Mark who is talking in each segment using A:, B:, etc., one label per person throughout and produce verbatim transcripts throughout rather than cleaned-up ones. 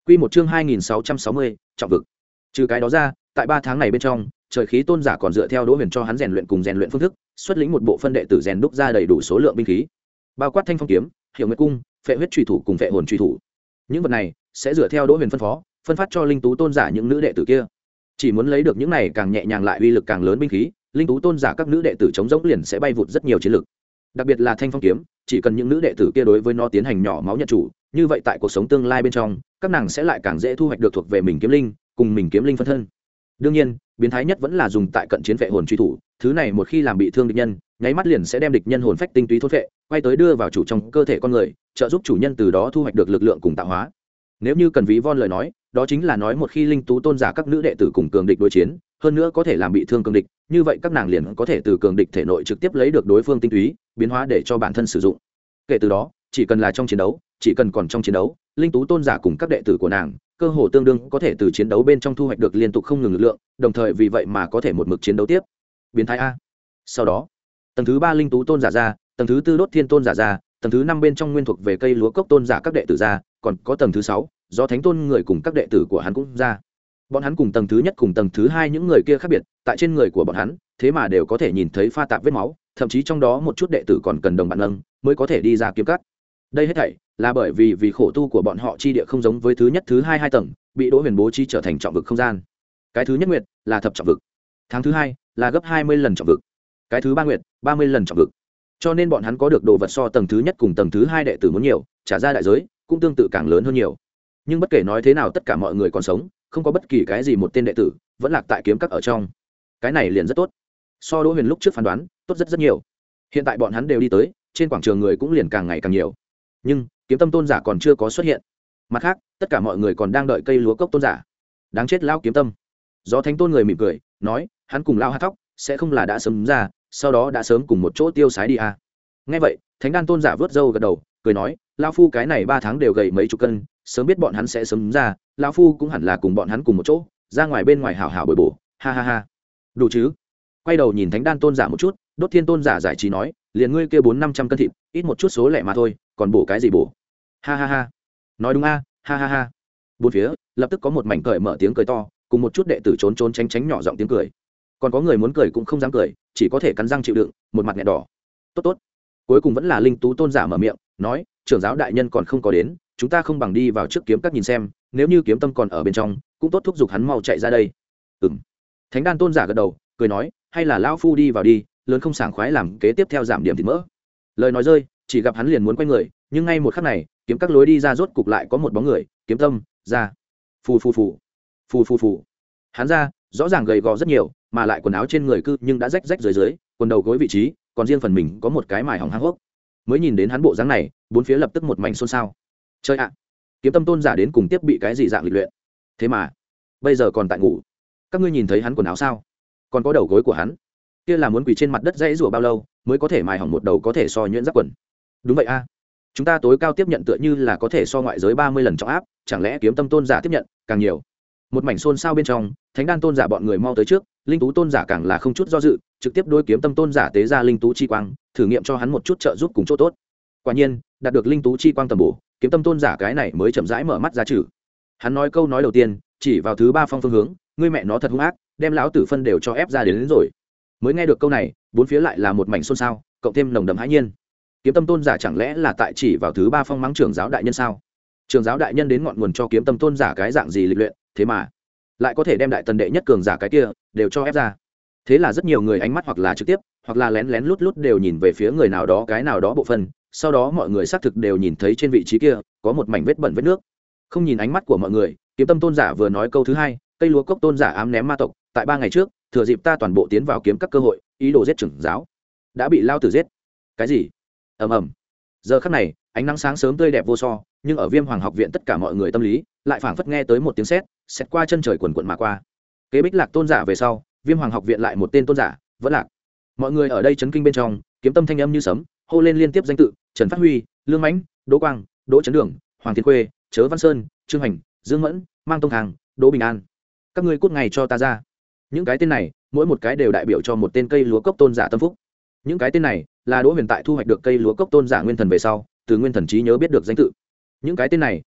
A: Quy một chương hai nghìn sáu trăm sáu mươi, trọng vực. Trừ cái đó ra, tại ba tháng này bên trong, trời khí tôn giả còn dựa theo Đỗ Huyền cho hắn rèn luyện cùng rèn luyện phương thức, xuất lĩnh một bộ phân đệ tử rèn đúc ra đầy đủ số lượng binh khí, bao quát Thanh Phong kiếm, Hiểu Nguyệt cung, Phệ huyết truy thủ cùng Phệ hồn truy thủ. Những vật này sẽ dựa theo Đỗ Huyền phân phó, phân phát cho linh tú tôn giả những nữ đệ tử kia. Chỉ muốn lấy được những này càng nhẹ nhàng lại uy lực càng lớn binh khí, linh tú tôn giả các nữ đệ tử chống rỗng liền sẽ bay vụt rất nhiều chiến lực. Đặc biệt là Thanh Phong kiếm, chỉ cần những nữ đệ tử kia đối với nó tiến hành nhỏ máu nhận chủ, như vậy tại cuộc sống tương lai bên trong, các nàng sẽ lại càng dễ thu hoạch được thuộc về mình kiếm linh, cùng mình kiếm linh phân thân. Đương nhiên, biến thái nhất vẫn là dùng tại cận chiến Phệ hồn truy thủ, thứ này một khi làm bị thương địch nhân, nháy mắt liền sẽ đem địch nhân hồn phách tinh túy thôn phệ, quay tới đưa vào chủ trong cơ thể con người, trợ giúp chủ nhân từ đó thu hoạch được lực lượng cùng tạo hóa. Nếu như cần ví von lời nói, đó chính là nói một khi linh tú tôn giả các nữ đệ tử cùng cường địch đối chiến, hơn nữa có thể làm bị thương cường địch, như vậy các nàng liền có thể từ cường địch thể nội trực tiếp lấy được đối phương tinh túy, biến hóa để cho bản thân sử dụng. Kể từ đó, chỉ cần là trong chiến đấu, chỉ cần còn trong chiến đấu, linh tú tôn giả cùng các đệ tử của nàng, cơ hồ tương đương có thể từ chiến đấu bên trong thu hoạch được liên tục không ngừng lực lượng, đồng thời vì vậy mà có thể một mực chiến đấu tiếp. Biến thái a. Sau đó, tầng thứ ba linh tú tôn giả ra, tầng thứ tư đốt thiên tôn giả ra, tầng thứ năm bên trong nguyên thuộc về cây lúa cốc tôn giả các đệ tử ra, còn có tầng thứ sáu, do thánh tôn người cùng các đệ tử của hắn cũng ra. Bọn hắn cùng tầng thứ nhất cùng tầng thứ hai những người kia khác biệt, tại trên người của bọn hắn, thế mà đều có thể nhìn thấy pha tạp vết máu, thậm chí trong đó một chút đệ tử còn cần đồng bạn nâng mới có thể đi ra kiếm cắt. Đây hết thảy là bởi vì vì khổ tu của bọn họ chi địa không giống với thứ nhất thứ hai hai tầng, bị Đỗ Huyền bố trí trở thành trọng vực không gian. Cái thứ nhất nguyệt là thập trọng vực, tháng thứ hai là gấp hai mươi lần trọng vực, cái thứ ba nguyệt ba mươi lần trọng vực. Cho nên bọn hắn có được đồ vật so tầng thứ nhất cùng tầng thứ hai đệ tử muốn nhiều, trả ra đại giới cũng tương tự càng lớn hơn nhiều. Nhưng bất kể nói thế nào tất cả mọi người còn sống, không có bất kỳ cái gì một tên đệ tử vẫn lạc tại kiếm các ở trong. Cái này liền rất tốt. So Đỗ Huyền lúc trước phán đoán, tốt rất rất nhiều. Hiện tại bọn hắn đều đi tới, trên quảng trường người cũng liền càng ngày càng nhiều. Nhưng kiếm tâm tôn giả còn chưa có xuất hiện. Mặt khác, tất cả mọi người còn đang đợi cây lúa cốc tôn giả. Đáng chết lão kiếm tâm. Do thánh tôn người mỉm cười, nói, hắn cùng lão hạt thóc sẽ không là đã sớm ra, sau đó đã sớm cùng một chỗ tiêu sái đi à. Nghe vậy, thánh đan tôn giả vớt râu gật đầu, cười nói, lão phu cái này ba tháng đều gầy mấy chục cân, sớm biết bọn hắn sẽ sớm ra, lão phu cũng hẳn là cùng bọn hắn cùng một chỗ, ra ngoài bên ngoài hảo hảo bồi bổ, ha ha ha. Đủ chứ? Quay đầu nhìn thánh đan tôn giả một chút, đốt thiên tôn giả giải trí nói, liền ngươi kia bốn năm trăm cân thịt, ít một chút số lẻ mà thôi, còn bổ cái gì bổ? Ha ha ha. Nói đúng a, ha ha ha. Bốn phía lập tức có một mảnh cởi mở tiếng cười to, cùng một chút đệ tử trốn trốn tránh tránh nhỏ giọng tiếng cười. Còn có người muốn cười cũng không dám cười, chỉ có thể cắn răng chịu đựng, một mặt nghẹn đỏ. Tốt tốt. Cuối cùng vẫn là linh tú tôn giả mở miệng, nói, trưởng giáo đại nhân còn không có đến, chúng ta không bằng đi vào trước kiếm các nhìn xem, nếu như kiếm tâm còn ở bên trong, cũng tốt thúc giục hắn mau chạy ra đây. Ừm. Thánh đan tôn giả gật đầu, cười nói, hay là lão phu đi vào đi, lớn không sảng khoái làm kế tiếp theo giảm điểm thịt mỡ. Lời nói rơi, chỉ gặp hắn liền muốn quay người, nhưng ngay một khắc này, kiếm các lối đi ra rốt cục lại có một bóng người, kiếm tâm ra. Phù phù phù, phù phù phù. Hắn ra, rõ ràng gầy gò rất nhiều, mà lại quần áo trên người cư nhưng đã rách rách dưới dưới, quần đầu gối vị trí, còn riêng phần mình có một cái mài hỏng hang hốc. Mới nhìn đến hắn bộ dáng này, bốn phía lập tức một mảnh xôn xao. Chơi ạ, kiếm tâm tôn giả đến cùng tiếp bị cái gì dạng lịch luyện? Thế mà, bây giờ còn tại ngủ. Các ngươi nhìn thấy hắn quần áo sao? Còn có đầu gối của hắn, kia là muốn quỳ trên mặt đất dãy rủa bao lâu mới có thể mài hỏng một đầu có thể so nhuyễn giáp quần? Đúng vậy a, chúng ta tối cao tiếp nhận tựa như là có thể so ngoại giới ba mươi lần trọng áp, chẳng lẽ kiếm tâm tôn giả tiếp nhận càng nhiều? Một mảnh xôn xao bên trong, thánh đan tôn giả bọn người mau tới trước, linh tú tôn giả càng là không chút do dự, trực tiếp đối kiếm tâm tôn giả tế ra linh tú chi quang, thử nghiệm cho hắn một chút trợ giúp cùng chỗ tốt. Quả nhiên, đạt được linh tú chi quang tầm bổ, kiếm tâm tôn giả cái này mới chậm rãi mở mắt ra trừ. Hắn nói câu nói đầu tiên, chỉ vào thứ ba phong phương hướng, ngươi mẹ nó thật hung ác, đem lão tử phân đều cho ép ra đến, đến rồi. Mới nghe được câu này, bốn phía lại là một mảnh xôn xao, cộng thêm nồng đậm hãi nhiên. Kiếm tâm tôn giả chẳng lẽ là tại chỉ vào thứ ba phong mắng trưởng giáo đại nhân sao? Trưởng giáo đại nhân đến ngọn nguồn cho kiếm tâm tôn giả cái dạng gì lịch luyện, thế mà lại có thể đem đại tần đệ nhất cường giả cái kia đều cho ép ra. Thế là rất nhiều người ánh mắt hoặc là trực tiếp, hoặc là lén lén lút lút đều nhìn về phía người nào đó cái nào đó bộ phận, sau đó mọi người xác thực đều nhìn thấy trên vị trí kia có một mảnh vết bẩn vết nước. Không nhìn ánh mắt của mọi người, kiếm tâm tôn giả vừa nói câu thứ hai, cây lúa cốc tôn giả ám ném ma tộc, tại ba ngày trước, thừa dịp ta toàn bộ tiến vào kiếm các cơ hội, ý đồ giết trưởng giáo, đã bị lao tử giết. Cái gì? Ầm ầm. Giờ khắc này, ánh nắng sáng sớm tươi đẹp vô so, nhưng ở Viêm Hoàng học viện tất cả mọi người tâm lý lại phảng phất nghe tới một tiếng sét, sét qua chân trời quần quần mà qua. Kế Bích Lạc tôn giả về sau, Viêm Hoàng học viện lại một tên tôn giả, vẫn lạc. Mọi người ở đây chấn kinh bên trong, kiếm tâm thanh âm như sấm, hô lên liên tiếp danh tự, Trần Phát Huy, Lương Mãnh, Đỗ Quang, Đỗ Chấn Đường, Hoàng Thiên Khuê, Chớ Văn Sơn, Trương Hành, Dương Mẫn, Mang Tông Thang, Đỗ Bình An. Các ngươi cút ngay cho ta ra. Những cái tên này, mỗi một cái đều đại biểu cho một tên cây lúa cốc tôn giả tâm phúc. Những cái tên này là Đỗ Huyền tại thu hoạch được cây lúa cốc tôn giả nguyên thần về sau, từ nguyên thần trí nhớ biết được danh tự. Những cái tên này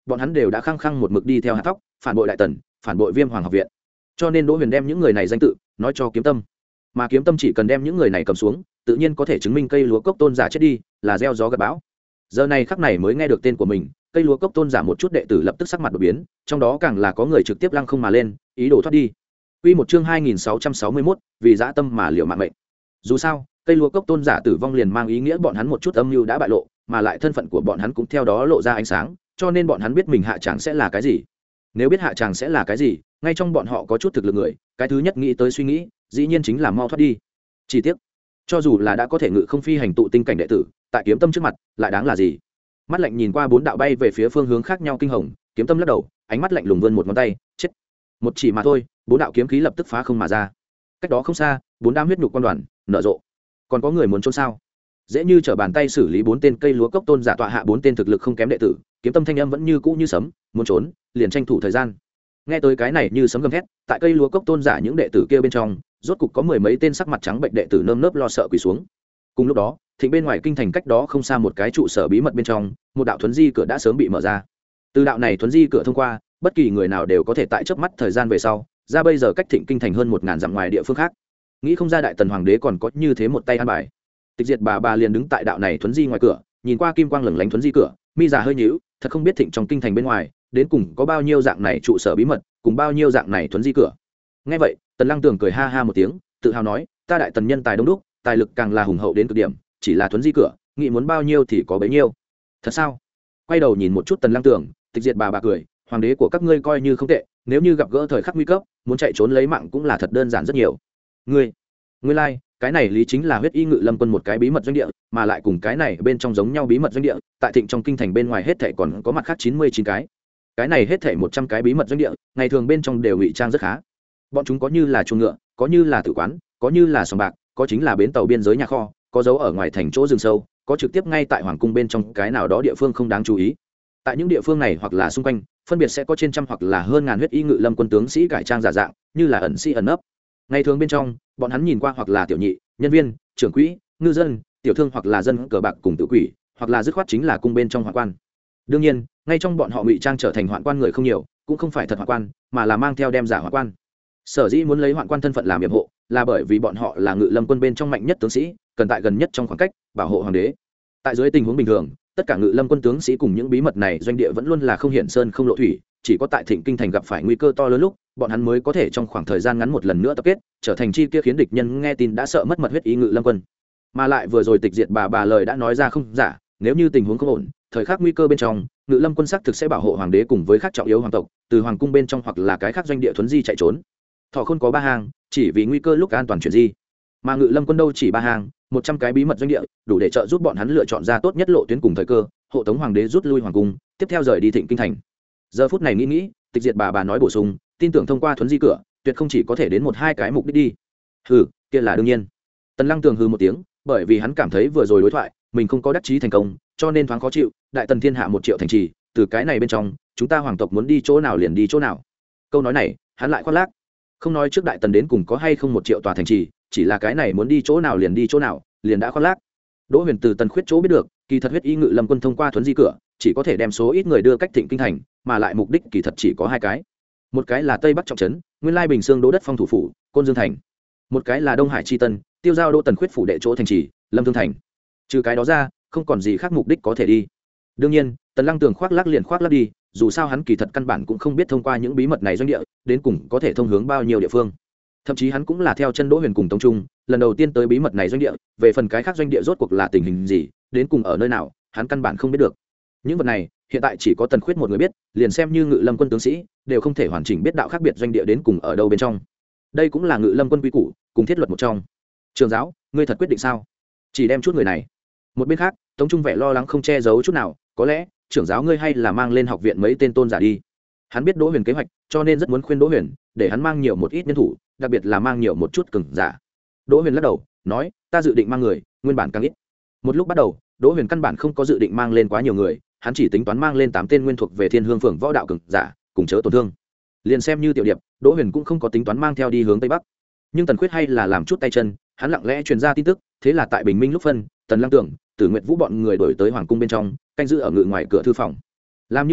A: bọn hắn đều đã khăng khăng một mực đi theo hạt tóc, phản bội đại tần, phản bội Viêm Hoàng học viện. Cho nên Đỗ Huyền đem những người này danh tự nói cho Kiếm Tâm, mà Kiếm Tâm chỉ cần đem những người này cầm xuống, tự nhiên có thể chứng minh cây lúa cốc tôn giả chết đi là gieo gió gặt bão. Giờ này khắc này mới nghe được tên của mình, cây lúa cốc tôn giả một chút đệ tử lập tức sắc mặt đổi biến, trong đó càng là có người trực tiếp lăng không mà lên, ý đồ thoát đi. Quy một chương hai nghìn sáu trăm sáu mươi mốt, vì dã tâm mà liều mạng mệnh. Dù sao, cây lúa cốc tôn giả tử vong liền mang ý nghĩa bọn hắn một chút âm mưu đã bại lộ, mà lại thân phận của bọn hắn cũng theo đó lộ ra ánh sáng, cho nên bọn hắn biết mình hạ tràng sẽ là cái gì. Nếu biết hạ tràng sẽ là cái gì, ngay trong bọn họ có chút thực lực người, cái thứ nhất nghĩ tới suy nghĩ, dĩ nhiên chính là mau thoát đi. Chỉ tiếc, cho dù là đã có thể ngự không phi hành tụ tinh cảnh đệ tử, tại Kiếm Tâm trước mặt, lại đáng là gì? Mắt lạnh nhìn qua bốn đạo bay về phía phương hướng khác nhau kinh hồng, Kiếm Tâm lắc đầu, ánh mắt lạnh lùng vươn một ngón tay, chết. Một chỉ mà thôi, bốn đạo kiếm khí lập tức phá không mà ra. Cách đó không xa, bốn đám huyết nhục quan đoàn nở rộ. Còn có người muốn trốn sao? Dễ như trở bàn tay xử lý bốn tên cây lúa cốc tôn giả tọa hạ bốn tên thực lực không kém đệ tử, Kiếm Tâm thanh âm vẫn như cũ như sấm, muốn trốn, liền tranh thủ thời gian. Nghe tới cái này như sấm gầm thét, tại cây lúa cốc tôn giả những đệ tử kia bên trong, rốt cục có mười mấy tên sắc mặt trắng bệnh đệ tử nơm nớp lo sợ quỳ xuống. Cùng lúc đó, thịnh bên ngoài kinh thành cách đó không xa một cái trụ sở bí mật bên trong, một đạo thuấn di cửa đã sớm bị mở ra. Từ đạo này thuấn di cửa thông qua, bất kỳ người nào đều có thể tại chớp mắt thời gian về sau, ra bây giờ cách thịnh kinh thành hơn một ngàn dặm ngoài địa phương khác. Nghĩ không ra đại tần hoàng đế còn có như thế một tay an bài. Tịch Diệt bà bà liền đứng tại đạo này thuấn di ngoài cửa, nhìn qua kim quang lửng lánh thuấn di cửa, mi già hơi nhíu, thật không biết thịnh trong kinh thành bên ngoài, đến cùng có bao nhiêu dạng này trụ sở bí mật, cùng bao nhiêu dạng này thuấn di cửa. Nghe vậy, Tần Lăng Tường cười ha ha một tiếng, tự hào nói, ta đại tần nhân tài đông đúc, tài lực càng là hùng hậu đến cực điểm, chỉ là thuấn di cửa, nghĩ muốn bao nhiêu thì có bấy nhiêu. Thật sao? Quay đầu nhìn một chút Tần Lăng Tường, Tịch Diệt bà bà cười, hoàng đế của các ngươi coi như không tệ, nếu như gặp gỡ thời khắc nguy cấp, muốn chạy trốn lấy mạng cũng là thật đơn giản rất nhiều. Ngươi, ngươi lai, like, cái này lý chính là huyết y ngự lâm quân một cái bí mật doanh địa, mà lại cùng cái này bên trong giống nhau bí mật doanh địa, tại thịnh trong kinh thành bên ngoài hết thảy còn có mặt khác chín mươi chín cái. Cái này hết thảy một trăm cái bí mật doanh địa, ngày thường bên trong đều ngụy trang rất khá. Bọn chúng có như là chuồng ngựa, có như là tử quán, có như là sòng bạc, có chính là bến tàu biên giới nhà kho, có dấu ở ngoài thành chỗ rừng sâu, có trực tiếp ngay tại hoàng cung bên trong cái nào đó địa phương không đáng chú ý. Tại những địa phương này hoặc là xung quanh, phân biệt sẽ có trên trăm hoặc là hơn ngàn huyết y ngự lâm quân tướng sĩ cải trang giả dạng, như là ẩn sĩ ẩn ấp. Ngày thường bên trong, bọn hắn nhìn qua hoặc là tiểu nhị, nhân viên, trưởng quỹ, ngư dân, tiểu thương hoặc là dân cờ bạc cùng tự quỷ, hoặc là dứt khoát chính là cung bên trong hoạn quan. Đương nhiên, ngay trong bọn họ ngụy trang trở thành hoạn quan người không nhiều, cũng không phải thật hoạn quan, mà là mang theo đem giả hoạn quan. Sở dĩ muốn lấy hoạn quan thân phận làm yểm hộ, là bởi vì bọn họ là ngự lâm quân bên trong mạnh nhất tướng sĩ, cần tại gần nhất trong khoảng cách bảo hộ hoàng đế. Tại dưới tình huống bình thường, tất cả ngự lâm quân tướng sĩ cùng những bí mật này doanh địa vẫn luôn là không hiển sơn không lộ thủy, chỉ có tại thịnh kinh thành gặp phải nguy cơ to lớn lúc, bọn hắn mới có thể trong khoảng thời gian ngắn một lần nữa tập kết, trở thành chi kia khiến địch nhân nghe tin đã sợ mất mật huyết ý ngự lâm quân. Mà lại vừa rồi Tịch Diệt bà bà lời đã nói ra không giả, nếu như tình huống không ổn, thời khắc nguy cơ bên trong, ngự lâm quân xác thực sẽ bảo hộ hoàng đế cùng với các trọng yếu hoàng tộc, từ hoàng cung bên trong hoặc là cái khác doanh địa thuấn di chạy trốn. Thọ Khôn có ba hàng, chỉ vì nguy cơ lúc an toàn chuyển di. Mà ngự lâm quân đâu chỉ ba hàng, một trăm cái bí mật doanh địa, đủ để trợ giúp bọn hắn lựa chọn ra tốt nhất lộ tuyến cùng thời cơ, hộ tống hoàng đế rút lui hoàng cung, tiếp theo rời đi thịnh kinh thành. Giờ phút này nghĩ nghĩ, Tịch Diệt bà bà nói bổ sung, tin tưởng thông qua thuấn di cửa, tuyệt không chỉ có thể đến một hai cái mục đích đi. Hừ, kia là đương nhiên. Tần Lăng Tường hừ một tiếng, bởi vì hắn cảm thấy vừa rồi đối thoại, mình không có đắc chí thành công, cho nên thoáng khó chịu. Đại tần thiên hạ một triệu thành trì, từ cái này bên trong, chúng ta hoàng tộc muốn đi chỗ nào liền đi chỗ nào. Câu nói này, hắn lại khoác lác. Không nói trước đại tần đến cùng có hay không một triệu tòa thành trì, chỉ là cái này muốn đi chỗ nào liền đi chỗ nào, liền đã khoác lác. Đỗ Huyền từ Tần Khuyết chỗ biết được, kỳ thật huyết y ngự lâm quân thông qua thuấn di cửa, chỉ có thể đem số ít người đưa cách thịnh kinh thành, mà lại mục đích kỳ thật chỉ có hai cái. Một cái là Tây Bắc trọng trấn, nguyên lai Bình Xương Đỗ đất phong thủ phủ, Côn Dương thành. Một cái là Đông Hải chi tân, tiêu giao Đỗ Tần Khuyết phủ đệ chỗ thành trì, Lâm Thương thành. Trừ cái đó ra, không còn gì khác mục đích có thể đi. Đương nhiên, Tần Lăng Tường khoác lác liền khoác lác đi, dù sao hắn kỳ thật căn bản cũng không biết thông qua những bí mật này doanh địa, đến cùng có thể thông hướng bao nhiêu địa phương. Thậm chí hắn cũng là theo chân Đỗ Huyền cùng Tống Trung, lần đầu tiên tới bí mật này doanh địa, về phần cái khác doanh địa rốt cuộc là tình hình gì, đến cùng ở nơi nào, hắn căn bản không biết được. Những vật này, hiện tại chỉ có Tần Khuyết một người biết, liền xem như ngự lâm quân tướng sĩ, đều không thể hoàn chỉnh biết đạo khác biệt doanh địa đến cùng ở đâu bên trong. Đây cũng là ngự lâm quân quy củ, cùng thiết luật một trong. Trường giáo, ngươi thật quyết định sao? Chỉ đem chút người này. Một bên khác, Tống Trung vẻ lo lắng không che giấu chút nào, có lẽ, trưởng giáo ngươi hay là mang lên học viện mấy tên tôn giả đi. Hắn biết Đỗ Huyền kế hoạch, cho nên rất muốn khuyên Đỗ Huyền, để hắn mang nhiều một ít nhân thủ, đặc biệt là mang nhiều một chút cường giả. Đỗ Huyền lắc đầu, nói, ta dự định mang người, nguyên bản càng ít. Một lúc bắt đầu, Đỗ Huyền căn bản không có dự định mang lên quá nhiều người, hắn chỉ tính toán mang lên tám tên nguyên thuộc về Thiên Hương Phường võ đạo cường giả, cùng chớ tổn thương. Liền xem như tiểu điệp, Đỗ Huyền cũng không có tính toán mang theo đi hướng tây bắc. Nhưng Tần Khuyết hay là làm chút tay chân, hắn lặng lẽ truyền ra tin tức, thế là tại bình minh lúc phân, Tần Lăng Tưởng, Tử Nguyệt Vũ bọn người đổi tới hoàng cung bên trong, canh giữ ở ngự ngoài cửa thư phòng. Làm như vậy,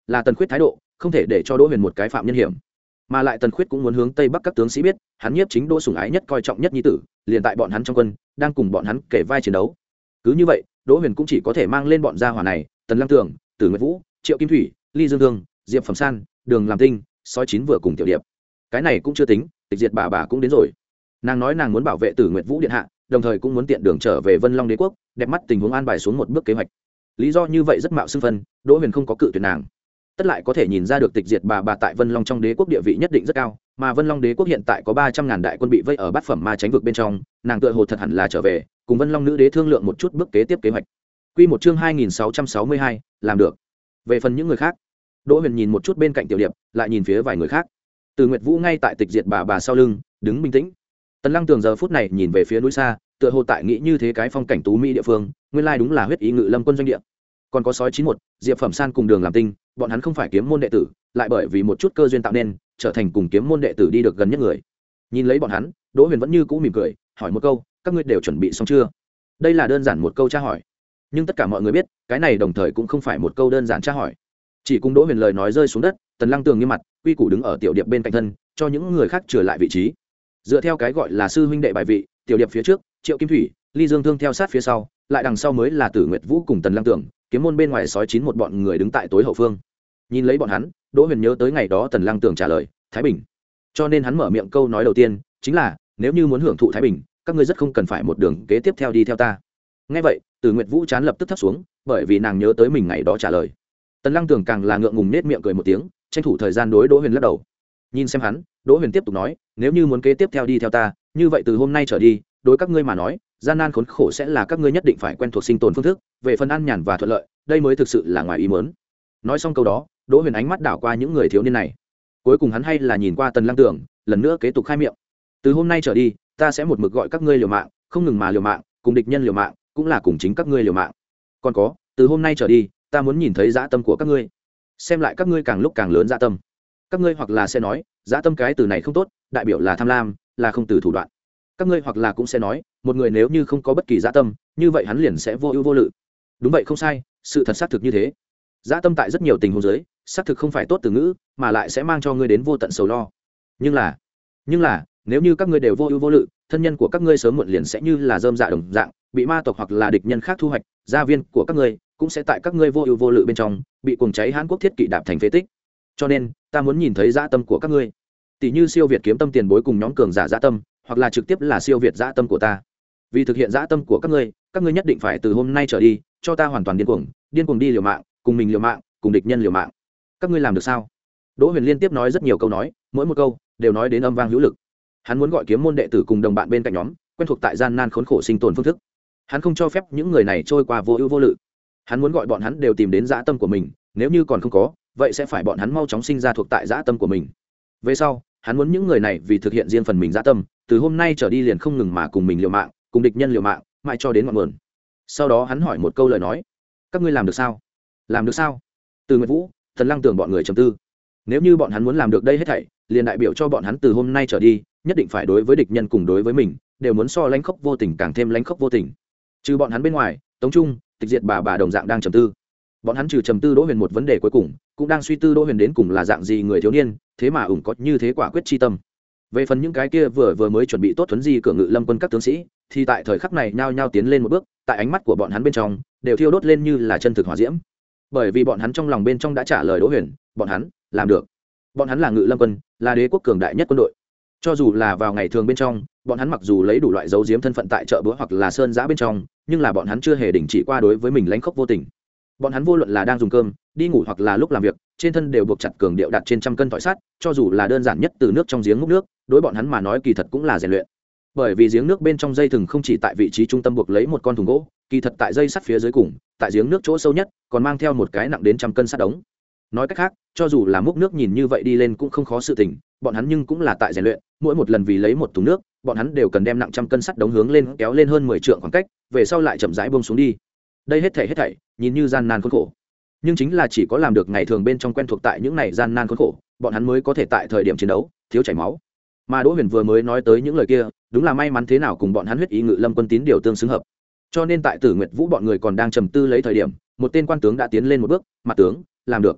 A: là Tần Khuyết thái độ, không thể để cho Đỗ Huyền một cái phạm nhân hiểm. Mà lại Tần Khuyết cũng muốn hướng Tây Bắc các tướng sĩ biết, hắn nhiếp chính Đỗ sủng ái nhất coi trọng nhất nhi tử, liền tại bọn hắn trong quân, đang cùng bọn hắn kể vai chiến đấu. Cứ như vậy, Đỗ Huyền cũng chỉ có thể mang lên bọn gia hỏa này, Tần Lăng Tường, Tử Nguyệt Vũ, Triệu Kim Thủy, Ly Dương Thương, Diệp Phẩm San, Đường Làm Tinh, Sói Chín vừa cùng Tiểu Điệp. Cái này cũng chưa tính, Tịch Diệt bà bà cũng đến rồi. Nàng nói nàng muốn bảo vệ Tử Nguyệt Vũ điện hạ, đồng thời cũng muốn tiện đường trở về Vân Long Đế quốc, đẹp mắt tình huống an bài xuống một bước kế hoạch. Lý do như vậy rất mạo xưng phân, Đỗ Huyền không có cự tuyệt nàng. Tất lại có thể nhìn ra được Tịch Diệt bà bà tại Vân Long trong đế quốc địa vị nhất định rất cao, mà Vân Long đế quốc hiện tại có ba trăm ngàn đại quân bị vây ở bát phẩm ma tránh vực bên trong, nàng tựa hồ thật hẳn là trở về, cùng Vân Long nữ đế thương lượng một chút bước kế tiếp kế hoạch. Quy một chương hai nghìn sáu trăm sáu mươi hai, làm được. Về phần những người khác, Đỗ Huyền nhìn một chút bên cạnh Tiểu Điệp, lại nhìn phía vài người khác. Từ Nguyệt Vũ ngay tại Tịch Diệt bà bà sau lưng, đứng bình tĩnh. Tần Lăng Tường giờ phút này nhìn về phía núi xa, tựa hồ tại nghĩ như thế cái phong cảnh tú mỹ địa phương, nguyên lai đúng là huyết ý ngự lâm quân doanh địa. Còn có Sói Chín một, Diệp Phẩm San cùng Đường Làm Tinh, bọn hắn không phải kiếm môn đệ tử, lại bởi vì một chút cơ duyên tạo nên, trở thành cùng kiếm môn đệ tử đi được gần nhất người. Nhìn lấy bọn hắn, Đỗ Huyền vẫn như cũ mỉm cười, hỏi một câu, các ngươi đều chuẩn bị xong chưa? Đây là đơn giản một câu tra hỏi, nhưng tất cả mọi người biết, cái này đồng thời cũng không phải một câu đơn giản tra hỏi. Chỉ cùng Đỗ Huyền lời nói rơi xuống đất, Tần Lăng Tường nghiêm mặt, quy củ đứng ở Tiểu Điệp bên cạnh thân, cho những người khác trở lại vị trí. Dựa theo cái gọi là sư huynh đệ bài vị, Tiểu Điệp phía trước, Triệu Kim Thủy, Ly Dương Thương theo sát phía sau, lại đằng sau mới là Tử Nguyệt Vũ cùng Tần Lăng Tường, kiếm môn bên ngoài Sói Chín một bọn người đứng tại tối hậu phương. Nhìn lấy bọn hắn, Đỗ Huyền nhớ tới ngày đó Tần Lăng Tường trả lời, Thái Bình. Cho nên hắn mở miệng câu nói đầu tiên chính là, nếu như muốn hưởng thụ Thái Bình, các ngươi rất không cần phải một đường kế tiếp theo đi theo ta. Nghe vậy, Tử Nguyệt Vũ chán lập tức thấp xuống, bởi vì nàng nhớ tới mình ngày đó trả lời. Tần Lăng Tường càng là ngượng ngùng nết miệng cười một tiếng, tranh thủ thời gian đối Đỗ Huyền lắc đầu. Nhìn xem hắn, Đỗ Huyền tiếp tục nói, nếu như muốn kế tiếp theo đi theo ta, như vậy từ hôm nay trở đi, đối các ngươi mà nói, gian nan khốn khổ sẽ là các ngươi nhất định phải quen thuộc sinh tồn phương thức, về phần an nhàn và thuận lợi, đây mới thực sự là ngoài ý muốn. Nói xong câu đó, Đỗ Huyền ánh mắt đảo qua những người thiếu niên này. Cuối cùng hắn hay là nhìn qua Tần Lăng Tường, lần nữa kế tục khai miệng. Từ hôm nay trở đi, ta sẽ một mực gọi các ngươi liều mạng, không ngừng mà liều mạng, cùng địch nhân liều mạng, cũng là cùng chính các ngươi liều mạng. Còn có, từ hôm nay trở đi, ta muốn nhìn thấy dã tâm của các ngươi. Xem lại các ngươi càng lúc càng lớn dã tâm. Các ngươi hoặc là sẽ nói, dã tâm cái từ này không tốt, đại biểu là tham lam, là không từ thủ đoạn. Các ngươi hoặc là cũng sẽ nói, một người nếu như không có bất kỳ dã tâm, như vậy hắn liền sẽ vô ưu vô lự. Đúng vậy không sai, sự thật xác thực như thế. Dã tâm tại rất nhiều tình huống dưới, xác thực không phải tốt từ ngữ, mà lại sẽ mang cho ngươi đến vô tận sầu lo. Nhưng là, nhưng là, nếu như các ngươi đều vô ưu vô lự, thân nhân của các ngươi sớm muộn liền sẽ như là rơm dạ đồng dạng, bị ma tộc hoặc là địch nhân khác thu hoạch, gia viên của các ngươi cũng sẽ tại các ngươi vô ưu vô lự bên trong, bị cuồng cháy Hán Quốc thiết kỵ đạp thành phế tích. Cho nên, ta muốn nhìn thấy dã tâm của các ngươi. Tỷ như siêu việt kiếm tâm tiền bối cùng nhóm cường giả dã tâm, hoặc là trực tiếp là siêu việt dã tâm của ta. Vì thực hiện dã tâm của các ngươi, các ngươi nhất định phải từ hôm nay trở đi, cho ta hoàn toàn điên cuồng, điên cuồng đi liều mạng, cùng mình liều mạng, cùng địch nhân liều mạng. Các ngươi làm được sao? Đỗ Huyền liên tiếp nói rất nhiều câu nói, mỗi một câu đều nói đến âm vang hữu lực. Hắn muốn gọi kiếm môn đệ tử cùng đồng bạn bên cạnh nhóm, quen thuộc tại gian nan khốn khổ sinh tồn phương thức. Hắn không cho phép những người này trôi qua vô ưu vô lự. Hắn muốn gọi bọn hắn đều tìm đến dã tâm của mình, nếu như còn không có, vậy sẽ phải bọn hắn mau chóng sinh ra thuộc tại dã tâm của mình. Về sau, hắn muốn những người này vì thực hiện riêng phần mình dã tâm, từ hôm nay trở đi liền không ngừng mà cùng mình liều mạng, cùng địch nhân liều mạng, mãi cho đến ngọn nguồn. Sau đó hắn hỏi một câu lời nói, các ngươi làm được sao? Làm được sao? Từ Nguyệt Vũ, Tần Lăng Tường bọn người trầm tư. Nếu như bọn hắn muốn làm được đây hết thảy, liền đại biểu cho bọn hắn từ hôm nay trở đi, nhất định phải đối với địch nhân cùng đối với mình, đều muốn so lãnh khốc vô tình càng thêm lãnh khốc vô tình. Trừ bọn hắn bên ngoài, Tống Trung, Tịch Diệt bà bà đồng dạng đang trầm tư. Bọn hắn trừ trầm tư Đỗ Huyền một vấn đề cuối cùng, cũng đang suy tư Đỗ Huyền đến cùng là dạng gì người thiếu niên, thế mà ủng có như thế quả quyết chi tâm. Về phần những cái kia vừa vừa mới chuẩn bị tốt thuấn di cửa ngự lâm quân các tướng sĩ, thì tại thời khắc này nhao nhao tiến lên một bước, tại ánh mắt của bọn hắn bên trong đều thiêu đốt lên như là chân thực hỏa diễm. Bởi vì bọn hắn trong lòng bên trong đã trả lời Đỗ Huyền, bọn hắn làm được. Bọn hắn là ngự lâm quân, là đế quốc cường đại nhất quân đội. Cho dù là vào ngày thường bên trong, bọn hắn mặc dù lấy đủ loại dấu diếm thân phận tại chợ búa hoặc là sơn giã bên trong, nhưng là bọn hắn chưa hề đình chỉ qua đối với mình lãnh khốc vô tình. Bọn hắn vô luận là đang dùng cơm, đi ngủ hoặc là lúc làm việc, trên thân đều buộc chặt cường điệu đặt trên trăm cân thỏi sắt, cho dù là đơn giản nhất từ nước trong giếng múc nước, đối bọn hắn mà nói kỳ thật cũng là rèn luyện. Bởi vì giếng nước bên trong dây thừng không chỉ tại vị trí trung tâm buộc lấy một con thùng gỗ, kỳ thật tại dây sắt phía dưới cùng, tại giếng nước chỗ sâu nhất, còn mang theo một cái nặng đến trăm cân sắt đống. Nói cách khác, cho dù là múc nước nhìn như vậy đi lên cũng không khó sự tình, bọn hắn nhưng cũng là tại rèn luyện, mỗi một lần vì lấy một thùng nước, bọn hắn đều cần đem nặng trăm cân sắt đống hướng lên kéo lên hơn mười trượng khoảng cách, về sau lại chậm rãi buông xuống đi. Đây hết thảy hết thảy, nhìn như gian nan khốn khổ. Nhưng chính là chỉ có làm được ngày thường bên trong quen thuộc tại những này gian nan khốn khổ, bọn hắn mới có thể tại thời điểm chiến đấu, thiếu chảy máu. Mà Đỗ Huyền vừa mới nói tới những lời kia, đúng là may mắn thế nào cùng bọn hắn huyết ý ngự lâm quân tín điều tương xứng hợp. Cho nên tại Tử Nguyệt Vũ bọn người còn đang trầm tư lấy thời điểm, một tên quan tướng đã tiến lên một bước, "Mặt tướng, làm được."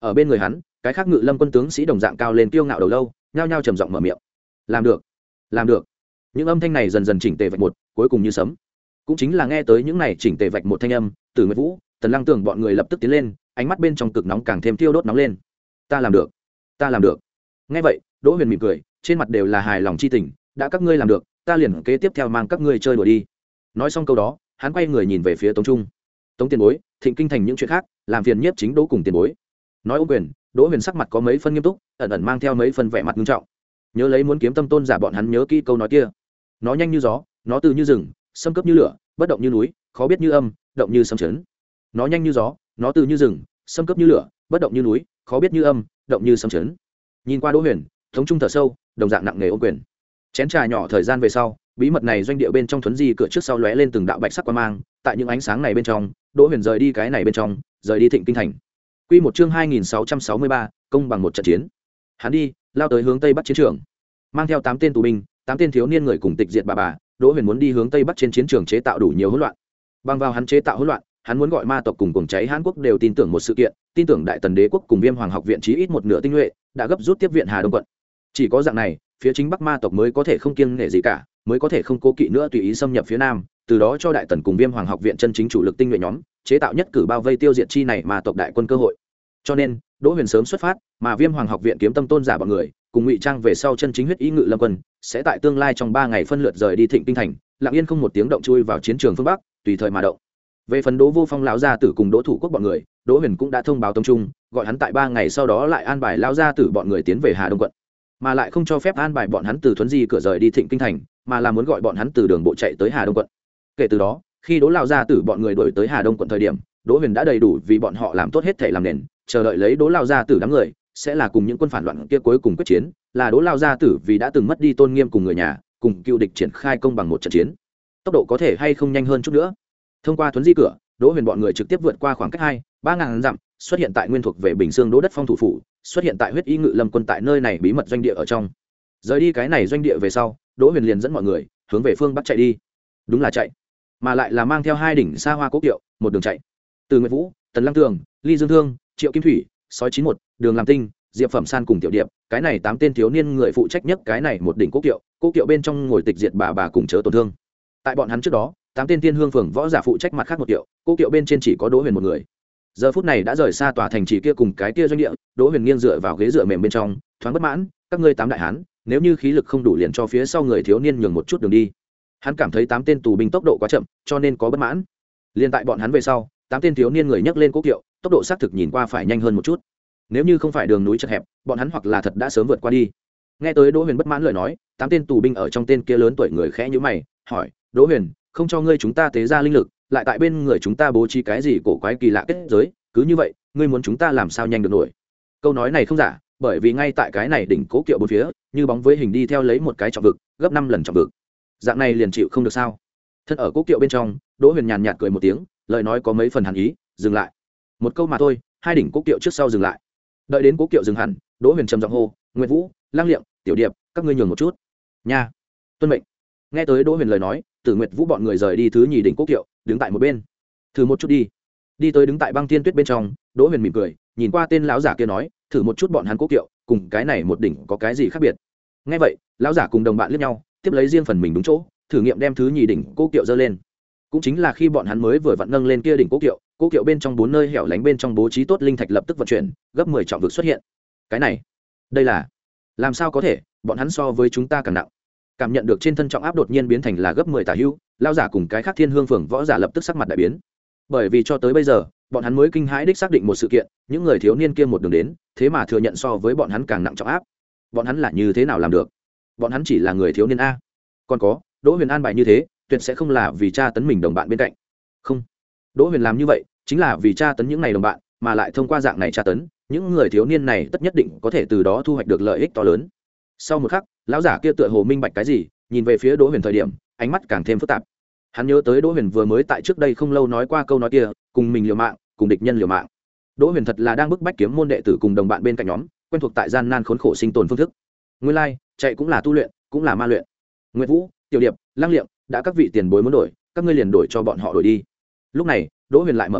A: ở bên người hắn cái khác ngự lâm quân tướng sĩ đồng dạng cao lên kiêu ngạo đầu lâu nhao nhao trầm giọng mở miệng. Làm được, làm được. Những âm thanh này dần dần chỉnh tề vạch một, cuối cùng như sấm. Cũng chính là nghe tới những này chỉnh tề vạch một thanh âm, Tử Nguyệt Vũ, Tần Lăng Tường bọn người lập tức tiến lên, ánh mắt bên trong cực nóng càng thêm thiêu đốt nóng lên. Ta làm được, ta làm được. Nghe vậy, Đỗ Huyền mỉm cười, trên mặt đều là hài lòng chi tình, đã các ngươi làm được, ta liền kế tiếp theo mang các ngươi chơi đùa đi. Nói xong câu đó, hắn quay người nhìn về phía Tống Trung. Tống tiền bối, Thịnh Kinh thành những chuyện khác, làm phiền nhiếp chính Đỗ cùng tiền bối. Nói ôm quyền, Đỗ Huyền sắc mặt có mấy phân nghiêm túc, ẩn ẩn mang theo mấy phân vẻ mặt nghiêm trọng. Nhớ lấy muốn kiếm tâm tôn giả bọn hắn nhớ kỹ câu nói kia. Nó nhanh như gió, nó từ như rừng, xâm cấp như lửa, bất động như núi, khó biết như âm, động như sấm chấn. Nó nhanh như gió, nó từ như rừng, xâm cấp như lửa, bất động như núi, khó biết như âm, động như sấm chấn. Nhìn qua Đỗ Huyền, Tống Trung thở sâu, đồng dạng nặng nề ôm quyền. Chén trà nhỏ thời gian về sau, bí mật này doanh địa bên trong thuấn di cửa trước sau lóe lên từng đạo bạch sắc quang mang, tại những ánh sáng này bên trong, Đỗ Huyền rời đi cái này bên trong, rời đi Thịnh Kinh thành. Quy một chương hai nghìn sáu trăm sáu mươi ba, công bằng một trận chiến. Hắn đi, lao tới hướng tây bắc chiến trường, mang theo tám tên tù binh, tám tên thiếu niên người cùng tịch diệt bà bà. Đỗ Huyền muốn đi hướng tây bắc trên chiến trường chế tạo đủ nhiều hỗn loạn. Bằng vào hắn chế tạo hỗn loạn, hắn muốn gọi ma tộc cùng cuồng cháy Hán quốc đều tin tưởng một sự kiện, tin tưởng Đại Tần đế quốc cùng Viêm Hoàng học viện chí ít một nửa tinh nhuệ đã gấp rút tiếp viện Hà Đông quận. Chỉ có dạng này, phía chính bắc ma tộc mới có thể không kiêng nể gì cả, mới có thể không cố kỵ nữa tùy ý xâm nhập phía nam, từ đó cho Đại Tần cùng Viêm Hoàng học viện chân chính chủ lực tinh nhuệ nhóm chế tạo nhất cử bao vây tiêu diệt chi này ma tộc đại quân cơ hội. Cho nên, Đỗ Huyền sớm xuất phát, mà Viêm Hoàng học viện kiếm tâm tôn giả bọn người, cùng ngụy trang về sau chân chính huyết ý ngự lâm quân, sẽ tại tương lai trong ba ngày phân lượt rời đi Thịnh Kinh thành, lặng yên không một tiếng động chui vào chiến trường phương bắc, tùy thời mà động. Về phần Đỗ Vô Phong lão gia tử cùng Đỗ Thủ Quốc bọn người, Đỗ Huyền cũng đã thông báo Tông Trung, gọi hắn tại ba ngày sau đó lại an bài lão gia tử bọn người tiến về Hà Đông quận, mà lại không cho phép an bài bọn hắn từ thuấn di cửa rời đi Thịnh Kinh thành, mà là muốn gọi bọn hắn từ đường bộ chạy tới Hà Đông quận. Kể từ đó, khi Đỗ lão gia tử bọn người đuổi tới Hà Đông quận thời điểm, Đỗ Huyền đã đầy đủ vì bọn họ làm tốt hết thể làm nền, chờ đợi lấy Đỗ lão gia tử đám người sẽ là cùng những quân phản loạn kia cuối cùng quyết chiến, là Đỗ lão gia tử vì đã từng mất đi tôn nghiêm cùng người nhà, cùng cựu địch triển khai công bằng một trận chiến. Tốc độ có thể hay không nhanh hơn chút nữa. Thông qua thuấn di cửa, Đỗ Huyền bọn người trực tiếp vượt qua khoảng cách hai ba ngàn dặm, xuất hiện tại nguyên thuộc về Bình Dương Đỗ đất phong thủ phủ, xuất hiện tại huyết y ngự lâm quân tại nơi này bí mật doanh địa ở trong. Rời đi cái này doanh địa về sau, Đỗ Huyền liền dẫn mọi người hướng về phương bắc chạy đi. Đúng là chạy, mà lại là mang theo hai đỉnh xa hoa cố kiệu, một đường chạy. Từ Nguyệt Vũ, Tần Lăng Tường, Ly Dương Thương, Triệu Kim Thủy, Sói chín một, Đường Làm Tinh, Diệp Phẩm San cùng Tiểu Điệp, cái này tám tên thiếu niên người phụ trách nhất cái này một đỉnh cố kiệu, cố kiệu bên trong ngồi tịch diệt bà bà cùng chớ tổn thương. Tại bọn hắn trước đó, tám tên tiên hương phường võ giả phụ trách mặt khác một kiệu, cố kiệu bên trên chỉ có Đỗ Huyền một người. Giờ phút này đã rời xa tòa thành trì kia cùng cái kia doanh địa, Đỗ Huyền nghiêng dựa vào ghế dựa mềm bên trong, thoáng bất mãn, các ngươi tám đại hán, nếu như khí lực không đủ liền cho phía sau người thiếu niên nhường một chút đường đi. Hắn cảm thấy tám tên tù binh tốc độ quá chậm, cho nên có bất mãn. Liên tại bọn hắn về sau, tám tên thiếu niên người nhấc lên cố kiệu, tốc độ xác thực nhìn qua phải nhanh hơn một chút. Nếu như không phải đường núi chật hẹp, bọn hắn hoặc là thật đã sớm vượt qua đi. Nghe tới Đỗ Huyền bất mãn lời nói, tám tên tù binh ở trong tên kia lớn tuổi người khẽ nhíu mày, hỏi: "Đỗ Huyền, không cho ngươi chúng ta tế ra linh lực, lại tại bên người chúng ta bố trí cái gì cổ quái kỳ lạ kết giới, cứ như vậy, ngươi muốn chúng ta làm sao nhanh được nổi?" Câu nói này không giả, bởi vì ngay tại cái này đỉnh cố kiệu bốn phía, như bóng với hình đi theo lấy một cái trọng vực, gấp năm lần trọng vực. Dạng này liền chịu không được sao? Thân ở cố kiệu bên trong, Đỗ Huyền nhàn nhạt cười một tiếng, lời nói có mấy phần hàn ý, dừng lại. Một câu mà thôi, hai đỉnh cố kiệu trước sau dừng lại. Đợi đến cố kiệu dừng hẳn, Đỗ Huyền trầm giọng hô: "Nguyệt Vũ, Lang Liệm, Tiểu Điệp, các ngươi nhường một chút." "Nha." "Tuân mệnh." Nghe tới Đỗ Huyền lời nói, Tử Nguyệt Vũ bọn người rời đi thứ nhì đỉnh cố kiệu, đứng tại một bên. "Thử một chút đi." Đi tới đứng tại băng thiên tuyết bên trong, Đỗ Huyền mỉm cười, nhìn qua tên lão giả kia nói: "Thử một chút bọn hắn cố kiệu, cùng cái này một đỉnh có cái gì khác biệt?" Nghe vậy, lão giả cùng đồng bạn liếc nhau, tiếp lấy riêng phần mình đúng chỗ, thử nghiệm đem thứ nhì đỉnh cố kiệu giơ lên. Cũng chính là khi bọn hắn mới vừa vặn nâng lên kia đỉnh cố kiệu, cố kiệu bên trong bốn nơi hẻo lánh bên trong bố trí tốt linh thạch lập tức vận chuyển, gấp mười trọng vực xuất hiện. Cái này, đây là làm sao có thể, bọn hắn so với chúng ta càng nặng. Cảm nhận được trên thân trọng áp đột nhiên biến thành là gấp mười tả hữu, lão giả cùng cái khác thiên hương phường võ giả lập tức sắc mặt đại biến. Bởi vì cho tới bây giờ, bọn hắn mới kinh hãi đích xác định một sự kiện, những người thiếu niên kia một đường đến, thế mà thừa nhận so với bọn hắn càng nặng trọng áp. Bọn hắn là như thế nào làm được? Bọn hắn chỉ là người thiếu niên a. Còn có, Đỗ Huyền an bài như thế, tuyệt sẽ không là vì tra tấn mình đồng bạn bên cạnh. Không. Đỗ Huyền làm như vậy, chính là vì tra tấn những này đồng bạn, mà lại thông qua dạng này tra tấn, những người thiếu niên này tất nhất định có thể từ đó thu hoạch được lợi ích to lớn. Sau một khắc, lão giả kia tựa hồ minh bạch cái gì, nhìn về phía Đỗ Huyền thời điểm, ánh mắt càng thêm phức tạp. Hắn nhớ tới Đỗ Huyền vừa mới tại trước đây không lâu nói qua câu nói kia, cùng mình liều mạng, cùng địch nhân liều mạng. Đỗ Huyền thật là đang bức bách kiếm môn đệ tử cùng đồng bạn bên cạnh nhóm, quen thuộc tại gian nan khốn khổ sinh tồn phương thức. Nguyên lai, like, chạy cũng là tu luyện, cũng là ma luyện. Nguyệt Vũ, Tiểu Điệp, Lang Liệm, đã các vị tiền bối muốn đổi, các ngươi liền đổi cho bọn họ đổi đi. Lúc này, Đỗ Huyền lại mở miệng,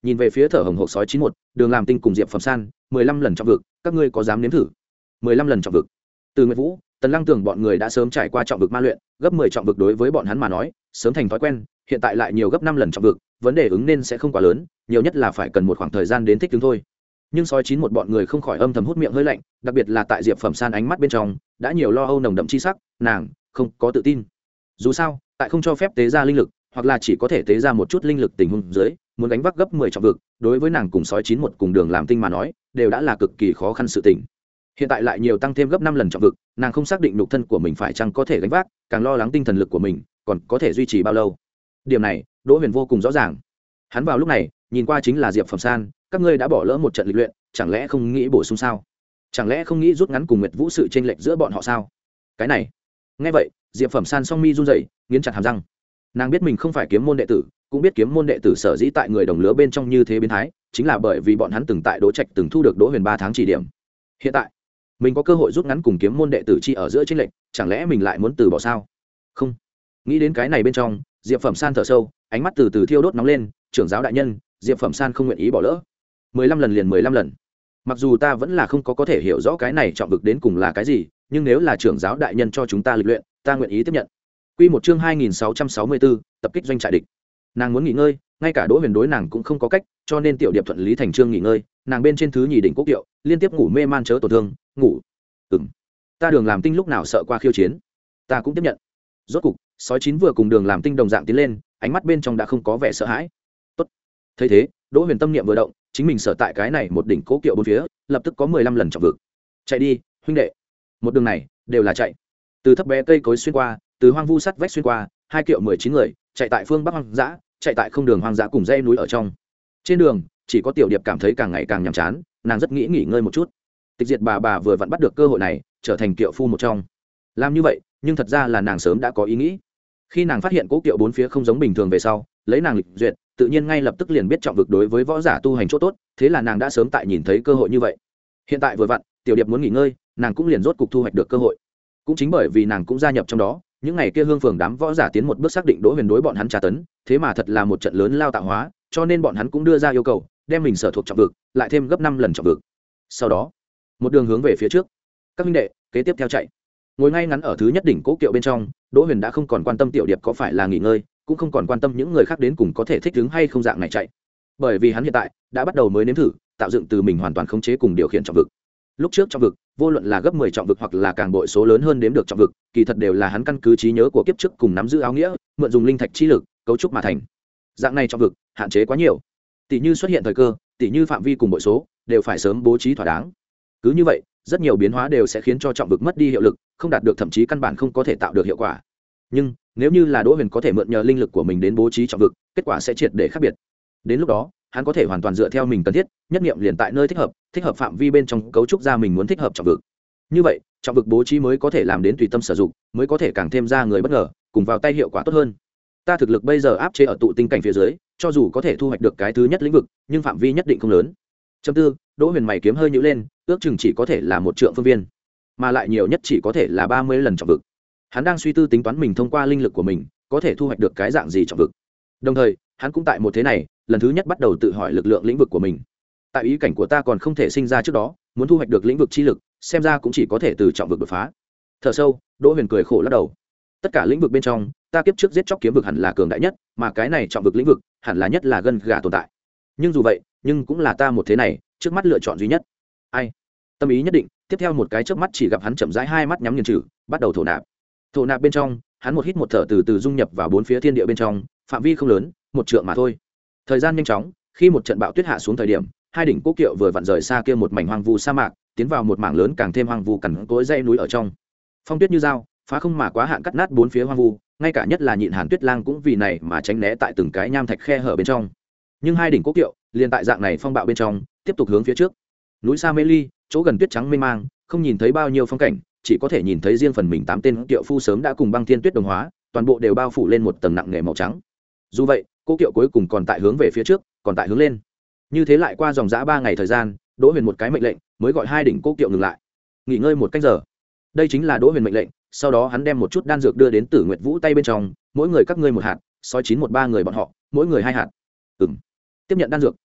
A: nhìn về phía thở hồng hộc sói chín một đường làm tinh cùng diệp phẩm san mười lăm lần trọng vực, các ngươi có dám nếm thử? Mười lăm lần trọng vực. Từ Nguyệt Vũ, Tần Lăng tưởng bọn người đã sớm trải qua trọng vực ma luyện, gấp mười trọng vực đối với bọn hắn mà nói sớm thành thói quen, hiện tại lại nhiều gấp năm lần trọng vực, vấn đề ứng nên sẽ không quá lớn, nhiều nhất là phải cần một khoảng thời gian đến thích ứng thôi. Nhưng sói chín một bọn người không khỏi âm thầm hút miệng hơi lạnh, đặc biệt là tại diệp phẩm san ánh mắt bên trong đã nhiều lo âu nồng đậm chi sắc, nàng không có tự tin. Dù sao tại không cho phép tế ra linh lực hoặc là chỉ có thể tế ra một chút linh lực tình huống dưới, muốn đánh vác gấp mười trọng vực đối với nàng cùng sói chín một cùng đường làm tinh mà nói đều đã là cực kỳ khó khăn sự tình. Hiện tại lại nhiều tăng thêm gấp năm lần trọng vực, nàng không xác định nhục thân của mình phải chăng có thể gánh vác, càng lo lắng tinh thần lực của mình còn có thể duy trì bao lâu. Điểm này Đỗ Huyền vô cùng rõ ràng. Hắn vào lúc này nhìn qua chính là diệp phẩm san, các ngươi đã bỏ lỡ một trận lịch luyện, chẳng lẽ không nghĩ bổ sung sao? Chẳng lẽ không nghĩ rút ngắn cùng Nguyệt Vũ sự chênh lệch giữa bọn họ sao? Cái này nghe vậy diệp phẩm san song mi run rẩy, nghiến chặt hàm răng. Nàng biết mình không phải kiếm môn đệ tử, cũng biết kiếm môn đệ tử sở dĩ tại người đồng lứa bên trong như thế biến thái chính là bởi vì bọn hắn từng tại Đỗ Trạch từng thu được Đỗ Huyền ba tháng chỉ điểm. Hiện tại mình có cơ hội rút ngắn cùng kiếm môn đệ tử chi ở giữa chênh lệch, chẳng lẽ mình lại muốn từ bỏ sao? Không. Nghĩ đến cái này bên trong, diệp phẩm san thở sâu, ánh mắt từ từ thiêu đốt nóng lên. Trưởng giáo đại nhân, diệp phẩm san không nguyện ý bỏ lỡ. Mười lăm lần liền mười lăm lần. Mặc dù ta vẫn là không có có thể hiểu rõ cái này trọng vực đến cùng là cái gì, nhưng nếu là trưởng giáo đại nhân cho chúng ta lịch luyện, ta nguyện ý tiếp nhận. Quy một chương hai nghìn sáu trăm sáu mươi bốn, tập kích doanh trại địch. Nàng muốn nghỉ ngơi, ngay cả Đỗ Huyền đối nàng cũng không có cách, cho nên tiểu điệp thuận lý thành chương nghỉ ngơi. Nàng bên trên thứ nhì đỉnh quốc kiệu, liên tiếp ngủ mê man chớ tổn thương, ngủ. Ừm. Ta đường làm tinh lúc nào sợ qua khiêu chiến, ta cũng tiếp nhận. Rốt cục, sói chín vừa cùng đường làm tinh đồng dạng tiến lên, ánh mắt bên trong đã không có vẻ sợ hãi. Tốt. Thấy thế, Đỗ Huyền tâm niệm vừa động, chính mình sợ tại cái này một đỉnh cố kiệu bốn phía, lập tức có mười lăm lần trọng vực. Chạy đi, huynh đệ. Một đường này đều là chạy. Từ thấp bé cây cối xuyên qua, từ hoang vu sắt vách xuyên qua, hai kiệu mười chín người, chạy tại phương bắc hoang dã, chạy tại không đường hoang dã cùng dãy núi ở trong. Trên đường, chỉ có tiểu điệp cảm thấy càng ngày càng nhàm chán, nàng rất nghĩ nghỉ ngơi một chút. Tịch Diệt bà bà vừa vặn bắt được cơ hội này, trở thành kiệu phu một trong. Làm như vậy, nhưng thật ra là nàng sớm đã có ý nghĩ. Khi nàng phát hiện cố kiệu bốn phía không giống bình thường về sau, lấy nàng lịch duyệt, tự nhiên ngay lập tức liền biết trọng vực đối với võ giả tu hành chỗ tốt, thế là nàng đã sớm tại nhìn thấy cơ hội như vậy. Hiện tại vừa vặn, tiểu điệp muốn nghỉ ngơi, nàng cũng liền rốt cục thu hoạch được cơ hội. Cũng chính bởi vì nàng cũng gia nhập trong đó, những ngày kia hương phường đám võ giả tiến một bước xác định Đỗ Huyền đối bọn hắn tra tấn, thế mà thật là một trận lớn lao tạo hóa, cho nên bọn hắn cũng đưa ra yêu cầu, đem mình sở thuộc trọng vực, lại thêm gấp năm lần trọng vực. Sau đó, một đường hướng về phía trước. Các huynh đệ, kế tiếp theo chạy. Ngồi ngay ngắn ở thứ nhất đỉnh cố kiệu bên trong, Đỗ Huyền đã không còn quan tâm tiểu điệp có phải là nghỉ ngơi, cũng không còn quan tâm những người khác đến cùng có thể thích ứng hay không dạng này chạy. Bởi vì hắn hiện tại đã bắt đầu mới nếm thử, tạo dựng từ mình hoàn toàn khống chế cùng điều khiển trọng vực. Lúc trước trọng vực, vô luận là gấp mười trọng vực hoặc là càng bội số lớn hơn đếm được trọng vực, kỳ thật đều là hắn căn cứ trí nhớ của kiếp trước cùng nắm giữ áo nghĩa, mượn dùng linh thạch chi lực, cấu trúc mà thành. Dạng này trọng vực, hạn chế quá nhiều. Tỷ như xuất hiện thời cơ, tỷ như phạm vi cùng bội số, đều phải sớm bố trí thỏa đáng. Cứ như vậy, rất nhiều biến hóa đều sẽ khiến cho trọng vực mất đi hiệu lực, không đạt được thậm chí căn bản không có thể tạo được hiệu quả. Nhưng nếu như là Đỗ Huyền có thể mượn nhờ linh lực của mình đến bố trí trọng vực, kết quả sẽ triệt để khác biệt. Đến lúc đó, hắn có thể hoàn toàn dựa theo mình cần thiết, nhất niệm liền tại nơi thích hợp, thích hợp phạm vi bên trong cấu trúc ra mình muốn thích hợp trọng vực. Như vậy, trọng vực bố trí mới có thể làm đến tùy tâm sử dụng, mới có thể càng thêm ra người bất ngờ, cùng vào tay hiệu quả tốt hơn. Ta thực lực bây giờ áp chế ở tụ tinh cảnh phía dưới, cho dù có thể thu hoạch được cái thứ nhất lĩnh vực, nhưng phạm vi nhất định không lớn. Châm tư, Đỗ Huyền mày kiếm hơi nhíu lên, ước chừng chỉ có thể là một trượng phương viên, mà lại nhiều nhất chỉ có thể là ba mươi lần trọng vực. Hắn đang suy tư tính toán mình thông qua linh lực của mình, có thể thu hoạch được cái dạng gì trọng vực. Đồng thời, hắn cũng tại một thế này, lần thứ nhất bắt đầu tự hỏi lực lượng lĩnh vực của mình. Tại ý cảnh của ta còn không thể sinh ra trước đó, muốn thu hoạch được lĩnh vực chi lực, xem ra cũng chỉ có thể từ trọng vực đột phá. Thở sâu, Đỗ Huyền cười khổ lắc đầu. Tất cả lĩnh vực bên trong, ta kiếp trước giết chóc kiếm vực hẳn là cường đại nhất, mà cái này trọng vực lĩnh vực, hẳn là nhất là gân gà tồn tại. Nhưng dù vậy, nhưng cũng là ta một thế này, trước mắt lựa chọn duy nhất. Ai? Tâm ý nhất định, tiếp theo một cái chớp mắt chỉ gặp hắn chậm rãi hai mắt nhắm nghiền trừ, bắt đầu thổ nạp. Thổ nạp bên trong, hắn một hít một thở từ từ dung nhập vào bốn phía thiên địa bên trong, phạm vi không lớn, một trượng mà thôi. Thời gian nhanh chóng, khi một trận bão tuyết hạ xuống thời điểm, hai đỉnh cố kiệu vừa vặn rời xa kia một mảnh hoang vu sa mạc, tiến vào một mảng lớn càng thêm hoang vu cằn cỗi dãy núi ở trong. Phong tuyết như dao, phá không mà quá hạn cắt nát bốn phía hoang vu, ngay cả nhất là Nhịn Hàn Tuyết Lang cũng vì này mà tránh né tại từng cái nham thạch khe hở bên trong. Nhưng hai đỉnh cố kiệu, liền tại dạng này phong bạo bên trong, tiếp tục hướng phía trước. Núi Sa Mê Ly, chỗ gần tuyết trắng mênh mang, không nhìn thấy bao nhiêu phong cảnh, chỉ có thể nhìn thấy riêng phần mình tám tên kiệu phu sớm đã cùng băng thiên tuyết đồng hóa, toàn bộ đều bao phủ lên một tầng nặng nề màu trắng. Dù vậy, cố kiệu cuối cùng còn tại hướng về phía trước, còn tại hướng lên. Như thế lại qua dòng dã ba ngày thời gian, Đỗ Huyền một cái mệnh lệnh, mới gọi hai đỉnh cố kiệu ngừng lại, nghỉ ngơi một canh giờ. Đây chính là Đỗ Huyền mệnh lệnh. Sau đó hắn đem một chút đan dược đưa đến Tử Nguyệt Vũ tay bên trong, mỗi người các ngươi một hạt, sói chín một ba người bọn họ, mỗi người hai hạt. Ừm. Tiếp nhận đan dược,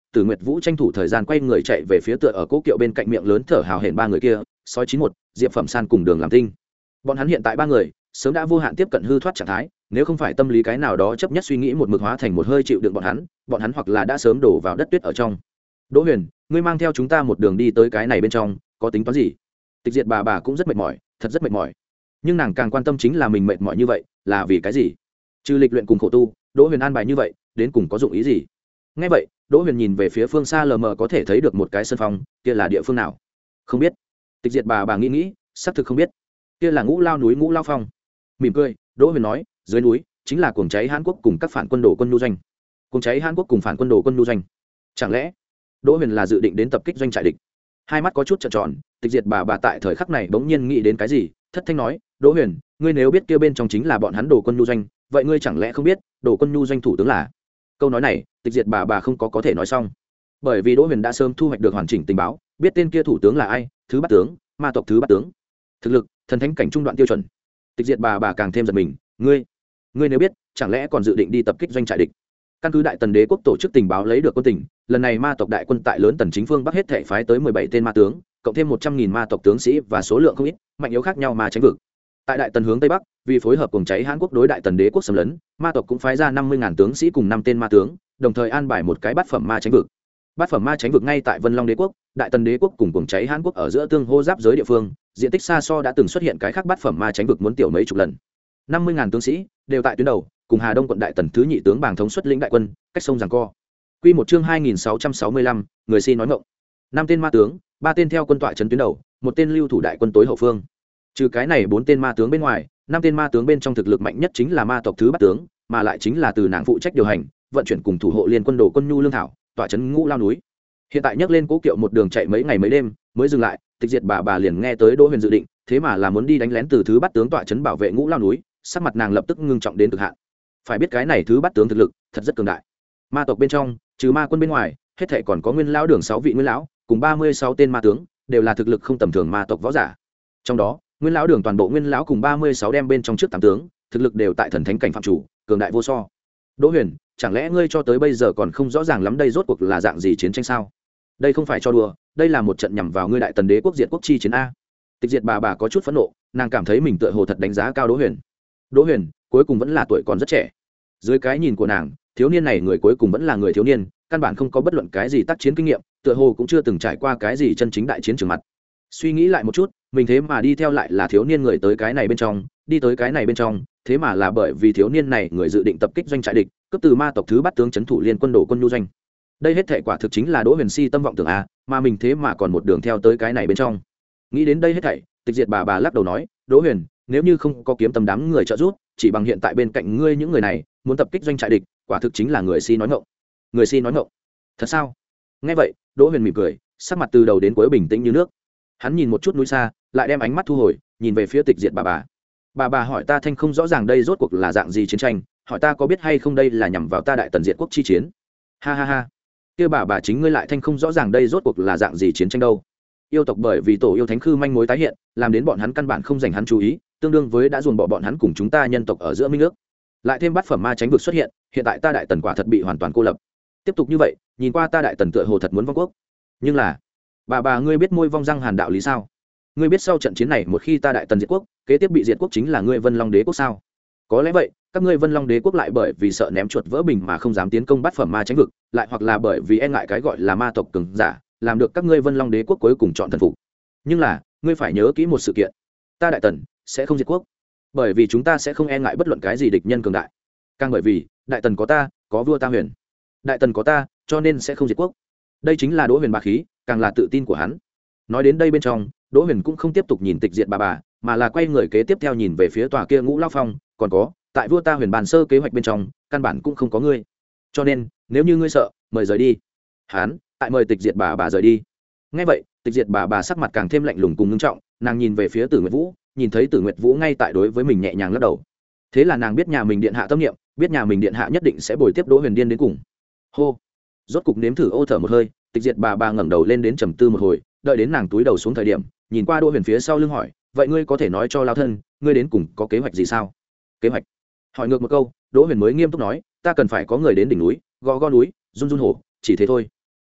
A: Tử Nguyệt Vũ tranh thủ thời gian quay người chạy về phía tựa ở cố kiệu bên cạnh miệng lớn thở hào hển ba người kia, sói chín một, Diệp Phẩm San cùng Đường Làm Tinh. Bọn hắn hiện tại ba người sớm đã vô hạn tiếp cận hư thoát trạng thái, nếu không phải tâm lý cái nào đó chấp nhất suy nghĩ một mực hóa thành một hơi chịu đựng bọn hắn, bọn hắn hoặc là đã sớm đổ vào đất tuyết ở trong. Đỗ Huyền, ngươi mang theo chúng ta một đường đi tới cái này bên trong, có tính toán gì? Tịch Diệt bà bà cũng rất mệt mỏi, thật rất mệt mỏi. Nhưng nàng càng quan tâm chính là mình mệt mỏi như vậy, là vì cái gì? Trừ lịch luyện cùng khổ tu, Đỗ Huyền an bài như vậy, đến cùng có dụng ý gì? Nghe vậy, Đỗ Huyền nhìn về phía phương xa lờ mờ có thể thấy được một cái sân phong, kia là địa phương nào? Không biết. Tịch Diệt bà bà nghĩ nghĩ, xác thực không biết. Kia là Ngũ Lao núi Ngũ Lao phong. Mỉm cười, Đỗ Huyền nói, dưới núi chính là cuồng cháy Hàn Quốc cùng các phản quân đồ quân nhu doanh. Cuồng cháy Hàn Quốc cùng phản quân đồ quân nhu doanh. Chẳng lẽ Đỗ Huyền là dự định đến tập kích doanh trại địch? Hai mắt có chút trợn tròn, Tịch Diệt bà bà tại thời khắc này bỗng nhiên nghĩ đến cái gì, thất thanh nói, Đỗ Huyền, ngươi nếu biết kia bên trong chính là bọn hắn đồ quân nhu doanh, vậy ngươi chẳng lẽ không biết đồ quân nhu doanh thủ tướng là? Câu nói này, Tịch Diệt bà bà không có có thể nói xong, bởi vì Đỗ Huyền đã sớm thu hoạch được hoàn chỉnh tình báo, biết tên kia thủ tướng là ai, thứ bát tướng, ma tộc thứ bát tướng, thực lực thần thánh cảnh trung đoạn tiêu chuẩn. Tịch Diệt bà bà càng thêm giật mình, ngươi ngươi nếu biết, chẳng lẽ còn dự định đi tập kích doanh trại địch? Căn cứ Đại Tần Đế quốc tổ chức tình báo lấy được quân tình, lần này ma tộc đại quân tại lớn Tần chính phương bắc hết thể phái tới mười bảy tên ma tướng, cộng thêm một trăm nghìn ma tộc tướng sĩ và số lượng không ít, mạnh yếu khác nhau mà tránh vực. Tại Đại Tần hướng tây bắc, vì phối hợp cùng cháy Hàn Quốc đối Đại Tần Đế quốc xâm lấn, ma tộc cũng phái ra năm mươi nghìn tướng sĩ cùng năm tên ma tướng, đồng thời an bài một cái bát phẩm ma tránh vực. Bát phẩm ma tránh vực ngay tại Vân Long Đế quốc, Đại Tần Đế quốc cùng cùng cháy Hàn Quốc ở giữa tương hô giáp giới địa phương, diện tích xa so đã từng xuất hiện cái khác bát phẩm ma tránh vực muốn tiểu mấy chục lần. năm mươi nghìn tướng sĩ đều tại tuyến đầu, cùng Hà Đông quận Đại Tần thứ nhị tướng Bàng thống xuất lĩnh đại quân, cách sông giằng co. Quy một chương hai nghìn sáu trăm sáu mươi lăm, người si nói ngọng. Năm tên ma tướng, ba tên theo quân tọa trấn tuyến đầu, một tên lưu thủ đại quân tối hậu phương. Trừ cái này bốn tên ma tướng bên ngoài, năm tên ma tướng bên trong thực lực mạnh nhất chính là ma tộc thứ bát tướng, mà lại chính là từ nàng phụ trách điều hành, vận chuyển cùng thủ hộ liên quân đồ quân nhu lương thảo, tọa trấn Ngũ Lao núi. Hiện tại nhấc lên cố kiệu một đường chạy mấy ngày mấy đêm, mới dừng lại, Tịch Diệt bà bà liền nghe tới Đỗ Huyền dự định, thế mà là muốn đi đánh lén từ thứ bát tướng tọa trấn bảo vệ Ngũ Lao núi, sắc mặt nàng lập tức ngưng trọng đến cực hạn. Phải biết cái này thứ bát tướng thực lực thật rất cường đại. Ma tộc bên trong, trừ ma quân bên ngoài, hết thảy còn có nguyên lão đường sáu vị nguyên lão, cùng ba mươi sáu tên ma tướng, đều là thực lực không tầm thường ma tộc võ giả. Trong đó, nguyên lão đường toàn bộ nguyên lão cùng ba mươi sáu đem bên trong trước tám tướng, thực lực đều tại thần thánh cảnh phạm chủ, cường đại vô so. Đỗ Huyền, chẳng lẽ ngươi cho tới bây giờ còn không rõ ràng lắm đây rốt cuộc là dạng gì chiến tranh sao? Đây không phải cho đùa, đây là một trận nhằm vào ngươi Đại Tần Đế quốc diệt quốc chi chiến a. Tịch Diệt bà bà có chút phẫn nộ, nàng cảm thấy mình tựa hồ thật đánh giá cao Đỗ Huyền. Đỗ Huyền, cuối cùng vẫn là tuổi còn rất trẻ. Dưới cái nhìn của nàng, thiếu niên này người cuối cùng vẫn là người thiếu niên, căn bản không có bất luận cái gì tác chiến kinh nghiệm, tựa hồ cũng chưa từng trải qua cái gì chân chính đại chiến trường mặt. Suy nghĩ lại một chút, mình thế mà đi theo lại là thiếu niên người tới cái này bên trong, đi tới cái này bên trong, thế mà là bởi vì thiếu niên này người dự định tập kích doanh trại địch, cướp từ ma tộc thứ bát tướng trấn thủ liên quân đổ quân nhu doanh. Đây hết thảy quả thực chính là Đỗ Huyền si tâm vọng tưởng a, mà mình thế mà còn một đường theo tới cái này bên trong. Nghĩ đến đây hết thảy, Tịch Diệt bà bà lắc đầu nói, Đỗ Huyền, nếu như không có kiếm tầm đám người trợ giúp, chỉ bằng hiện tại bên cạnh ngươi những người này, muốn tập kích doanh trại địch, quả thực chính là người si nói ngọng. Người si nói ngọng? Thật sao? Nghe vậy, Đỗ Huyền mỉm cười, sắc mặt từ đầu đến cuối bình tĩnh như nước. Hắn nhìn một chút núi xa, lại đem ánh mắt thu hồi, nhìn về phía Tịch Diệt bà bà. Bà bà hỏi ta thanh không rõ ràng đây rốt cuộc là dạng gì chiến tranh, hỏi ta có biết hay không đây là nhằm vào ta Đại Tần diệt quốc chi chiến. Ha ha ha. Kia bà bà chính ngươi lại thanh không rõ ràng đây rốt cuộc là dạng gì chiến tranh đâu. Yêu tộc bởi vì tổ yêu thánh khư manh mối tái hiện, làm đến bọn hắn căn bản không dành hắn chú ý, tương đương với đã dồn bỏ bọn hắn cùng chúng ta nhân tộc ở giữa minh ước. Lại thêm bát phẩm ma tránh vực xuất hiện, hiện tại ta Đại Tần quả thật bị hoàn toàn cô lập. Tiếp tục như vậy, nhìn qua ta Đại Tần tựa hồ thật muốn vong quốc. Nhưng là, bà bà ngươi biết môi vong răng hàn đạo lý sao? Ngươi biết sau trận chiến này một khi ta Đại Tần diệt quốc, kế tiếp bị diệt quốc chính là ngươi Vân Long Đế quốc sao? Có lẽ vậy, các ngươi Vân Long Đế quốc lại bởi vì sợ ném chuột vỡ bình mà không dám tiến công bát phẩm ma tránh vực, lại hoặc là bởi vì e ngại cái gọi là ma tộc cường giả, làm được các ngươi Vân Long Đế quốc cuối cùng chọn thần phục. Nhưng là, ngươi phải nhớ kỹ một sự kiện, ta Đại Tần sẽ không diệt quốc, bởi vì chúng ta sẽ không e ngại bất luận cái gì địch nhân cường đại. Càng bởi vì, Đại Tần có ta, có vua ta Huyền. Đại Tần có ta, cho nên sẽ không diệt quốc. Đây chính là Đỗ Huyền bá khí, càng là tự tin của hắn. Nói đến đây bên trong, Đỗ Huyền cũng không tiếp tục nhìn Tịch Diệt bà bà, mà là quay người kế tiếp theo nhìn về phía tòa kia Ngũ Lao phong, còn có, tại vua ta Huyền bàn sơ kế hoạch bên trong, căn bản cũng không có ngươi. Cho nên, nếu như ngươi sợ, mời rời đi. Hắn, tại mời Tịch Diệt bà bà rời đi. Nghe vậy, Tịch Diệt bà bà sắc mặt càng thêm lạnh lùng cùng nghiêm trọng, nàng nhìn về phía Tử Nguyệt Vũ, nhìn thấy Tử Nguyệt Vũ ngay tại đối với mình nhẹ nhàng lắc đầu. Thế là nàng biết nhà mình điện hạ tâm niệm, biết nhà mình điện hạ nhất định sẽ bồi tiếp Đỗ Huyền Điên đến cùng. Hô, rốt cục nếm thử ô thở một hơi, Tịch Diệt bà bà ngẩng đầu lên đến trầm tư một hồi, đợi đến nàng túi đầu xuống thời điểm, nhìn qua Đỗ Huyền phía sau lưng hỏi, vậy ngươi có thể nói cho lao thân, ngươi đến cùng có kế hoạch gì sao? Kế hoạch? Hỏi ngược một câu, Đỗ Huyền mới nghiêm túc nói, ta cần phải có người đến đỉnh núi, gõ gõ núi, run run hổ, chỉ thế thôi.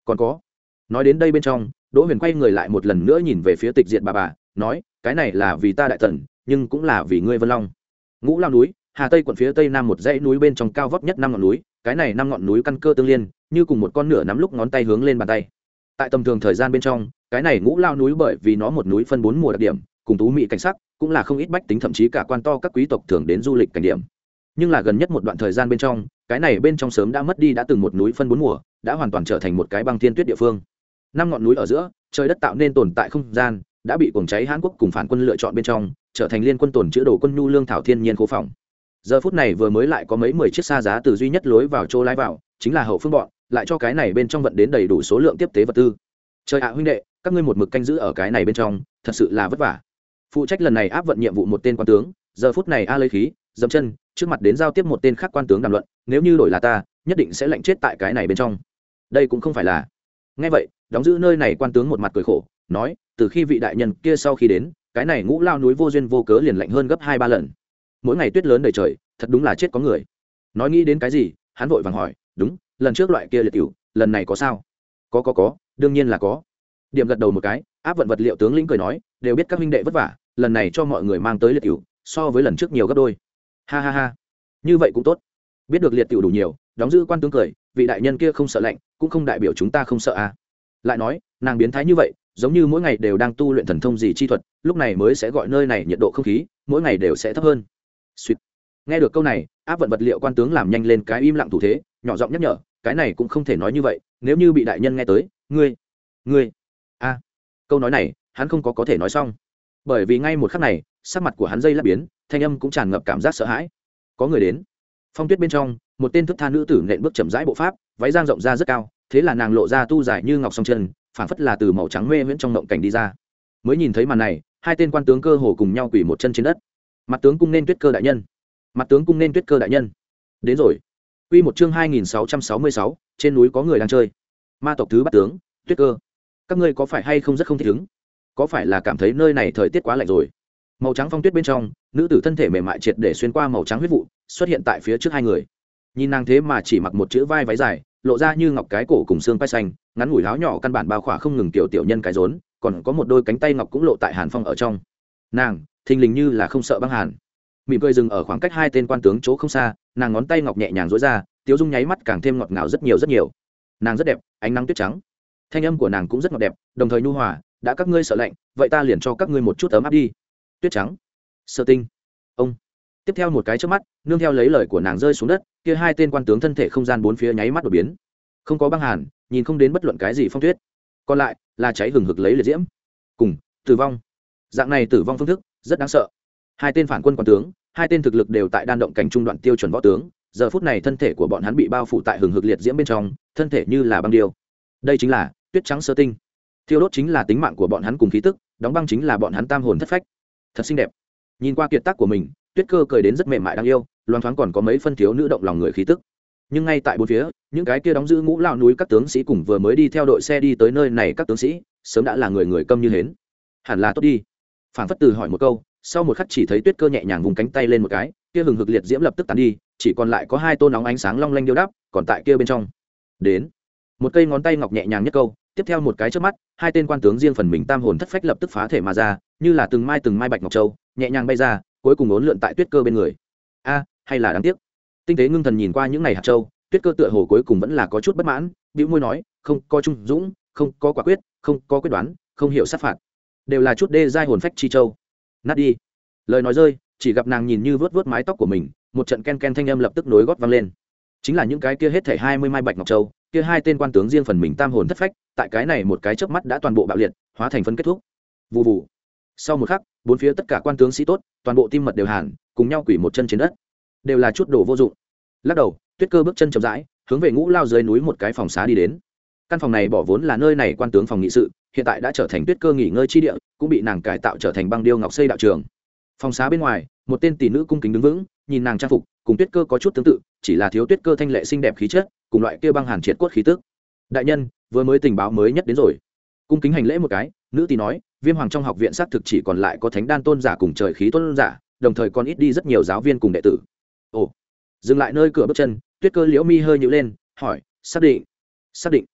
A: còn có nói đến đây bên trong đỗ huyền quay người lại một lần nữa nhìn về phía tịch diệt bà bà nói cái này là vì ta đại tần nhưng cũng là vì ngươi vân long. Ngũ Lao núi, Hà Tây quận phía tây nam một dãy núi bên trong cao vóc nhất năm ngọn núi, cái này năm ngọn núi căn cơ tương liên, như cùng một con nửa nắm lúc ngón tay hướng lên bàn tay. Tại tầm thường thời gian bên trong, cái này Ngũ Lao núi bởi vì nó một núi phân bốn mùa đặc điểm, cùng tú mỹ cảnh sắc, cũng là không ít bách tính thậm chí cả quan to các quý tộc thường đến du lịch cảnh điểm. Nhưng là gần nhất một đoạn thời gian bên trong, cái này bên trong sớm đã mất đi đã từng một núi phân bốn mùa, đã hoàn toàn trở thành một cái băng thiên tuyết địa phương. Năm ngọn núi ở giữa, trời đất tạo nên tồn tại không gian, đã bị cuồng cháy Hán Quốc cùng phản quân lựa chọn bên trong, trở thành liên quân tồn chữ đồ quân nhu lương thảo thiên nhiên khố phòng. Giờ phút này vừa mới lại có mấy mười chiếc xa giá từ duy nhất lối vào chỗ lái vào, chính là hậu phương bọn, lại cho cái này bên trong vận đến đầy đủ số lượng tiếp tế vật tư. Trời ạ huynh đệ, các ngươi một mực canh giữ ở cái này bên trong, thật sự là vất vả. Phụ trách lần này áp vận nhiệm vụ một tên quan tướng, giờ phút này a lấy khí, dậm chân, trước mặt đến giao tiếp một tên khác quan tướng đàm luận, nếu như đổi là ta, nhất định sẽ lệnh chết tại cái này bên trong. Đây cũng không phải là. Nghe vậy, đóng giữ nơi này quan tướng một mặt cười khổ, nói, từ khi vị đại nhân kia sau khi đến, cái này Ngũ Lao núi vô duyên vô cớ liền lạnh hơn gấp hai ba lần. Mỗi ngày tuyết lớn đầy trời, thật đúng là chết có người. Nói nghĩ đến cái gì, hắn vội vàng hỏi, đúng, lần trước loại kia liệt cửu, lần này có sao? Có có có, đương nhiên là có. Điểm gật đầu một cái, áp vận vật liệu tướng lĩnh cười nói, đều biết các huynh đệ vất vả, lần này cho mọi người mang tới liệt cửu, so với lần trước nhiều gấp đôi. Ha ha ha, như vậy cũng tốt. Biết được liệt cửu đủ nhiều, đóng giữ quan tướng cười, vị đại nhân kia không sợ lạnh, cũng không đại biểu chúng ta không sợ à. Lại nói, nàng biến thái như vậy, giống như mỗi ngày đều đang tu luyện thần thông gì chi thuật, lúc này mới sẽ gọi nơi này nhiệt độ không khí mỗi ngày đều sẽ thấp hơn. Sweet. Nghe được câu này, áp vận vật liệu quan tướng làm nhanh lên cái im lặng thủ thế, nhỏ giọng nhắc nhở, cái này cũng không thể nói như vậy, nếu như bị đại nhân nghe tới, ngươi, ngươi, a, à. Câu nói này, hắn không có có thể nói xong, bởi vì ngay một khắc này, sắc mặt của hắn dây lắc biến, thanh âm cũng tràn ngập cảm giác sợ hãi. Có người đến. Phong tuyết bên trong, một tên thức tha nữ tử nện bước chậm rãi bộ pháp, váy giang rộng ra rất cao, thế là nàng lộ ra tu dài như ngọc song chân, phảng phất là từ màu trắng mê viễn trong ngộng cảnh đi ra. Mới nhìn thấy màn này, hai tên quan tướng cơ hồ cùng nhau quỳ một chân trên đất. Mặt tướng cung nên tuyết cơ đại nhân, mặt tướng cung nên tuyết cơ đại nhân. Đến rồi. Quy một chương hai nghìn sáu trăm sáu mươi sáu, trên núi có người đang chơi. Ma tộc thứ bắt tướng, tuyết cơ. Các ngươi có phải hay không rất không thích ứng? Có phải là cảm thấy nơi này thời tiết quá lạnh rồi? Màu trắng phong tuyết bên trong, nữ tử thân thể mềm mại triệt để xuyên qua màu trắng huyết vụ, xuất hiện tại phía trước hai người. Nhìn nàng thế mà chỉ mặc một chữ vai váy dài, lộ ra như ngọc cái cổ cùng xương vai xanh, ngắn ngủi áo nhỏ căn bản bao khỏa không ngừng tiểu tiểu nhân cái rốn, còn có một đôi cánh tay ngọc cũng lộ tại hàn phong ở trong. Nàng thình lình như là không sợ băng hàn, mỉm cười dừng ở khoảng cách hai tên quan tướng chỗ không xa, nàng ngón tay ngọc nhẹ nhàng duỗi ra, tiếu dung nháy mắt càng thêm ngọt ngào rất nhiều rất nhiều. Nàng rất đẹp, ánh nắng tuyết trắng, thanh âm của nàng cũng rất ngọt đẹp, đồng thời nhu hòa. Đã các ngươi sợ lạnh, vậy ta liền cho các ngươi một chút ấm áp đi. Tuyết trắng, Sơ Tinh, ông. Tiếp theo một cái chớp mắt, nương theo lấy lời của nàng rơi xuống đất, kia hai tên quan tướng thân thể không gian bốn phía nháy mắt đột biến, không có băng hàn, nhìn không đến bất luận cái gì phong tuyết, còn lại là cháy hừng hực lấy liệt diễm cùng tử vong. Dạng này tử vong phương thức rất đáng sợ. Hai tên phản quân quan tướng, hai tên thực lực đều tại đan động cảnh trung đoạn tiêu chuẩn võ tướng, giờ phút này thân thể của bọn hắn bị bao phủ tại hừng hực liệt diễm bên trong, thân thể như là băng điêu. Đây chính là tuyết trắng sơ tinh. Thiêu đốt chính là tính mạng của bọn hắn cùng khí tức, đóng băng chính là bọn hắn tam hồn thất phách. Thật xinh đẹp. Nhìn qua kiệt tác của mình, Tuyết Cơ cười đến rất mềm mại đáng yêu, loáng thoáng còn có mấy phân thiếu nữ động lòng người khí tức. Nhưng ngay tại bốn phía, những cái kia đóng giữ Ngũ Lao núi các tướng sĩ cùng vừa mới đi theo đội xe đi tới nơi này các tướng sĩ, sớm đã là người người câm như hến. Hẳn là tốt đi. Phảng phất từ hỏi một câu, sau một khắc chỉ thấy Tuyết Cơ nhẹ nhàng vùng cánh tay lên một cái, kia hừng hực liệt diễm lập tức tàn đi, chỉ còn lại có hai tôn nóng ánh sáng long lanh điêu đáp, còn tại kia bên trong. Đến. Một cây ngón tay ngọc nhẹ nhàng nhất câu, tiếp theo một cái chớp mắt, hai tên quan tướng riêng phần mình tam hồn thất phách lập tức phá thể mà ra, như là từng mai từng mai bạch ngọc châu, nhẹ nhàng bay ra, cuối cùng uốn lượn tại Tuyết Cơ bên người. A, hay là đáng tiếc. Tinh tế ngưng thần nhìn qua những ngày hạt châu, Tuyết Cơ tựa hồ cuối cùng vẫn là có chút bất mãn, bĩu môi nói, không có trung dũng, không có quả quyết, không có quyết đoán, không hiểu sát phạt, đều là chút đê giai hồn phách chi châu. Nát đi. Lời nói rơi, chỉ gặp nàng nhìn như vớt vớt mái tóc của mình, một trận ken ken thanh âm lập tức nối gót vang lên. Chính là những cái kia hết thảy hai mươi mai bạch ngọc châu, kia hai tên quan tướng riêng phần mình tam hồn thất phách, tại cái này một cái chớp mắt đã toàn bộ bạo liệt, hóa thành phân kết thúc. Vù vù. Sau một khắc, bốn phía tất cả quan tướng sĩ tốt, toàn bộ tim mật đều hàn, cùng nhau quỳ một chân trên đất, đều là chút đồ vô dụng. Lắc đầu, Tuyết Cơ bước chân chậm rãi, hướng về Ngũ Lao dưới núi một cái phòng xá đi đến. Căn phòng này bỏ vốn là nơi này quan tướng phòng nghị sự, hiện tại đã trở thành Tuyết Cơ nghỉ ngơi chi địa, cũng bị nàng cải tạo trở thành băng điêu ngọc xây đạo trường. Phòng xá bên ngoài, một tên tỷ nữ cung kính đứng vững, nhìn nàng trang phục, cùng Tuyết Cơ có chút tương tự, chỉ là thiếu Tuyết Cơ thanh lệ xinh đẹp khí chất, cùng loại kia băng hàn triệt cốt khí tức. Đại nhân, vừa mới tình báo mới nhất đến rồi. Cung kính hành lễ một cái, nữ tỷ nói, Viêm Hoàng trong học viện xác thực chỉ còn lại có Thánh Đan tôn giả cùng trời khí tôn giả, đồng thời còn ít đi rất nhiều giáo viên cùng đệ tử. Ồ. Dừng lại nơi cửa bước chân, Tuyết Cơ liễu mi hơi nhíu lên, hỏi, xác định? Xác định.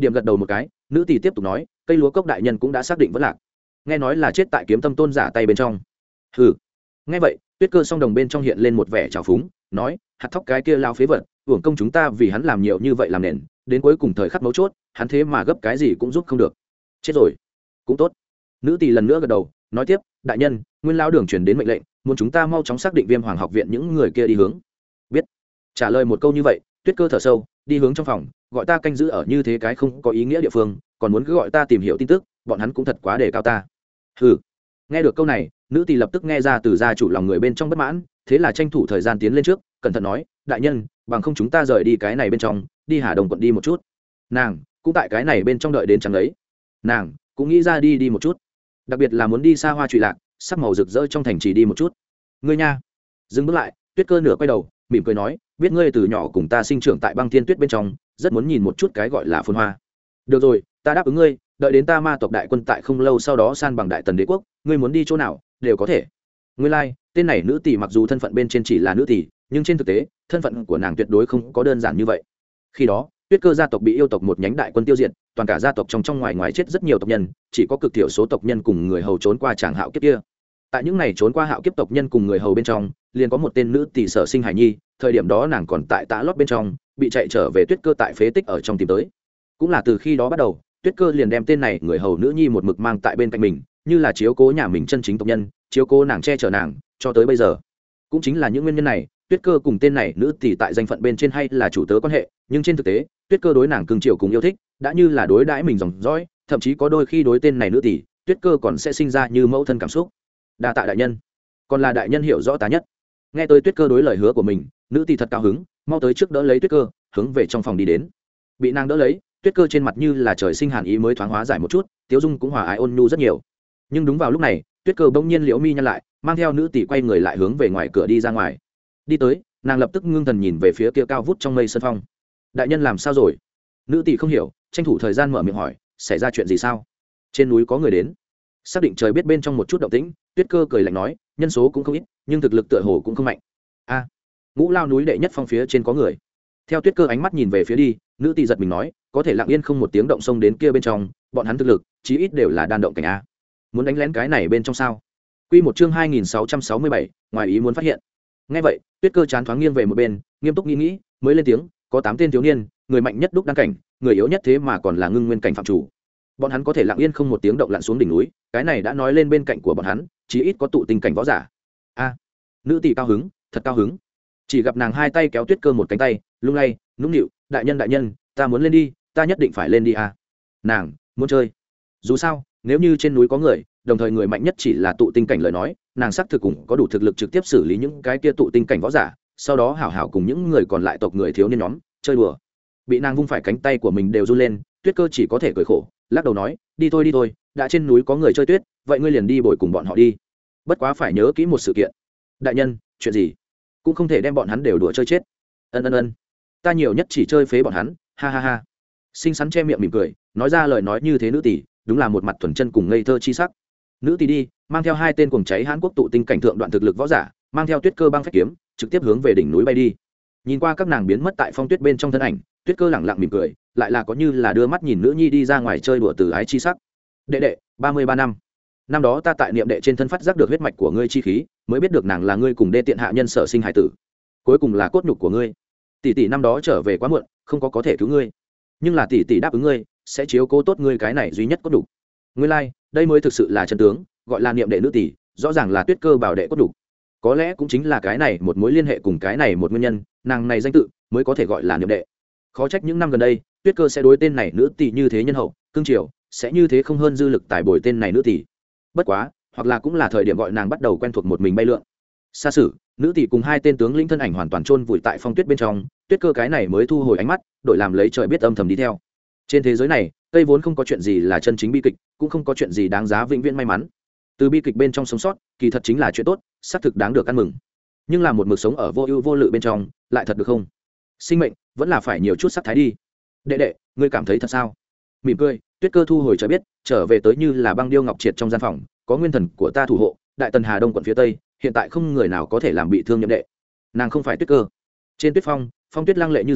A: điểm gật đầu một cái, nữ tỷ tiếp tục nói, cây lúa cốc đại nhân cũng đã xác định vẫn lạc, nghe nói là chết tại kiếm tâm tôn giả tay bên trong. Hừ. Nghe vậy, Tuyết Cơ song đồng bên trong hiện lên một vẻ trào phúng, nói, hạt thóc cái kia lao phế vật, uổng công chúng ta vì hắn làm nhiều như vậy làm nền, đến cuối cùng thời khắc mấu chốt, hắn thế mà gấp cái gì cũng giúp không được. Chết rồi. Cũng tốt. Nữ tỷ lần nữa gật đầu, nói tiếp, đại nhân, nguyên lão đường truyền đến mệnh lệnh, muốn chúng ta mau chóng xác định Viêm Hoàng học viện những người kia đi hướng. Biết. Trả lời một câu như vậy, Tuyết Cơ thở sâu, đi hướng trong phòng, gọi ta canh giữ ở như thế cái không có ý nghĩa địa phương, còn muốn cứ gọi ta tìm hiểu tin tức, bọn hắn cũng thật quá đề cao ta. Hừ. Nghe được câu này, nữ tỷ lập tức nghe ra từ gia chủ lòng người bên trong bất mãn, thế là tranh thủ thời gian tiến lên trước, cẩn thận nói, đại nhân, bằng không chúng ta rời đi cái này bên trong, đi Hà Đồng quận đi một chút. Nàng cũng tại cái này bên trong đợi đến chẳng lấy, nàng cũng nghĩ ra đi đi một chút, đặc biệt là muốn đi xa hoa trụy lạc, sắc màu rực rỡ trong thành trì đi một chút. Ngươi nha. Dừng bước lại, Tuyết Cơ nửa quay đầu, mỉm cười nói, biết ngươi từ nhỏ cùng ta sinh trưởng tại băng thiên tuyết bên trong, rất muốn nhìn một chút cái gọi là phồn hoa. Được rồi, ta đáp ứng ngươi, đợi đến ta ma tộc đại quân tại không lâu sau đó san bằng đại tần đế quốc, ngươi muốn đi chỗ nào đều có thể. Nguyên lai, like, tên này nữ tỷ mặc dù thân phận bên trên chỉ là nữ tỷ, nhưng trên thực tế, thân phận của nàng tuyệt đối không có đơn giản như vậy. Khi đó, Tuyết Cơ gia tộc bị yêu tộc một nhánh đại quân tiêu diệt, toàn cả gia tộc trong trong ngoài ngoài chết rất nhiều tộc nhân, chỉ có cực thiểu số tộc nhân cùng người hầu trốn qua tràng hạo kiếp kia. Tại những này trốn qua hạo kiếp tộc nhân cùng người hầu bên trong, liền có một tên nữ tỷ sở sinh hải nhi, thời điểm đó nàng còn tại Tã Lót bên trong, bị chạy trở về Tuyết Cơ tại phế tích ở trong tìm tới. Cũng là từ khi đó bắt đầu, Tuyết Cơ liền đem tên này người hầu nữ nhi một mực mang tại bên cạnh mình, như là chiếu cố nhà mình chân chính tộc nhân, chiếu cố nàng, che chở nàng, cho tới bây giờ. Cũng chính là những nguyên nhân này, Tuyết Cơ cùng tên này nữ tỷ tại danh phận bên trên hay là chủ tớ quan hệ, nhưng trên thực tế, Tuyết Cơ đối nàng cưng chiều cùng yêu thích, đã như là đối đãi mình dòng dõi, thậm chí có đôi khi đối tên này nữ tỷ, Tuyết Cơ còn sẽ sinh ra như mẫu thân cảm xúc. Đa tạ đại nhân, còn là đại nhân hiểu rõ ta nhất. Nghe tới Tuyết Cơ đối lời hứa của mình, nữ tỷ thật cao hứng, mau tới trước đỡ lấy Tuyết Cơ, hướng về trong phòng đi đến. Bị nàng đỡ lấy, Tuyết Cơ trên mặt như là trời sinh hàn ý mới thoáng hóa giải một chút, Tiếu Dung cũng hòa ái ôn nhu rất nhiều. Nhưng đúng vào lúc này, Tuyết Cơ bỗng nhiên liễu mi nhăn lại, mang theo nữ tỷ quay người lại hướng về ngoài cửa đi ra ngoài. Đi tới, nàng lập tức ngưng thần nhìn về phía kia cao vút trong mây sân phong. Đại nhân làm sao rồi? Nữ tỷ không hiểu, tranh thủ thời gian mở miệng hỏi, xảy ra chuyện gì sao? Trên núi có người đến. Xác định trời biết bên trong một chút động tĩnh, Tuyết Cơ cười lạnh nói, nhân số cũng không ít, nhưng thực lực tựa hồ cũng không mạnh. A, Ngũ Lao núi đệ nhất phong phía trên có người. Theo Tuyết Cơ ánh mắt nhìn về phía đi, nữ tỷ giật mình nói, có thể lặng yên không một tiếng động xông đến kia bên trong, bọn hắn thực lực chí ít đều là đan động cảnh a. Muốn đánh lén cái này bên trong sao? Quy một chương hai nghìn sáu trăm sáu mươi bảy, ngoài ý muốn phát hiện. Nghe vậy, Tuyết Cơ chán thoáng nghiêng về một bên, nghiêm túc nghĩ nghĩ, mới lên tiếng, có tám tên thiếu niên, người mạnh nhất đúc đan cảnh, người yếu nhất thế mà còn là ngưng nguyên cảnh phạm chủ. Bọn hắn có thể lặng yên không một tiếng động lặn xuống đỉnh núi, cái này đã nói lên bên cạnh của bọn hắn, chí ít có tụ tinh cảnh võ giả. A, nữ tỷ cao hứng, thật cao hứng. Chỉ gặp nàng hai tay kéo Tuyết Cơ một cánh tay, lung lay, nũng nịu, đại nhân đại nhân, ta muốn lên đi, ta nhất định phải lên đi a. Nàng muốn chơi. Dù sao, nếu như trên núi có người, đồng thời người mạnh nhất chỉ là tụ tinh cảnh lời nói, nàng xác thực cũng có đủ thực lực trực tiếp xử lý những cái kia tụ tinh cảnh võ giả, sau đó hảo hảo cùng những người còn lại tộc người thiếu niên nhóm chơi đùa. Bị nàng vung phải cánh tay của mình đều run lên, Tuyết Cơ chỉ có thể cười khổ, lắc đầu nói, đi thôi đi thôi, đã trên núi có người chơi tuyết, vậy ngươi liền đi bồi cùng bọn họ đi. Bất quá phải nhớ kỹ một sự kiện. Đại nhân, chuyện gì? Cũng không thể đem bọn hắn đều đùa chơi chết. Ân ân ân, ta nhiều nhất chỉ chơi phế bọn hắn, ha ha ha. Xinh xắn che miệng mỉm cười, nói ra lời nói như thế nữ tỷ, đúng là một mặt thuần chân cùng ngây thơ chi sắc. Nữ tỷ đi, mang theo hai tên cuồng cháy Hán Quốc tụ tinh cảnh thượng đoạn thực lực võ giả, mang theo Tuyết Cơ băng phách kiếm, trực tiếp hướng về đỉnh núi bay đi. Nhìn qua các nàng biến mất tại phong tuyết bên trong thân ảnh, Tuyết Cơ lẳng lặng mỉm cười, lại là có như là đưa mắt nhìn nữ nhi đi ra ngoài chơi đùa từ ái chi sắc. Đệ đệ, ba mươi ba năm. Năm đó ta tại niệm đệ trên thân phát giác được huyết mạch của ngươi chi khí, mới biết được nàng là ngươi cùng đê tiện hạ nhân sở sinh hải tử. Cuối cùng là cốt nhục của ngươi. Tỷ tỷ năm đó trở về quá muộn, không có có thể cứu ngươi. Nhưng là tỷ tỷ đáp ứng ngươi, sẽ chiếu cố tốt ngươi cái này duy nhất cốt nhục. Ngươi lai, like, đây mới thực sự là chân tướng, gọi là niệm đệ nữ tỷ, rõ ràng là Tuyết Cơ bảo đệ cốt nhục. Có lẽ cũng chính là cái này một mối liên hệ cùng cái này một nguyên nhân, nàng này danh tự mới có thể gọi là niệm đệ. Khó trách những năm gần đây, Tuyết Cơ sẽ đối tên này nữ tỷ như thế nhân hậu, cương triều, sẽ như thế không hơn dư lực tài bồi tên này nữ tỷ. Bất quá, hoặc là cũng là thời điểm gọi nàng bắt đầu quen thuộc một mình bay lượn. Xa sử, nữ tỷ cùng hai tên tướng lĩnh thân ảnh hoàn toàn chôn vùi tại phong tuyết bên trong, Tuyết Cơ cái này mới thu hồi ánh mắt, đổi làm lấy trời biết âm thầm đi theo. Trên thế giới này, cây vốn không có chuyện gì là chân chính bi kịch, cũng không có chuyện gì đáng giá vĩnh viễn may mắn. Từ bi kịch bên trong sống sót, kỳ thật chính là chuyện tốt, xác thực đáng được ăn mừng. Nhưng là một mực sống ở vô ưu vô lự bên trong, lại thật được không? Sinh mệnh vẫn là phải nhiều chút sắc thái đi. Đệ đệ, ngươi cảm thấy thật sao? Mỉm cười, Tuyết Cơ thu hồi trời biết, trở về tới như là băng điêu ngọc triệt trong gian phòng, có nguyên thần của ta thủ hộ, đại tần Hà Đông quận phía tây, hiện tại không người nào có thể làm bị thương nhậm đệ. Nàng không phải Tuyết Cơ. Trên tuyết phong, phong tuyết lăng lệ như dao,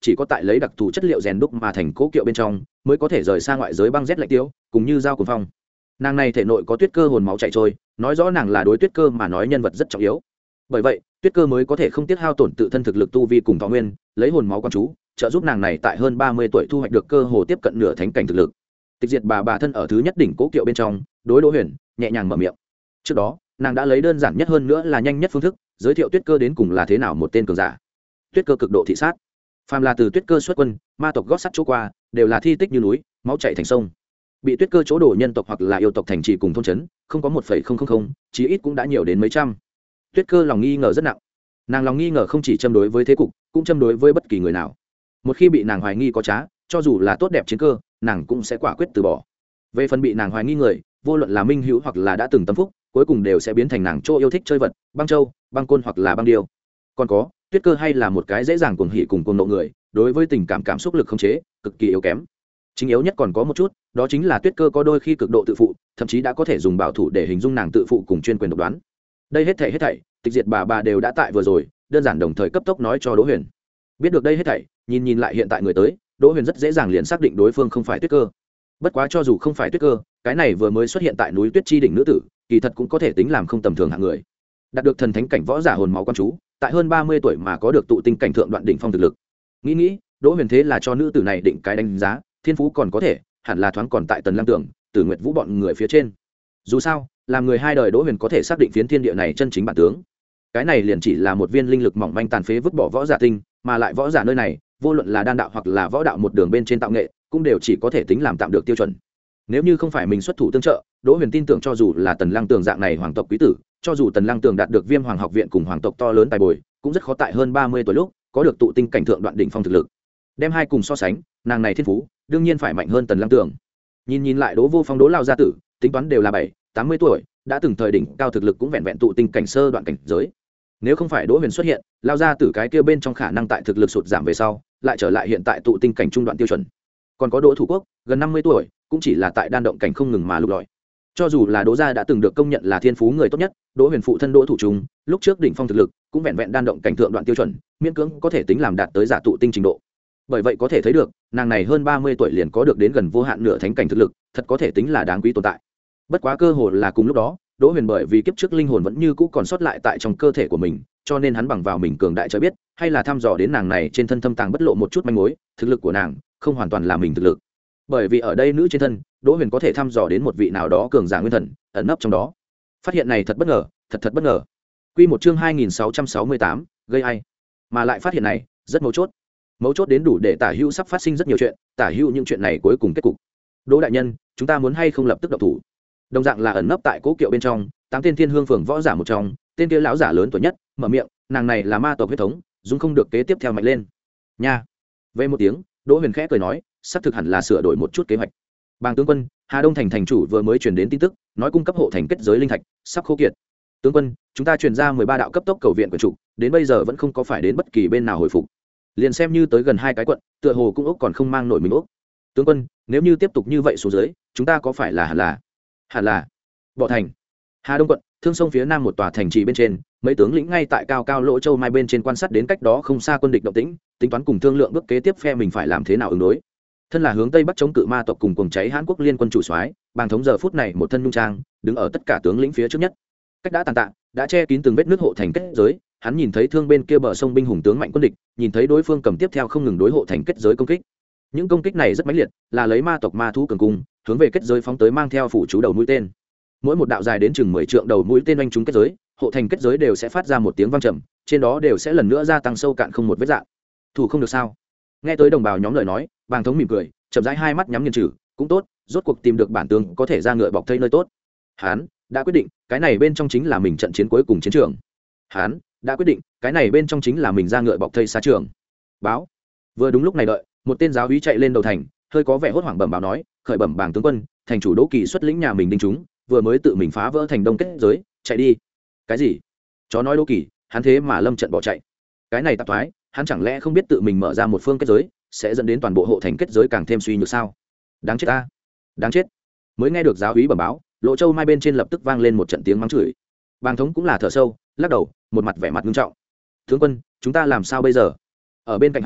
A: chỉ có tại lấy đặc thù chất liệu rèn đúc mà thành cố kiệu bên trong mới có thể rời xa ngoại giới băng rét lạnh tiêu cùng như dao cuồng phong. Nàng này thể nội có tuyết cơ hồn máu chảy trôi, nói rõ nàng là đối tuyết cơ mà nói nhân vật rất trọng yếu. Bởi vậy tuyết cơ mới có thể không tiếc hao tổn tự thân thực lực tu vi cùng thọ nguyên, lấy hồn máu quan chú trợ giúp nàng này tại hơn ba mươi tuổi thu hoạch được cơ hồ tiếp cận nửa thánh cảnh thực lực. Tịch diệt bà bà thân ở thứ nhất đỉnh cố kiệu bên trong, đối Đỗ Huyền nhẹ nhàng mở miệng. Trước đó nàng đã lấy đơn giản nhất hơn nữa là nhanh nhất phương thức giới thiệu tuyết cơ đến cùng là thế nào một tên cường giả. Tuyết cơ cực độ thị sát, phàm là từ tuyết cơ xuất quân ma tộc gót sắt chỗ qua đều là thi tích như núi, máu chảy thành sông. Bị tuyết cơ chỗ đổ nhân tộc hoặc là yêu tộc thành trì cùng thôn trấn không có một phẩy không không không, chí ít cũng đã nhiều đến mấy trăm. Tuyết cơ lòng nghi ngờ rất nặng, nàng lòng nghi ngờ không chỉ châm đối với thế cục, cũng châm đối với bất kỳ người nào. Một khi bị nàng hoài nghi có trá, cho dù là tốt đẹp chiến cơ, nàng cũng sẽ quả quyết từ bỏ. Về phần bị nàng hoài nghi người, vô luận là minh hữu hoặc là đã từng tâm phúc, cuối cùng đều sẽ biến thành nàng chỗ yêu thích chơi vật, băng châu, băng côn hoặc là băng điêu. Còn có tuyết cơ hay là một cái dễ dàng cuồng hỉ cùng cuồng nộ người, đối với tình cảm cảm xúc lực không chế cực kỳ yếu kém. Chính yếu nhất còn có một chút, đó chính là tuyết cơ có đôi khi cực độ tự phụ, thậm chí đã có thể dùng bảo thủ để hình dung nàng tự phụ cùng chuyên quyền độc đoán. Đây hết thảy hết thảy tịch diệt bà bà đều đã tại vừa rồi đơn giản đồng thời cấp tốc nói cho Đỗ Huyền. Biết được đây hết thảy, nhìn nhìn lại hiện tại người tới, Đỗ Huyền rất dễ dàng liền xác định đối phương không phải tuyết cơ. Bất quá cho dù không phải tuyết cơ, cái này vừa mới xuất hiện tại núi tuyết chi đỉnh nữ tử, kỳ thật cũng có thể tính làm không tầm thường hạng người. Đạt được thần thánh cảnh võ giả hồn máu quan chú, tại hơn ba mươi tuổi mà có được tụ tinh cảnh thượng đoạn đỉnh phong thực lực. Nghĩ nghĩ, Đỗ Huyền thế là cho nữ tử này định cái đánh giá, thiên phú còn có thể, hẳn là thoáng còn tại Tần Lăng Tưởng, Tử Nguyệt Vũ bọn người phía trên. Dù sao, làm người hai đời Đỗ Huyền có thể xác định phiến thiên địa này chân chính bản tướng. Cái này liền chỉ là một viên linh lực mỏng manh tàn phế vứt bỏ võ giả tinh, mà lại võ giả nơi này, vô luận là đan đạo hoặc là võ đạo một đường bên trên tạo nghệ, cũng đều chỉ có thể tính làm tạm được tiêu chuẩn. Nếu như không phải mình xuất thủ tương trợ, Đỗ Huyền tin tưởng cho dù là Tần Lăng Tường dạng này hoàng tộc quý tử, cho dù Tần Lăng Tường đạt được Viêm Hoàng học viện cùng hoàng tộc to lớn tài bồi, cũng rất khó tại hơn ba mươi tuổi lúc có được tụ tinh cảnh thượng đoạn đỉnh phong thực lực. Đem hai cùng so sánh, nàng này thiên phú đương nhiên phải mạnh hơn Tần Lăng Tường. Nhìn nhìn lại Đỗ Vô Phong Đỗ lão gia tử, tính toán đều là bảy, tám mươi tuổi, đã từng thời đỉnh cao thực lực cũng vẹn vẹn tụ tinh cảnh sơ đoạn cảnh giới. Nếu không phải Đỗ Huyền xuất hiện, lão gia tử cái kia bên trong khả năng tại thực lực sụt giảm về sau, lại trở lại hiện tại tụ tinh cảnh trung đoạn tiêu chuẩn. Còn có Đỗ Thủ Quốc, gần năm mươi tuổi, cũng chỉ là tại đan động cảnh không ngừng mà lục lọi. Cho dù là Đỗ gia đã từng được công nhận là thiên phú người tốt nhất, Đỗ Huyền phụ thân Đỗ Thủ Trung, lúc trước đỉnh phong thực lực cũng vẹn vẹn đan động cảnh thượng đoạn tiêu chuẩn, miễn cưỡng có thể tính làm đạt tới giả tụ tinh trình độ. Bởi vậy có thể thấy được, nàng này hơn ba mươi tuổi liền có được đến gần vô hạn nửa thánh cảnh thực lực, thật có thể tính là đáng quý tồn tại. Bất quá cơ hội là cùng lúc đó, Đỗ Huyền bởi vì kiếp trước linh hồn vẫn như cũ còn sót lại tại trong cơ thể của mình, cho nên hắn bằng vào mình cường đại cho biết, hay là thăm dò đến nàng này trên thân thâm tàng bất lộ một chút manh mối, thực lực của nàng không hoàn toàn là mình thực lực. Bởi vì ở đây nữ trên thân, Đỗ Huyền có thể thăm dò đến một vị nào đó cường giả nguyên thần ẩn nấp trong đó. Phát hiện này thật bất ngờ, thật thật bất ngờ. Quy một chương hai nghìn sáu trăm sáu mươi tám, gây ai? Mà lại phát hiện này, rất mấu chốt. Mấu chốt đến đủ để Tả Hữu sắp phát sinh rất nhiều chuyện, Tả Hữu những chuyện này cuối cùng kết cục. Đỗ đại nhân, chúng ta muốn hay không lập tức động thủ? Đồng dạng là ẩn nấp tại cố kiệu bên trong, tám tên thiên hương phường võ giả một trong, tên kia lão giả lớn tuổi nhất, mở miệng, nàng này là ma tộc huyết thống, dung không được kế tiếp theo mạnh lên. Nha. Về một tiếng, Đỗ Huyền khẽ cười nói, sắp thực hẳn là sửa đổi một chút kế hoạch. Bàng tướng quân, Hà Đông thành thành chủ vừa mới truyền đến tin tức, nói cung cấp hộ thành kết giới linh thạch sắp khô kiệt. Tướng quân, chúng ta truyền ra mười ba đạo cấp tốc cầu viện của chủ, đến bây giờ vẫn không có phải đến bất kỳ bên nào hồi phục. Liền xem như tới gần hai cái quận, tựa hồ cũng ốc còn không mang nổi mình ốc. Tướng quân, nếu như tiếp tục như vậy xuống dưới, chúng ta có phải là hẳn là hẳn là bỏ thành? Hà Đông quận, thương sông phía nam một tòa thành trì bên trên, mấy tướng lĩnh ngay tại cao cao lỗ châu mai bên trên quan sát đến cách đó không xa quân địch động tĩnh, tính toán cùng thương lượng bước kế tiếp phe mình phải làm thế nào ứng đối. Thân là hướng tây bắc chống cự ma tộc cùng cuồng cháy Hán quốc liên quân chủ soái, Bàng thống giờ phút này một thân nhung trang, đứng ở tất cả tướng lĩnh phía trước nhất. Cách đã tàn tạ, đã che kín từng vết nước hộ thành kết giới, hắn nhìn thấy thương bên kia bờ sông binh hùng tướng mạnh quân địch, nhìn thấy đối phương cầm tiếp theo không ngừng đối hộ thành kết giới công kích. Những công kích này rất mãnh liệt, là lấy ma tộc ma thú cường cung, hướng về kết giới phóng tới mang theo phủ chú đầu mũi tên. Mỗi một đạo dài đến chừng mười trượng đầu mũi tên oanh trúng kết giới, hộ thành kết giới đều sẽ phát ra một tiếng vang trầm, trên đó đều sẽ lần nữa gia tăng sâu cạn không một vết rạn. Thủ không được sao? Nghe tới đồng bào nhóm lời nói, Bàng thống mỉm cười, chậm rãi hai mắt nhắm nghiền trừ, cũng tốt, rốt cuộc tìm được bản tướng có thể ra ngựa bọc thây nơi tốt. Hán đã quyết định, cái này bên trong chính là mình trận chiến cuối cùng chiến trường. Hán đã quyết định, cái này bên trong chính là mình ra ngựa bọc thây xa trường. Báo. Vừa đúng lúc này đợi, một tên giáo úy chạy lên đầu thành, hơi có vẻ hốt hoảng bẩm báo nói, khởi bẩm Bàng tướng quân, thành chủ Đỗ Kỳ xuất lĩnh nhà mình đinh chúng, vừa mới tự mình phá vỡ thành đông kết giới, chạy đi. Cái gì? Chó nói Đỗ Kỳ, hắn thế mà lâm trận bỏ chạy. Cái này tạp thoái, hắn chẳng lẽ không biết tự mình mở ra một phương kết giới sẽ dẫn đến toàn bộ hộ thành kết giới càng thêm suy nhược sao? Đáng chết ta, đáng chết. Mới nghe được giáo úy bẩm báo, Lộ Châu mai bên trên lập tức vang lên một trận tiếng mắng chửi. Bàng thống cũng là thở sâu, lắc đầu, một mặt vẻ mặt nghiêm trọng. Tướng quân, chúng ta làm sao bây giờ? Ở bên cạnh hắn,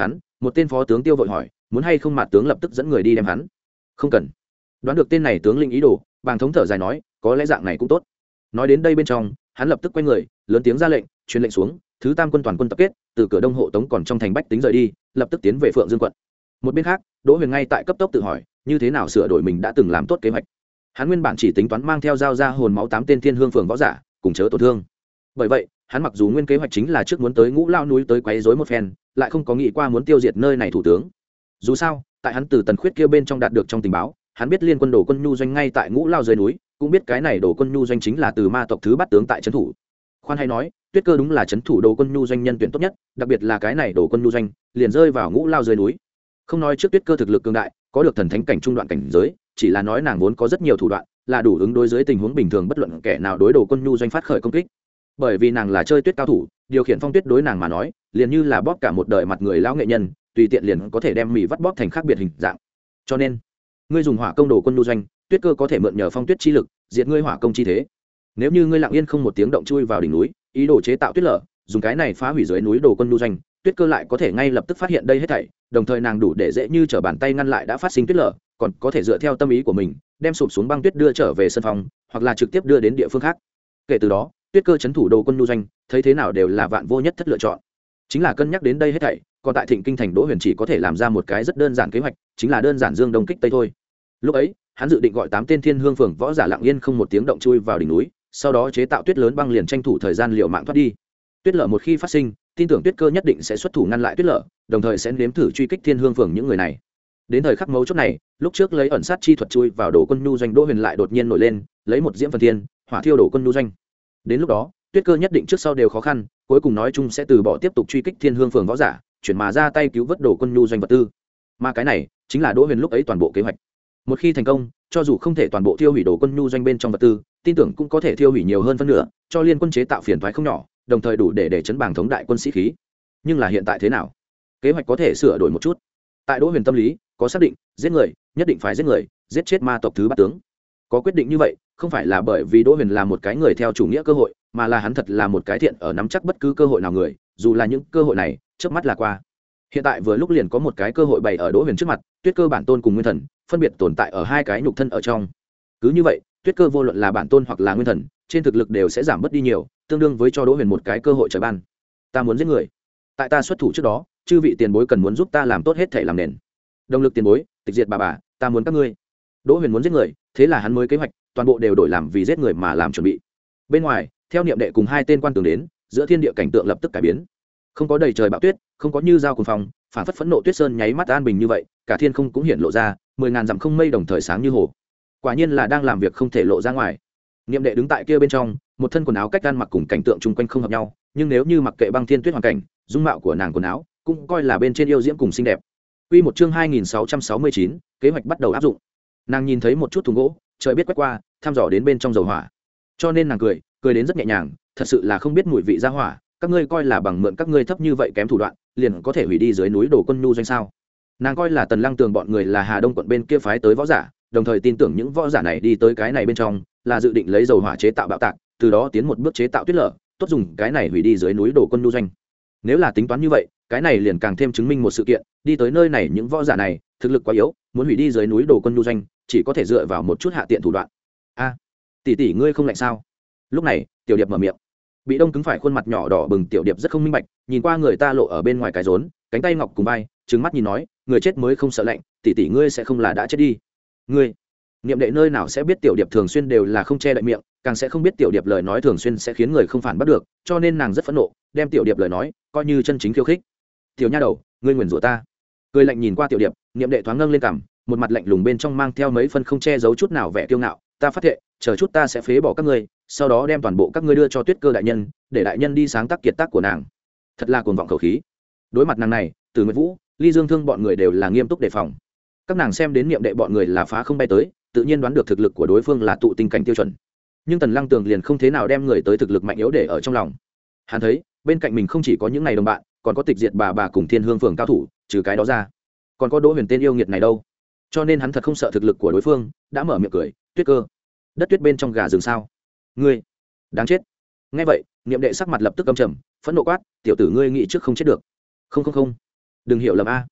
A: một tên phó tướng tiêu vội hỏi muốn hay không mặt tướng lập tức dẫn người đi đem hắn. Không cần. Đoán được tên này tướng lĩnh ý đồ, bàng thống thở dài nói có lẽ dạng này cũng tốt. Nói đến đây bên trong hắn lập tức quay người lớn tiếng ra lệnh truyền lệnh xuống, thứ tam quân toàn quân tập kết từ cửa đông hộ tống còn trong thành bách tính rời đi, lập tức tiến về Phượng Dương quận. Một bên khác Đỗ Huyền ngay tại cấp tốc tự hỏi như thế nào sửa đổi mình đã từng làm tốt kế hoạch. Hắn nguyên bản chỉ tính toán mang theo dao ra hồn máu tám tên thiên hương phường võ giả cùng chớ tổn thương. Bởi vậy hắn mặc dù nguyên kế hoạch chính là trước muốn tới Ngũ Lao núi tới quấy rối một phen, lại không có nghĩ qua muốn tiêu diệt nơi này thủ tướng. Dù sao tại hắn từ Tần Khuyết kia bên trong đạt được trong tình báo, hắn biết liên quân Đồ quân nhu doanh ngay tại Ngũ Lao dưới núi, cũng biết cái này Đồ quân nhu doanh chính là từ ma tộc thứ bắt tướng tại trấn thủ. Khoan hay nói Tuyết Cơ đúng là trấn thủ Đồ quân nhu doanh nhân tuyển tốt nhất, đặc biệt là cái này Đồ quân nhu doanh liền rơi vào Ngũ Lao dưới núi. Không nói trước Tuyết Cơ thực lực cường đại, có được thần thánh cảnh trung đoạn cảnh giới, chỉ là nói nàng vốn có rất nhiều thủ đoạn, là đủ ứng đối dưới tình huống bình thường bất luận kẻ nào đối Đồ quân nhu doanh phát khởi công kích. Bởi vì nàng là chơi tuyết cao thủ, điều khiển phong tuyết đối nàng mà nói liền như là bóp cả một đời mặt người lão nghệ nhân, tùy tiện liền có thể đem mì vắt bóp thành khác biệt hình dạng. Cho nên ngươi dùng hỏa công Đồ quân nhu doanh, Tuyết Cơ có thể mượn nhờ phong tuyết chi lực diệt ngươi hỏa công chi thế. Nếu như ngươi lặng yên không một tiếng động chui vào đỉnh núi, ý đồ chế tạo tuyết lở, dùng cái này phá hủy dưới núi Đồ quân nhu doanh, Tuyết Cơ lại có thể ngay lập tức phát hiện đây hết thảy, đồng thời nàng đủ để dễ như trở bàn tay ngăn lại đã phát sinh tuyết lở, còn có thể dựa theo tâm ý của mình đem sụp xuống băng tuyết đưa trở về sân phòng, hoặc là trực tiếp đưa đến địa phương khác. Kể từ đó Tuyết Cơ chấn thủ Đồ quân nhu doanh, thấy thế nào đều là vạn vô nhất thất lựa chọn. Chính là cân nhắc đến đây hết thảy, còn tại Thịnh Kinh thành Đỗ Huyền chỉ có thể làm ra một cái rất đơn giản kế hoạch, chính là đơn giản dương đông kích tây thôi. Lúc ấy hắn dự định gọi tám tên thiên hương phường võ giả lặng yên không một tiếng động chui vào đỉnh núi, sau đó chế tạo tuyết lớn băng liền tranh thủ thời gian liều mạng thoát đi. Tuyết lở một khi phát sinh, tin tưởng Tuyết Cơ nhất định sẽ xuất thủ ngăn lại tuyết lở, đồng thời sẽ nếm thử truy kích thiên hương phường những người này. Đến thời khắc mấu chốt này, lúc trước lấy ẩn sát chi thuật chui vào Đồ quân nhu doanh Đỗ Huyền lại đột nhiên nổi lên, lấy một diễm phần thiên hỏa thiêu Đồ quân nhu doanh. Đến lúc đó Tuyết Cơ nhất định trước sau đều khó khăn, cuối cùng nói chung sẽ từ bỏ tiếp tục truy kích thiên hương phường võ giả, chuyển mà ra tay cứu vớt Đồ quân nhu doanh vật tư. Mà cái này chính là Đỗ Huyền lúc ấy toàn bộ kế hoạch. Một khi thành công, cho dù không thể toàn bộ thiêu hủy Đồ quân nhu doanh bên trong vật tư, tin tưởng cũng có thể thiêu hủy nhiều hơn phân nửa, cho liên quân chế tạo phiền toái không nhỏ, đồng thời đủ để để chấn bảng thống đại quân sĩ khí. Nhưng là hiện tại thế nào? Kế hoạch có thể sửa đổi một chút. Tại Đỗ Huyền tâm lý có xác định, giết người nhất định phải giết người, giết chết ma tộc thứ bát tướng. Có quyết định như vậy, không phải là bởi vì Đỗ Huyền là một cái người theo chủ nghĩa cơ hội, mà là hắn thật là một cái thiện ở nắm chắc bất cứ cơ hội nào người, dù là những cơ hội này trước mắt là qua. Hiện tại vừa lúc liền có một cái cơ hội bày ở Đỗ Huyền trước mặt, Tuyết Cơ bản tôn cùng nguyên thần phân biệt tồn tại ở hai cái nhục thân ở trong. Cứ như vậy, Tuyết Cơ vô luận là bản tôn hoặc là nguyên thần, trên thực lực đều sẽ giảm bớt đi nhiều, tương đương với cho Đỗ Huyền một cái cơ hội trời ban. Ta muốn giết người. Tại ta xuất thủ trước đó, chư vị tiền bối cần muốn giúp ta làm tốt hết thể làm nền. Động lực tiền bối, tịch diệt bà bà, ta muốn các ngươi. Đỗ Huyền muốn giết người, thế là hắn mới kế hoạch, toàn bộ đều đổi làm vì giết người mà làm chuẩn bị. Bên ngoài, theo niệm đệ cùng hai tên quan tướng đến, giữa thiên địa cảnh tượng lập tức cải biến. Không có đầy trời bão tuyết, không có như dao cuồng phong, phản phất phẫn nộ tuyết sơn nháy mắt an bình như vậy, cả thiên không cũng hiện lộ ra, mười ngàn dặm không mây đồng thời sáng như hồ. Quả nhiên là đang làm việc không thể lộ ra ngoài. Niệm đệ đứng tại kia bên trong, một thân quần áo cách gan mặc cùng cảnh tượng chung quanh không hợp nhau, nhưng nếu như mặc kệ băng thiên tuyết hoàn cảnh, dung mạo của nàng quần áo cũng coi là bên trên yêu diễm cùng xinh đẹp. Quy một chương hai nghìn sáu trăm sáu mươi chín, kế hoạch bắt đầu áp dụng. Nàng nhìn thấy một chút thùng gỗ, trời biết quét qua, thăm dò đến bên trong dầu hỏa. Cho nên nàng cười, cười đến rất nhẹ nhàng, thật sự là không biết mùi vị ra hỏa, các ngươi coi là bằng mượn các ngươi thấp như vậy kém thủ đoạn, liền có thể hủy đi dưới núi Đồ quân nhu doanh sao? Nàng coi là Tần Lăng Tường bọn người là Hà Đông quận bên kia phái tới võ giả, đồng thời tin tưởng những võ giả này đi tới cái này bên trong, là dự định lấy dầu hỏa chế tạo bạo tạc, từ đó tiến một bước chế tạo tuyết lở, tốt dùng cái này hủy đi dưới núi Đồ quân nhu doanh. Nếu là tính toán như vậy, cái này liền càng thêm chứng minh một sự kiện, đi tới nơi này những võ giả này thực lực quá yếu, muốn hủy đi dưới núi Đồ quân nhu doanh, chỉ có thể dựa vào một chút hạ tiện thủ đoạn. A, tỷ tỷ ngươi không lạnh sao? Lúc này, Tiểu Điệp mở miệng. Bị đông cứng phải khuôn mặt nhỏ đỏ bừng Tiểu Điệp rất không minh bạch, nhìn qua người ta lộ ở bên ngoài cái rốn, cánh tay ngọc cùng vai, trừng mắt nhìn nói, người chết mới không sợ lạnh, tỷ tỷ ngươi sẽ không là đã chết đi? Ngươi, niệm đệ nơi nào sẽ biết Tiểu Điệp thường xuyên đều là không che đậy miệng, càng sẽ không biết Tiểu Điệp lời nói thường xuyên sẽ khiến người không phản bắt được, cho nên nàng rất phẫn nộ, đem Tiểu Điệp lời nói coi như chân chính khiêu khích. Tiểu nha đầu, ngươi nguyền rủa ta. Cười lạnh nhìn qua Tiểu Điệp, niệm đệ thoáng nâng lên cằm, một mặt lạnh lùng bên trong mang theo mấy phân không che giấu chút nào vẻ kiêu ngạo, ta phát thệ, chờ chút ta sẽ phế bỏ các ngươi, sau đó đem toàn bộ các ngươi đưa cho Tuyết Cơ đại nhân, để đại nhân đi sáng tác kiệt tác của nàng. Thật là cuồng vọng khẩu khí. Đối mặt nàng này, Từ Nguyệt Vũ, Ly Dương Thương bọn người đều là nghiêm túc đề phòng. Các nàng xem đến niệm đệ bọn người là phá không bay tới, tự nhiên đoán được thực lực của đối phương là tụ tinh cảnh tiêu chuẩn. Nhưng Tần Lăng Tường liền không thế nào đem người tới thực lực mạnh yếu để ở trong lòng. Hắn thấy, bên cạnh mình không chỉ có những này đồng bạn, còn có tịch diệt bà bà cùng Thiên Hương phường cao thủ, trừ cái đó ra, còn có Đỗ Huyền tên yêu nghiệt này đâu. Cho nên hắn thật không sợ thực lực của đối phương, đã mở miệng cười, Tuyết Cơ, đất tuyết bên trong gà rừng sao? Ngươi, đáng chết. Nghe vậy, niệm đệ sắc mặt lập tức âm trầm, phẫn nộ quát, tiểu tử ngươi nghĩ trước không chết được. Không không không, đừng hiểu lầm a.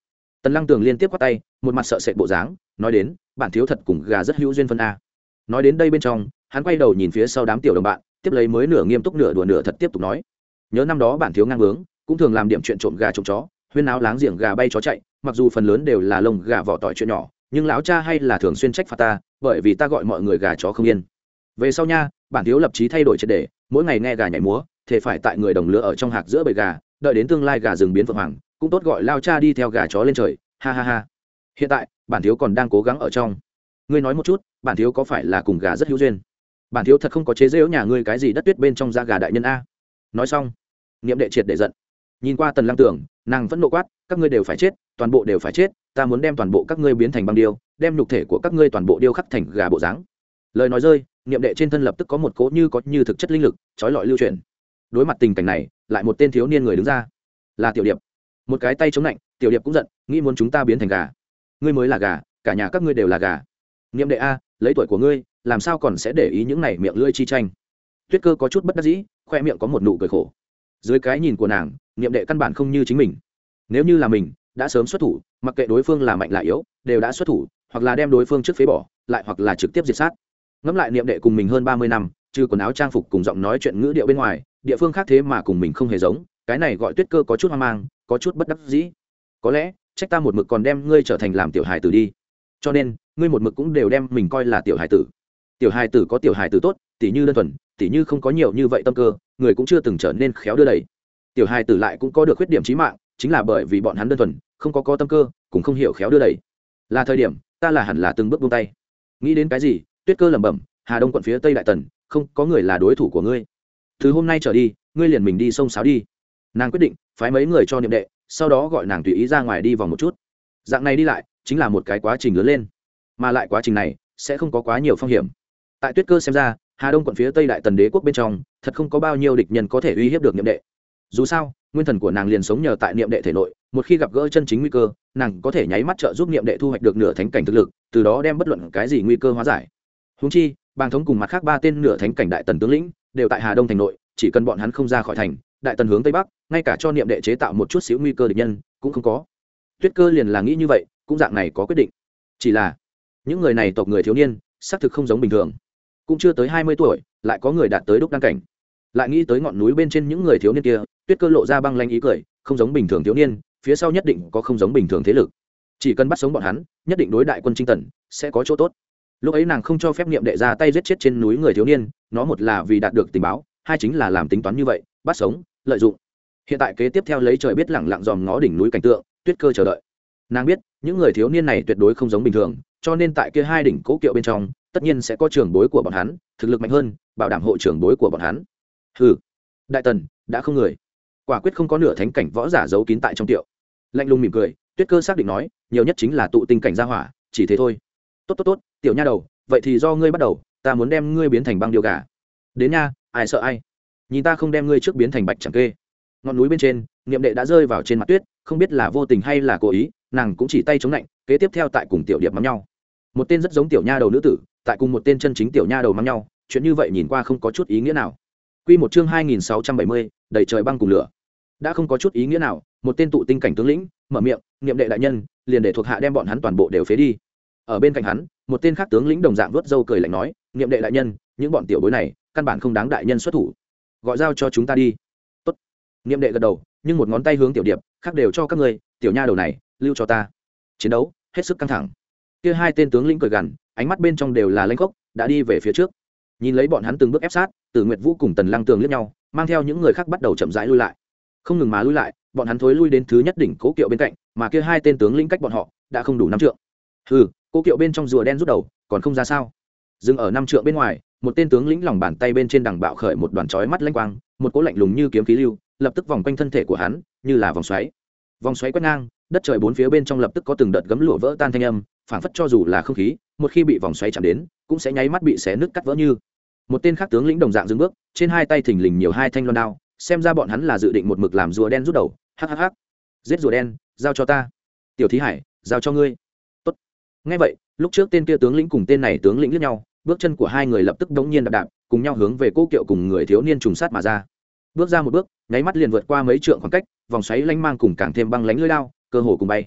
A: Tần Lăng Tường liên tiếp quát tay, một mặt sợ sệt bộ dáng, nói đến, bản thiếu thật cùng gà rất hữu duyên phân a. Nói đến đây bên trong, hắn quay đầu nhìn phía sau đám tiểu đồng bạn, tiếp lấy mới nửa nghiêm túc nửa đùa nửa thật tiếp tục nói, nhớ năm đó bản thiếu ngang bướng, cũng thường làm điểm chuyện trộm gà trộm chó, huyên náo láng giềng gà bay chó chạy, mặc dù phần lớn đều là lông gà vỏ tỏi chuyện nhỏ, nhưng lão cha hay là thường xuyên trách phạt ta, bởi vì ta gọi mọi người gà chó không yên. Về sau nha, bản thiếu lập chí thay đổi triệt để, mỗi ngày nghe gà nhảy múa, thể phải tại người đồng lứa ở trong hạc giữa bầy gà, đợi đến tương lai gà rừng biến phượng hoàng, cũng tốt gọi lao cha đi theo gà chó lên trời, ha ha ha. Hiện tại, bản thiếu còn đang cố gắng ở trong. Ngươi nói một chút, bản thiếu có phải là cùng gà rất hữu duyên? Bản thiếu thật không có chế giễu nhà ngươi cái gì đất tuyết bên trong da gà đại nhân a. Nói xong, Niệm Đệ triệt để giận. Nhìn qua Tần Lăng Tưởng, nàng vẫn nộ quát, các ngươi đều phải chết, toàn bộ đều phải chết, ta muốn đem toàn bộ các ngươi biến thành băng điêu, đem nhục thể của các ngươi toàn bộ điêu khắc thành gà bộ dáng. Lời nói rơi, Niệm Đệ trên thân lập tức có một cỗ như có như thực chất linh lực, trói lọi lưu chuyển. Đối mặt tình cảnh này, lại một tên thiếu niên người đứng ra, là Tiểu Điệp. Một cái tay chống lạnh, Tiểu Điệp cũng giận, nghĩ muốn chúng ta biến thành gà. Ngươi mới là gà, cả nhà các ngươi đều là gà. Niệm Đệ a, lấy tuổi của ngươi, làm sao còn sẽ để ý những này miệng lưỡi chi tranh? Tuyết Cơ có chút bất đắc dĩ, khoe miệng có một nụ cười khổ. Dưới cái nhìn của nàng, Niệm Đệ căn bản không như chính mình. Nếu như là mình, đã sớm xuất thủ, mặc kệ đối phương là mạnh là yếu, đều đã xuất thủ, hoặc là đem đối phương trước phế bỏ, lại hoặc là trực tiếp diệt sát. Ngẫm lại Niệm Đệ cùng mình hơn ba mươi năm, trừ quần áo trang phục cùng giọng nói chuyện ngữ điệu bên ngoài, địa phương khác thế mà cùng mình không hề giống, cái này gọi Tuyết Cơ có chút hoang mang, có chút bất đắc dĩ. Có lẽ, trách ta một mực còn đem ngươi trở thành làm tiểu hài tử đi. Cho nên, ngươi một mực cũng đều đem mình coi là tiểu hài tử. Tiểu hài tử có tiểu hài tử tốt, tỉ như đơn thuần, tỉ như không có nhiều như vậy tâm cơ, người cũng chưa từng trở nên khéo đưa đẩy. Tiểu hài tử lại cũng có được khuyết điểm chí mạng, chính là bởi vì bọn hắn đơn thuần, không có có tâm cơ, cũng không hiểu khéo đưa đẩy. Là thời điểm, ta là hẳn là từng bước buông tay. Nghĩ đến cái gì, Tuyết Cơ lẩm bẩm, Hà Đông quận phía Tây Đại Tần, không có người là đối thủ của ngươi. Từ hôm nay trở đi, ngươi liền mình đi sông sáo đi. Nàng quyết định, phái mấy người cho Niệm Đệ, sau đó gọi nàng tùy ý ra ngoài đi vòng một chút. Dạng này đi lại, chính là một cái quá trình lớn lên, mà lại quá trình này sẽ không có quá nhiều phong hiểm. Tại Tuyết Cơ xem ra, Hà Đông quận phía Tây Đại Tần đế quốc bên trong, thật không có bao nhiêu địch nhân có thể uy hiếp được Niệm Đệ. Dù sao, nguyên thần của nàng liền sống nhờ tại Niệm Đệ thể nội, một khi gặp gỡ chân chính nguy cơ, nàng có thể nháy mắt trợ giúp Niệm Đệ thu hoạch được nửa thánh cảnh thực lực, từ đó đem bất luận cái gì nguy cơ hóa giải. Huống chi, Bàng Thống cùng mặt khác ba tên nửa thánh cảnh đại tần tướng lĩnh đều tại Hà Đông thành nội, chỉ cần bọn hắn không ra khỏi thành, đại tần hướng tây bắc, ngay cả cho Niệm Đệ chế tạo một chút xíu nguy cơ địch nhân cũng không có. Tuyết Cơ liền là nghĩ như vậy, cũng dạng này có quyết định. Chỉ là, những người này tộc người thiếu niên, xác thực không giống bình thường. Cũng chưa tới hai mươi tuổi, lại có người đạt tới đúc đăng cảnh. Lại nghĩ tới ngọn núi bên trên những người thiếu niên kia, Tuyết Cơ lộ ra băng lanh ý cười, không giống bình thường thiếu niên, phía sau nhất định có không giống bình thường thế lực. Chỉ cần bắt sống bọn hắn, nhất định đối đại quân Trinh Tần sẽ có chỗ tốt. Lúc ấy nàng không cho phép Niệm Đệ ra tay giết chết trên núi người thiếu niên, nó một là vì đạt được tình báo, hai chính là làm tính toán như vậy, bắt sống, lợi dụng. Hiện tại kế tiếp theo lấy trời biết lẳng lặng dòm ngó đỉnh núi cảnh tượng, Tuyết Cơ chờ đợi. Nàng biết, những người thiếu niên này tuyệt đối không giống bình thường, cho nên tại kia hai đỉnh cố kiệu bên trong, tất nhiên sẽ có trưởng bối của bọn hắn, thực lực mạnh hơn, bảo đảm hộ trưởng bối của bọn hắn. Hừ, Đại Tần đã không người, quả quyết không có nửa thánh cảnh võ giả giấu kín tại trong tiệu. Lạnh lùng mỉm cười, Tuyết Cơ xác định nói, nhiều nhất chính là tụ tinh cảnh gia hỏa, chỉ thế thôi. Tốt tốt tốt, tiểu nha đầu, vậy thì do ngươi bắt đầu, ta muốn đem ngươi biến thành băng điêu gà. Đến nha, ai sợ ai? Nhìn ta không đem ngươi trước biến thành bạch chẳng kê. Ngọn núi bên trên, Niệm Đệ đã rơi vào trên mặt tuyết, không biết là vô tình hay là cố ý, nàng cũng chỉ tay chống lạnh, kế tiếp theo tại cùng Tiểu Điệp mắng nhau. Một tên rất giống tiểu nha đầu nữ tử, tại cùng một tên chân chính tiểu nha đầu mắng nhau, chuyện như vậy nhìn qua không có chút ý nghĩa nào. Quy một chương hai nghìn sáu trăm bảy mươi, đầy trời băng cùng lửa. Đã không có chút ý nghĩa nào, một tên tụ tinh cảnh tướng lĩnh mở miệng, Niệm Đệ đại nhân, liền để thuộc hạ đem bọn hắn toàn bộ đều phế đi. Ở bên cạnh hắn, một tên khác tướng lĩnh đồng dạng vuốt râu cười lạnh nói, Niệm Đệ đại nhân, những bọn tiểu bối này căn bản không đáng đại nhân xuất thủ, gọi giao cho chúng ta đi. Tốt. Niệm Đệ gật đầu, nhưng một ngón tay hướng Tiểu Điệp, khác đều cho các ngươi, tiểu nha đầu này lưu cho ta. Chiến đấu hết sức căng thẳng. Kia hai tên tướng lĩnh cười gằn, ánh mắt bên trong đều là lãnh khốc, đã đi về phía trước. Nhìn lấy bọn hắn từng bước ép sát, Tử Nguyệt Vũ cùng Tần Lăng Tường liếc nhau, mang theo những người khác bắt đầu chậm rãi lui lại. Không ngừng mà lui lại, bọn hắn thối lui đến thứ nhất đỉnh cố kiệu bên cạnh, mà kia hai tên tướng lĩnh cách bọn họ đã không đủ năm trượng. Hừ, cố kiệu bên trong rùa đen rút đầu, còn không ra sao? Dừng ở năm trượng bên ngoài, một tên tướng lĩnh lòng bàn tay bên trên đằng bạo khởi một đoàn chói mắt lanh quang, một cỗ lạnh lùng như kiếm khí lưu, lập tức vòng quanh thân thể của hắn, như là vòng xoáy. Vòng xoáy quét ngang, đất trời bốn phía bên trong lập tức có từng đợt gấm lụa vỡ tan thanh âm, phảng phất cho dù là không khí, một khi bị vòng xoáy chạm đến, cũng sẽ nháy mắt bị xé nứt cắt vỡ như. Một tên khác tướng lĩnh đồng dạng dừng bước, trên hai tay thình lình nhiều hai thanh loan đao, xem ra bọn hắn là dự định một mực làm rùa đen rút đầu, hắc hắc hắc. Giết rùa đen, giao cho ta. Tiểu Thí Hải, giao cho ngươi. Tốt. Nghe vậy, lúc trước tên kia tướng lĩnh cùng tên này tướng lĩnh liếc nhau, bước chân của hai người lập tức đống nhiên đạp đạp, cùng nhau hướng về cố kiệu cùng người thiếu niên trùng sát mà ra. Bước ra một bước, nháy mắt liền vượt qua mấy trượng khoảng cách, vòng xoáy lanh mang cùng càng thêm băng lánh lưỡi lao, cơ hồ cùng bay.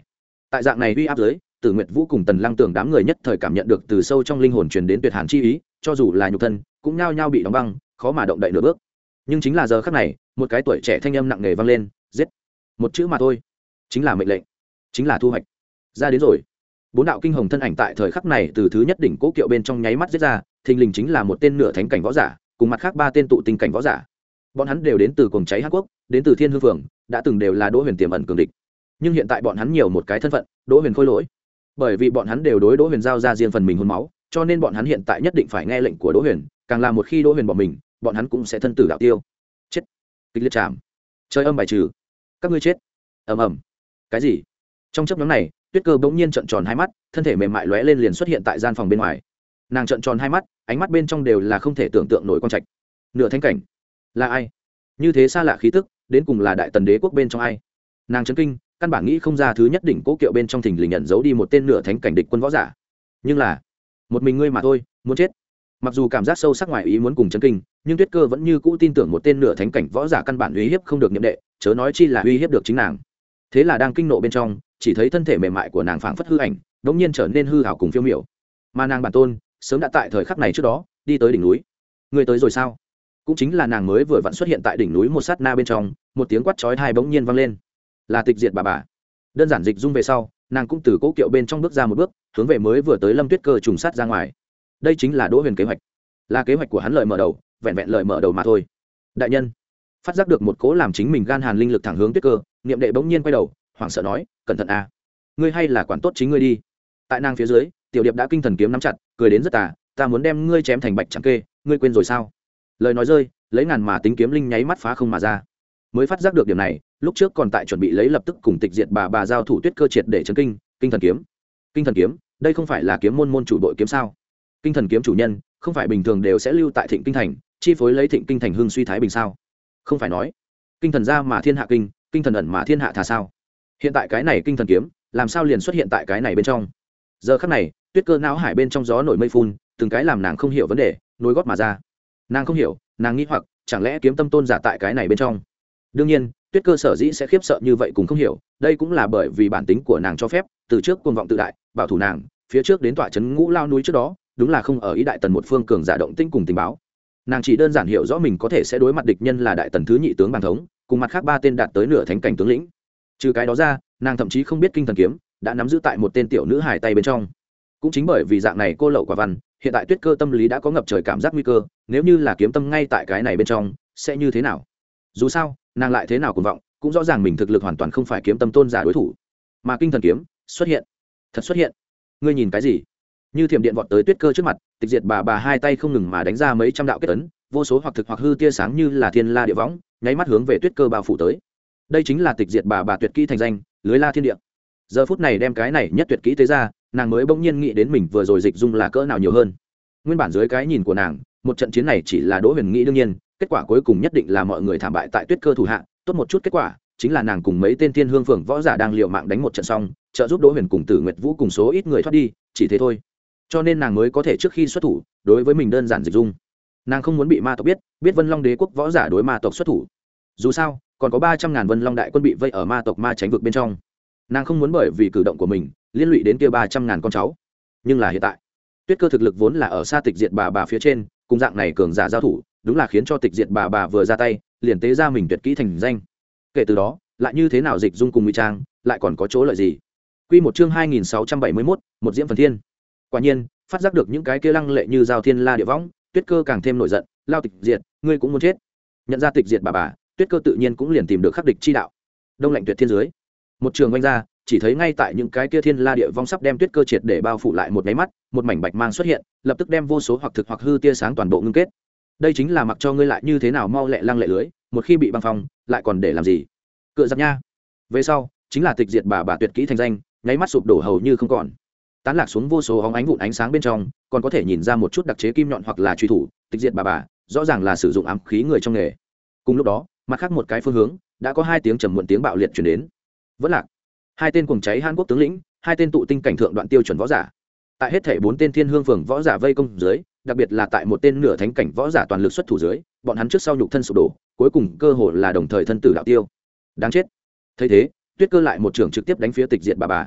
A: tại dạng này uy áp dưới, Tử Nguyệt Vũ cùng Tần Lăng Tưởng đám người nhất thời cảm nhận được từ sâu trong linh hồn truyền đến tuyệt hàn chi ý, cho dù là nhục thân cũng nhao nhao bị đóng băng, khó mà động đậy nửa bước. Nhưng chính là giờ khắc này, một cái tuổi trẻ thanh âm nặng nề vang lên, giết. Một chữ mà thôi, chính là mệnh lệnh, chính là thu hoạch. Ra đến rồi. Bốn đạo kinh hồng thân ảnh tại thời khắc này từ thứ nhất đỉnh cố kiệu bên trong nháy mắt giết ra, thình lình chính là một tên nửa thánh cảnh võ giả, cùng mặt khác ba tên tụ tinh cảnh võ giả. Bọn hắn đều đến từ cuồng cháy Hàn Quốc, đến từ Thiên Hương Phường, đã từng đều là Đỗ Huyền tiềm ẩn cường địch. Nhưng hiện tại bọn hắn nhiều một cái thân phận, Đỗ Huyền khôi lỗi. Bởi vì bọn hắn đều đối Đỗ Huyền giao ra riêng phần mình hôn máu, cho nên bọn hắn hiện tại nhất định phải nghe lệnh của Đỗ Huyền, càng là một khi Đỗ Huyền bỏ mình, bọn hắn cũng sẽ thân tử đạo tiêu. Chết. Kịch liệt chạm. Trời âm bài trừ. Các ngươi chết. Ầm ầm. Cái gì? Trong chớp nhoáng này, Tuyết Cơ bỗng nhiên trợn tròn hai mắt, thân thể mềm mại lóe lên liền xuất hiện tại gian phòng bên ngoài. Nàng trợn tròn hai mắt, ánh mắt bên trong đều là không thể tưởng tượng nổi quan trạch. Nửa thánh cảnh, là ai? Như thế xa lạ khí tức, đến cùng là Đại Tần Đế quốc bên trong ai? Nàng chấn kinh, căn bản nghĩ không ra thứ nhất đỉnh cố kiệu bên trong thình lình nhận giấu đi một tên nửa thánh cảnh địch quân võ giả. Nhưng là, một mình ngươi mà thôi, muốn chết. Mặc dù cảm giác sâu sắc ngoài ý muốn cùng chấn kinh, nhưng Tuyết Cơ vẫn như cũ tin tưởng một tên nửa thánh cảnh võ giả căn bản uy hiếp không được nhiệm đệ, chớ nói chi là uy hiếp được chính nàng. Thế là đang kinh nộ bên trong, chỉ thấy thân thể mềm mại của nàng phảng phất hư ảnh, đống nhiên trở nên hư ảo cùng phiêu miểu. Mà nàng bản tôn, sớm đã tại thời khắc này trước đó, đi tới đỉnh núi. Ngươi tới rồi sao? Cũng chính là nàng mới vừa vặn xuất hiện tại đỉnh núi một sát na bên trong, một tiếng quát chói tai bỗng nhiên vang lên. Là Tịch Diệt bà bà. Đơn giản dịch dung về sau, nàng cũng từ cố kiệu bên trong bước ra một bước, hướng về mới vừa tới Lâm Tuyết Cơ trùng sát ra ngoài. Đây chính là Đỗ Huyền kế hoạch, là kế hoạch của hắn lời mở đầu, vẹn vẹn lời mở đầu mà thôi. Đại nhân, phát giác được một cố làm chính mình gan hàn linh lực thẳng hướng Tuyết Cơ, niệm đệ bỗng nhiên quay đầu, hoảng sợ nói, cẩn thận a, ngươi hay là quản tốt chính ngươi đi. Tại nàng phía dưới, Tiểu Điệp đã kinh thần kiếm nắm chặt, cười đến rất tà, ta muốn đem ngươi chém thành bạch chẳng kê, ngươi quên rồi sao? Lời nói rơi, lấy ngàn mà tính kiếm linh nháy mắt phá không mà ra. Mới phát giác được điểm này, lúc trước còn tại chuẩn bị lấy lập tức cùng Tịch Diệt bà bà giao thủ Tuyết Cơ triệt để chấn kinh, kinh thần kiếm. Kinh thần kiếm, đây không phải là kiếm môn môn chủ đội kiếm sao? Kinh thần kiếm chủ nhân, không phải bình thường đều sẽ lưu tại Thịnh Kinh thành, chi phối lấy Thịnh Kinh thành hưng suy thái bình sao? Không phải nói, kinh thần ra mà thiên hạ kinh, kinh thần ẩn mà thiên hạ thà sao? Hiện tại cái này kinh thần kiếm, làm sao liền xuất hiện tại cái này bên trong? Giờ khắc này, Tuyết Cơ não hải bên trong gió nổi mây phun, từng cái làm nàng không hiểu vấn đề, nối gót mà ra. Nàng không hiểu, nàng nghĩ hoặc, chẳng lẽ kiếm tâm tôn giả tại cái này bên trong? Đương nhiên, Tuyết Cơ sở dĩ sẽ khiếp sợ như vậy cũng không hiểu, đây cũng là bởi vì bản tính của nàng cho phép, từ trước cuồng vọng tự đại, bảo thủ nàng, phía trước đến tọa trấn Ngũ Lao núi trước đó, đúng là không ở ý Đại Tần một phương cường giả động tĩnh cùng tình báo. Nàng chỉ đơn giản hiểu rõ mình có thể sẽ đối mặt địch nhân là Đại Tần thứ nhị tướng Bàn Thống, cùng mặt khác ba tên đạt tới nửa thánh cảnh tướng lĩnh. Trừ cái đó ra, nàng thậm chí không biết kinh thần kiếm đã nắm giữ tại một tên tiểu nữ hài tay bên trong. Cũng chính bởi vì dạng này cô lậu quả văn, hiện tại Tuyết Cơ tâm lý đã có ngập trời cảm giác nguy cơ, nếu như là kiếm tâm ngay tại cái này bên trong, sẽ như thế nào? Dù sao, nàng lại thế nào cuồng vọng, cũng rõ ràng mình thực lực hoàn toàn không phải kiếm tâm tôn giả đối thủ. Mà kinh thần kiếm xuất hiện, thật xuất hiện. Ngươi nhìn cái gì? Như thiểm điện vọt tới Tuyết Cơ trước mặt, Tịch Diệt bà bà hai tay không ngừng mà đánh ra mấy trăm đạo kết ấn, vô số hoặc thực hoặc hư tia sáng như là thiên la địa võng, nháy mắt hướng về Tuyết Cơ bao phủ tới. Đây chính là Tịch Diệt bà bà tuyệt kỹ thành danh, lưới la thiên địa. Giờ phút này đem cái này nhất tuyệt kỹ tế ra, nàng mới bỗng nhiên nghĩ đến mình vừa rồi dịch dung là cỡ nào nhiều hơn. Nguyên bản dưới cái nhìn của nàng, một trận chiến này chỉ là Đỗ Huyền nghĩ đương nhiên, kết quả cuối cùng nhất định là mọi người thảm bại tại Tuyết Cơ thủ hạ, tốt một chút kết quả chính là nàng cùng mấy tên Thiên Hương Phường võ giả đang liều mạng đánh một trận xong, trợ giúp Đỗ Huyền cùng Tử Nguyệt Vũ cùng số ít người thoát đi, chỉ thế thôi. Cho nên nàng mới có thể trước khi xuất thủ, đối với mình đơn giản dịch dung. Nàng không muốn bị ma tộc biết, biết Vân Long Đế quốc võ giả đối ma tộc xuất thủ. Dù sao, còn có ba trăm ngàn Vân Long đại quân bị vây ở ma tộc ma tránh vực bên trong. Nàng không muốn bởi vì cử động của mình liên lụy đến kia ba trăm ngàn con cháu. Nhưng là hiện tại, Tuyết Cơ thực lực vốn là ở xa Tịch Diệt bà bà phía trên, cùng dạng này cường giả giao thủ, đúng là khiến cho Tịch Diệt bà bà vừa ra tay, liền tế ra mình tuyệt kỹ thành danh. Kể từ đó, lại như thế nào dịch dung cùng ngụy trang, lại còn có chỗ lợi gì? Quy một chương hai nghìn sáu trăm bảy mươi mốt, một diễm phần thiên. Quả nhiên, phát giác được những cái kia lăng lệ như giao thiên la địa võng, Tuyết Cơ càng thêm nổi giận, lao Tịch Diệt, ngươi cũng muốn chết. Nhận ra Tịch Diệt bà bà, Tuyết Cơ tự nhiên cũng liền tìm được khắc địch chi đạo. Đông lạnh tuyệt thiên dưới, một trường vung ra, chỉ thấy ngay tại những cái kia thiên la địa vong sắp đem Tuyết Cơ triệt để bao phủ lại một cái mắt, một mảnh bạch mang xuất hiện, lập tức đem vô số hoặc thực hoặc hư tia sáng toàn bộ ngưng kết. Đây chính là mặc cho ngươi lại như thế nào mau lẹ lăng lệ lưới, một khi bị băng phong, lại còn để làm gì? Cựa giặc nha. Về sau, chính là Tịch Diệt bà bà tuyệt kỹ thành danh, nháy mắt sụp đổ hầu như không còn. Tán lạc xuống vô số óng ánh vụn ánh sáng bên trong, còn có thể nhìn ra một chút đặc chế kim nhọn hoặc là truy thủ, Tịch Diệt bà bà, rõ ràng là sử dụng ám khí người trong nghề. Cùng lúc đó, mặt khác một cái phương hướng, đã có hai tiếng trầm muộn tiếng bạo liệt truyền đến. Vẫn lạc. Hai tên cuồng cháy Hàn Quốc tướng lĩnh, hai tên tụ tinh cảnh thượng đoạn tiêu chuẩn võ giả. Tại hết thể bốn tên Thiên Hương Phường võ giả vây công dưới, đặc biệt là tại một tên nửa thánh cảnh võ giả toàn lực xuất thủ dưới, bọn hắn trước sau nhục thân sụp đổ, cuối cùng cơ hội là đồng thời thân tử đạo tiêu. Đáng chết. Thấy thế, Tuyết Cơ lại một trường trực tiếp đánh phía Tịch Diệt bà bà.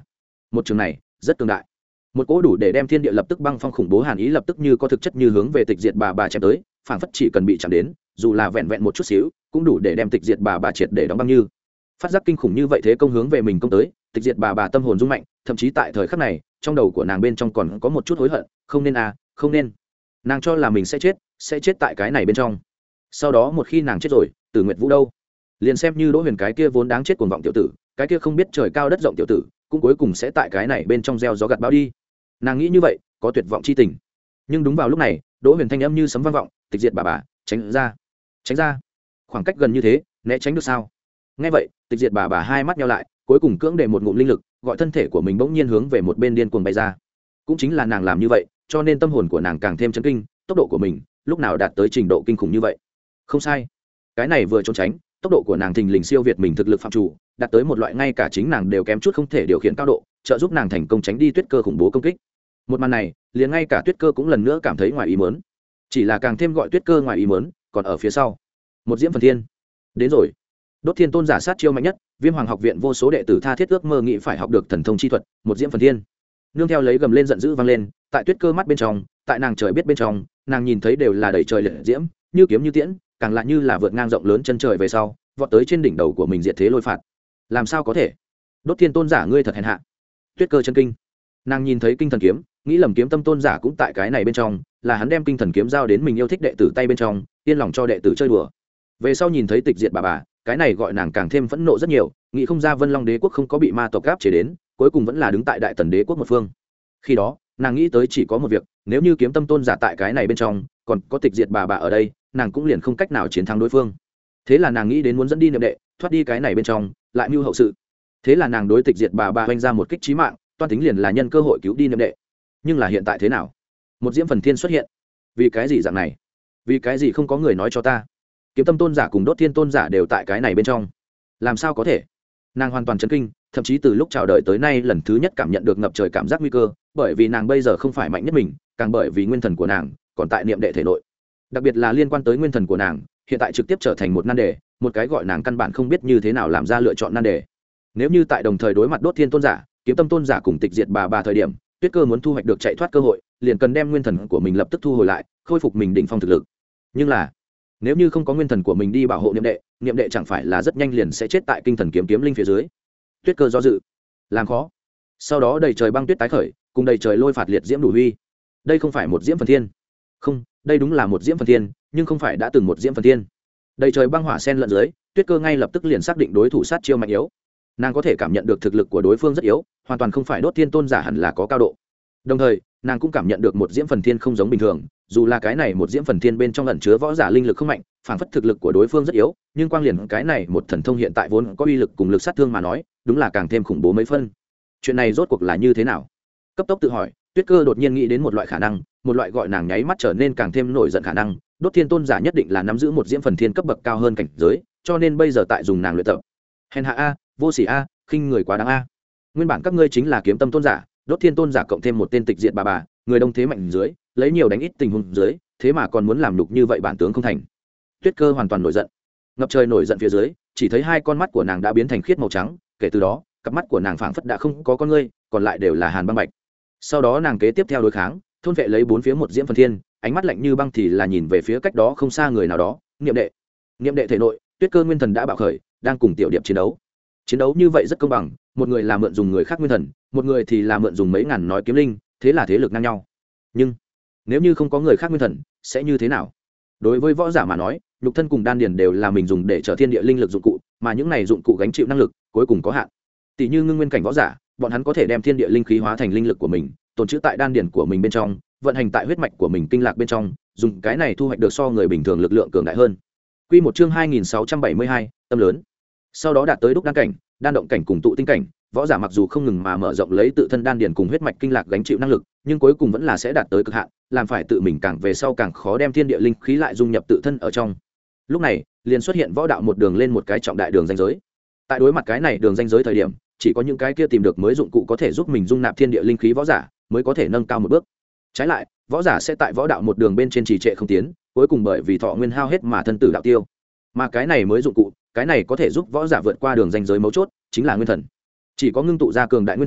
A: một trường này rất cường đại, một cỗ đủ để đem thiên địa lập tức băng phong khủng bố hàn ý lập tức như có thực chất như hướng về tịch diệt bà bà chém tới, phảng phất chỉ cần bị chạm đến, dù là vẹn vẹn một chút xíu cũng đủ để đem tịch diệt bà bà triệt để đóng băng. Như phát giác kinh khủng như vậy thế công hướng về mình công tới, tịch diệt bà bà tâm hồn rung mạnh, thậm chí tại thời khắc này trong đầu của nàng bên trong còn có một chút hối hận, không nên à không nên, nàng cho là mình sẽ chết sẽ chết tại cái này bên trong. Sau đó một khi nàng chết rồi, Tử Nguyệt Vũ đâu, liền xem như Đỗ Huyền cái kia vốn đáng chết cuồng vọng tiểu tử, cái kia không biết trời cao đất rộng tiểu tử, cũng cuối cùng sẽ tại cái này bên trong gieo gió gặt bão đi. Nàng nghĩ như vậy, có tuyệt vọng chi tình. Nhưng đúng vào lúc này, Đỗ Huyền thanh âm như sấm vang vọng, tịch diệt bà bà, tránh ra, tránh ra. Khoảng cách gần như thế, né tránh được sao? Nghe vậy, tịch diệt bà bà hai mắt nheo lại, cuối cùng cưỡng để một ngụm linh lực, gọi thân thể của mình bỗng nhiên hướng về một bên điên cuồng bay ra. Cũng chính là nàng làm như vậy, cho nên tâm hồn của nàng càng thêm chấn kinh, tốc độ của mình lúc nào đạt tới trình độ kinh khủng như vậy. Không sai, cái này vừa trốn tránh, tốc độ của nàng thình lình siêu việt mình thực lực phạm chủ, đạt tới một loại ngay cả chính nàng đều kém chút không thể điều khiển cao độ, trợ giúp nàng thành công tránh đi Tuyết Cơ khủng bố công kích. Một màn này, liền ngay cả Tuyết Cơ cũng lần nữa cảm thấy ngoài ý muốn. Chỉ là càng thêm gọi Tuyết Cơ ngoài ý muốn, còn ở phía sau, một diễm phần thiên đến rồi. Đốt Thiên Tôn giả sát chiêu mạnh nhất, Viêm Hoàng học viện vô số đệ tử tha thiết ước mơ nghĩ phải học được thần thông chi thuật, một diễm phần thiên. Nương theo lấy gầm lên giận dữ vang lên, tại Tuyết Cơ mắt bên trong, tại nàng trời biết bên trong, nàng nhìn thấy đều là đầy trời liệt diễm, như kiếm như tiễn, càng lại như là vượt ngang rộng lớn chân trời về sau, vọt tới trên đỉnh đầu của mình diệt thế lôi phạt. Làm sao có thể? Đốt Thiên Tôn giả ngươi thật hèn hạ. Tuyết Cơ chân kinh. Nàng nhìn thấy kinh thần kiếm, nghĩ lầm kiếm tâm tôn giả cũng tại cái này bên trong, là hắn đem kinh thần kiếm giao đến mình yêu thích đệ tử tay bên trong, yên lòng cho đệ tử chơi đùa. Về sau nhìn thấy tịch diệt bà bà, cái này gọi nàng càng thêm phẫn nộ rất nhiều, nghĩ không ra Vân Long Đế quốc không có bị ma tộc áp chế đến, cuối cùng vẫn là đứng tại Đại Tần Đế quốc một phương. Khi đó, nàng nghĩ tới chỉ có một việc, nếu như kiếm tâm tôn giả tại cái này bên trong, còn có tịch diệt bà bà ở đây, nàng cũng liền không cách nào chiến thắng đối phương. Thế là nàng nghĩ đến muốn dẫn đi niệm đệ, thoát đi cái này bên trong, lại mưu hậu sự. Thế là nàng đối tịch diệt bà bà oanh ra một kích chí mạng, toan tính liền là nhân cơ hội cứu đi niệm đệ. Nhưng là hiện tại thế nào? Một diễm phần thiên xuất hiện. Vì cái gì dạng này? Vì cái gì không có người nói cho ta? Kiếm tâm tôn giả cùng Đốt Thiên Tôn giả đều tại cái này bên trong, làm sao có thể? Nàng hoàn toàn chấn kinh, thậm chí từ lúc chào đời tới nay lần thứ nhất cảm nhận được ngập trời cảm giác nguy cơ, bởi vì nàng bây giờ không phải mạnh nhất mình, càng bởi vì nguyên thần của nàng còn tại niệm đệ thể nội, đặc biệt là liên quan tới nguyên thần của nàng hiện tại trực tiếp trở thành một nan đề, một cái gọi nàng căn bản không biết như thế nào làm ra lựa chọn nan đề. Nếu như tại đồng thời đối mặt Đốt Thiên Tôn giả, Kiếm tâm tôn giả cùng tịch diệt bà bà thời điểm, Tuyết Cơ muốn thu hoạch được chạy thoát cơ hội, liền cần đem nguyên thần của mình lập tức thu hồi lại, khôi phục mình đỉnh phong thực lực. Nhưng là nếu như không có nguyên thần của mình đi bảo hộ niệm đệ, niệm đệ chẳng phải là rất nhanh liền sẽ chết tại kinh thần kiếm kiếm linh phía dưới. Tuyết Cơ do dự, làm khó. Sau đó đầy trời băng tuyết tái khởi, cùng đầy trời lôi phạt liệt diễm đủ huy. Đây không phải một diễm phần thiên, không, đây đúng là một diễm phần thiên, nhưng không phải đã từng một diễm phần thiên. Đầy trời băng hỏa sen lẫn dưới, Tuyết Cơ ngay lập tức liền xác định đối thủ sát chiêu mạnh yếu. Nàng có thể cảm nhận được thực lực của đối phương rất yếu, hoàn toàn không phải Đốt Thiên Tôn giả hẳn là có cao độ. Đồng thời, nàng cũng cảm nhận được một diễm phần thiên không giống bình thường, dù là cái này một diễm phần thiên bên trong ẩn chứa võ giả linh lực không mạnh, phản phất thực lực của đối phương rất yếu, nhưng quang liền cái này một thần thông hiện tại vốn có uy lực cùng lực sát thương mà nói, đúng là càng thêm khủng bố mấy phân. Chuyện này rốt cuộc là như thế nào? Cấp tốc tự hỏi, Tuyết Cơ đột nhiên nghĩ đến một loại khả năng, một loại gọi nàng nháy mắt trở nên càng thêm nổi giận khả năng. Đốt Thiên Tôn giả nhất định là nắm giữ một diễm phần thiên cấp bậc cao hơn cảnh giới, cho nên bây giờ tại dùng nàng luyện tập. Hèn hạ a, vô sỉ a, khinh người quá đáng a. Nguyên bản các ngươi chính là Kiếm tâm tôn giả, Đốt Thiên Tôn giả cộng thêm một tên tịch diệt bà bà, người đông thế mạnh dưới, lấy nhiều đánh ít tình huống dưới, thế mà còn muốn làm nhục như vậy bản tướng không thành. Tuyết Cơ hoàn toàn nổi giận, ngập trời nổi giận phía dưới, chỉ thấy hai con mắt của nàng đã biến thành khiết màu trắng, kể từ đó, cặp mắt của nàng phảng phất đã không có con ngươi, còn lại đều là hàn băng bạch. Sau đó nàng kế tiếp theo đối kháng, thôn vệ lấy bốn phía một diễm phần thiên, ánh mắt lạnh như băng thì là nhìn về phía cách đó không xa người nào đó, Niệm đệ. Niệm đệ thể nội, Tuyết Cơ nguyên thần đã bạo khởi, đang cùng tiểu điệp chiến đấu. Chiến đấu như vậy rất công bằng, một người là mượn dùng người khác nguyên thần, một người thì là mượn dùng mấy ngàn nói kiếm linh, thế là thế lực ngang nhau. Nhưng nếu như không có người khác nguyên thần, sẽ như thế nào? Đối với võ giả mà nói, nhục thân cùng đan điền đều là mình dùng để trở thiên địa linh lực dụng cụ, mà những này dụng cụ gánh chịu năng lực cuối cùng có hạn. Tỷ như ngưng nguyên cảnh võ giả, bọn hắn có thể đem thiên địa linh khí hóa thành linh lực của mình, tồn trữ tại đan điền của mình bên trong, vận hành tại huyết mạch của mình kinh lạc bên trong, dùng cái này thu hoạch được so người bình thường lực lượng cường đại hơn. Quy một chương hai nghìn sáu trăm bảy mươi hai, tâm lớn. Sau đó đạt tới đúc đan cảnh, đan động cảnh cùng tụ tinh cảnh, võ giả mặc dù không ngừng mà mở rộng lấy tự thân đan điền cùng huyết mạch kinh lạc gánh chịu năng lực, nhưng cuối cùng vẫn là sẽ đạt tới cực hạn, làm phải tự mình càng về sau càng khó đem thiên địa linh khí lại dung nhập tự thân ở trong. Lúc này, liền xuất hiện võ đạo một đường lên một cái trọng đại đường ranh giới. Tại đối mặt cái này đường ranh giới thời điểm, chỉ có những cái kia tìm được mới dụng cụ có thể giúp mình dung nạp thiên địa linh khí võ giả mới có thể nâng cao một bước. Trái lại, võ giả sẽ tại võ đạo một đường bên trên trì trệ không tiến, cuối cùng bởi vì thọ nguyên hao hết mà thân tử đạo tiêu. Mà cái này mới dụng cụ, cái này có thể giúp võ giả vượt qua đường ranh giới mấu chốt, chính là nguyên thần. Chỉ có ngưng tụ ra cường đại nguyên thần,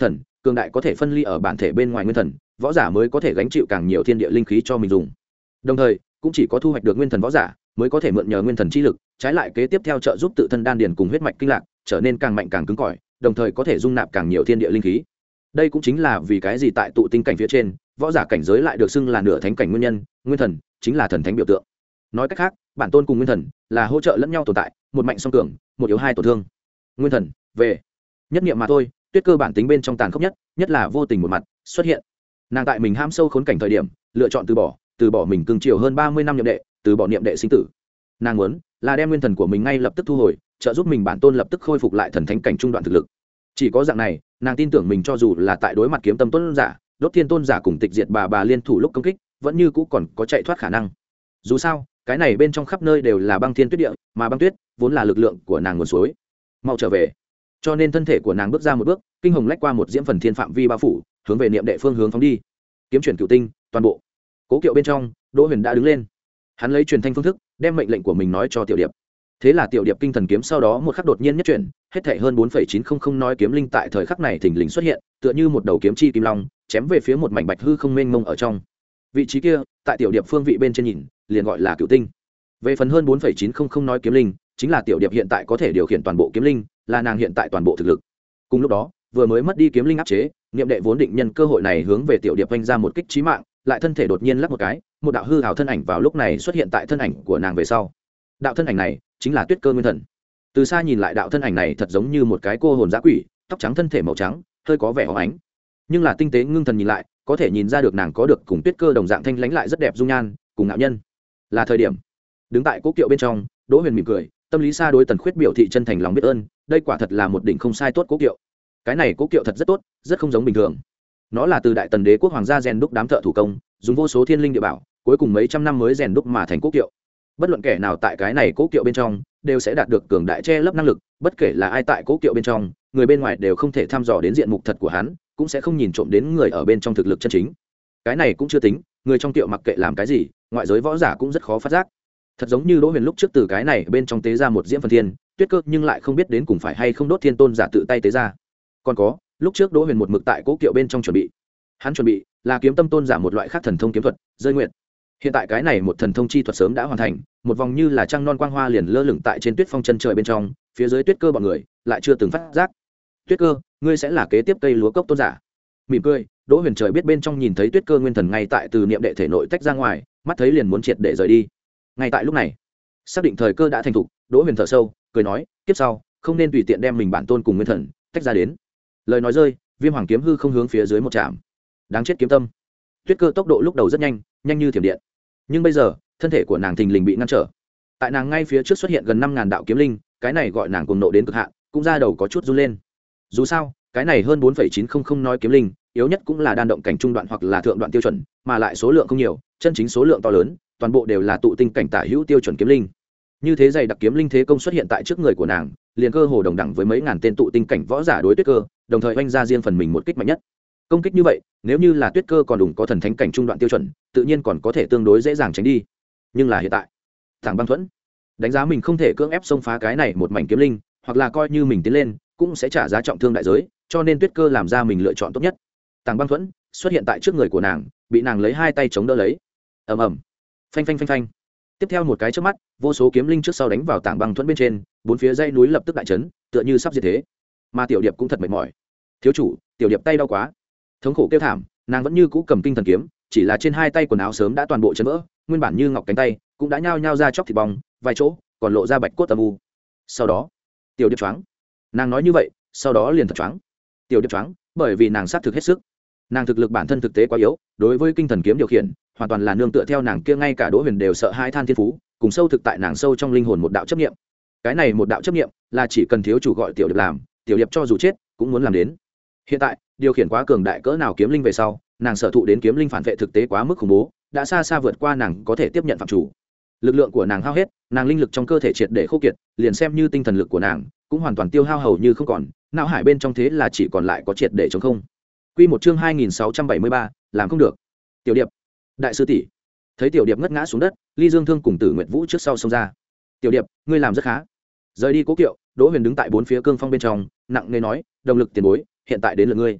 A: cường đại có thể phân ly ở bản thể bên ngoài nguyên thần võ giả mới có thể gánh chịu càng nhiều thiên địa linh khí cho mình dùng. Đồng thời cũng chỉ có thu hoạch được nguyên thần võ giả mới có thể mượn nhờ nguyên thần chi lực trái lại kế tiếp theo trợ giúp tự thân đan điền cùng huyết mạch kinh lạc trở nên càng mạnh càng cứng cỏi, đồng thời có thể dung nạp càng nhiều thiên địa linh khí. Đây cũng chính là vì cái gì tại tụ tinh cảnh phía trên võ giả cảnh giới lại được xưng là nửa thánh cảnh nguyên nhân. Nguyên thần chính là thần thánh biểu tượng. Nói cách khác, bản tôn cùng nguyên thần là hỗ trợ lẫn nhau tồn tại, một mạnh song cường, một yếu hai tổn thương. Nguyên thần về nhất niệm mà thôi. Tuyết Cơ bản tính bên trong tàn khốc nhất, nhất là vô tình một mặt xuất hiện. Nàng tại mình ham sâu khốn cảnh thời điểm lựa chọn từ bỏ, từ bỏ mình cương triều hơn ba mươi năm niệm đệ, từ bỏ niệm đệ sinh tử. Nàng muốn là đem nguyên thần của mình ngay lập tức thu hồi, trợ giúp mình bản tôn lập tức khôi phục lại thần thánh cảnh trung đoạn thực lực. Chỉ có dạng này, nàng tin tưởng mình cho dù là tại đối mặt kiếm tâm tôn giả, đốt thiên tôn giả cùng tịch diệt bà bà liên thủ lúc công kích, vẫn như cũ còn có chạy thoát khả năng. Dù sao, cái này bên trong khắp nơi đều là băng thiên tuyết địa, mà băng tuyết vốn là lực lượng của nàng nguồn suối. Mau trở về. Cho nên thân thể của nàng bước ra một bước, kinh hồng lách qua một diễm phần thiên phạm vi bao phủ, hướng về niệm đệ phương hướng phóng đi. Kiếm chuyển cửu tinh, toàn bộ. Cố Kiệu bên trong, Đỗ Huyền đã đứng lên. Hắn lấy truyền thanh phương thức, đem mệnh lệnh của mình nói cho Tiểu Điệp. Thế là Tiểu Điệp kinh thần kiếm sau đó một khắc đột nhiên nhất chuyển, hết thảy hơn bốn phẩy chín không không nói kiếm linh tại thời khắc này thình lình xuất hiện, tựa như một đầu kiếm chi kim long, chém về phía một mảnh bạch hư không mênh mông ở trong. Vị trí kia, tại Tiểu Điệp phương vị bên trên nhìn, liền gọi là cửu tinh. Về phần hơn bốn phẩy chín không không nói kiếm linh, chính là Tiểu Điệp hiện tại có thể điều khiển toàn bộ kiếm linh, là nàng hiện tại toàn bộ thực lực. Cùng lúc đó, vừa mới mất đi kiếm linh áp chế, niệm đệ vốn định nhân cơ hội này hướng về Tiểu Điệp vung ra một kích chí mạng, lại thân thể đột nhiên lắc một cái, một đạo hư ảo thân ảnh vào lúc này xuất hiện tại thân ảnh của nàng về sau. Đạo thân ảnh này chính là Tuyết Cơ nguyên thần. Từ xa nhìn lại đạo thân ảnh này thật giống như một cái cô hồn dã quỷ, tóc trắng thân thể màu trắng, hơi có vẻ óng ánh. Nhưng là tinh tế ngưng thần nhìn lại, có thể nhìn ra được nàng có được cùng Tuyết Cơ đồng dạng thanh lãnh lại rất đẹp dung nhan, cùng ngạo nhân. Là thời điểm. Đứng tại Cố Kiệu bên trong, Đỗ Huyền mỉm cười, tâm lý xa đối Tần Khuyết biểu thị chân thành lòng biết ơn, đây quả thật là một đỉnh không sai tốt Cố Kiệu. Cái này Cố Kiệu thật rất tốt, rất không giống bình thường. Nó là từ đại Tần đế quốc hoàng gia rèn đúc đám thợ thủ công, dùng vô số thiên linh địa bảo, cuối cùng mấy trăm năm mới rèn đúc mà thành Cố Kiệu. Bất luận kẻ nào tại cái này Cố Kiệu bên trong đều sẽ đạt được cường đại che lấp năng lực, bất kể là ai tại Cố Kiệu bên trong, người bên ngoài đều không thể thăm dò đến diện mục thật của hắn, cũng sẽ không nhìn trộm đến người ở bên trong thực lực chân chính. Cái này cũng chưa tính, người trong tiệu mặc kệ làm cái gì, ngoại giới võ giả cũng rất khó phát giác. Thật giống như Đỗ Huyền lúc trước từ cái này bên trong tế ra một diễm phần thiên, Tuyết Cơ nhưng lại không biết đến cùng phải hay không đốt thiên tôn giả tự tay tế ra. Còn có, lúc trước Đỗ Huyền một mực tại Cố Kiệu bên trong chuẩn bị, hắn chuẩn bị là kiếm tâm tôn giả một loại khác thần thông kiếm thuật, rơi nguyện. Hiện tại cái này một thần thông chi thuật sớm đã hoàn thành, một vòng như là trăng non quang hoa liền lơ lửng tại trên tuyết phong chân trời bên trong, phía dưới Tuyết Cơ bọn người lại chưa từng phát giác. Tuyết Cơ, ngươi sẽ là kế tiếp cây lúa cốc tôn giả. Mỉm cười, Đỗ Huyền trời biết bên trong nhìn thấy Tuyết Cơ nguyên thần ngay tại từ niệm đệ thể nội tách ra ngoài, mắt thấy liền muốn triệt để rời đi. Ngay tại lúc này, xác định thời cơ đã thành thục, Đỗ Huyền thở sâu, cười nói, tiếp sau không nên tùy tiện đem mình bản tôn cùng nguyên thần tách ra đến. Lời nói rơi, Viêm Hoàng kiếm hư không hướng phía dưới một chạm. Đáng chết kiếm tâm. Tuyết Cơ tốc độ lúc đầu rất nhanh, nhanh như thiểm điện. Nhưng bây giờ, thân thể của nàng thình lình bị ngăn trở. Tại nàng ngay phía trước xuất hiện gần năm ngàn đạo kiếm linh, cái này gọi nàng cuồng nộ đến cực hạn, cũng ra đầu có chút run lên. Dù sao, cái này hơn bốn phẩy chín không không nói kiếm linh, yếu nhất cũng là đan động cảnh trung đoạn hoặc là thượng đoạn tiêu chuẩn, mà lại số lượng không nhiều, chân chính số lượng to lớn, toàn bộ đều là tụ tinh cảnh tả hữu tiêu chuẩn kiếm linh. Như thế dày đặc kiếm linh thế công xuất hiện tại trước người của nàng, liền cơ hồ đồng đẳng với mấy ngàn tên tụ tinh cảnh võ giả đối Tuyết Cơ, đồng thời oanh ra riêng phần mình một kích mạnh nhất. Công kích như vậy, nếu như là Tuyết Cơ còn đủ có thần thánh cảnh trung đoạn tiêu chuẩn, tự nhiên còn có thể tương đối dễ dàng tránh đi. Nhưng là hiện tại, Tảng Băng Thuẫn đánh giá mình không thể cưỡng ép xông phá cái này một mảnh kiếm linh, hoặc là coi như mình tiến lên, cũng sẽ trả giá trọng thương đại giới, cho nên Tuyết Cơ làm ra mình lựa chọn tốt nhất. Tảng Băng Thuẫn xuất hiện tại trước người của nàng, bị nàng lấy hai tay chống đỡ lấy. Ầm ầm, phanh phanh phanh phanh. Tiếp theo một cái chớp mắt, vô số kiếm linh trước sau đánh vào Tảng Băng Thuẫn bên trên, bốn phía dãy núi lập tức đại chấn, tựa như sắp diệt thế. Mà Tiểu Điệp cũng thật mệt mỏi. Thiếu chủ, Tiểu Điệp tay đau quá. Thống khổ kêu thảm, nàng vẫn như cũ cầm kinh thần kiếm, chỉ là trên hai tay quần áo sớm đã toàn bộ chấn vỡ, nguyên bản như ngọc cánh tay cũng đã nhao nhao ra chóc thịt bong, vài chỗ còn lộ ra bạch cốt âm u. Sau đó, Tiểu Điệp choáng. Nàng nói như vậy, sau đó liền thật choáng. Tiểu Điệp choáng, bởi vì nàng sát thực hết sức. Nàng thực lực bản thân thực tế quá yếu, đối với kinh thần kiếm điều khiển, hoàn toàn là nương tựa theo nàng kia ngay cả Đỗ Huyền đều sợ hai than thiên phú, cùng sâu thực tại nàng sâu trong linh hồn một đạo chấp niệm. Cái này một đạo chấp niệm, là chỉ cần thiếu chủ gọi Tiểu Điệp làm, Tiểu Điệp cho dù chết cũng muốn làm đến. Hiện tại, điều khiển quá cường đại cỡ nào kiếm linh về sau, nàng sở thụ đến kiếm linh phản vệ thực tế quá mức khủng bố, đã xa xa vượt qua nàng có thể tiếp nhận phạm chủ. Lực lượng của nàng hao hết, nàng linh lực trong cơ thể triệt để khô kiệt, liền xem như tinh thần lực của nàng cũng hoàn toàn tiêu hao hầu như không còn, não hải bên trong thế là chỉ còn lại có triệt để trống không. Quy một chương hai nghìn sáu trăm bảy mươi ba, làm không được. Tiểu Điệp, đại sư tỷ. Thấy Tiểu Điệp ngất ngã xuống đất, Ly Dương Thương cùng Tử Nguyệt Vũ trước sau xông ra. Tiểu Điệp, ngươi làm rất khá. Rời đi Cố Kiệu, Đỗ Huyền đứng tại bốn phía cương phong bên trong, nặng nề nói, đồng lực tiền bối, hiện tại đến lượt ngươi.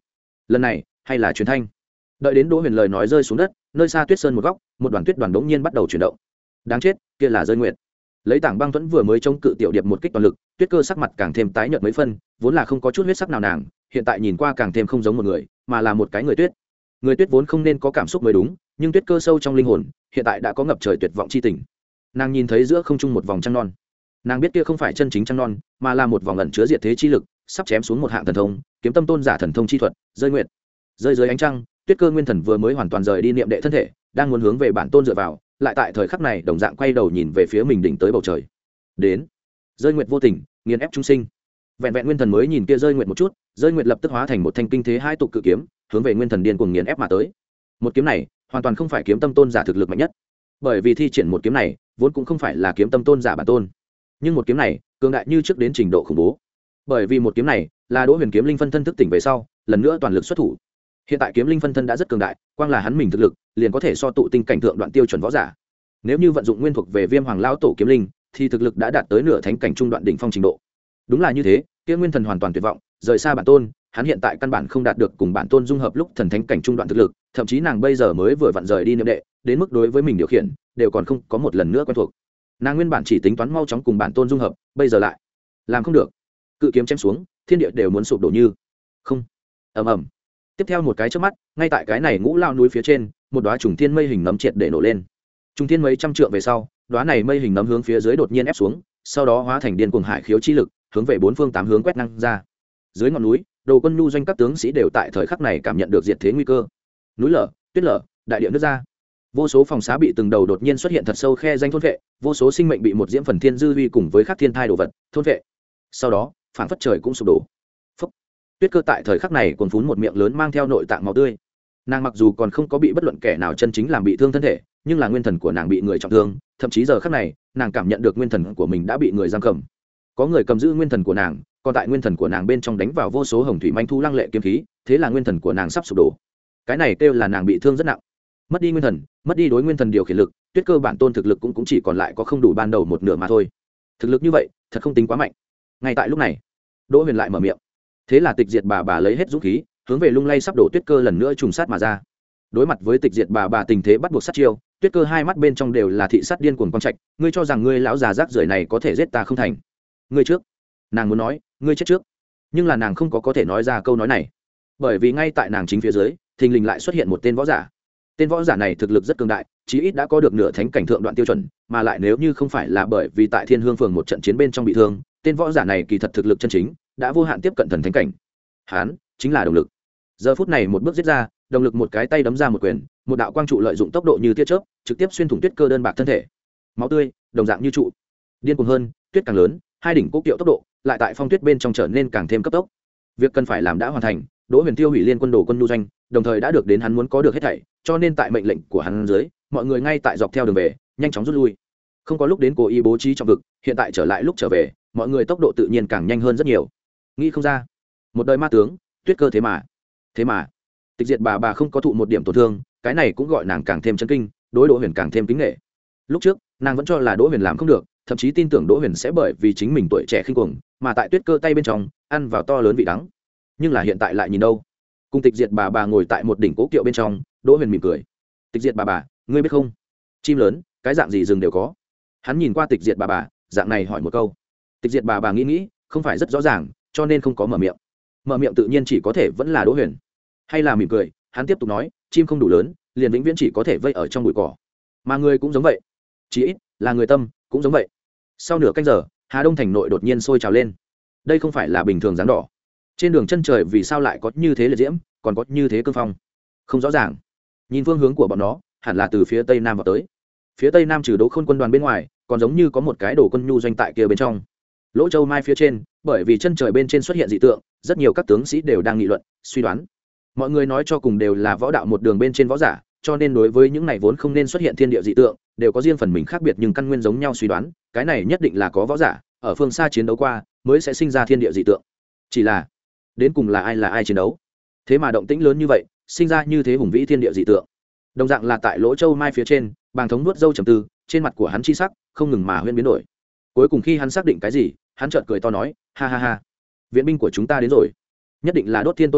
A: lần này hay là truyền thanh. Đợi đến Đỗ Huyền lời nói rơi xuống đất, nơi xa Tuyết Sơn một góc, một đoàn tuyết đoàn bỗng nhiên bắt đầu chuyển động. Đáng chết, kia là Rơi Nguyệt. Lấy Tảng Băng Thuẫn vừa mới chống cự tiểu điệp một kích toàn lực, Tuyết Cơ sắc mặt càng thêm tái nhợt mấy phân, vốn là không có chút huyết sắc nào nàng, hiện tại nhìn qua càng thêm không giống một người, mà là một cái người tuyết. Người tuyết vốn không nên có cảm xúc mới đúng, nhưng Tuyết Cơ sâu trong linh hồn, hiện tại đã có ngập trời tuyệt vọng chi tình. Nàng nhìn thấy giữa không trung một vòng trăng non, nàng biết kia không phải chân chính trăng non, mà là một vòng ẩn chứa diệt thế chi lực, sắp chém xuống một hạng thần thông, Kiếm Tâm Tôn giả thần thông chi thuật, Rơi Nguyệt. Rơi dưới ánh trăng, Tuyết Cơ nguyên thần vừa mới hoàn toàn rời đi niệm đệ thân thể, đang muốn hướng về bản tôn dựa vào, lại tại thời khắc này đồng dạng quay đầu nhìn về phía mình đỉnh tới bầu trời. Đến. Rơi Nguyệt vô tình, nghiền ép chúng sinh. Vẹn vẹn nguyên thần mới nhìn kia Rơi Nguyệt một chút, Rơi Nguyệt lập tức hóa thành một thanh kinh thế hai tục cự kiếm, hướng về nguyên thần điên cuồng nghiền ép mà tới. Một kiếm này, hoàn toàn không phải Kiếm Tâm Tôn giả thực lực mạnh nhất, bởi vì thi triển một kiếm này, vốn cũng không phải là Kiếm Tâm Tôn giả bản tôn, nhưng một kiếm này, cường đại như trước đến trình độ khủng bố. Bởi vì một kiếm này, là Đỗ Huyền kiếm linh phân thân thức tỉnh về sau, lần nữa toàn lực xuất thủ. Hiện tại kiếm linh phân thân đã rất cường đại, quang là hắn mình thực lực liền có thể so tụ tinh cảnh thượng đoạn tiêu chuẩn võ giả. Nếu như vận dụng nguyên thuộc về Viêm Hoàng lão tổ kiếm linh, thì thực lực đã đạt tới nửa thánh cảnh trung đoạn đỉnh phong trình độ. Đúng là như thế, kia nguyên thần hoàn toàn tuyệt vọng, rời xa bản tôn, hắn hiện tại căn bản không đạt được cùng bản tôn dung hợp lúc thần thánh cảnh trung đoạn thực lực, thậm chí nàng bây giờ mới vừa vặn rời đi niệm đệ, đến mức đối với mình điều khiển, đều còn không có một lần nữa quen thuộc. Nàng nguyên bản chỉ tính toán mau chóng cùng bản tôn dung hợp, bây giờ lại làm không được. Cự kiếm chém xuống, thiên địa đều muốn sụp đổ như không. Ầm ầm. Tiếp theo một cái chớp mắt, ngay tại cái này ngũ lao núi phía trên, một đóa trùng thiên mây hình nấm triệt để nổ lên. Trùng thiên mấy trăm trượng về sau, đóa này mây hình nấm hướng phía dưới đột nhiên ép xuống, sau đó hóa thành điên cuồng hải khiếu chi lực, hướng về bốn phương tám hướng quét năng ra. Dưới ngọn núi, Đồ Quân Nhu doanh các tướng sĩ đều tại thời khắc này cảm nhận được diệt thế nguy cơ. Núi lở, tuyết lở, đại địa nứt ra. Vô số phòng xá bị từng đầu đột nhiên xuất hiện thật sâu khe danh thôn vệ, vô số sinh mệnh bị một diễm phần thiên dư huy cùng với các thiên thai đồ vật thôn vệ. Sau đó, phảng phất trời cũng sụp đổ. Phốc. Tuyết Cơ tại thời khắc này còn phún một miệng lớn mang theo nội tạng máu tươi. Nàng mặc dù còn không có bị bất luận kẻ nào chân chính làm bị thương thân thể, nhưng là nguyên thần của nàng bị người trọng thương, thậm chí giờ khắc này, nàng cảm nhận được nguyên thần của mình đã bị người giam cầm. Có người cầm giữ nguyên thần của nàng, còn tại nguyên thần của nàng bên trong đánh vào vô số hồng thủy manh thu lăng lệ kiếm khí, thế là nguyên thần của nàng sắp sụp đổ. Cái này kêu là nàng bị thương rất nặng. Mất đi nguyên thần, mất đi đối nguyên thần điều khiển lực, Tuyết Cơ bản tôn thực lực cũng cũng chỉ còn lại có không đủ ban đầu một nửa mà thôi. Thực lực như vậy, thật không tính quá mạnh. Ngay tại lúc này, Đỗ Huyền lại mở miệng. Thế là Tịch Diệt bà bà lấy hết dũng khí, hướng về lung lay sắp đổ Tuyết Cơ lần nữa trùng sát mà ra. Đối mặt với Tịch Diệt bà bà tình thế bắt buộc sát chiêu, Tuyết Cơ hai mắt bên trong đều là thị sát điên cuồng quang trạch, ngươi cho rằng ngươi lão già rác rưởi này có thể giết ta không thành? Ngươi trước. Nàng muốn nói, ngươi chết trước. Nhưng là nàng không có có thể nói ra câu nói này, bởi vì ngay tại nàng chính phía dưới, thình lình lại xuất hiện một tên võ giả. Tên võ giả này thực lực rất cường đại, chí ít đã có được nửa thánh cảnh thượng đoạn tiêu chuẩn, mà lại nếu như không phải là bởi vì tại Thiên Hương phường một trận chiến bên trong bị thương, tên võ giả này kỳ thật thực lực chân chính đã vô hạn tiếp cận thần thánh cảnh. Hán chính là Đồng Lực. Giờ phút này một bước giết ra, Đồng Lực một cái tay đấm ra một quyền, một đạo quang trụ lợi dụng tốc độ như tia chớp, trực tiếp xuyên thủng Tuyết Cơ đơn bạc thân thể. Máu tươi đồng dạng như trụ. Điên cuồng hơn, tuyết càng lớn, hai đỉnh cố kiệu tốc độ lại tại phong tuyết bên trong trở nên càng thêm cấp tốc. Việc cần phải làm đã hoàn thành, Đỗ Huyền tiêu hủy liên quân Đồ Quân Nhu doanh, đồng thời đã được đến hắn muốn có được hết thảy, cho nên tại mệnh lệnh của hắn dưới, mọi người ngay tại dọc theo đường về, nhanh chóng rút lui. Không có lúc đến cố ý bố trí trọng vực, hiện tại trở lại lúc trở về, mọi người tốc độ tự nhiên càng nhanh hơn rất nhiều. Nghĩ không ra, một đời ma tướng, Tuyết Cơ thế mà, thế mà, Tịch Diệt bà bà không có thụ một điểm tổn thương, cái này cũng gọi nàng càng thêm chấn kinh, đối Đỗ Huyền càng thêm kính nể. Lúc trước, nàng vẫn cho là Đỗ Huyền làm không được, thậm chí tin tưởng Đỗ Huyền sẽ bởi vì chính mình tuổi trẻ khinh cuồng, mà tại Tuyết Cơ tay bên trong, ăn vào to lớn vị đắng. Nhưng là hiện tại lại nhìn đâu, cùng Tịch Diệt bà bà ngồi tại một đỉnh cố kiệu bên trong, Đỗ Huyền mỉm cười. Tịch Diệt bà bà, ngươi biết không, chim lớn, cái dạng gì rừng đều có. Hắn nhìn qua Tịch Diệt bà bà, dạng này hỏi một câu. Tịch Diệt bà bà nghĩ nghĩ, không phải rất rõ ràng, cho nên không có mở miệng. Mở miệng tự nhiên chỉ có thể vẫn là Đỗ Huyền. Hay là mỉm cười, hắn tiếp tục nói, chim không đủ lớn, liền vĩnh viễn chỉ có thể vây ở trong bụi cỏ. Mà ngươi cũng giống vậy, chỉ ít là người tâm cũng giống vậy. Sau nửa canh giờ, Hà Đông thành nội đột nhiên sôi trào lên. Đây không phải là bình thường dáng đỏ. Trên đường chân trời vì sao lại có như thế liệt diễm, còn có như thế cương phong? Không rõ ràng. Nhìn phương hướng của bọn nó, hẳn là từ phía tây nam vào tới. Phía tây nam trừ Đỗ Khôn quân đoàn bên ngoài, còn giống như có một cái Đồ Quân Nhu doanh tại kia bên trong. Lỗ Châu Mai phía trên, bởi vì chân trời bên trên xuất hiện dị tượng, rất nhiều các tướng sĩ đều đang nghị luận, suy đoán. Mọi người nói cho cùng đều là võ đạo một đường bên trên võ giả, cho nên đối với những này vốn không nên xuất hiện thiên địa dị tượng, đều có riêng phần mình khác biệt nhưng căn nguyên giống nhau suy đoán, cái này nhất định là có võ giả ở phương xa chiến đấu qua, mới sẽ sinh ra thiên địa dị tượng. Chỉ là, đến cùng là ai là ai chiến đấu? Thế mà động tĩnh lớn như vậy, sinh ra như thế hùng vĩ thiên địa dị tượng. Đồng dạng là tại Lỗ Châu Mai phía trên, Bàng Thống nuốt dâu trầm tư, trên mặt của hắn chi sắc không ngừng mà huyễn biến đổi. Cuối cùng khi hắn xác định cái gì, hắn chợt cười to nói, ha ha ha, viện binh của chúng ta đến rồi, nhất định là Đốt Thiên tôn giả,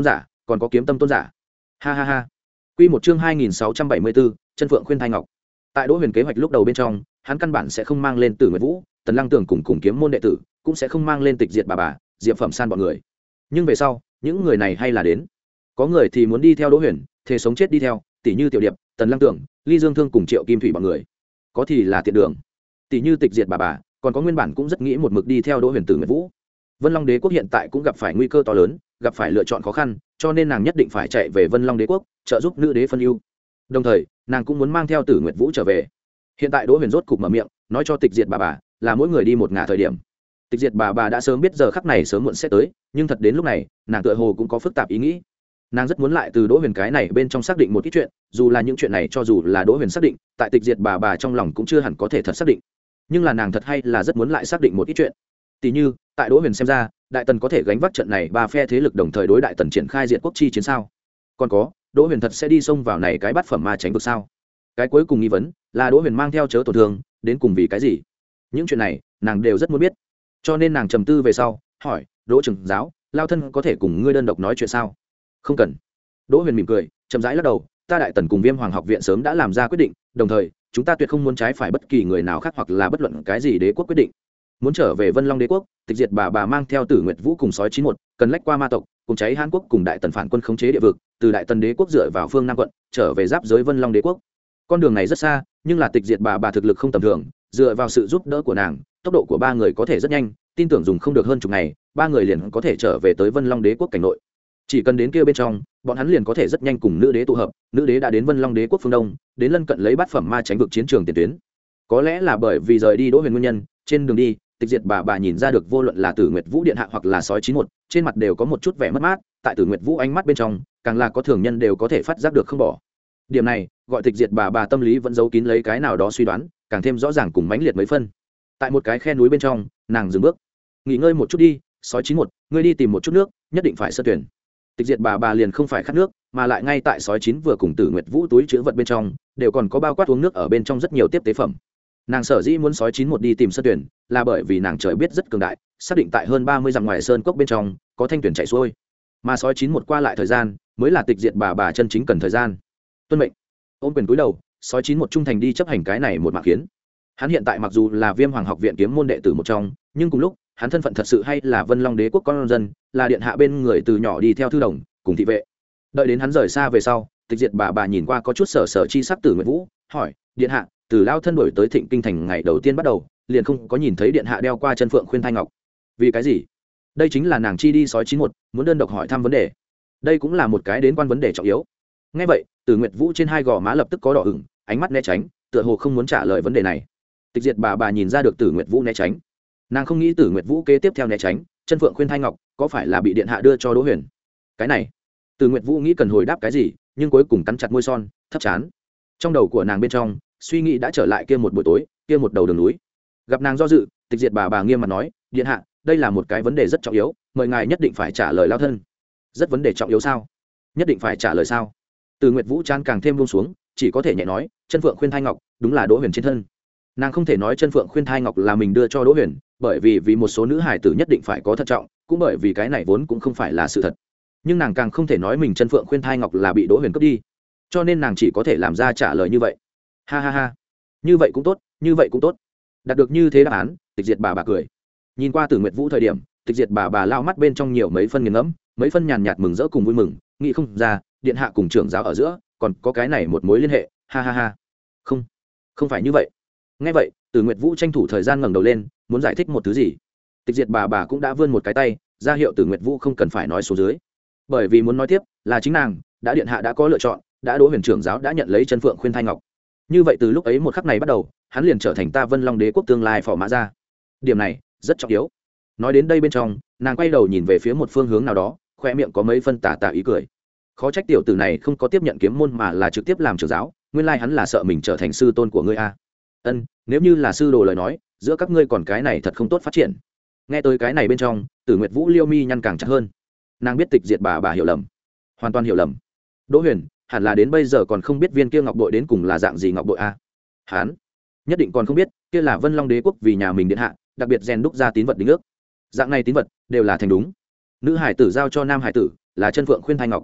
A: còn có kiếm tâm tôn giả. Ha ha ha. Quy một chương hai nghìn sáu trăm bảy mươi bốn, chân phượng khuyên thai ngọc. Tại Đỗ Huyền kế hoạch lúc đầu bên trong, hắn căn bản sẽ không mang lên Tử Nguyệt Vũ, Tần Lăng Tưởng cùng cùng kiếm môn đệ tử, cũng sẽ không mang lên Tịch Diệt bà bà, Diệp Phẩm San bọn người. Nhưng về sau, những người này hay là đến. Có người thì muốn đi theo Đỗ Huyền, thề sống chết đi theo, tỷ như Tiểu Điệp, Tần Lăng Tưởng, Ly Dương Thương cùng Triệu Kim Thủy bọn người. Có thì là tiện đường, tỷ như Tịch Diệt bà bà, còn có nguyên bản cũng rất nghĩ một mực đi theo Đỗ Huyền Tử Nguyệt Vũ. Vân Long Đế quốc hiện tại cũng gặp phải nguy cơ to lớn, gặp phải lựa chọn khó khăn, cho nên nàng nhất định phải chạy về Vân Long Đế quốc, trợ giúp nữ đế phân ưu. Đồng thời, nàng cũng muốn mang theo Tử Nguyệt Vũ trở về. Hiện tại Đỗ Huyền rốt cục mở miệng, nói cho Tịch Diệt bà bà, là mỗi người đi một ngả thời điểm. Tịch Diệt bà bà đã sớm biết giờ khắc này sớm muộn sẽ tới, nhưng thật đến lúc này, nàng tựa hồ cũng có phức tạp ý nghĩ. Nàng rất muốn lại từ Đỗ Huyền cái này bên trong xác định một ít chuyện, dù là những chuyện này cho dù là Đỗ Huyền xác định, tại Tịch Diệt bà bà trong lòng cũng chưa hẳn có thể thật xác định. Nhưng là nàng thật hay là rất muốn lại xác định một ít chuyện. Tỷ như, tại Đỗ Huyền xem ra, Đại Tần có thể gánh vác trận này ba phe thế lực đồng thời đối Đại Tần triển khai diệt quốc chi chiến sao? Còn có, Đỗ Huyền thật sẽ đi xông vào này cái bát phẩm ma tránh vực sao? Cái cuối cùng nghi vấn là Đỗ Huyền mang theo chớ tổn thương, đến cùng vì cái gì? Những chuyện này, nàng đều rất muốn biết. Cho nên nàng trầm tư về sau, hỏi, Đỗ trưởng giáo, lao thân có thể cùng ngươi đơn độc nói chuyện sao? Không cần. Đỗ Huyền mỉm cười, chậm rãi lắc đầu, ta Đại Tần cùng Viêm Hoàng học viện sớm đã làm ra quyết định, đồng thời, chúng ta tuyệt không muốn trái phải bất kỳ người nào khác hoặc là bất luận cái gì đế quốc quyết định. Muốn trở về Vân Long Đế quốc, Tịch Diệt bà bà mang theo Tử Nguyệt Vũ cùng sói chín một, cần lách qua ma tộc, cùng cháy Hán quốc cùng Đại Tần phản quân khống chế địa vực, từ Đại Tần Đế quốc dựa vào phương Nam quận, trở về giáp giới Vân Long Đế quốc. Con đường này rất xa, nhưng là Tịch Diệt bà bà thực lực không tầm thường, dựa vào sự giúp đỡ của nàng, tốc độ của ba người có thể rất nhanh, tin tưởng dùng không được hơn chục ngày, ba người liền có thể trở về tới Vân Long Đế quốc cảnh nội. Chỉ cần đến kia bên trong, bọn hắn liền có thể rất nhanh cùng nữ đế tụ hợp, nữ đế đã đến Vân Long Đế quốc phương đông, đến lân cận lấy bát phẩm ma tránh vực chiến trường tiền tuyến. Có lẽ là bởi vì rời đi Đỗ Huyền nguyên nhân, trên đường đi, Tịch Diệt bà bà nhìn ra được vô luận là Tử Nguyệt Vũ điện hạ hoặc là sói chín một, trên mặt đều có một chút vẻ mất mát, tại Tử Nguyệt Vũ ánh mắt bên trong, càng là có thường nhân đều có thể phát giác được không bỏ. Điểm này, gọi Tịch Diệt bà bà tâm lý vẫn giấu kín lấy cái nào đó suy đoán, càng thêm rõ ràng cùng mãnh liệt mấy phân. Tại một cái khe núi bên trong, nàng dừng bước, nghỉ ngơi một chút đi, sói chín một, ngươi đi tìm một chút nước, nhất định phải sơ tuyển. Tịch Diệt bà bà liền không phải khát nước, mà lại ngay tại sói chín vừa cùng Tử Nguyệt Vũ túi chứa vật bên trong, đều còn có bao quát uống nước ở bên trong rất nhiều tiếp tế phẩm. Nàng sở dĩ muốn sói chín một đi tìm sơn tuyển, là bởi vì nàng trời biết rất cường đại, xác định tại hơn ba mươi dặm ngoài sơn cốc bên trong có thanh tuyển chảy xuôi, mà sói chín một qua lại thời gian mới là Tịch Diệt bà bà chân chính cần thời gian. Tuân mệnh. Ôm quyền cúi đầu, sói chín một trung thành đi chấp hành cái này một mạng kiến. Hắn hiện tại mặc dù là Viêm Hoàng học viện kiếm môn đệ tử một trong, nhưng cùng lúc hắn thân phận thật sự hay là Vân Long Đế quốc con dân, là điện hạ bên người từ nhỏ đi theo thư đồng cùng thị vệ. Đợi đến hắn rời xa về sau, Tịch Diệt bà bà nhìn qua có chút sở sở chi sắc Tử Nguyệt Vũ, hỏi, điện hạ, từ lao thân đổi tới Thịnh Kinh thành ngày đầu tiên bắt đầu, liền không có nhìn thấy điện hạ đeo qua chân phượng khuyên thai ngọc. Vì cái gì? Đây chính là nàng chi đi sói chín một, muốn đơn độc hỏi thăm vấn đề. Đây cũng là một cái đến quan vấn đề trọng yếu. Nghe vậy, Tử Nguyệt Vũ trên hai gò má lập tức có đỏ ửng, ánh mắt né tránh, tựa hồ không muốn trả lời vấn đề này. Tịch Diệt bà bà nhìn ra được Tử Nguyệt Vũ né tránh. Nàng không nghĩ Tử Nguyệt Vũ kế tiếp theo né tránh, chân phượng khuyên thai ngọc có phải là bị điện hạ đưa cho Đỗ Huyền? Cái này, Tử Nguyệt Vũ nghĩ cần hồi đáp cái gì, nhưng cuối cùng cắn chặt môi son, thấp chán. Trong đầu của nàng bên trong, suy nghĩ đã trở lại kia một buổi tối, kia một đầu đường núi. Gặp nàng do dự, Tịch Diệt bà bà nghiêm mặt nói, điện hạ, đây là một cái vấn đề rất trọng yếu, mời ngài nhất định phải trả lời lao thân. Rất vấn đề trọng yếu sao? Nhất định phải trả lời sao? Từ Nguyệt Vũ chán càng thêm buông xuống, chỉ có thể nhẹ nói, chân phượng khuyên thai ngọc đúng là Đỗ Huyền trên thân. Nàng không thể nói chân phượng khuyên thai ngọc là mình đưa cho Đỗ Huyền, bởi vì vì một số nữ hải tử nhất định phải có thận trọng, cũng bởi vì cái này vốn cũng không phải là sự thật. Nhưng nàng càng không thể nói mình chân phượng khuyên thai ngọc là bị Đỗ Huyền cướp đi, cho nên nàng chỉ có thể làm ra trả lời như vậy. Ha ha ha, như vậy cũng tốt, như vậy cũng tốt. Đạt được như thế đáp án, Tịch Diệt bà bà cười. Nhìn qua Tử Nguyệt Vũ thời điểm, Tịch Diệt bà bà lao mắt bên trong nhiều mấy phân nghiền ngẫm, mấy phân nhàn nhạt mừng rỡ cùng vui mừng, nghĩ không ra, điện hạ cùng trưởng giáo ở giữa còn có cái này một mối liên hệ, ha ha ha. Không, không phải như vậy. Nghe vậy, Tử Nguyệt Vũ tranh thủ thời gian ngẩng đầu lên, muốn giải thích một thứ gì. Tịch Diệt bà bà cũng đã vươn một cái tay, ra hiệu Tử Nguyệt Vũ không cần phải nói số dưới. Bởi vì muốn nói tiếp, là chính nàng, đã điện hạ đã có lựa chọn, đã Đỗ Huyền trưởng giáo đã nhận lấy chân phượng khuyên thai ngọc. Như vậy từ lúc ấy một khắc này bắt đầu, hắn liền trở thành ta Vân Long Đế quốc tương lai phò mã gia. Điểm này rất trọng yếu. Nói đến đây bên trong, nàng quay đầu nhìn về phía một phương hướng nào đó, khoe miệng có mấy phân tà tà ý cười. Khó trách tiểu tử này không có tiếp nhận kiếm môn mà là trực tiếp làm trưởng giáo, nguyên lai hắn là sợ mình trở thành sư tôn của ngươi a. Ân, nếu như là sư đồ lời nói, giữa các ngươi còn cái này thật không tốt phát triển. Nghe tới cái này bên trong, Tử Nguyệt Vũ liêu mi nhăn càng chặt hơn. Nàng biết Tịch Diệt bà bà hiểu lầm, hoàn toàn hiểu lầm. Đỗ Huyền hẳn là đến bây giờ còn không biết viên kia ngọc bội đến cùng là dạng gì ngọc bội a. Hắn nhất định còn không biết, kia là Vân Long Đế quốc vì nhà mình điện hạ, đặc biệt rèn đúc ra tín vật đính ước. Dạng này tín vật đều là thành đúng. Nữ hải tử giao cho nam hải tử là chân phượng khuyên thai ngọc.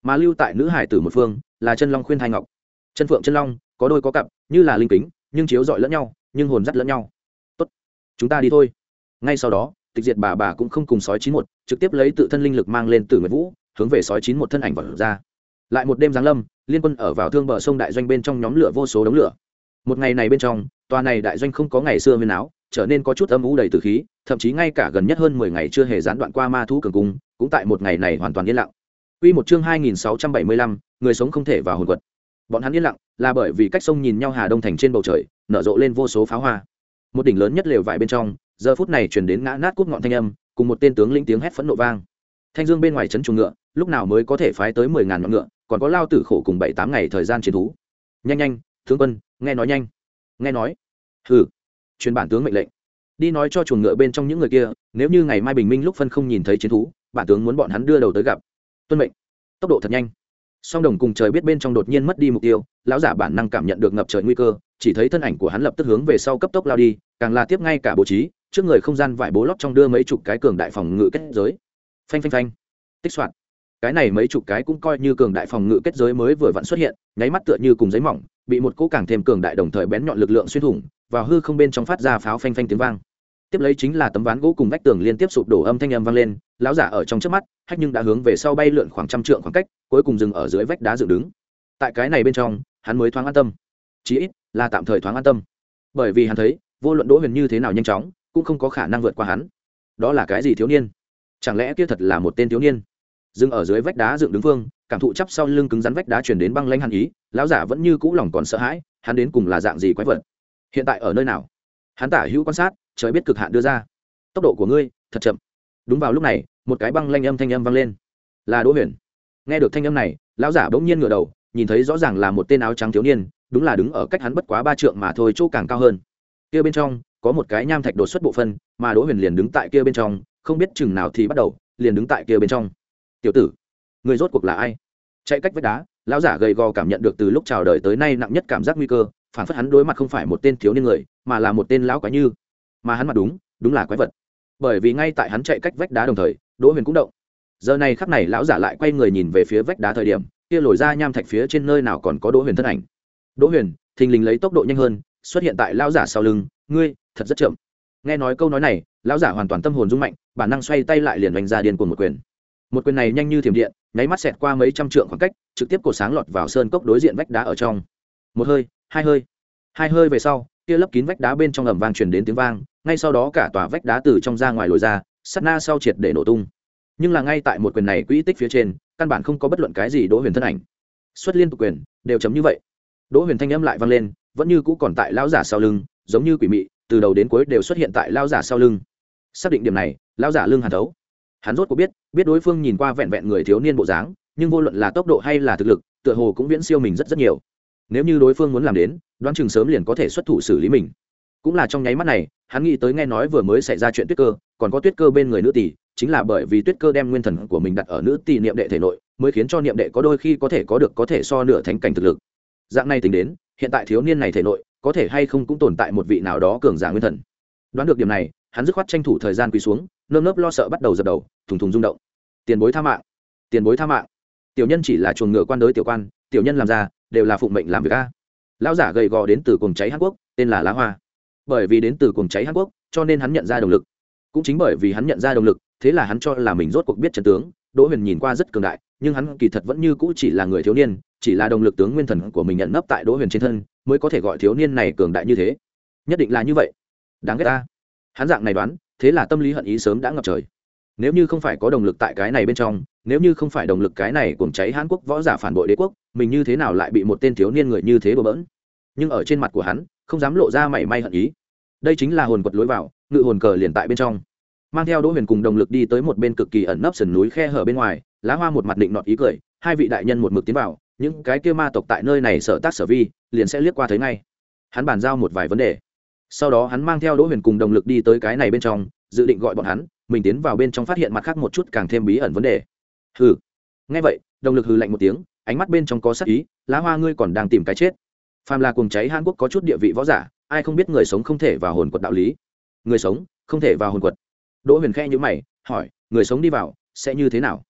A: mà lưu tại nữ hải tử một phương là chân long khuyên thai ngọc. Chân phượng chân long có đôi có cặp, như là linh kính nhưng chiếu rọi lẫn nhau, nhưng hồn dắt lẫn nhau. Tốt, chúng ta đi thôi. Ngay sau đó Tịch Diệt bà bà cũng không cùng sói chín một, trực tiếp lấy tự thân linh lực mang lên Tử Nguyệt Vũ, hướng về sói chín một thân ảnh vọt ra. Lại một đêm giáng lâm, liên quân ở vào thương bờ sông đại doanh bên trong nhóm lửa vô số đống lửa. Một ngày này bên trong, tòa này đại doanh không có ngày xưa huyên áo, trở nên có chút âm u đầy tử khí, thậm chí ngay cả gần nhất hơn mười ngày chưa hề gián đoạn qua ma thú cường cung, cũng tại một ngày này hoàn toàn yên lặng. Quy một chương hai nghìn sáu trăm bảy mươi lăm, người sống không thể vào hồn quật. Bọn hắn yên lặng, là bởi vì cách sông nhìn nhau Hà Đông thành trên bầu trời, nở rộ lên vô số pháo hoa. Một đỉnh lớn nhất lều vải bên trong, giờ phút này truyền đến ngã nát cút ngọn thanh âm, cùng một tên tướng lĩnh tiếng hét phẫn nộ vang. Thanh Dương bên ngoài trấn chuồng ngựa, lúc nào mới có thể phái tới mười ngàn ngọn ngựa, còn có lao tử khổ cùng bảy tám ngày thời gian chiến thú. Nhanh nhanh, tướng quân, nghe nói nhanh. Nghe nói. Hừ. Truyền bản tướng mệnh lệnh. Đi nói cho chuồng ngựa bên trong những người kia, nếu như ngày mai bình minh lúc phân không nhìn thấy chiến thú, bản tướng muốn bọn hắn đưa đầu tới gặp. Tuân mệnh. Tốc độ thật nhanh. Song Đồng cùng trời biết bên trong đột nhiên mất đi mục tiêu, lão giả bản năng cảm nhận được ngập trời nguy cơ, chỉ thấy thân ảnh của hắn lập tức hướng về sau cấp tốc lao đi, càng là tiếp ngay cả bố trí, trước người không gian vải bố lót trong đưa mấy chục cái cường đại phòng ngự kết giới. Phanh phanh phanh. Tích soạn. Cái này mấy chục cái cũng coi như cường đại phòng ngự kết giới mới vừa vặn xuất hiện, nháy mắt tựa như cùng giấy mỏng, bị một cỗ càng thêm cường đại đồng thời bén nhọn lực lượng xuyên thủng, vào hư không bên trong phát ra pháo phanh phanh tiếng vang. Tiếp lấy chính là tấm ván gỗ cùng vách tường liên tiếp sụp đổ âm thanh âm vang lên, lão giả ở trong chớp mắt, hách nhưng đã hướng về sau bay lượn khoảng trăm trượng khoảng cách, cuối cùng dừng ở dưới vách đá dựng đứng. Tại cái này bên trong, hắn mới thoáng an tâm. Chí ít là tạm thời thoáng an tâm. Bởi vì hắn thấy, vô luận Đỗ Huyền như thế nào nhanh chóng, cũng không có khả năng vượt qua hắn. Đó là cái gì thiếu niên? Chẳng lẽ kia thật là một tên thiếu niên? Dừng ở dưới vách đá dựng đứng vương, cảm thụ chắp sau lưng cứng rắn vách đá truyền đến băng lãnh hàn ý, lão giả vẫn như cũ lòng còn sợ hãi, hắn đến cùng là dạng gì quái vật? Hiện tại ở nơi nào? Hắn tả hữu quan sát, trời biết cực hạn đưa ra. Tốc độ của ngươi thật chậm. Đúng vào lúc này, một cái băng lanh âm thanh âm vang lên. Là Đỗ Huyền. Nghe được thanh âm này, lão giả bỗng nhiên ngửa đầu, nhìn thấy rõ ràng là một tên áo trắng thiếu niên, đúng là đứng ở cách hắn bất quá ba trượng mà thôi, chỗ càng cao hơn. Kia bên trong có một cái nham thạch đột xuất bộ phân, mà Đỗ Huyền liền đứng tại kia bên trong, không biết chừng nào thì bắt đầu, liền đứng tại kia bên trong. Tiểu tử, người rốt cuộc là ai? Chạy cách vách đá, lão giả gầy gò cảm nhận được từ lúc chào đời tới nay nặng nhất cảm giác nguy cơ, phản phất hắn đối mặt không phải một tên thiếu niên người, mà là một tên lão quái như. Mà hắn mặt đúng, đúng là quái vật. Bởi vì ngay tại hắn chạy cách vách đá đồng thời, Đỗ Huyền cũng động. Giờ này khắc này lão giả lại quay người nhìn về phía vách đá thời điểm, kia lồi ra nham thạch phía trên nơi nào còn có Đỗ Huyền thân ảnh. Đỗ Huyền thình lình lấy tốc độ nhanh hơn, xuất hiện tại lão giả sau lưng, ngươi thật rất chậm. Nghe nói câu nói này, lão giả hoàn toàn tâm hồn rung mạnh, bản năng xoay tay lại liền đánh ra điên cuồng một quyền. Một quyền này nhanh như thiểm điện, nháy mắt xẹt qua mấy trăm trượng khoảng cách, trực tiếp cột sáng lọt vào sơn cốc đối diện vách đá ở trong. Một hơi, hai hơi, hai hơi về sau, kia lấp kín vách đá bên trong ầm vang truyền đến tiếng vang, ngay sau đó cả tòa vách đá từ trong ra ngoài lồi ra, sát na sau triệt để nổ tung. Nhưng là ngay tại một quyền này quỹ tích phía trên, căn bản không có bất luận cái gì Đỗ Huyền thân ảnh. Xuất liên tục quyền, đều chấm như vậy. Đỗ Huyền thanh âm lại vang lên, vẫn như cũ còn tại lão giả sau lưng, giống như quỷ mị, từ đầu đến cuối đều xuất hiện tại lão giả sau lưng. Xác định điểm này, lão giả lưng hàn thấu. Hắn rốt cuộc biết, biết đối phương nhìn qua vẹn vẹn người thiếu niên bộ dáng, nhưng vô luận là tốc độ hay là thực lực, tựa hồ cũng viễn siêu mình rất rất nhiều. Nếu như đối phương muốn làm đến, đoán chừng sớm liền có thể xuất thủ xử lý mình. Cũng là trong nháy mắt này, hắn nghĩ tới nghe nói vừa mới xảy ra chuyện Tuyết Cơ, còn có Tuyết Cơ bên người nữ tỷ, chính là bởi vì Tuyết Cơ đem nguyên thần của mình đặt ở nữ tỷ niệm đệ thể nội, mới khiến cho niệm đệ có đôi khi có thể có được có thể so nửa thánh cảnh thực lực. Dạng này tính đến, hiện tại thiếu niên này thể nội, có thể hay không cũng tồn tại một vị nào đó cường giả nguyên thần. Đoán được điểm này, hắn dứt khoát tranh thủ thời gian quỳ xuống, nơm nớp lo sợ bắt đầu dập đầu, thùng thùng rung động. Tiền bối tha mạng, tiền bối tha mạng. Tiểu nhân chỉ là chuồng ngựa quan đối tiểu quan, tiểu nhân làm ra đều là phụng mệnh làm việc a. Lão giả gầy gò đến từ cuồng cháy Hàn Quốc, tên là Lá Hoa. Bởi vì đến từ cuồng cháy Hàn Quốc, cho nên hắn nhận ra động lực. Cũng chính bởi vì hắn nhận ra động lực, thế là hắn cho là mình rốt cuộc biết chân tướng. Đỗ Huyền nhìn qua rất cường đại, nhưng hắn kỳ thật vẫn như cũ chỉ là người thiếu niên, chỉ là động lực tướng nguyên thần của mình nhận nấp tại Đỗ Huyền trên thân, mới có thể gọi thiếu niên này cường đại như thế. Nhất định là như vậy. Đáng ghét ta. Hắn dạng này đoán, thế là tâm lý hận ý sớm đã ngập trời. Nếu như không phải có động lực tại cái này bên trong, nếu như không phải động lực cái này cuồng cháy Hàn Quốc võ giả phản bội đế quốc, mình như thế nào lại bị một tên thiếu niên người như thế bừa bỡn? Nhưng ở trên mặt của hắn, không dám lộ ra mảy may hận ý. Đây chính là hồn quật lối vào, ngự hồn cờ liền tại bên trong. Mang theo Đỗ Huyền cùng động lực đi tới một bên cực kỳ ẩn nấp sườn núi khe hở bên ngoài, Lá Hoa một mặt định nọt ý cười, hai vị đại nhân một mực tiến vào, những cái kia ma tộc tại nơi này sở tác sở vi, liền sẽ liếc qua thấy ngay. Hắn bàn giao một vài vấn đề. Sau đó hắn mang theo Đỗ Huyền cùng động lực đi tới cái này bên trong, dự định gọi bọn hắn, mình tiến vào bên trong phát hiện mặt khác một chút càng thêm bí ẩn vấn đề. Hừ. Nghe vậy, động lực hừ lạnh một tiếng, ánh mắt bên trong có sát ý, Lá Hoa ngươi còn đang tìm cái chết. Phàm là cuồng cháy Hàn Quốc có chút địa vị võ giả, ai không biết người sống không thể vào hồn quật đạo lý. Người sống không thể vào hồn quật. Đỗ Huyền khẽ nhíu mày, hỏi, người sống đi vào sẽ như thế nào?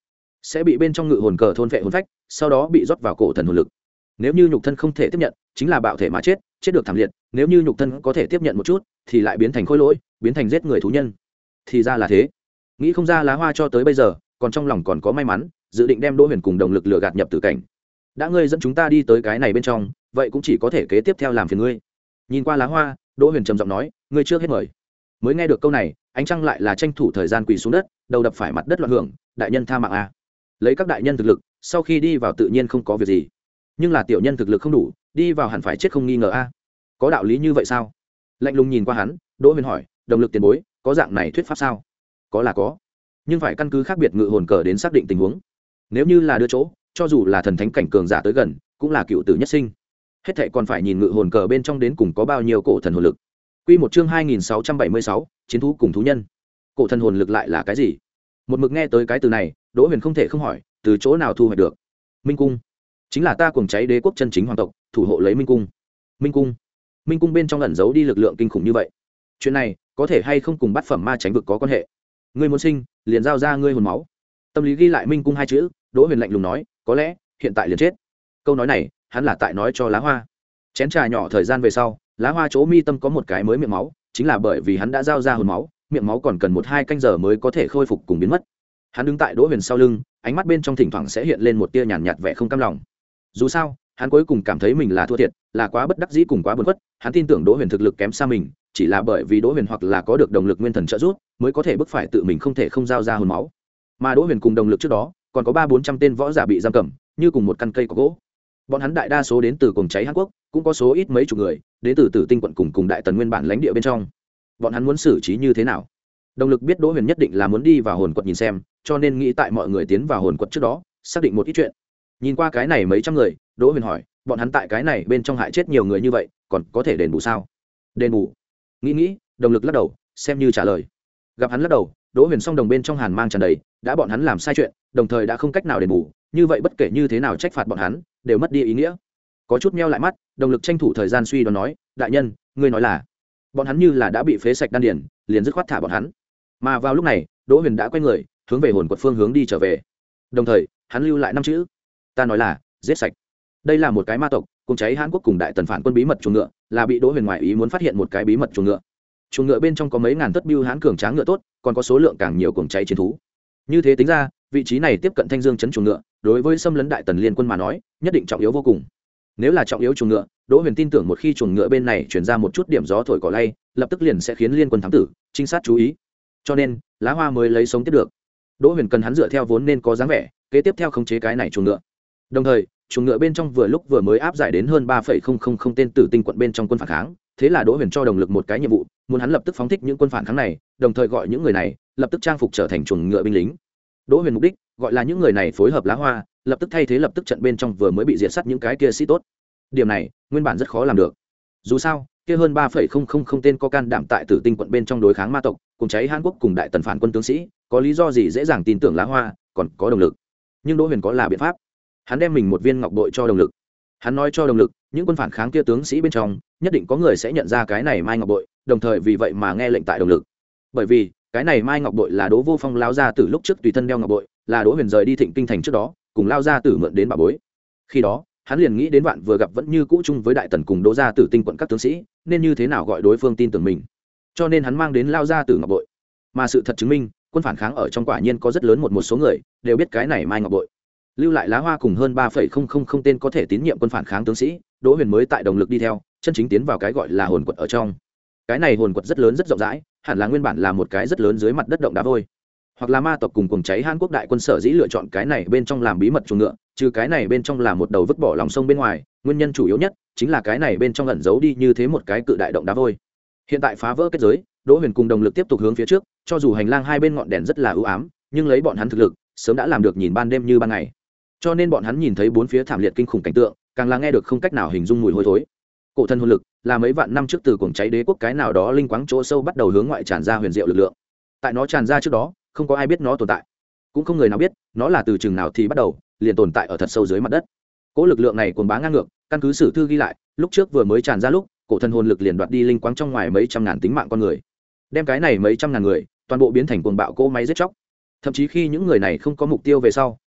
A: sẽ bị bên trong ngự hồn cờ thôn vệ hồn phách, sau đó bị rót vào cổ thần hồn lực. Nếu như nhục thân không thể tiếp nhận, chính là bạo thể mà chết, chết được thảm liệt. Nếu như nhục thân có thể tiếp nhận một chút, thì lại biến thành khôi lỗi, biến thành giết người thú nhân. Thì ra là thế. Nghĩ không ra Lá Hoa cho tới bây giờ còn trong lòng còn có may mắn, dự định đem Đỗ Huyền cùng đồng lực lừa gạt nhập tử cảnh. Đã ngươi dẫn chúng ta đi tới cái này bên trong, vậy cũng chỉ có thể kế tiếp theo làm phiền ngươi. Nhìn qua Lá Hoa, Đỗ Huyền trầm giọng nói, ngươi trước hết mời. Mới nghe được câu này, ánh trăng lại là tranh thủ thời gian quỳ xuống đất, đầu đập phải mặt đất loạn hưởng, đại nhân tha mạng a. Lấy các đại nhân thực lực, sau khi đi vào tự nhiên không có việc gì, nhưng là tiểu nhân thực lực không đủ, đi vào hẳn phải chết không nghi ngờ a. Có đạo lý như vậy sao? Lạnh lùng nhìn qua hắn, Đỗ Huyền hỏi, đồng lực tiền bối, có dạng này thuyết pháp sao? Có là có, nhưng phải căn cứ khác biệt ngự hồn cờ đến xác định tình huống. Nếu như là đưa chỗ, cho dù là thần thánh cảnh cường giả tới gần, cũng là cựu tử nhất sinh. Hết thảy còn phải nhìn ngự hồn cờ bên trong đến cùng có bao nhiêu cổ thần hồn lực. Quy một chương hai nghìn sáu trăm bảy mươi sáu, chiến thú cùng thú nhân. Cổ thần hồn lực lại là cái gì? Một mực nghe tới cái từ này, Đỗ Huyền không thể không hỏi, từ chỗ nào thu hoạch được? Minh cung, chính là ta cuồng cháy đế quốc chân chính hoàng tộc, thủ hộ lấy Minh cung. Minh cung, Minh cung bên trong ẩn giấu đi lực lượng kinh khủng như vậy. Chuyện này có thể hay không cùng bát phẩm ma tránh vực có quan hệ? Ngươi muốn sinh, liền giao ra ngươi hồn máu. Tâm lý ghi lại Minh cung hai chữ, Đỗ Huyền lạnh lùng nói, có lẽ hiện tại liền chết. Câu nói này, hắn là tại nói cho Lá Hoa. Chén trà nhỏ thời gian về sau, Lá Hoa chỗ mi tâm có một cái mới miệng máu, chính là bởi vì hắn đã giao ra hồn máu, miệng máu còn cần một hai canh giờ mới có thể khôi phục cùng biến mất. Hắn đứng tại Đỗ Huyền sau lưng, ánh mắt bên trong thỉnh thoảng sẽ hiện lên một tia nhàn nhạt vẻ không cam lòng. Dù sao, hắn cuối cùng cảm thấy mình là thua thiệt, là quá bất đắc dĩ cùng quá buồn quất. Hắn tin tưởng Đỗ Huyền thực lực kém xa mình, chỉ là bởi vì Đỗ Huyền hoặc là có được đồng lực nguyên thần trợ giúp, mới có thể bức phải tự mình không thể không giao ra hồn máu. Mà Đỗ Huyền cùng đồng lực trước đó, còn có ba bốn trăm tên võ giả bị giam cầm, như cùng một căn cây có gỗ. Bọn hắn đại đa số đến từ cuồng cháy Hàn Quốc, cũng có số ít mấy chục người đến từ Tử Tinh quận cùng cùng đại tần nguyên bản lãnh địa bên trong. Bọn hắn muốn xử trí như thế nào? Đồng lực biết Đỗ Huyền nhất định là muốn đi vào hồn quật nhìn xem, cho nên nghĩ tại mọi người tiến vào hồn quật trước đó, xác định một ít chuyện. Nhìn qua cái này mấy trăm người, Đỗ Huyền hỏi, bọn hắn tại cái này bên trong hại chết nhiều người như vậy, còn có thể đền bù sao? Đền bù? Nghĩ nghĩ, đồng lực lắc đầu, xem như trả lời. Gặp hắn lắc đầu, Đỗ Huyền song đồng bên trong hàn mang tràn đầy, đã bọn hắn làm sai chuyện, đồng thời đã không cách nào đền bù, như vậy bất kể như thế nào trách phạt bọn hắn, đều mất đi ý nghĩa. Có chút meo lại mắt, đồng lực tranh thủ thời gian suy đoán nói, đại nhân, ngươi nói là bọn hắn như là đã bị phế sạch đan điền, liền dứt khoát thả bọn hắn. Mà vào lúc này, Đỗ Huyền đã quay người, hướng về hồn quật phương hướng đi trở về. Đồng thời, hắn lưu lại năm chữ, ta nói là giết sạch. Đây là một cái ma tộc, cùng cháy Hàn Quốc cùng đại tần phản quân bí mật chuồng ngựa, là bị Đỗ Huyền ngoại ý muốn phát hiện một cái bí mật chuồng ngựa. Chuồng ngựa bên trong có mấy ngàn tất bưu hãn cường tráng ngựa tốt, còn có số lượng càng nhiều cuồng cháy chiến thú. Như thế tính ra, vị trí này tiếp cận Thanh Dương trấn chuồng ngựa, đối với xâm lấn đại tần liên quân mà nói, nhất định trọng yếu vô cùng. Nếu là trọng yếu chuồng ngựa, Đỗ Huyền tin tưởng một khi chuồng ngựa bên này chuyển ra một chút điểm gió thổi cỏ lay, lập tức liền sẽ khiến liên quân thám tử, trinh sát chú ý. Cho nên, Lá Hoa mới lấy sống tiếp được. Đỗ Huyền cần hắn dựa theo vốn nên có dáng vẻ, kế tiếp theo khống chế cái này chuồng ngựa. Đồng thời, chuồng ngựa bên trong vừa lúc vừa mới áp giải đến hơn ba phẩy không không không tên Tử Tinh quận bên trong quân phản kháng, thế là Đỗ Huyền cho đồng lực một cái nhiệm vụ, muốn hắn lập tức phóng thích những quân phản kháng này, đồng thời gọi những người này lập tức trang phục trở thành chuồng ngựa binh lính. Đỗ Huyền mục đích, gọi là những người này phối hợp Lá Hoa, lập tức thay thế lập tức trận bên trong vừa mới bị diệt sát những cái kia sĩ tốt. Điểm này, nguyên bản rất khó làm được. Dù sao, kia hơn ba phẩy không không không tên có can đảm tại Tử Tinh quận bên trong đối kháng ma tộc, cùng cháy Hàn Quốc cùng đại tần phản quân tướng sĩ, có lý do gì dễ dàng tin tưởng Lá Hoa, còn có đồng lực. Nhưng Đỗ Huyền có là biện pháp. Hắn đem mình một viên ngọc bội cho đồng lực. Hắn nói cho đồng lực, những quân phản kháng kia tướng sĩ bên trong, nhất định có người sẽ nhận ra cái này mai ngọc bội, đồng thời vì vậy mà nghe lệnh tại đồng lực. Bởi vì, cái này mai ngọc bội là Đỗ Vô Phong lao ra từ lúc trước tùy thân đeo ngọc bội, là Đỗ Huyền rời đi Thịnh Kinh thành trước đó, cùng lao ra tử mượn đến bà bối. Khi đó, hắn liền nghĩ đến bạn vừa gặp vẫn như cũ chung với đại tần cùng Đỗ gia tử Tinh quận các tướng sĩ, nên như thế nào gọi đối phương tin tưởng mình. Cho nên hắn mang đến lao ra tử ngọc bội. Mà sự thật chứng minh, quân phản kháng ở trong quả nhiên có rất lớn một một số người đều biết cái này mai ngọc bội. Lưu lại Lá Hoa cùng hơn ba phẩy không không không tên có thể tín nhiệm quân phản kháng tướng sĩ, Đỗ Huyền mới tại đồng lực đi theo, chân chính tiến vào cái gọi là hồn quật ở trong. Cái này hồn quật rất lớn rất rộng rãi, hẳn là nguyên bản là một cái rất lớn dưới mặt đất động đá vôi, hoặc là ma tộc cùng cuồng cháy Hàn Quốc đại quân sở dĩ lựa chọn cái này bên trong làm bí mật chuồng ngựa, trừ cái này bên trong là một đầu vứt bỏ lòng sông bên ngoài, nguyên nhân chủ yếu nhất chính là cái này bên trong ẩn giấu đi như thế một cái cự đại động đá vôi. Hiện tại phá vỡ kết giới, Đỗ Huyền cùng đồng lực tiếp tục hướng phía trước, cho dù hành lang hai bên ngọn đèn rất là ưu ám, nhưng lấy bọn hắn thực lực, sớm đã làm được nhìn ban đêm như ban ngày. Cho nên bọn hắn nhìn thấy bốn phía thảm liệt kinh khủng cảnh tượng, càng là nghe được không cách nào hình dung mùi hôi thối. Cổ thân hồn lực là mấy vạn năm trước từ cuồng cháy đế quốc cái nào đó linh quáng chỗ sâu bắt đầu hướng ngoại tràn ra huyền diệu lực lượng. Tại nó tràn ra trước đó, không có ai biết nó tồn tại, cũng không người nào biết nó là từ chừng nào thì bắt đầu liền tồn tại ở thật sâu dưới mặt đất. Cỗ lực lượng này cuồng bá ngang ngược, căn cứ sử thư ghi lại, lúc trước vừa mới tràn ra lúc, cổ thân hồn lực liền đoạt đi linh quáng trong ngoài mấy trăm ngàn tính mạng con người, đem cái này mấy trăm ngàn người toàn bộ biến thành cuồng bạo cỗ máy giết chóc. Thậm chí khi những người này không có mục tiêu về sau,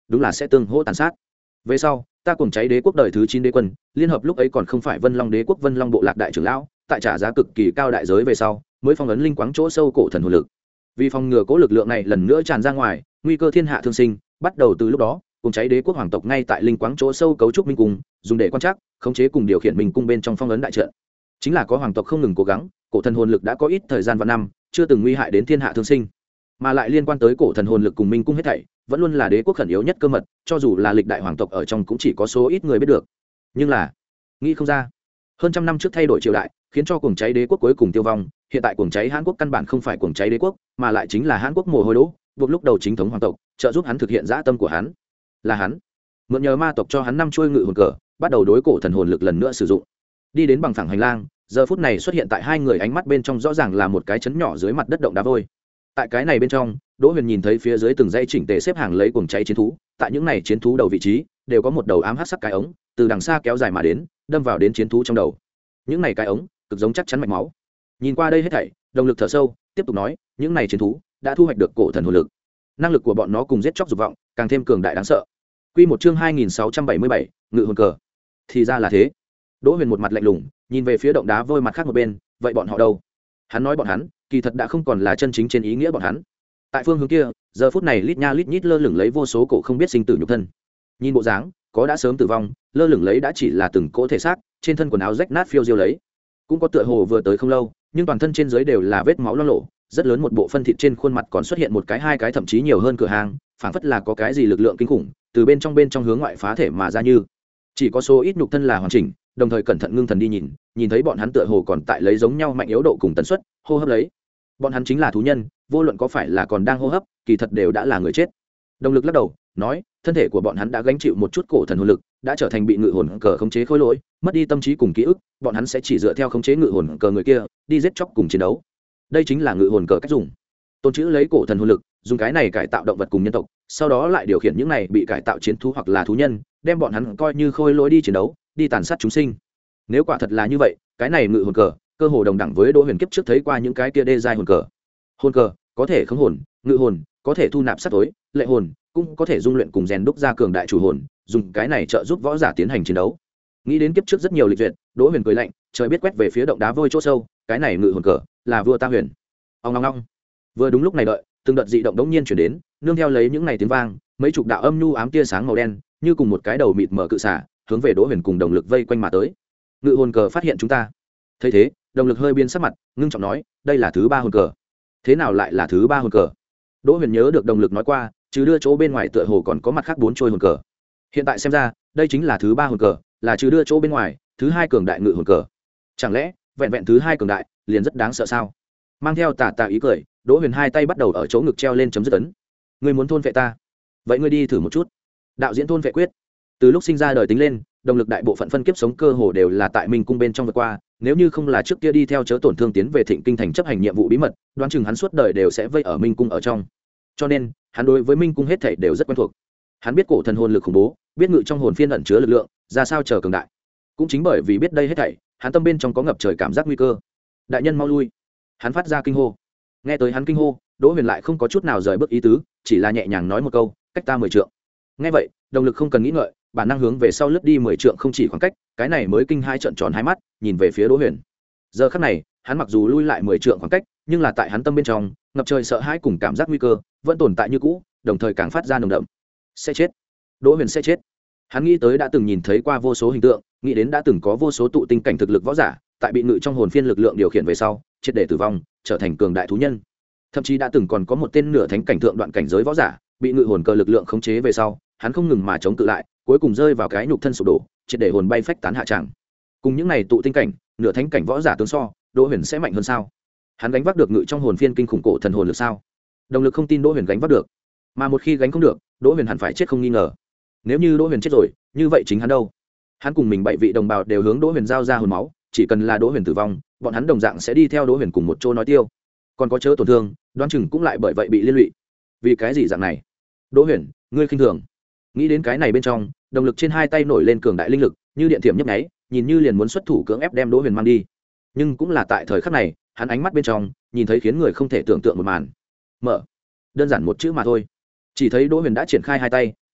A: đúng là sẽ tương hỗ tàn sát. Về sau ta cùng cháy đế quốc đời thứ chín đế quân liên hợp lúc ấy còn không phải Vân Long đế quốc Vân Long bộ lạc đại trưởng lão, tại trả giá cực kỳ cao đại giới về sau mới phong ấn linh quáng chỗ sâu cổ thần hồn lực. Vì phòng ngừa cố lực lượng này lần nữa tràn ra ngoài, nguy cơ thiên hạ thương sinh, bắt đầu từ lúc đó cùng cháy đế quốc hoàng tộc ngay tại linh quáng chỗ sâu cấu trúc minh cung, dùng để quan trắc khống chế cùng điều khiển minh cung bên trong phong ấn đại trận. Chính là có hoàng tộc không ngừng cố gắng, cổ thần hồn lực đã có ít thời gian và năm chưa từng nguy hại đến thiên hạ thương sinh, mà lại liên quan tới cổ thần hồn lực cùng minh cung hết thảy vẫn luôn là đế quốc khẩn yếu nhất cơ mật, cho dù là lịch đại hoàng tộc ở trong cũng chỉ có số ít người biết được. Nhưng là nghĩ không ra, hơn trăm năm trước thay đổi triều đại khiến cho cuồng cháy đế quốc cuối cùng tiêu vong, hiện tại cuồng cháy Hán quốc căn bản không phải cuồng cháy đế quốc, mà lại chính là Hán quốc mồ hôi đỗ, buộc lúc đầu chính thống hoàng tộc trợ giúp hắn thực hiện dã tâm của hắn. Là hắn mượn nhờ ma tộc cho hắn năm chuôi ngự hồn cờ, bắt đầu đối cổ thần hồn lực lần nữa sử dụng. Đi đến bằng phẳng hành lang, giờ phút này xuất hiện tại hai người ánh mắt bên trong rõ ràng là một cái chấn nhỏ dưới mặt đất động đá vôi. Tại cái này bên trong, Đỗ Huyền nhìn thấy phía dưới từng dãy chỉnh tề xếp hàng lấy cuồng cháy chiến thú, tại những này chiến thú đầu vị trí đều có một đầu ám hắc sắc cái ống, từ đằng xa kéo dài mà đến, đâm vào đến chiến thú trong đầu. Những này cái ống cực giống chắc chắn mạch máu. Nhìn qua đây hết thảy, Đồng Lực thở sâu, tiếp tục nói, những này chiến thú đã thu hoạch được cổ thần hồn lực. Năng lực của bọn nó cùng giết chóc dục vọng càng thêm cường đại đáng sợ. Quy một chương hai nghìn sáu trăm bảy mươi bảy, ngự hồn cờ. Thì ra là thế. Đỗ Huyền một mặt lạnh lùng, nhìn về phía động đá vôi mặt khác một bên, vậy bọn họ đâu? Hắn nói bọn hắn, kỳ thật đã không còn là chân chính trên ý nghĩa bọn hắn. Tại phương hướng kia, giờ phút này lít nha lít nhít lơ lửng lấy vô số cổ không biết sinh tử nhục thân. Nhìn bộ dáng, có đã sớm tử vong, lơ lửng lấy đã chỉ là từng cỗ thể xác, trên thân quần áo rách nát phiêu diêu lấy. Cũng có tựa hồ vừa tới không lâu, nhưng toàn thân trên dưới đều là vết máu loang lổ, rất lớn một bộ phân thịt trên khuôn mặt còn xuất hiện một cái hai cái thậm chí nhiều hơn cửa hàng, phảng phất là có cái gì lực lượng kinh khủng từ bên trong bên trong hướng ngoại phá thể mà ra, như chỉ có số ít nhục thân là hoàn chỉnh. Đồng thời cẩn thận ngưng thần đi nhìn, nhìn thấy bọn hắn tựa hồ còn tại lấy giống nhau mạnh yếu độ cùng tần suất hô hấp lấy. Bọn hắn chính là thú nhân, vô luận có phải là còn đang hô hấp, kỳ thật đều đã là người chết. Đồng Lực lắc đầu nói, thân thể của bọn hắn đã gánh chịu một chút cổ thần hồn lực, đã trở thành bị ngự hồn cờ khống chế khối lỗi, mất đi tâm trí cùng ký ức, bọn hắn sẽ chỉ dựa theo khống chế ngự hồn cờ người kia đi giết chóc cùng chiến đấu. Đây chính là ngự hồn cờ cách dùng. Tôn chữ lấy cổ thần hồn lực, dùng cái này cải tạo động vật cùng nhân tộc, sau đó lại điều khiển những này bị cải tạo chiến thú hoặc là thú nhân, đem bọn hắn coi như khôi lỗi đi chiến đấu, đi tàn sát chúng sinh. Nếu quả thật là như vậy, cái này ngự hồn cờ cơ hồ đồng đẳng với Đỗ Huyền kiếp trước thấy qua những cái kia đê giai hồn cờ. Hồn cờ có thể khống hồn, ngự hồn có thể thu nạp sát tối, lệ hồn cũng có thể dung luyện cùng rèn đúc ra cường đại chủ hồn, dùng cái này trợ giúp võ giả tiến hành chiến đấu. Nghĩ đến kiếp trước rất nhiều lịch duyệt, Đỗ Huyền cười lạnh, trời biết quét về phía động đá vôi chỗ sâu, cái này ngự hồn cờ là vua ta huyền. Ong ong ong. Vừa đúng lúc này đợi, từng đợt dị động đống nhiên chuyển đến, nương theo lấy những này tiếng vang, mấy chục đạo âm nhu ám tia sáng màu đen, như cùng một cái đầu mịt mở cự xả, hướng về Đỗ Huyền cùng Đồng Lực vây quanh mà tới. Ngự hồn cờ phát hiện chúng ta. Thấy thế, Đồng Lực hơi biến sắc mặt, ngưng trọng nói, đây là thứ ba hồn cờ. Thế nào lại là thứ ba hồn cờ? Đỗ Huyền nhớ được Đồng Lực nói qua, trừ đưa chỗ bên ngoài tựa hồ còn có mặt khác bốn trôi hồn cờ. Hiện tại xem ra, đây chính là thứ ba hồn cờ, là trừ đưa chỗ bên ngoài, thứ hai cường đại ngự hồn cờ. Chẳng lẽ, vẹn vẹn thứ hai cường đại, liền rất đáng sợ sao? Mang theo tà tà ý cười, Đỗ Huyền hai tay bắt đầu ở chỗ ngực treo lên chấm dứt ấn. Ngươi muốn thôn vệ ta? Vậy ngươi đi thử một chút. Đạo diễn thôn vệ quyết. Từ lúc sinh ra đời tính lên, Đồng Lực đại bộ phận phân kiếp sống cơ hồ đều là tại Minh cung bên trong vượt qua, nếu như không là trước kia đi theo chớ tổn thương tiến về Thịnh Kinh thành chấp hành nhiệm vụ bí mật, đoán chừng hắn suốt đời đều sẽ vây ở Minh cung ở trong. Cho nên, hắn đối với Minh cung hết thảy đều rất quen thuộc. Hắn biết cổ thần hồn lực khủng bố, biết ngự trong hồn phiên ẩn chứa lực lượng, ra sao chờ cường đại. Cũng chính bởi vì biết đây hết thảy, hắn tâm bên trong có ngập trời cảm giác nguy cơ. Đại nhân mau lui! Hắn phát ra kinh hô. Nghe tới hắn kinh hô, Đỗ Huyền lại không có chút nào rời bước ý tứ, chỉ là nhẹ nhàng nói một câu, cách ta mười trượng. Nghe vậy, Đồng Lực không cần nghĩ ngợi, bản năng hướng về sau lướt đi mười trượng không chỉ khoảng cách, cái này mới kinh hai trợn tròn hai mắt, nhìn về phía Đỗ Huyền. Giờ khắc này, hắn mặc dù lui lại mười trượng khoảng cách, nhưng là tại hắn tâm bên trong, ngập trời sợ hãi cùng cảm giác nguy cơ vẫn tồn tại như cũ, đồng thời càng phát ra nồng đậm. Sẽ chết. Đỗ Huyền sẽ chết. Hắn nghĩ tới đã từng nhìn thấy qua vô số hình tượng, nghĩ đến đã từng có vô số tụ tinh cảnh thực lực võ giả, tại bị ngự trong hồn phiên lực lượng điều khiển về sau, triệt để tử vong, trở thành cường đại thú nhân. Thậm chí đã từng còn có một tên nửa thánh cảnh thượng đoạn cảnh giới võ giả, bị ngự hồn cờ lực lượng khống chế về sau, hắn không ngừng mà chống cự lại, cuối cùng rơi vào cái nhục thân sụp đổ, triệt để hồn bay phách tán hạ tràng. Cùng những này tụ tinh cảnh, nửa thánh cảnh võ giả tương so, Đỗ Huyền sẽ mạnh hơn sao? Hắn gánh vác được ngự trong hồn phiên kinh khủng cổ thần hồn lực sao? Đồng Lực không tin Đỗ Huyền gánh vác được, mà một khi gánh không được, Đỗ Huyền hẳn phải chết không nghi ngờ. Nếu như Đỗ Huyền chết rồi, như vậy chính hắn đâu? Hắn cùng mình bảy vị đồng bào đều hướng Đỗ Huyền giao ra hồn máu, chỉ cần là Đỗ Huyền tử vong, bọn hắn đồng dạng sẽ đi theo Đỗ Huyền cùng một chỗ nói tiêu. Còn có chớ tổn thương, đoán chừng cũng lại bởi vậy bị liên lụy. Vì cái gì dạng này? Đỗ Huyền, ngươi khinh thường. Nghĩ đến cái này bên trong, Đồng Lực trên hai tay nổi lên cường đại linh lực, như điện thiểm nhấp nháy, nhìn như liền muốn xuất thủ cưỡng ép đem Đỗ Huyền mang đi. Nhưng cũng là tại thời khắc này, hắn ánh mắt bên trong nhìn thấy khiến người không thể tưởng tượng một màn. Mở. Đơn giản một chữ mà thôi. Chỉ thấy Đỗ Huyền đã triển khai hai tay,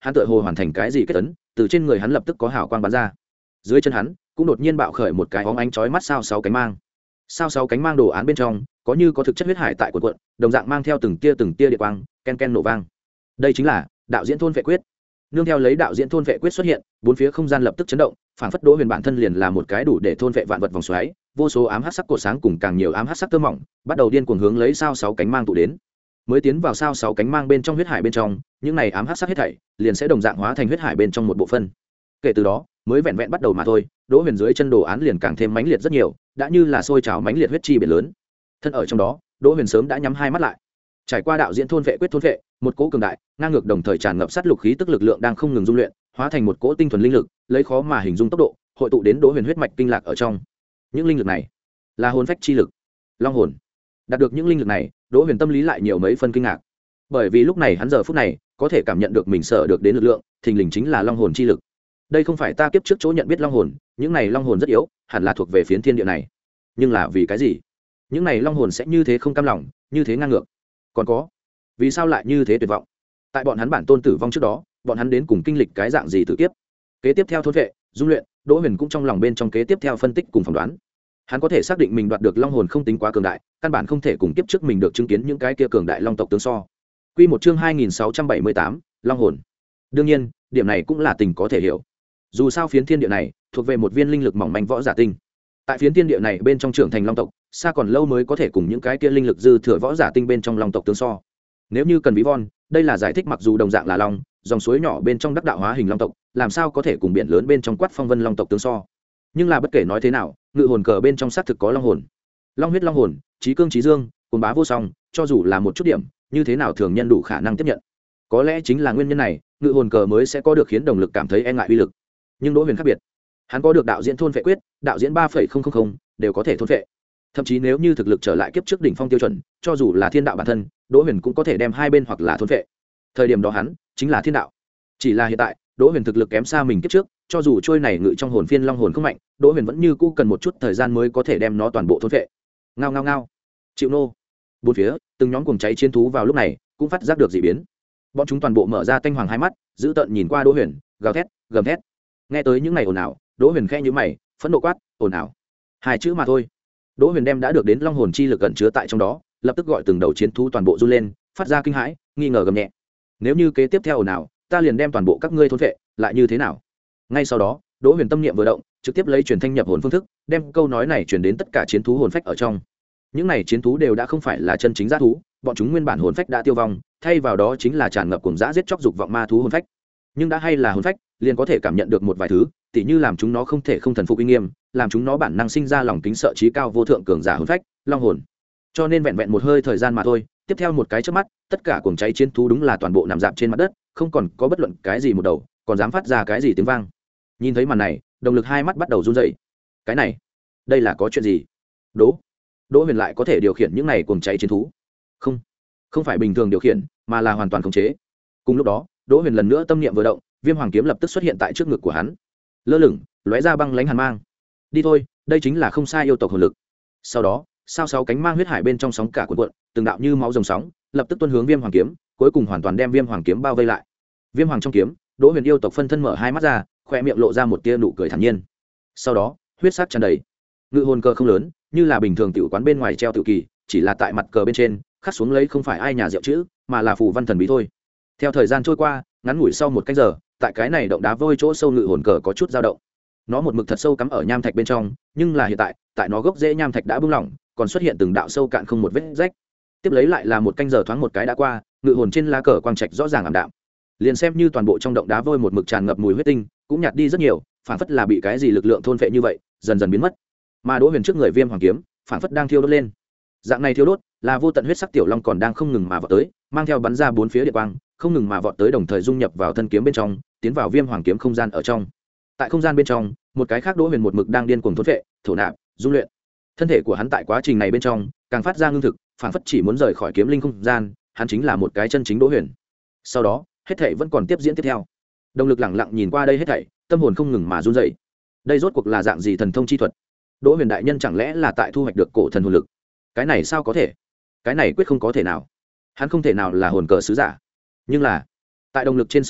A: hắn tựa hồ hoàn thành cái gì kết tấn, từ trên người hắn lập tức có hào quang bắn ra. Dưới chân hắn cũng đột nhiên bạo khởi một cái óng ánh chói mắt sao sáu cánh mang. Sao sáu cánh mang đồ án bên trong có như có thực chất huyết hải tại cuộn cuộn, đồng dạng mang theo từng tia từng tia địa quang, ken ken nổ vang. Đây chính là đạo diễn thôn vệ quyết. Nương theo lấy đạo diễn thôn vệ quyết xuất hiện, bốn phía không gian lập tức chấn động, phảng phất Đỗ Huyền bản thân liền là một cái đủ để thôn vệ vạn vật vòng xoáy, vô số ám hắc sắc cột sáng cùng càng nhiều ám hắc sắc tơ mỏng, bắt đầu điên cuồng hướng lấy sao sáu cánh mang tụ đến. Mới tiến vào sao sáu cánh mang bên trong huyết hải bên trong, những này ám hắc sắc hết thảy liền sẽ đồng dạng hóa thành huyết hải bên trong một bộ phận. Kể từ đó, mới vẹn vẹn bắt đầu mà thôi, Đỗ Huyền dưới chân đồ án liền càng thêm mãnh liệt rất nhiều, đã như là sôi trào mãnh liệt huyết chi biển lớn. Thân ở trong đó, Đỗ Huyền sớm đã nhắm hai mắt lại. Trải qua đạo diễn thôn vệ quyết thôn vệ, một cỗ cường đại, ngang ngược đồng thời tràn ngập sát lục khí tức lực lượng đang không ngừng dung luyện, hóa thành một cỗ tinh thuần linh lực, lấy khó mà hình dung tốc độ, hội tụ đến Đỗ Huyền huyết mạch kinh lạc ở trong. Những linh lực này là hồn phách chi lực, long hồn. Đạt được những linh lực này, Đỗ Huyền tâm lý lại nhiều mấy phân kinh ngạc. Bởi vì lúc này hắn giờ phút này có thể cảm nhận được mình sở được đến lực lượng, thình lình chính là long hồn chi lực. Đây không phải ta kiếp trước chỗ nhận biết long hồn, những này long hồn rất yếu, hẳn là thuộc về phiến thiên địa này. Nhưng là vì cái gì? Những này long hồn sẽ như thế không cam lòng, như thế ngang ngược. Còn có, vì sao lại như thế tuyệt vọng? Tại bọn hắn bản tôn tử vong trước đó, bọn hắn đến cùng kinh lịch cái dạng gì tử kiếp? Kế tiếp theo thôn vệ, dung luyện, Đỗ Huyền cũng trong lòng bên trong kế tiếp theo phân tích cùng phỏng đoán. Hắn có thể xác định mình đoạt được long hồn không tính quá cường đại, căn bản không thể cùng kiếp trước mình được chứng kiến những cái kia cường đại long tộc tương so. Quy một chương hai nghìn sáu trăm bảy mươi tám, long hồn. Đương nhiên, điểm này cũng là tình có thể hiểu. Dù sao phiến thiên địa này thuộc về một viên linh lực mỏng manh võ giả tinh. Tại phiến thiên địa này bên trong trưởng thành long tộc, xa còn lâu mới có thể cùng những cái kia linh lực dư thừa võ giả tinh bên trong long tộc tương so. Nếu như cần ví von, đây là giải thích mặc dù đồng dạng là long, dòng suối nhỏ bên trong đắc đạo hóa hình long tộc, làm sao có thể cùng biển lớn bên trong quát phong vân long tộc tương so. Nhưng là bất kể nói thế nào, ngự hồn cờ bên trong xác thực có long hồn. Long huyết long hồn, trí cương trí dương, cuồng bá vô song, cho dù là một chút điểm, như thế nào thường nhân đủ khả năng tiếp nhận. Có lẽ chính là nguyên nhân này, ngự hồn cờ mới sẽ có được khiến đồng lực cảm thấy e ngại uy lực. Nhưng Đỗ Huyền khác biệt, hắn có được đạo diễn thôn vệ quyết, đạo diễn ba phẩy không không không đều có thể thôn vệ. Thậm chí nếu như thực lực trở lại kiếp trước đỉnh phong tiêu chuẩn, cho dù là thiên đạo bản thân, Đỗ Huyền cũng có thể đem hai bên hoặc là thôn vệ. Thời điểm đó hắn chính là thiên đạo. Chỉ là hiện tại, Đỗ Huyền thực lực kém xa mình kiếp trước, cho dù trôi này ngự trong hồn phiên long hồn không mạnh, Đỗ Huyền vẫn như cũ cần một chút thời gian mới có thể đem nó toàn bộ thôn vệ. Ngao ngao ngao. Chịu nô. Bốn phía, từng nhóm cuồng cháy chiến thú vào lúc này cũng phát giác được dị biến. Bọn chúng toàn bộ mở ra tanh hoàng hai mắt, giữ tợn nhìn qua Đỗ Huyền, gào thét, gầm thét. Nghe tới những này ồn ào, Đỗ Huyền khẽ nhíu mày, phẫn nộ quát, ồn ào. Hai chữ mà thôi. Đỗ Huyền đem đã được đến long hồn chi lực ẩn chứa tại trong đó, lập tức gọi từng đầu chiến thú toàn bộ run lên, phát ra kinh hãi, nghi ngờ gầm nhẹ. Nếu như kế tiếp theo ồn ào, ta liền đem toàn bộ các ngươi thôn vệ, lại như thế nào? Ngay sau đó, Đỗ Huyền tâm niệm vừa động, trực tiếp lấy truyền thanh nhập hồn phương thức, đem câu nói này truyền đến tất cả chiến thú hồn phách ở trong. Những này chiến thú đều đã không phải là chân chính dã thú, bọn chúng nguyên bản hồn phách đã tiêu vong, thay vào đó chính là tràn ngập cuồng dã giết chóc dục vọng ma thú hồn phách. Nhưng đã hay là hồn phách, liền có thể cảm nhận được một vài thứ, tỉ như làm chúng nó không thể không thần phục uy nghiêm, làm chúng nó bản năng sinh ra lòng kính sợ trí cao vô thượng cường giả hồn phách, long hồn. Cho nên vẹn vẹn một hơi thời gian mà thôi, tiếp theo một cái chớp mắt, tất cả cuồng cháy chiến thú đúng là toàn bộ nằm dạp trên mặt đất, không còn có bất luận cái gì một đầu, còn dám phát ra cái gì tiếng vang. Nhìn thấy màn này, động lực hai mắt bắt đầu run rẩy. Cái này, đây là có chuyện gì? Đỗ, Đỗ Huyền lại có thể điều khiển những này cuồng cháy chiến thú? Không, không phải bình thường điều khiển, mà là hoàn toàn khống chế. Cùng lúc đó, Đỗ Huyền lần nữa tâm niệm vừa động, viêm hoàng kiếm lập tức xuất hiện tại trước ngực của hắn, lơ lửng, lóe ra băng lãnh hàn mang. Đi thôi, đây chính là không sai yêu tộc hồn lực. Sau đó, sao sáu cánh mang huyết hải bên trong sóng cả cuộn cuộn, từng đạo như máu rồng sóng, lập tức tuôn hướng viêm hoàng kiếm, cuối cùng hoàn toàn đem viêm hoàng kiếm bao vây lại. Viêm hoàng trong kiếm, Đỗ Huyền yêu tộc phân thân mở hai mắt ra, khoe miệng lộ ra một tia nụ cười thản nhiên. Sau đó, huyết sắc tràn đầy. Ngự hồn cờ không lớn, như là bình thường tiểu quán bên ngoài treo tiểu kỳ, chỉ là tại mặt cờ bên trên khắc xuống lấy không phải ai nhà rượu chữ, mà là phù văn thần bí thôi. Theo thời gian trôi qua, ngắn ngủi sau một canh giờ, tại cái này động đá vôi chỗ sâu ngự hồn cờ có chút dao động. Nó một mực thật sâu cắm ở nham thạch bên trong, nhưng là hiện tại, tại nó gốc rễ nham thạch đã bung lỏng, còn xuất hiện từng đạo sâu cạn không một vết rách. Tiếp lấy lại là một canh giờ thoáng một cái đã qua, ngự hồn trên lá cờ quang trạch rõ ràng ảm đạm. Liền xem như toàn bộ trong động đá vôi một mực tràn ngập mùi huyết tinh, cũng nhạt đi rất nhiều, phản phất là bị cái gì lực lượng thôn phệ như vậy, dần dần biến mất. Mà Đỗ Huyền trước người viêm hoàng kiếm, phản phất đang thiêu đốt lên. Dạng này thiêu đốt, là vô tận huyết sắc tiểu long còn đang không ngừng mà vọt tới, mang theo bắn ra bốn phía điện quang, không ngừng mà vọt tới đồng thời dung nhập vào thân kiếm bên trong, tiến vào viêm hoàng kiếm không gian ở trong. Tại không gian bên trong, một cái khác Đỗ Huyền một mực đang điên cuồng thôn phệ, thổ nạp, dung luyện. Thân thể của hắn tại quá trình này bên trong, càng phát ra ngưng thực, phản phất chỉ muốn rời khỏi kiếm linh không gian, hắn chính là một cái chân chính Đỗ Huyền. Sau đó, hết thảy vẫn còn tiếp diễn tiếp theo. Động lực lặng lặng nhìn qua đây hết thảy, tâm hồn không ngừng mà run rẩy. Đây rốt cuộc là dạng gì thần thông chi thuật? Đỗ Huyền đại nhân chẳng lẽ là tại thu hoạch được cổ thần hồn lực? Cái này sao có thể? Cái này quyết không có thể nào. Hắn không thể nào là hồn cờ sứ giả. Nhưng là, tại động lực trên sống lưng,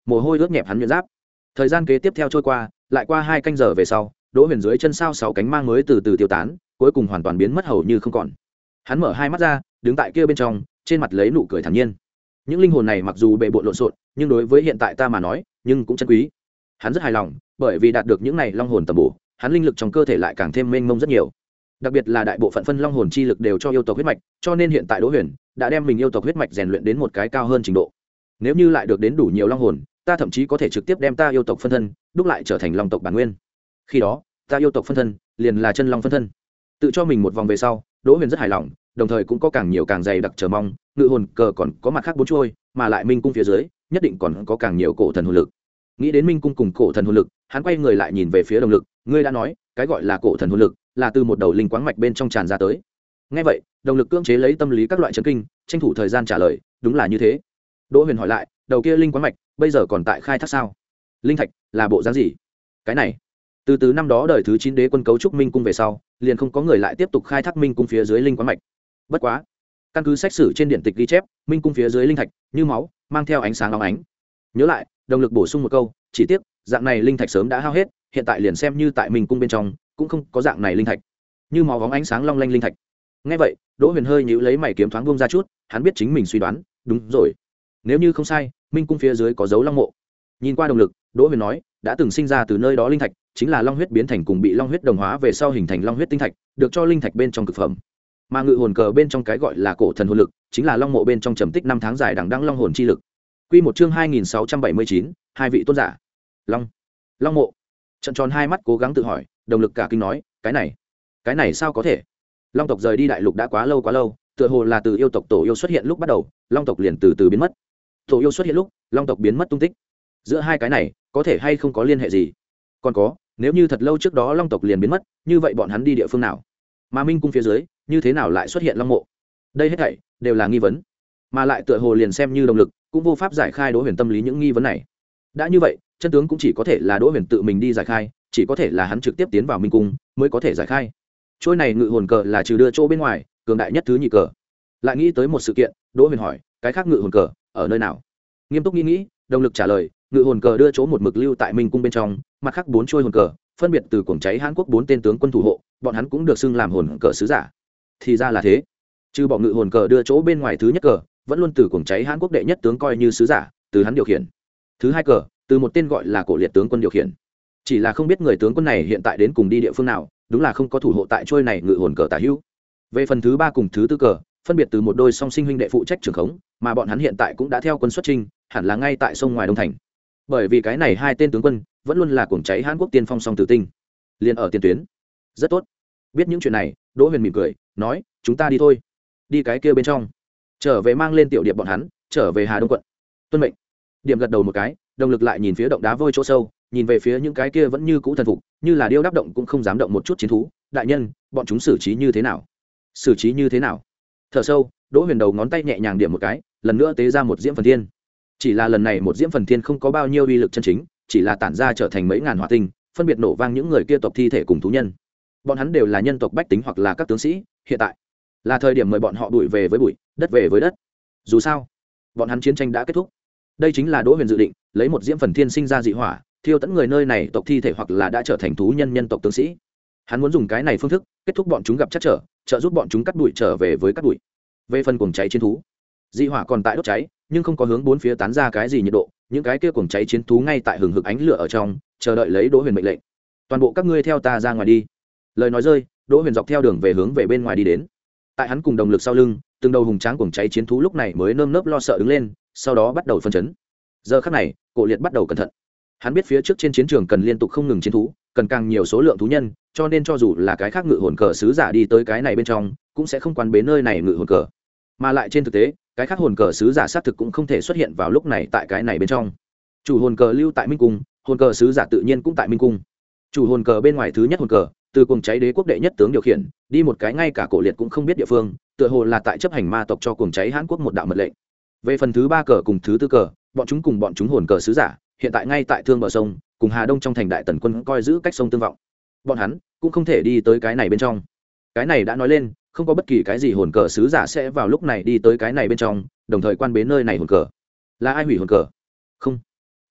A: mồ hôi ướt nhẹp hắn nhuyễn giáp. Thời gian kế tiếp theo trôi qua, lại qua hai canh giờ về sau, Đỗ Huyền dưới chân sao sáu cánh mang mới từ từ tiêu tán, cuối cùng hoàn toàn biến mất hầu như không còn. Hắn mở hai mắt ra, đứng tại kia bên trong, trên mặt lấy nụ cười thản nhiên. Những linh hồn này mặc dù bề bộn lộn xộn, nhưng đối với hiện tại ta mà nói, nhưng cũng chân quý. Hắn rất hài lòng, bởi vì đạt được những này long hồn tầm bổ, hắn linh lực trong cơ thể lại càng thêm mênh mông rất nhiều. Đặc biệt là đại bộ phận phân long hồn chi lực đều cho yêu tộc huyết mạch, cho nên hiện tại Đỗ Huyền đã đem mình yêu tộc huyết mạch rèn luyện đến một cái cao hơn trình độ. Nếu như lại được đến đủ nhiều long hồn, ta thậm chí có thể trực tiếp đem ta yêu tộc phân thân đúc lại trở thành long tộc bản nguyên. Khi đó, ta yêu tộc phân thân liền là chân long phân thân. Tự cho mình một vòng về sau, Đỗ Huyền rất hài lòng, đồng thời cũng có càng nhiều càng dày đặc chờ mong, ngự hồn cờ còn có mặt khác bốn chuôi, mà lại minh cung phía dưới, nhất định còn có càng nhiều cổ thần hồn lực. Nghĩ đến minh cung cùng cổ thần hồn lực, hắn quay người lại nhìn về phía Đồng Lực, ngươi đã nói, cái gọi là cổ thần hồn lực là từ một đầu linh quáng mạch bên trong tràn ra tới. Nghe vậy, Đồng Lực cưỡng chế lấy tâm lý các loại chấn kinh, tranh thủ thời gian trả lời, đúng là như thế. Đỗ Huyền hỏi lại, đầu kia linh quáng mạch bây giờ còn tại khai thác sao? Linh thạch là bộ dáng gì? Cái này, từ từ năm đó đời thứ chín đế quân cấu trúc minh cung về sau, liền không có người lại tiếp tục khai thác minh cung phía dưới linh quáng mạch. Bất quá, căn cứ sách sử trên điện tịch ghi chép, minh cung phía dưới linh thạch như máu, mang theo ánh sáng óng ánh. Nhớ lại, Đồng Lực bổ sung một câu, chỉ tiếc dạng này linh thạch sớm đã hao hết, hiện tại liền xem như tại minh cung bên trong cũng không có dạng này linh thạch, như máu óng ánh sáng long lanh linh thạch. Nghe vậy, Đỗ Huyền hơi nhíu lấy mày kiếm thoáng buông ra chút, hắn biết chính mình suy đoán đúng rồi. Nếu như không sai, minh cung phía dưới có dấu long mộ. Nhìn qua Đồng Lực, Đỗ Huyền nói, đã từng sinh ra từ nơi đó linh thạch chính là long huyết biến thành cùng bị long huyết đồng hóa về sau hình thành long huyết tinh thạch, được cho linh thạch bên trong cực phẩm. Mà ngự hồn cờ bên trong cái gọi là cổ thần hồn lực chính là long mộ bên trong trầm tích năm tháng dài đằng đẵng long hồn chi lực. Quy một chương hai nghìn sáu trăm bảy mươi chín, hai vị tôn giả. Long, long mộ. Trận tròn hai mắt cố gắng tự hỏi, Đồng Lực cả kinh nói, cái này, cái này sao có thể? Long tộc rời đi đại lục đã quá lâu quá lâu, tựa hồ là từ yêu tộc tổ yêu xuất hiện lúc bắt đầu, long tộc liền từ từ biến mất. Tổ yêu xuất hiện lúc, long tộc biến mất tung tích. Giữa hai cái này, có thể hay không có liên hệ gì? Còn có, nếu như thật lâu trước đó long tộc liền biến mất, như vậy bọn hắn đi địa phương nào? Mà minh cung phía dưới, như thế nào lại xuất hiện long mộ? Đây hết thảy đều là nghi vấn, mà lại tựa hồ liền xem như Đồng Lực cũng vô pháp giải khai Đỗ Huyền tâm lý những nghi vấn này. Đã như vậy, chân tướng cũng chỉ có thể là Đỗ Huyền tự mình đi giải khai, chỉ có thể là hắn trực tiếp tiến vào minh cung mới có thể giải khai. Trôi này ngự hồn cờ là trừ đưa chỗ bên ngoài cường đại nhất thứ nhị cờ. Lại nghĩ tới một sự kiện, Đỗ Huyền hỏi, cái khác ngự hồn cờ ở nơi nào? Nghiêm túc nghĩ nghĩ, Đồng Lực trả lời, ngự hồn cờ đưa chỗ một mực lưu tại minh cung bên trong, mặt khác bốn trôi hồn cờ phân biệt từ cuồng cháy Hán Quốc bốn tên tướng quân thủ hộ, bọn hắn cũng được xưng làm hồn cờ sứ giả. Thì ra là thế. Trừ bỏ ngự hồn cờ đưa chỗ bên ngoài thứ nhất cờ, vẫn luôn từ cuồng cháy Hán Quốc đệ nhất tướng coi như sứ giả, từ hắn điều khiển. Thứ hai cờ, từ một tên gọi là cổ liệt tướng quân điều khiển. Chỉ là không biết người tướng quân này hiện tại đến cùng đi địa phương nào, đúng là không có thủ hộ tại trôi này ngự hồn cờ tả hữu. Về phần thứ ba cùng thứ tư cờ, phân biệt từ một đôi song sinh huynh đệ phụ trách trưởng khống, mà bọn hắn hiện tại cũng đã theo quân xuất chinh, hẳn là ngay tại sông ngoài Đông Thành. Bởi vì cái này hai tên tướng quân vẫn luôn là cuồng cháy Hán Quốc tiên phong song tử tinh, liền ở tiền tuyến. Rất tốt. Biết những chuyện này, Đỗ Huyền mỉm cười, nói, chúng ta đi thôi. Đi cái kia bên trong. Trở về mang lên tiểu điệp bọn hắn, trở về Hà Đông quận. Tuân mệnh. Điểm gật đầu một cái, Đồng Lực lại nhìn phía động đá vôi chỗ sâu, nhìn về phía những cái kia vẫn như cũ thần phục, như là điêu đáp động cũng không dám động một chút chiến thú. Đại nhân, bọn chúng xử trí như thế nào? Xử trí như thế nào? Thở sâu, Đỗ Huyền đầu ngón tay nhẹ nhàng điểm một cái, lần nữa tế ra một diễm phần thiên. Chỉ là lần này một diễm phần thiên không có bao nhiêu uy lực chân chính, chỉ là tản ra trở thành mấy ngàn hỏa tinh, phân biệt nổ vang những người kia tộc thi thể cùng thú nhân. Bọn hắn đều là nhân tộc bách tính hoặc là các tướng sĩ, hiện tại là thời điểm mời bọn họ bụi về với bụi, đất về với đất. Dù sao, bọn hắn chiến tranh đã kết thúc. Đây chính là Đỗ Huyền dự định, lấy một diễm phần thiên sinh ra dị hỏa, thiêu tận người nơi này tộc thi thể hoặc là đã trở thành thú nhân nhân tộc tướng sĩ. Hắn muốn dùng cái này phương thức kết thúc bọn chúng gặp chắc trở, trợ giúp bọn chúng cắt đuổi trở về với cắt đuổi. Về phần cuồng cháy chiến thú, dị hỏa còn tại đốt cháy, nhưng không có hướng bốn phía tán ra cái gì nhiệt độ, những cái kia cuồng cháy chiến thú ngay tại hừng hực ánh lửa ở trong, chờ đợi lấy Đỗ Huyền mệnh lệnh. Toàn bộ các ngươi theo ta ra ngoài đi. Lời nói rơi, Đỗ Huyền dọc theo đường về hướng về bên ngoài đi đến. Tại hắn cùng Đồng Lực sau lưng, từng đầu hùng tráng cuồng cháy chiến thú lúc này mới nơm nớp lo sợ đứng lên, sau đó bắt đầu phân chấn. Giờ khắc này, Cổ Liệt bắt đầu cẩn thận. Hắn biết phía trước trên chiến trường cần liên tục không ngừng chiến thú, cần càng nhiều số lượng thú nhân, cho nên cho dù là cái khác ngự hồn cờ sứ giả đi tới cái này bên trong, cũng sẽ không quan bế nơi này ngự hồn cờ. Mà lại trên thực tế, cái khác hồn cờ sứ giả xác thực cũng không thể xuất hiện vào lúc này tại cái này bên trong. Chủ hồn cờ lưu tại Minh Cung, hồn cờ sứ giả tự nhiên cũng tại Minh Cung. Chủ hồn cờ bên ngoài thứ nhất hồn cờ, từ cuồng cháy đế quốc đệ nhất tướng điều khiển, đi một cái ngay cả Cổ Liệt cũng không biết địa phương, tựa hồ là tại chấp hành ma tộc cho cuồng cháy Hán Quốc một đạo mật lệnh. Về phần thứ ba cờ cùng thứ tư cờ, bọn chúng cùng bọn chúng hồn cờ sứ giả, hiện tại ngay tại thương bờ sông, cùng Hà Đông trong thành đại tần quân coi giữ cách sông tương vọng. Bọn hắn cũng không thể đi tới cái này bên trong. Cái này đã nói lên, không có bất kỳ cái gì hồn cờ sứ giả sẽ vào lúc này đi tới cái này bên trong, đồng thời quan bế nơi này hồn cờ. Là ai hủy hồn cờ? Không.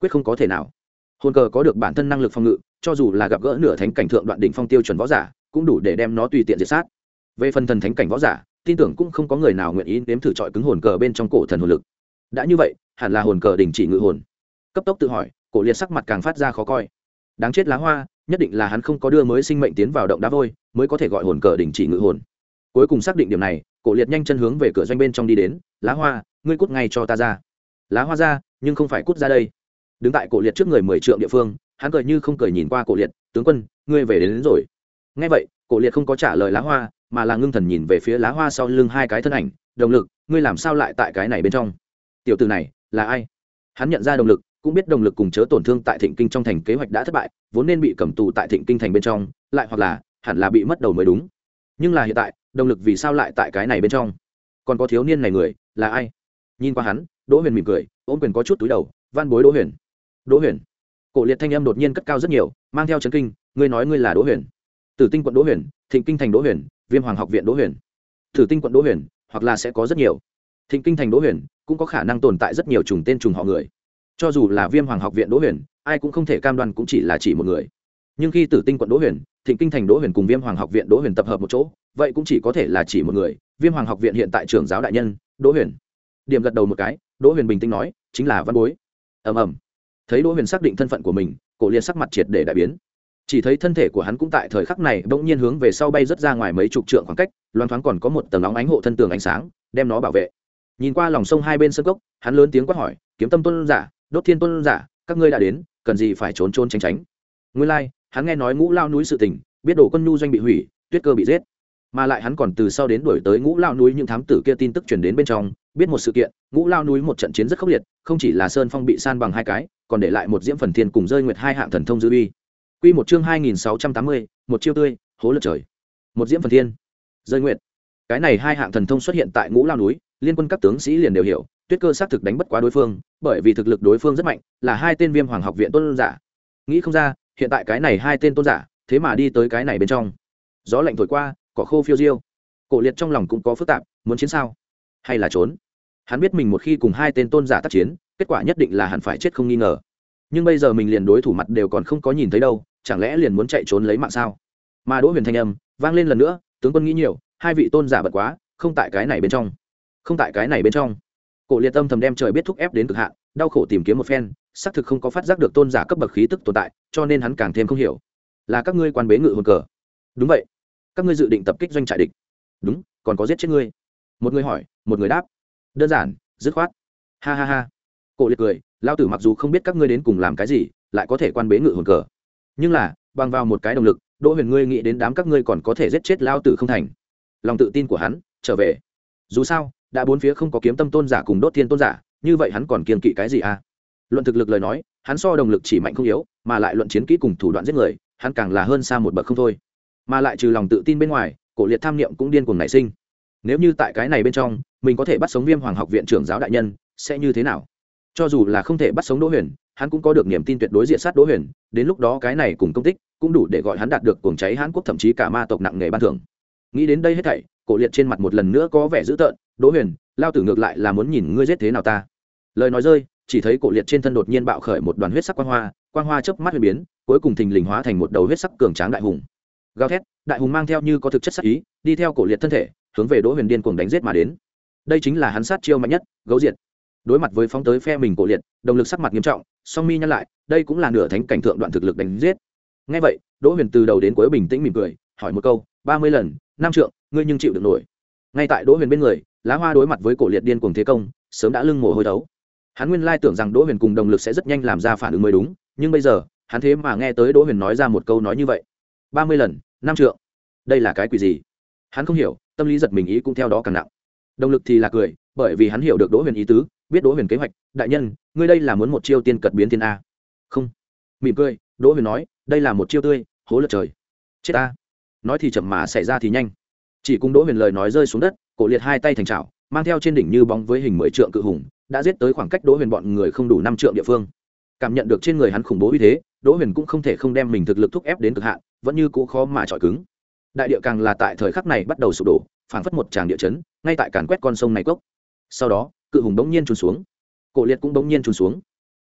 A: quyết không có thể nào. Hồn cờ có được bản thân năng lực phòng ngự, cho dù là gặp gỡ nửa thánh cảnh thượng đoạn đỉnh phong tiêu chuẩn võ giả cũng đủ để đem nó tùy tiện diệt sát. Về phần thần thánh cảnh võ giả, tin tưởng cũng không có người nào nguyện ý nếm thử trọi cứng hồn cờ bên trong cổ thần hồn lực. Đã như vậy, hẳn là hồn cờ đình chỉ ngự hồn. Cấp tốc tự hỏi, Cổ Liệt sắc mặt càng phát ra khó coi. Đáng chết lá hoa, nhất định là hắn không có đưa mới sinh mệnh tiến vào động đá vôi, mới có thể gọi hồn cờ đình chỉ ngự hồn. Cuối cùng xác định điểm này, Cổ Liệt nhanh chân hướng về cửa doanh bên trong đi đến. Lá hoa, ngươi cút ngay cho ta ra. Lá hoa ra, nhưng không phải cút ra đây. Đứng tại Cổ Liệt trước người mười trượng địa phương, hắn cười như không cười nhìn qua Cổ Liệt, tướng quân, ngươi về đến, đến rồi. Nghe vậy, Cổ Liệt không có trả lời lá hoa, mà là ngưng thần nhìn về phía lá hoa sau lưng hai cái thân ảnh. Đồng lực, ngươi làm sao lại tại cái này bên trong? Tiểu tử này là ai? Hắn nhận ra đồng lực, cũng biết đồng lực cùng chớ tổn thương tại Thịnh Kinh trong thành kế hoạch đã thất bại, vốn nên bị cầm tù tại Thịnh Kinh thành bên trong, lại hoặc là hẳn là bị mất đầu mới đúng. Nhưng là hiện tại, đồng lực vì sao lại tại cái này bên trong? Còn có thiếu niên này người là ai? Nhìn qua hắn, Đỗ Huyền mỉm cười, ôm quyền có chút túi đầu, van bối Đỗ Huyền. Đỗ Huyền. Cổ Liệt thanh âm đột nhiên cất cao rất nhiều, mang theo chấn kinh, ngươi nói ngươi là Đỗ Huyền? Tử Tinh quận Đỗ Huyền, Thịnh Kinh thành Đỗ Huyền, Viêm Hoàng học viện Đỗ Huyền. Tử Tinh quận Đỗ Huyền, hoặc là sẽ có rất nhiều. Thịnh Kinh thành Đỗ Huyền, cũng có khả năng tồn tại rất nhiều trùng tên trùng họ người. Cho dù là Viêm Hoàng học viện Đỗ Huyền, ai cũng không thể cam đoan cũng chỉ là chỉ một người. Nhưng khi Tử Tinh quận Đỗ Huyền, Thịnh Kinh thành Đỗ Huyền cùng Viêm Hoàng học viện Đỗ Huyền tập hợp một chỗ, vậy cũng chỉ có thể là chỉ một người, Viêm Hoàng học viện hiện tại trưởng giáo đại nhân, Đỗ Huyền. Điểm gật đầu một cái, Đỗ Huyền bình tĩnh nói, chính là văn bối. Ầm ầm. Thấy Đỗ Huyền xác định thân phận của mình, Cổ Liệt sắc mặt triệt để đại biến. Chỉ thấy thân thể của hắn cũng tại thời khắc này bỗng nhiên hướng về sau bay rất ra ngoài mấy chục trượng khoảng cách, loáng thoáng còn có một tầng óng ánh hộ thân tường ánh sáng, đem nó bảo vệ. Nhìn qua lòng sông hai bên sân cốc, hắn lớn tiếng quát hỏi, Kiếm Tâm tôn giả, Đốt Thiên tôn giả, các ngươi đã đến, cần gì phải trốn trốn tránh tránh? Nguyên lai, like, hắn nghe nói Ngũ Lao núi sự tình, biết Đồ Quân Nhu doanh bị hủy, Tuyết Cơ bị giết, mà lại hắn còn từ sau đến đuổi tới Ngũ Lao núi những thám tử kia tin tức truyền đến bên trong, biết một sự kiện, Ngũ Lao núi một trận chiến rất khốc liệt, không chỉ là sơn phong bị san bằng hai cái, còn để lại một diễm phần thiên cùng rơi nguyệt hai hạng thần thông dư uy. Quy một chương hai nghìn sáu trăm tám mươi, một chiêu tươi, hố lật trời. Một diễm phần thiên, rơi nguyệt. Cái này hai hạng thần thông xuất hiện tại Ngũ Lao núi, liên quân các tướng sĩ liền đều hiểu, Tuyết Cơ xác thực đánh bất quá đối phương, bởi vì thực lực đối phương rất mạnh, là hai tên Viêm Hoàng học viện tôn giả. Nghĩ không ra, hiện tại cái này hai tên tôn giả, thế mà đi tới cái này bên trong. Gió lạnh thổi qua, cỏ khô phiêu diêu. Cổ Liệt trong lòng cũng có phức tạp, muốn chiến sao, hay là trốn? Hắn biết mình một khi cùng hai tên tôn giả tác chiến, kết quả nhất định là hẳn phải chết không nghi ngờ. Nhưng bây giờ mình liền đối thủ mặt đều còn không có nhìn thấy đâu, chẳng lẽ liền muốn chạy trốn lấy mạng sao? Mà Đỗ Huyền thanh âm vang lên lần nữa, tướng quân nghĩ nhiều, hai vị tôn giả bật quá, không tại cái này bên trong. Không tại cái này bên trong. Cổ Liệt âm thầm đem trời biết thúc ép đến cực hạn, đau khổ tìm kiếm một phen, xác thực không có phát giác được tôn giả cấp bậc khí tức tồn tại, cho nên hắn càng thêm không hiểu. Là các ngươi quan bế ngự hồn cờ? Đúng vậy. Các ngươi dự định tập kích doanh trại địch? Đúng, còn có giết chết ngươi? Một người hỏi, một người đáp. Đơn giản, dứt khoát. Ha ha ha. Cổ Liệt cười, lão tử mặc dù không biết các ngươi đến cùng làm cái gì, lại có thể quan bế ngự hồn cờ, nhưng là bằng vào một cái động lực, Đỗ Huyền ngươi nghĩ đến đám các ngươi còn có thể giết chết lão tử không thành? Lòng tự tin của hắn trở về. Dù sao, đã bốn phía không có Kiếm Tâm tôn giả cùng Đốt Thiên tôn giả, như vậy hắn còn kiêng kỵ cái gì à? Luận thực lực lời nói, hắn so đồng lực chỉ mạnh không yếu, mà lại luận chiến kỹ cùng thủ đoạn giết người, hắn càng là hơn xa một bậc không thôi. Mà lại trừ lòng tự tin bên ngoài, Cổ Liệt tham niệm cũng điên cuồng nảy sinh. Nếu như tại cái này bên trong, mình có thể bắt sống Viêm Hoàng học viện trưởng giáo đại nhân, sẽ như thế nào? Cho dù là không thể bắt sống Đỗ Huyền, hắn cũng có được niềm tin tuyệt đối diện sát Đỗ Huyền, đến lúc đó cái này cùng công tích cũng đủ để gọi hắn đạt được cuồng cháy Hán quốc thậm chí cả ma tộc nặng nghề ban thưởng. Nghĩ đến đây hết thảy, Cổ Liệt trên mặt một lần nữa có vẻ dữ tợn, Đỗ Huyền, lao tử ngược lại là muốn nhìn ngươi giết thế nào ta. Lời nói rơi, chỉ thấy Cổ Liệt trên thân đột nhiên bạo khởi một đoàn huyết sắc quang hoa, quang hoa chớp mắt huyền biến, cuối cùng thình lình hóa thành một đầu huyết sắc cường tráng đại hùng. Gào thét, đại hùng mang theo như có thực chất sát ý, đi theo Cổ Liệt thân thể, hướng về Đỗ Huyền điên cuồng đánh giết mà đến. Đây chính là hắn sát chiêu mạnh nhất, gấu diệt. Đối mặt với phóng tới phe mình Cổ Liệt, đồng lực sắc mặt nghiêm trọng, song mi nhăn lại, đây cũng là nửa thánh cảnh thượng đoạn thực lực đánh giết. Nghe vậy, Đỗ Huyền từ đầu đến cuối bình tĩnh mỉm cười, hỏi một câu, ba mươi lần, năm trượng, ngươi nhưng chịu được nổi? Ngay tại Đỗ Huyền bên người, Lá Hoa đối mặt với Cổ Liệt điên cuồng thế công, sớm đã lưng mồ hôi thấu. Hắn nguyên lai tưởng rằng Đỗ Huyền cùng đồng lực sẽ rất nhanh làm ra phản ứng mới đúng, nhưng bây giờ, hắn thế mà nghe tới Đỗ Huyền nói ra một câu nói như vậy. ba mươi lần, năm trượng. Đây là cái quỷ gì? Hắn không hiểu, tâm lý giật mình ý cũng theo đó càng nặng. Đồng lực thì là cười, bởi vì hắn hiểu được Đỗ Huyền ý tứ, biết Đỗ Huyền kế hoạch, đại nhân, ngươi đây là muốn một chiêu tiên cật biến thiên a? Không. Mỉm cười, Đỗ Huyền nói, đây là một chiêu tươi, hố lật trời. Chết a. Nói thì chậm mà xảy ra thì nhanh. Chỉ cùng Đỗ Huyền lời nói rơi xuống đất, Cổ Liệt hai tay thành chảo, mang theo trên đỉnh như bóng với hình mười trượng cự hùng, đã giết tới khoảng cách Đỗ Huyền bọn người không đủ năm trượng địa phương. Cảm nhận được trên người hắn khủng bố uy thế, Đỗ Huyền cũng không thể không đem mình thực lực thúc ép đến cực hạn, vẫn như cũ khó mà chọi cứng. Đại địa càng là tại thời khắc này bắt đầu sụp đổ, phảng phất một tràng địa chấn, ngay tại càn quét con sông này cốc. Sau đó, cự hùng bỗng nhiên trùn xuống, Cổ Liệt cũng bỗng nhiên trùn xuống.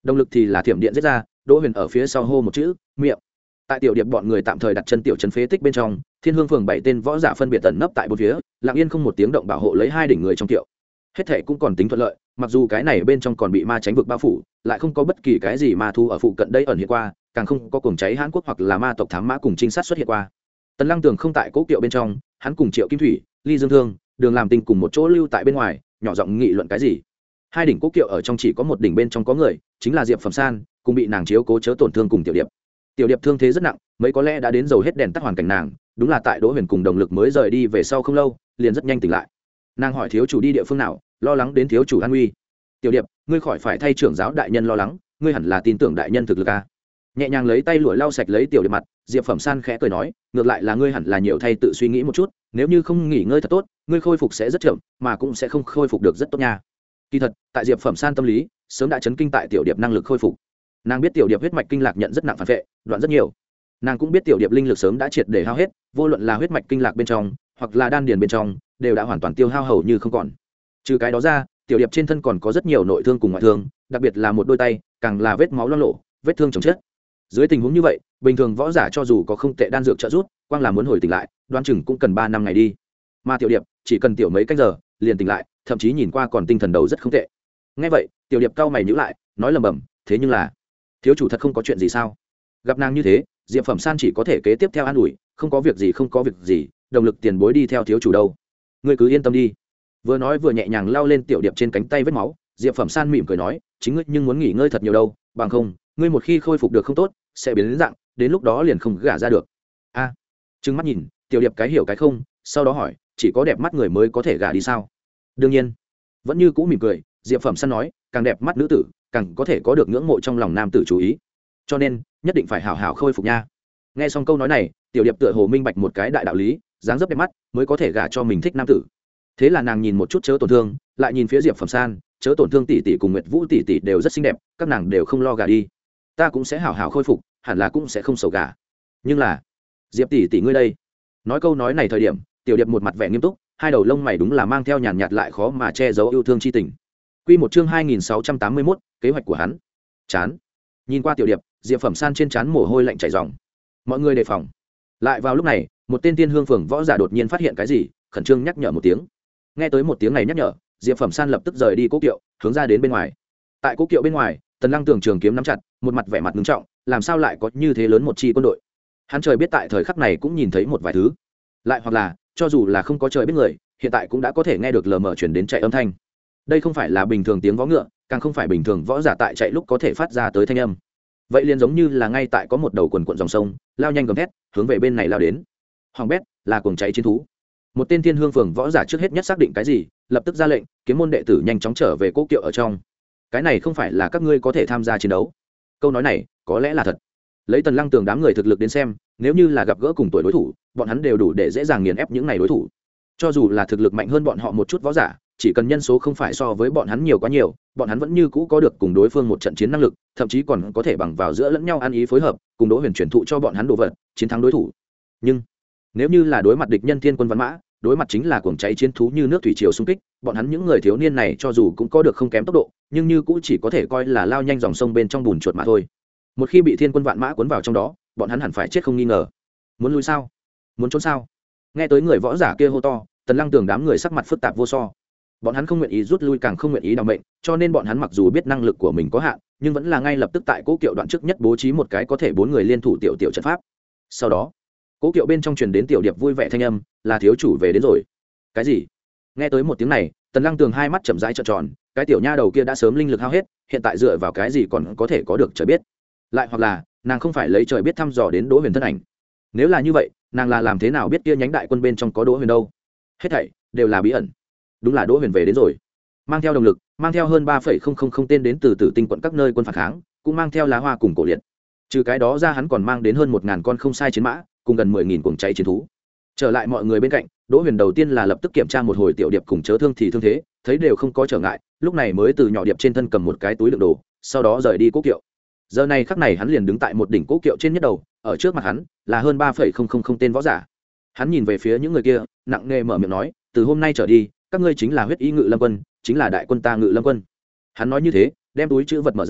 A: Động lực thì là thiểm điện giết ra, Đỗ Huyền ở phía sau hô một chữ miệng. Tại tiểu điệp bọn người tạm thời đặt chân tiểu trấn phế tích bên trong, Thiên Hương phường bảy tên võ giả phân biệt tận nấp tại bốn phía, lặng yên không một tiếng động bảo hộ lấy hai đỉnh người trong tiểu. Hết thảy cũng còn tính thuận lợi, mặc dù cái này bên trong còn bị ma tránh vực bao phủ, lại không có bất kỳ cái gì ma thu ở phụ cận đây ẩn hiện qua, càng không có cuồng cháy Hán Quốc hoặc là ma tộc thám mã cùng trinh sát xuất hiện qua. Tần Lăng Tường không tại cố kiệu bên trong, hắn cùng Triệu Kim Thủy, Ly Dương Thương, Đường Làm Tinh cùng một chỗ lưu tại bên ngoài, nhỏ giọng nghị luận cái gì. Hai đỉnh cố kiệu ở trong chỉ có một đỉnh bên trong có người, chính là Diệp Phẩm San, cùng bị nàng chiếu cố chớ tổn thương cùng tiểu điệp. Tiểu điệp thương thế rất nặng, mấy có lẽ đã đến dầu hết đèn tắt hoàn cảnh nàng, đúng là tại Đỗ Huyền cùng đồng lực mới rời đi về sau không lâu, liền rất nhanh tỉnh lại. Nàng hỏi thiếu chủ đi địa phương nào, lo lắng đến thiếu chủ an nguy. Tiểu điệp, ngươi khỏi phải thay trưởng giáo đại nhân lo lắng, ngươi hẳn là tin tưởng đại nhân thực lực a. Nhẹ nhàng lấy tay lụa lau sạch lấy tiểu điệp mặt, Diệp Phẩm San khẽ cười nói, ngược lại là ngươi hẳn là nhiều thay tự suy nghĩ một chút, nếu như không nghỉ ngơi thật tốt, ngươi khôi phục sẽ rất chậm, mà cũng sẽ không khôi phục được rất tốt nha. Kỳ thật, tại Diệp Phẩm San tâm lý, sớm đã chấn kinh tại tiểu điệp năng lực khôi phục. Nàng biết tiểu điệp huyết mạch kinh lạc nhận rất nặng phản vệ, đoạn rất nhiều. Nàng cũng biết tiểu điệp linh lực sớm đã triệt để hao hết, vô luận là huyết mạch kinh lạc bên trong, hoặc là đan điền bên trong, đều đã hoàn toàn tiêu hao hầu như không còn. Trừ cái đó ra, tiểu điệp trên thân còn có rất nhiều nội thương cùng ngoại thương, đặc biệt là một đôi tay, càng là vết máu loang lổ, vết thương chồng chết. Dưới tình huống như vậy, bình thường võ giả cho dù có không tệ đan dược trợ giúp, quang là muốn hồi tỉnh lại, đoán chừng cũng cần ba năm ngày đi. Mà tiểu điệp, chỉ cần tiểu mấy cách giờ, liền tỉnh lại, thậm chí nhìn qua còn tinh thần đầu rất không tệ. Nghe vậy, tiểu điệp cau mày nhíu lại, nói lẩm bẩm, thế nhưng là, thiếu chủ thật không có chuyện gì sao? Gặp nàng như thế, Diệp Phẩm San chỉ có thể kế tiếp theo an ủi, không có việc gì không có việc gì, động lực tiền bối đi theo thiếu chủ đâu. Ngươi cứ yên tâm đi. Vừa nói vừa nhẹ nhàng lao lên tiểu điệp trên cánh tay vết máu, Diệp Phẩm San mỉm cười nói, chính ngươi nhưng muốn nghỉ ngơi thật nhiều đâu, bằng không, ngươi một khi khôi phục được không tốt, sẽ biến đến dạng, đến lúc đó liền không gả ra được. A. À, trừng mắt nhìn, tiểu điệp cái hiểu cái không, sau đó hỏi, chỉ có đẹp mắt người mới có thể gả đi sao? Đương nhiên. Vẫn như cũ mỉm cười, Diệp Phẩm San nói, càng đẹp mắt nữ tử, càng có thể có được ngưỡng mộ trong lòng nam tử chú ý. Cho nên, nhất định phải hảo hảo khôi phục nha. Nghe xong câu nói này, tiểu điệp tựa hồ minh bạch một cái đại đạo lý, dáng dấp đẹp mắt mới có thể gả cho mình thích nam tử. Thế là nàng nhìn một chút chớ tổn thương, lại nhìn phía Diệp Phẩm San, chớ tổn thương tỷ tỷ cùng Nguyệt Vũ tỷ tỷ đều rất xinh đẹp, các nàng đều không lo gả đi. Ta cũng sẽ hảo hảo khôi phục, hẳn là cũng sẽ không sầu gả. Nhưng là, Diệp tỷ tỷ ngươi đây. Nói câu nói này thời điểm, tiểu điệp một mặt vẻ nghiêm túc, hai đầu lông mày đúng là mang theo nhàn nhạt lại khó mà che giấu yêu thương chi tình. Quy một chương hai nghìn sáu trăm tám mươi mốt, kế hoạch của hắn. Chán. Nhìn qua tiểu điệp, Diệp Phẩm San trên trán mồ hôi lạnh chảy ròng. Mọi người đề phòng. Lại vào lúc này, một tên Tiên Hương phường võ giả đột nhiên phát hiện cái gì, khẩn trương nhắc nhở một tiếng. Nghe tới một tiếng này nhắc nhở, Diệp Phẩm San lập tức rời đi cố kiệu, hướng ra đến bên ngoài. Tại cố kiệu bên ngoài, Tần Lăng Tường trường kiếm nắm chặt, một mặt vẻ mặt nghiêm trọng, làm sao lại có như thế lớn một chi quân đội? Hắn trời biết tại thời khắc này cũng nhìn thấy một vài thứ. Lại hoặc là, cho dù là không có trời biết người, hiện tại cũng đã có thể nghe được lờ mờ truyền đến chạy âm thanh. Đây không phải là bình thường tiếng vó ngựa, càng không phải bình thường võ giả tại chạy lúc có thể phát ra tới thanh âm. Vậy liền giống như là ngay tại có một đầu quần quận dòng sông, lao nhanh gầm thét, hướng về bên này lao đến. Hoàng bét, là cuồng cháy chiến thú. Một tên Thiên Hương phường võ giả trước hết nhất xác định cái gì, lập tức ra lệnh, kiếm môn đệ tử nhanh chóng trở về cố kiệu ở trong. Cái này không phải là các ngươi có thể tham gia chiến đấu. Câu nói này, có lẽ là thật. Lấy Tần Lăng Tường đám người thực lực đến xem, nếu như là gặp gỡ cùng tuổi đối thủ, bọn hắn đều đủ để dễ dàng nghiền ép những này đối thủ. Cho dù là thực lực mạnh hơn bọn họ một chút võ giả, chỉ cần nhân số không phải so với bọn hắn nhiều quá nhiều, bọn hắn vẫn như cũ có được cùng đối phương một trận chiến năng lực, thậm chí còn có thể bằng vào giữa lẫn nhau ăn ý phối hợp, cùng Đỗ Huyền truyền thụ cho bọn hắn đồ vật, chiến thắng đối thủ. Nhưng nếu như là đối mặt địch nhân thiên quân văn mã, đối mặt chính là cuồng cháy chiến thú như nước thủy triều xung kích, bọn hắn những người thiếu niên này cho dù cũng có được không kém tốc độ, nhưng như cũng chỉ có thể coi là lao nhanh dòng sông bên trong bùn chuột mà thôi. Một khi bị thiên quân vạn mã cuốn vào trong đó, bọn hắn hẳn phải chết không nghi ngờ. Muốn lui sao? Muốn trốn sao? Nghe tới người võ giả kia hô to, Tần Lăng Tường đám người sắc mặt phức tạp vô so. Bọn hắn không nguyện ý rút lui, càng không nguyện ý đào mệnh, cho nên bọn hắn mặc dù biết năng lực của mình có hạn, nhưng vẫn là ngay lập tức tại cố kiệu đoạn trước nhất bố trí một cái có thể bốn người liên thủ tiểu tiểu trận pháp. Sau đó, cố kiệu bên trong truyền đến tiểu điệp vui vẻ thanh âm, là thiếu chủ về đến rồi. Cái gì? Nghe tới một tiếng này, Tần Lăng Tường hai mắt chậm rãi trợn tròn, cái tiểu nha đầu kia đã sớm linh lực hao hết, hiện tại dựa vào cái gì còn có thể có được trời biết? Lại hoặc là, nàng không phải lấy trời biết thăm dò đến Đỗ Huyền thân ảnh? Nếu là như vậy, nàng là làm thế nào biết kia nhánh đại quân bên trong có Đỗ Huyền đâu? Hết thảy đều là bí ẩn. Đúng là Đỗ Huyền về đến rồi, mang theo động lực, mang theo hơn ba phẩy không không không tên đến từ Tử Tinh quận các nơi quân phản kháng, cũng mang theo lá hoa cùng cổ liệt. Trừ cái đó ra, hắn còn mang đến hơn một ngàn con không sai chiến mã, cùng gần mười nghìn cuồng cháy chiến thú. Trở lại mọi người bên cạnh, Đỗ Huyền đầu tiên là lập tức kiểm tra một hồi tiểu điệp cùng chớ thương thì thương thế, thấy đều không có trở ngại, lúc này mới từ nhỏ điệp trên thân cầm một cái túi đựng đồ, sau đó rời đi cố kiệu. Giờ này khắc này hắn liền đứng tại một đỉnh cố kiệu trên nhất đầu, ở trước mặt hắn là hơn ba phẩy không không không tên võ giả. Hắn nhìn về phía những người kia, nặng nề mở miệng nói, từ hôm nay trở đi, các ngươi chính là huyết y ngự lâm quân, chính là đại quân ta ngự lâm quân. Hắn nói như thế, đem túi chữ vật mở ra,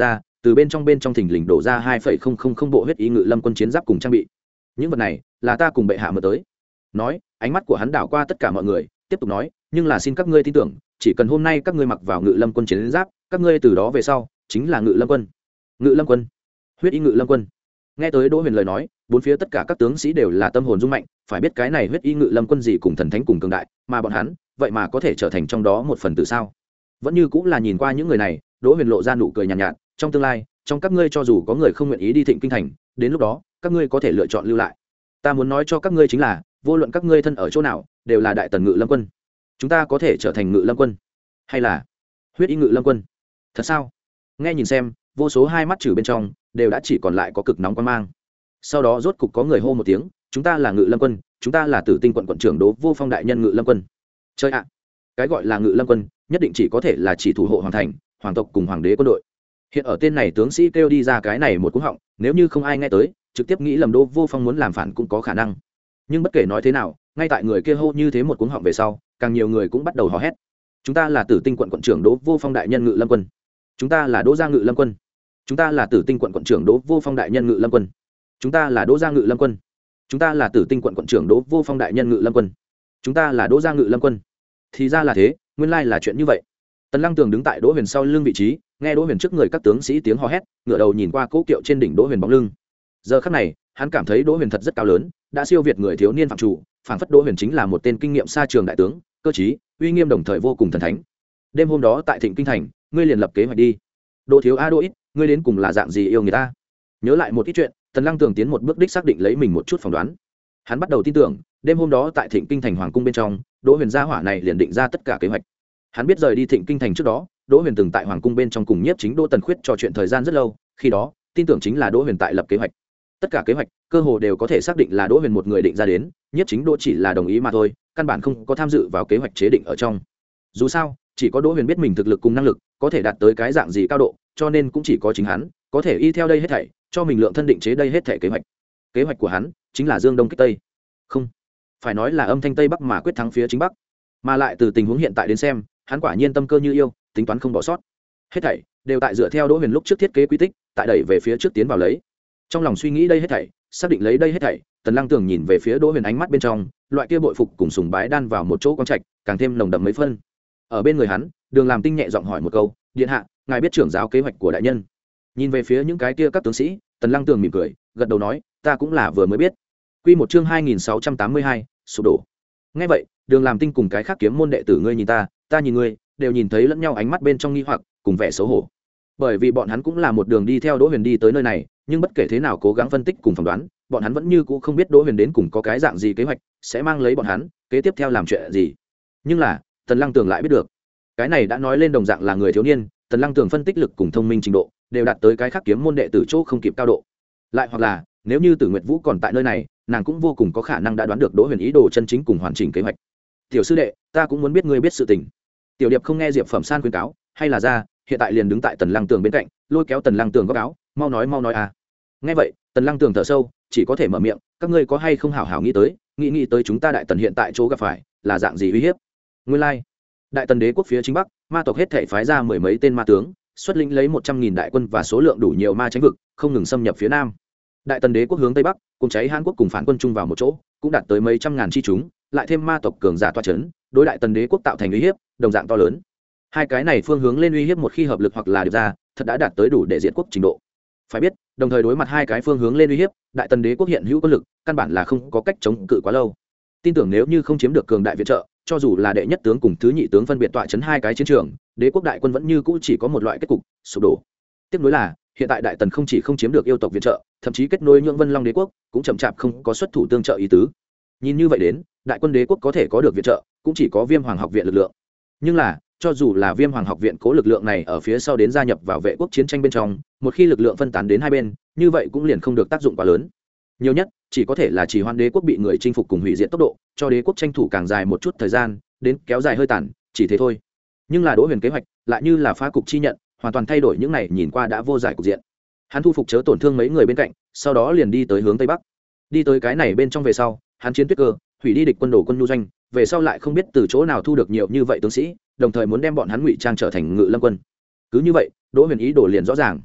A: từ bên trong bên trong thình lình đổ ra hai phẩy không không không bộ huyết y ngự lâm quân chiến giáp cùng trang bị. Những vật này là ta cùng bệ hạ mượn tới. Nói, ánh mắt của hắn đảo qua tất cả mọi người, tiếp tục nói, nhưng là xin các ngươi tin tưởng, chỉ cần hôm nay các ngươi mặc vào ngự lâm quân chiến giáp, các ngươi từ đó về sau chính là ngự lâm quân. Ngự lâm quân, huyết y ngự lâm quân. Nghe tới Đỗ Huyền lời nói, bốn phía tất cả các tướng sĩ đều là tâm hồn rung mạnh, phải biết cái này huyết y ngự lâm quân gì cùng thần thánh cùng cường đại, mà bọn hắn, vậy mà có thể trở thành trong đó một phần tử sao? Vẫn như cũng là nhìn qua những người này, Đỗ Huyền lộ ra nụ cười nhàn nhạt, nhạt, trong tương lai, trong các ngươi cho dù có người không nguyện ý đi Thịnh Kinh thành, đến lúc đó, các ngươi có thể lựa chọn lưu lại. Ta muốn nói cho các ngươi chính là, vô luận các ngươi thân ở chỗ nào, đều là đại tần ngự lâm quân. Chúng ta có thể trở thành ngự lâm quân, hay là huyết y ngự lâm quân. Thật sao? Nghe nhìn xem, vô số hai mắt trừ bên trong đều đã chỉ còn lại có cực nóng quan mang. Sau đó rốt cục có người hô một tiếng, chúng ta là ngự lâm quân, chúng ta là Tử Tinh quận quận trưởng Đỗ Vô Phong đại nhân ngự lâm quân. Chơi ạ, cái gọi là ngự lâm quân, nhất định chỉ có thể là chỉ thủ hộ hoàng thành, hoàng tộc cùng hoàng đế quân đội. Hiện ở tên này tướng sĩ kêu đi ra cái này một cú họng, nếu như không ai nghe tới, trực tiếp nghĩ lầm Đỗ Vô Phong muốn làm phản cũng có khả năng. Nhưng bất kể nói thế nào, ngay tại người kia hô như thế một cú họng về sau, càng nhiều người cũng bắt đầu hò hét. Chúng ta là Tử Tinh quận quận trưởng Đỗ Vô Phong đại nhân ngự lâm quân. Chúng ta là Đỗ gia ngự lâm quân. Chúng ta là Tử Tinh quận quận trưởng Đỗ Vô Phong đại nhân ngự lâm quân. Chúng ta là Đỗ gia ngự lâm quân. Chúng ta là Tử Tinh quận quận trưởng Đỗ Vô Phong đại nhân ngự lâm quân. Chúng ta là Đỗ gia ngự lâm quân. Thì ra là thế, nguyên lai là chuyện như vậy. Tần Lăng Tường đứng tại Đỗ Huyền sau lưng vị trí, nghe Đỗ Huyền trước người các tướng sĩ tiếng hò hét, ngửa đầu nhìn qua cỗ kiệu trên đỉnh Đỗ Huyền bóng lưng. Giờ khắc này, hắn cảm thấy Đỗ Huyền thật rất cao lớn, đã siêu việt người thiếu niên phạm chủ, phảng phất Đỗ Huyền chính là một tên kinh nghiệm xa trường đại tướng, cơ trí, uy nghiêm đồng thời vô cùng thần thánh. Đêm hôm đó tại Thịnh Kinh thành, ngươi liền lập kế hoạch đi. Đỗ thiếu a Đỗ ít, ngươi đến cùng là dạng gì yêu người ta? Nhớ lại một ít chuyện, Tần Lăng Tường tiến một bước đích xác định lấy mình một chút phỏng đoán. Hắn bắt đầu tin tưởng, đêm hôm đó tại Thịnh Kinh thành hoàng cung bên trong, Đỗ Huyền gia hỏa này liền định ra tất cả kế hoạch. Hắn biết rời đi Thịnh Kinh thành trước đó, Đỗ Huyền từng tại hoàng cung bên trong cùng Nhiếp Chính Đỗ Tần Khuyết trò chuyện thời gian rất lâu, khi đó, tin tưởng chính là Đỗ Huyền tại lập kế hoạch. Tất cả kế hoạch, cơ hồ đều có thể xác định là Đỗ Huyền một người định ra đến, Nhiếp Chính Đỗ chỉ là đồng ý mà thôi, căn bản không có tham dự vào kế hoạch chế định ở trong. Dù sao, chỉ có Đỗ Huyền biết mình thực lực cùng năng lực, có thể đạt tới cái dạng gì cao độ, cho nên cũng chỉ có chính hắn có thể y theo đây hết thảy, cho mình lượng thân định chế đây hết thảy kế hoạch. Kế hoạch của hắn chính là dương đông kích tây, không phải nói là âm thanh tây bắc mà quyết thắng phía chính bắc, mà lại từ tình huống hiện tại đến xem, hắn quả nhiên tâm cơ như yêu, tính toán không bỏ sót. Hết thảy đều tại dựa theo Đỗ Huyền lúc trước thiết kế quy tích, tại đẩy về phía trước tiến vào lấy. Trong lòng suy nghĩ đây hết thảy, xác định lấy đây hết thảy, Tần Lăng Tường nhìn về phía Đỗ Huyền ánh mắt bên trong, loại kia bội phục cùng sùng bái đan vào một chỗ quang trạch, càng thêm nồng đậm mấy phân. Ở bên người hắn, Đường Làm Tinh nhẹ giọng hỏi một câu, điện hạ, ngài biết trưởng giáo kế hoạch của đại nhân? Nhìn về phía những cái kia các tướng sĩ, Tần Lăng Tường mỉm cười, gật đầu nói, ta cũng là vừa mới biết. Quy một chương hai nghìn sáu trăm tám mươi hai, sụp đổ. Nghe vậy, Đường Làm Tinh cùng cái khác kiếm môn đệ tử ngươi nhìn ta, ta nhìn ngươi, đều nhìn thấy lẫn nhau ánh mắt bên trong nghi hoặc, cùng vẻ xấu hổ. Bởi vì bọn hắn cũng là một đường đi theo Đỗ Huyền đi tới nơi này, nhưng bất kể thế nào cố gắng phân tích cùng phỏng đoán, bọn hắn vẫn như cũ không biết Đỗ Huyền đến cùng có cái dạng gì kế hoạch, sẽ mang lấy bọn hắn, kế tiếp theo làm chuyện gì. Nhưng là, Tần Lăng Tường lại biết được. Cái này đã nói lên đồng dạng là người thiếu niên, Tần Lăng Tường phân tích lực cùng thông minh trình độ, đều đạt tới cái khác kiếm môn đệ tử chỗ không kịp cao độ. Lại hoặc là, nếu như Tử Nguyệt Vũ còn tại nơi này, nàng cũng vô cùng có khả năng đã đoán được Đỗ Huyền ý đồ chân chính cùng hoàn chỉnh kế hoạch. Tiểu sư đệ, ta cũng muốn biết ngươi biết sự tình. Tiểu Điệp không nghe Diệp Phẩm San khuyên cáo, hay là ra, hiện tại liền đứng tại Tần Lăng Tường bên cạnh, lôi kéo Tần Lăng Tường góc áo, mau nói mau nói à. Nghe vậy, Tần Lăng Tường thở sâu, chỉ có thể mở miệng, các ngươi có hay không hảo hảo nghĩ tới, nghĩ nghĩ tới chúng ta Đại Tần hiện tại chỗ gặp phải, là dạng gì uy hiếp. Nguyên lai, like. Đại Tần đế quốc phía chính bắc, ma tộc hết thảy phái ra mười mấy tên ma tướng, xuất lĩnh lấy một trăm nghìn đại quân và số lượng đủ nhiều ma tránh vực, không ngừng xâm nhập phía nam. Đại Tần đế quốc hướng tây bắc, cùng cháy Hàn Quốc cùng phản quân chung vào một chỗ, cũng đạt tới mấy trăm ngàn chi chúng, lại thêm ma tộc cường giả toa chấn, đối Đại Tần đế quốc tạo thành uy hiếp, đồng dạng to lớn. Hai cái này phương hướng lên uy hiếp một khi hợp lực hoặc là điệp ra, thật đã đạt tới đủ để diệt quốc trình độ. Phải biết, đồng thời đối mặt hai cái phương hướng lên uy hiếp, Đại Tần đế quốc hiện hữu quân lực, căn bản là không có cách chống cự quá lâu. Tin tưởng nếu như không chiếm được cường đại viện trợ, cho dù là đệ nhất tướng cùng thứ nhị tướng phân biệt tọa chấn hai cái chiến trường, đế quốc đại quân vẫn như cũ chỉ có một loại kết cục, sụp đổ. Tiếp nối là, hiện tại Đại Tần không chỉ không chiếm được yêu tộc viện trợ, thậm chí kết nối Nhượng Vân Long đế quốc, cũng chậm chạp không có xuất thủ tương trợ ý tứ. Nhìn như vậy đến, đại quân đế quốc có thể có được viện trợ, cũng chỉ có Viêm Hoàng học viện lực lượng. Nhưng là, cho dù là Viêm Hoàng học viện cố lực lượng này ở phía sau đến gia nhập vào vệ quốc chiến tranh bên trong, một khi lực lượng phân tán đến hai bên, như vậy cũng liền không được tác dụng quá lớn. Nhiều nhất, chỉ có thể là chỉ hoan đế quốc bị người chinh phục cùng hủy diệt tốc độ, cho đế quốc tranh thủ càng dài một chút thời gian, đến kéo dài hơi tàn, chỉ thế thôi. Nhưng là Đỗ Huyền kế hoạch, lại như là phá cục chi nhận, hoàn toàn thay đổi những này nhìn qua đã vô giải cục diện. Hắn thu phục chớ tổn thương mấy người bên cạnh, sau đó liền đi tới hướng tây bắc. Đi tới cái này bên trong về sau, hắn chiến tuyết cơ, hủy đi địch quân đồ quân nhu doanh, về sau lại không biết từ chỗ nào thu được nhiều như vậy tướng sĩ, đồng thời muốn đem bọn hắn ngụy trang trở thành ngự lâm quân. Cứ như vậy, Đỗ Huyền ý đồ liền rõ ràng.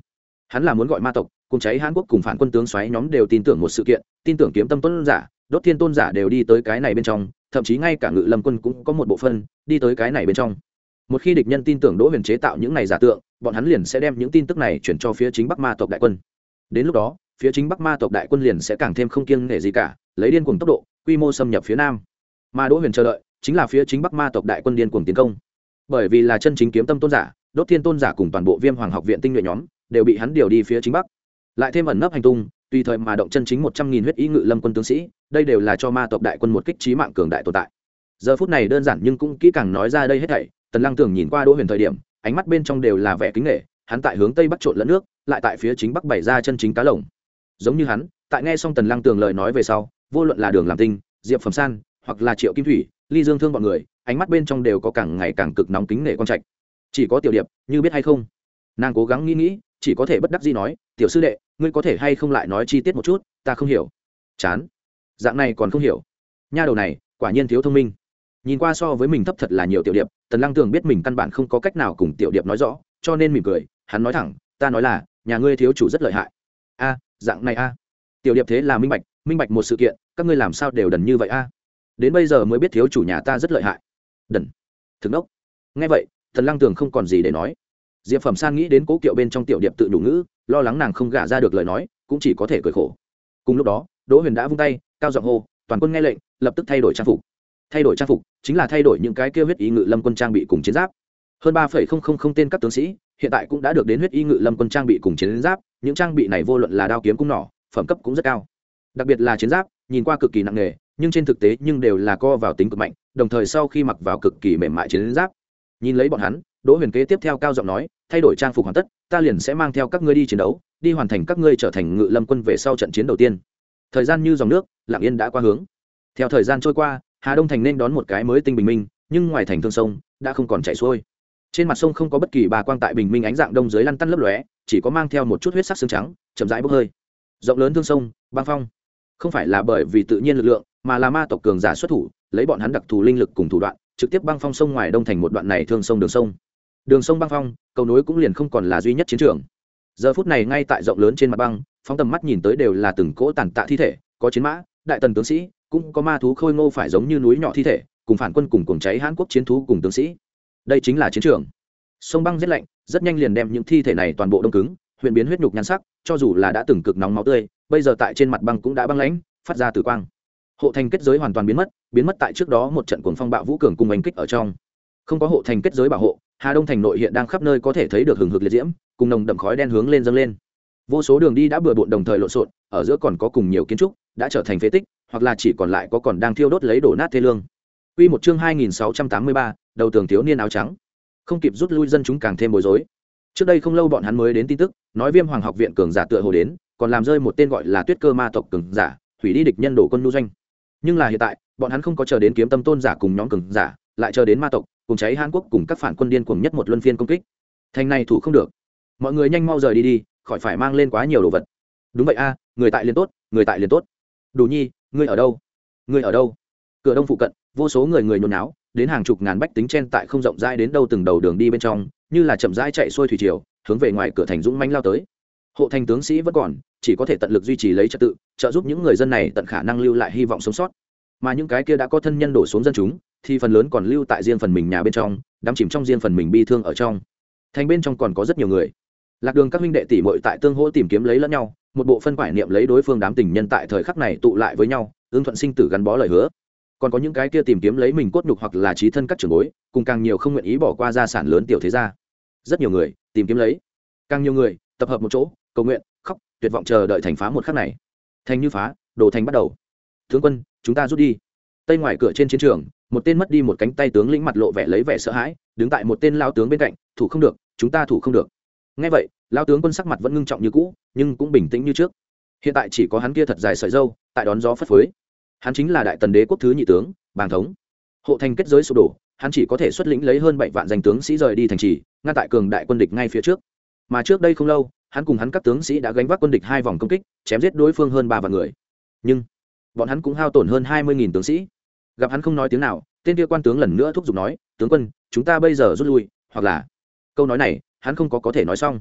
A: Hắn là muốn gọi ma tộc cùng cháy hàn quốc cùng phản quân tướng xoáy nhóm đều tin tưởng một sự kiện, tin tưởng kiếm tâm tôn giả đốt thiên tôn giả đều đi tới cái này bên trong, thậm chí ngay cả ngự lâm quân cũng có một bộ phân đi tới cái này bên trong. Một khi địch nhân tin tưởng Đỗ Huyền chế tạo những này giả tượng, bọn hắn liền sẽ đem những tin tức này chuyển cho phía chính Bắc ma tộc đại quân. Đến lúc đó, phía chính Bắc ma tộc đại quân liền sẽ càng thêm không kiêng nể gì cả, lấy điên cuồng tốc độ, quy mô xâm nhập phía Nam. Mà Đỗ Huyền chờ đợi chính là phía chính Bắc ma tộc đại quân điên cuồng tiến công. Bởi vì là chân chính kiếm tâm tôn giả, đốt thiên tôn giả cùng toàn bộ Viêm Hoàng học viện tinh nhuệ nhóm đều bị hắn điều đi phía chính Bắc. Lại thêm ẩn nấp hành tung, tùy thời mà động chân chính một trăm nghìn huyết ý ngự lâm quân tướng sĩ, đây đều là cho ma tộc đại quân một kích chí mạng cường đại tồn tại. Giờ phút này đơn giản nhưng cũng kỹ càng nói ra đây hết thảy, Tần Lăng Tường nhìn qua Đỗ Huyền thời điểm, ánh mắt bên trong đều là vẻ kính nể, hắn tại hướng tây bắc trộn lẫn nước, lại tại phía chính bắc bày ra chân chính cá lồng. Giống như hắn, tại nghe xong Tần Lăng Tường lời nói về sau, vô luận là Đường Làm Tinh, Diệp Phẩm San, hoặc là Triệu Kim Thủy, Ly Dương Thương bọn người, ánh mắt bên trong đều có càng ngày càng cực nóng kính nể quan trạch. Chỉ có Tiểu Điệp, như biết hay không? Nàng cố gắng nghĩ nghĩ, chỉ có thể bất đắc dĩ nói, "Tiểu sư đệ, ngươi có thể hay không lại nói chi tiết một chút, ta không hiểu." Chán. Dạng này còn không hiểu. Nha đầu này, quả nhiên thiếu thông minh. Nhìn qua so với mình thấp thật là nhiều Tiểu Điệp, Tần Lăng Tường biết mình căn bản không có cách nào cùng Tiểu Điệp nói rõ, cho nên mỉm cười, hắn nói thẳng, "Ta nói là, nhà ngươi thiếu chủ rất lợi hại." "A, dạng này a." Tiểu Điệp thế là minh bạch, minh bạch một sự kiện, các ngươi làm sao đều đần như vậy a? Đến bây giờ mới biết thiếu chủ nhà ta rất lợi hại. Đần. Thực đốc. Nghe vậy, Tần Lăng Tường không còn gì để nói. Diệp Phẩm San nghĩ đến Cố Kiệu bên trong Tiểu Điệp tự đủ ngữ, lo lắng nàng không gả ra được lời nói, cũng chỉ có thể cười khổ. Cùng lúc đó, Đỗ Huyền đã vung tay, cao giọng hô, toàn quân nghe lệnh, lập tức thay đổi trang phục. Thay đổi trang phục chính là thay đổi những cái kia huyết ý ngự lâm quân trang bị cùng chiến giáp. Hơn ba phẩy không không không tên các tướng sĩ, hiện tại cũng đã được đến huyết ý ngự lâm quân trang bị cùng chiến giáp, những trang bị này vô luận là đao kiếm cung nỏ, phẩm cấp cũng rất cao. Đặc biệt là chiến giáp, nhìn qua cực kỳ nặng nề, nhưng trên thực tế nhưng đều là co vào tính cực mạnh, đồng thời sau khi mặc vào cực kỳ mềm mại chiến giáp. Nhìn lấy bọn hắn, Đỗ Huyền kế tiếp theo cao giọng nói, thay đổi trang phục hoàn tất, ta liền sẽ mang theo các ngươi đi chiến đấu, đi hoàn thành các ngươi trở thành ngự lâm quân về sau trận chiến đầu tiên. Thời gian như dòng nước, lặng yên đã qua hướng. Theo thời gian trôi qua, Hà Đông thành nên đón một cái mới tinh bình minh, nhưng ngoài thành thương sông đã không còn chảy xuôi. Trên mặt sông không có bất kỳ bà quang tại bình minh ánh dạng đông dưới lăn tăn lấp lóe, chỉ có mang theo một chút huyết sắc xương trắng, chậm rãi bốc hơi. Rộng lớn thương sông, băng phong. Không phải là bởi vì tự nhiên lực lượng, mà là ma tộc cường giả xuất thủ, lấy bọn hắn đặc thù linh lực cùng thủ đoạn, trực tiếp băng phong sông ngoài đông thành một đoạn này thương sông đường sông. Đường sông băng phong, cầu nối cũng liền không còn là duy nhất chiến trường. Giờ phút này ngay tại rộng lớn trên mặt băng, phóng tầm mắt nhìn tới đều là từng cỗ tàn tạ thi thể, có chiến mã, đại tần tướng sĩ, cũng có ma thú khôi ngô phải giống như núi nhỏ thi thể, cùng phản quân cùng cuồng cháy Hán Quốc chiến thú cùng tướng sĩ. Đây chính là chiến trường. Sông băng rất lạnh, rất nhanh liền đem những thi thể này toàn bộ đông cứng, huyền biến huyết nhục nhan sắc, cho dù là đã từng cực nóng máu tươi, bây giờ tại trên mặt băng cũng đã băng lãnh, phát ra tử quang. Hộ thành kết giới hoàn toàn biến mất, biến mất tại trước đó một trận cuồng phong bạo vũ cường cùng oanh kích ở trong. Không có hộ thành kết giới bảo hộ, Hà Đông thành nội hiện đang khắp nơi có thể thấy được hừng hực liệt diễm, cùng nồng đậm khói đen hướng lên dâng lên. Vô số đường đi đã bừa bộn đồng thời lộn xộn, ở giữa còn có cùng nhiều kiến trúc đã trở thành phế tích, hoặc là chỉ còn lại có còn đang thiêu đốt lấy đổ nát thê lương. Quy một chương hai nghìn sáu trăm tám mươi ba, đầu tường thiếu niên áo trắng. Không kịp rút lui dân chúng càng thêm bối rối. Trước đây không lâu bọn hắn mới đến tin tức, nói Viêm Hoàng học viện cường giả tựa hồ đến, còn làm rơi một tên gọi là Tuyết Cơ ma tộc cường giả, hủy đi địch nhân đổ quân nu doanh. Nhưng là hiện tại, bọn hắn không có chờ đến kiếm tâm tôn giả cùng nhóm cường giả, lại chờ đến ma tộc, cùng cháy Hàn Quốc cùng các phản quân điên cuồng nhất một luân phiên công kích. Thành này thủ không được. Mọi người nhanh mau rời đi đi, khỏi phải mang lên quá nhiều đồ vật. Đúng vậy a, người tại liền tốt, người tại liền tốt. Đủ Nhi, ngươi ở đâu? Ngươi ở đâu? Cửa đông phụ cận, vô số người người nhốn náo, đến hàng chục ngàn bách tính chen tại không rộng rãi đến đâu từng đầu đường đi bên trong, như là chậm rãi chạy xuôi thủy triều, hướng về ngoài cửa thành dũng mãnh lao tới. Hộ thành tướng sĩ vẫn còn, chỉ có thể tận lực duy trì lấy trật tự, trợ giúp những người dân này tận khả năng lưu lại hy vọng sống sót. Mà những cái kia đã có thân nhân đổ xuống dân chúng, thì phần lớn còn lưu tại riêng phần mình nhà bên trong, đắm chìm trong riêng phần mình bi thương ở trong. Thành bên trong còn có rất nhiều người. Lạc Đường các huynh đệ tỷ muội tại tương hỗ tìm kiếm lấy lẫn nhau, một bộ phân quải niệm lấy đối phương đám tình nhân tại thời khắc này tụ lại với nhau, ương thuận sinh tử gắn bó lời hứa. Còn có những cái kia tìm kiếm lấy mình cốt nhục hoặc là chí thân các trưởng bối, cùng càng nhiều không nguyện ý bỏ qua gia sản lớn tiểu thế gia. Rất nhiều người tìm kiếm lấy, càng nhiều người tập hợp một chỗ, cầu nguyện, khóc, tuyệt vọng chờ đợi thành phá một khắc này. Thành như phá, đổ thành bắt đầu. Tướng quân, chúng ta rút đi. Tây ngoài cửa trên chiến trường, một tên mất đi một cánh tay tướng lĩnh mặt lộ vẻ lấy vẻ sợ hãi, đứng tại một tên lao tướng bên cạnh, thủ không được, chúng ta thủ không được. Nghe vậy, lao tướng quân sắc mặt vẫn ngưng trọng như cũ, nhưng cũng bình tĩnh như trước. Hiện tại chỉ có hắn kia thật dài sợi râu, tại đón gió phất phới. Hắn chính là đại tần đế quốc thứ nhị tướng, Bàng Thống. Hộ thành kết giới sụp đổ, hắn chỉ có thể xuất lĩnh lấy hơn bảy vạn danh tướng sĩ rời đi thành trì, ngăn tại cường đại quân địch ngay phía trước. Mà trước đây không lâu, hắn cùng hắn các tướng sĩ đã gánh vác quân địch hai vòng công kích, chém giết đối phương hơn ba vạn người. Nhưng bọn hắn cũng hao tổn hơn hai mươi nghìn tướng sĩ. Gặp hắn không nói tiếng nào, tên kia quan tướng lần nữa thúc giục nói, tướng quân, chúng ta bây giờ rút lui, hoặc là câu nói này hắn không có có thể nói xong.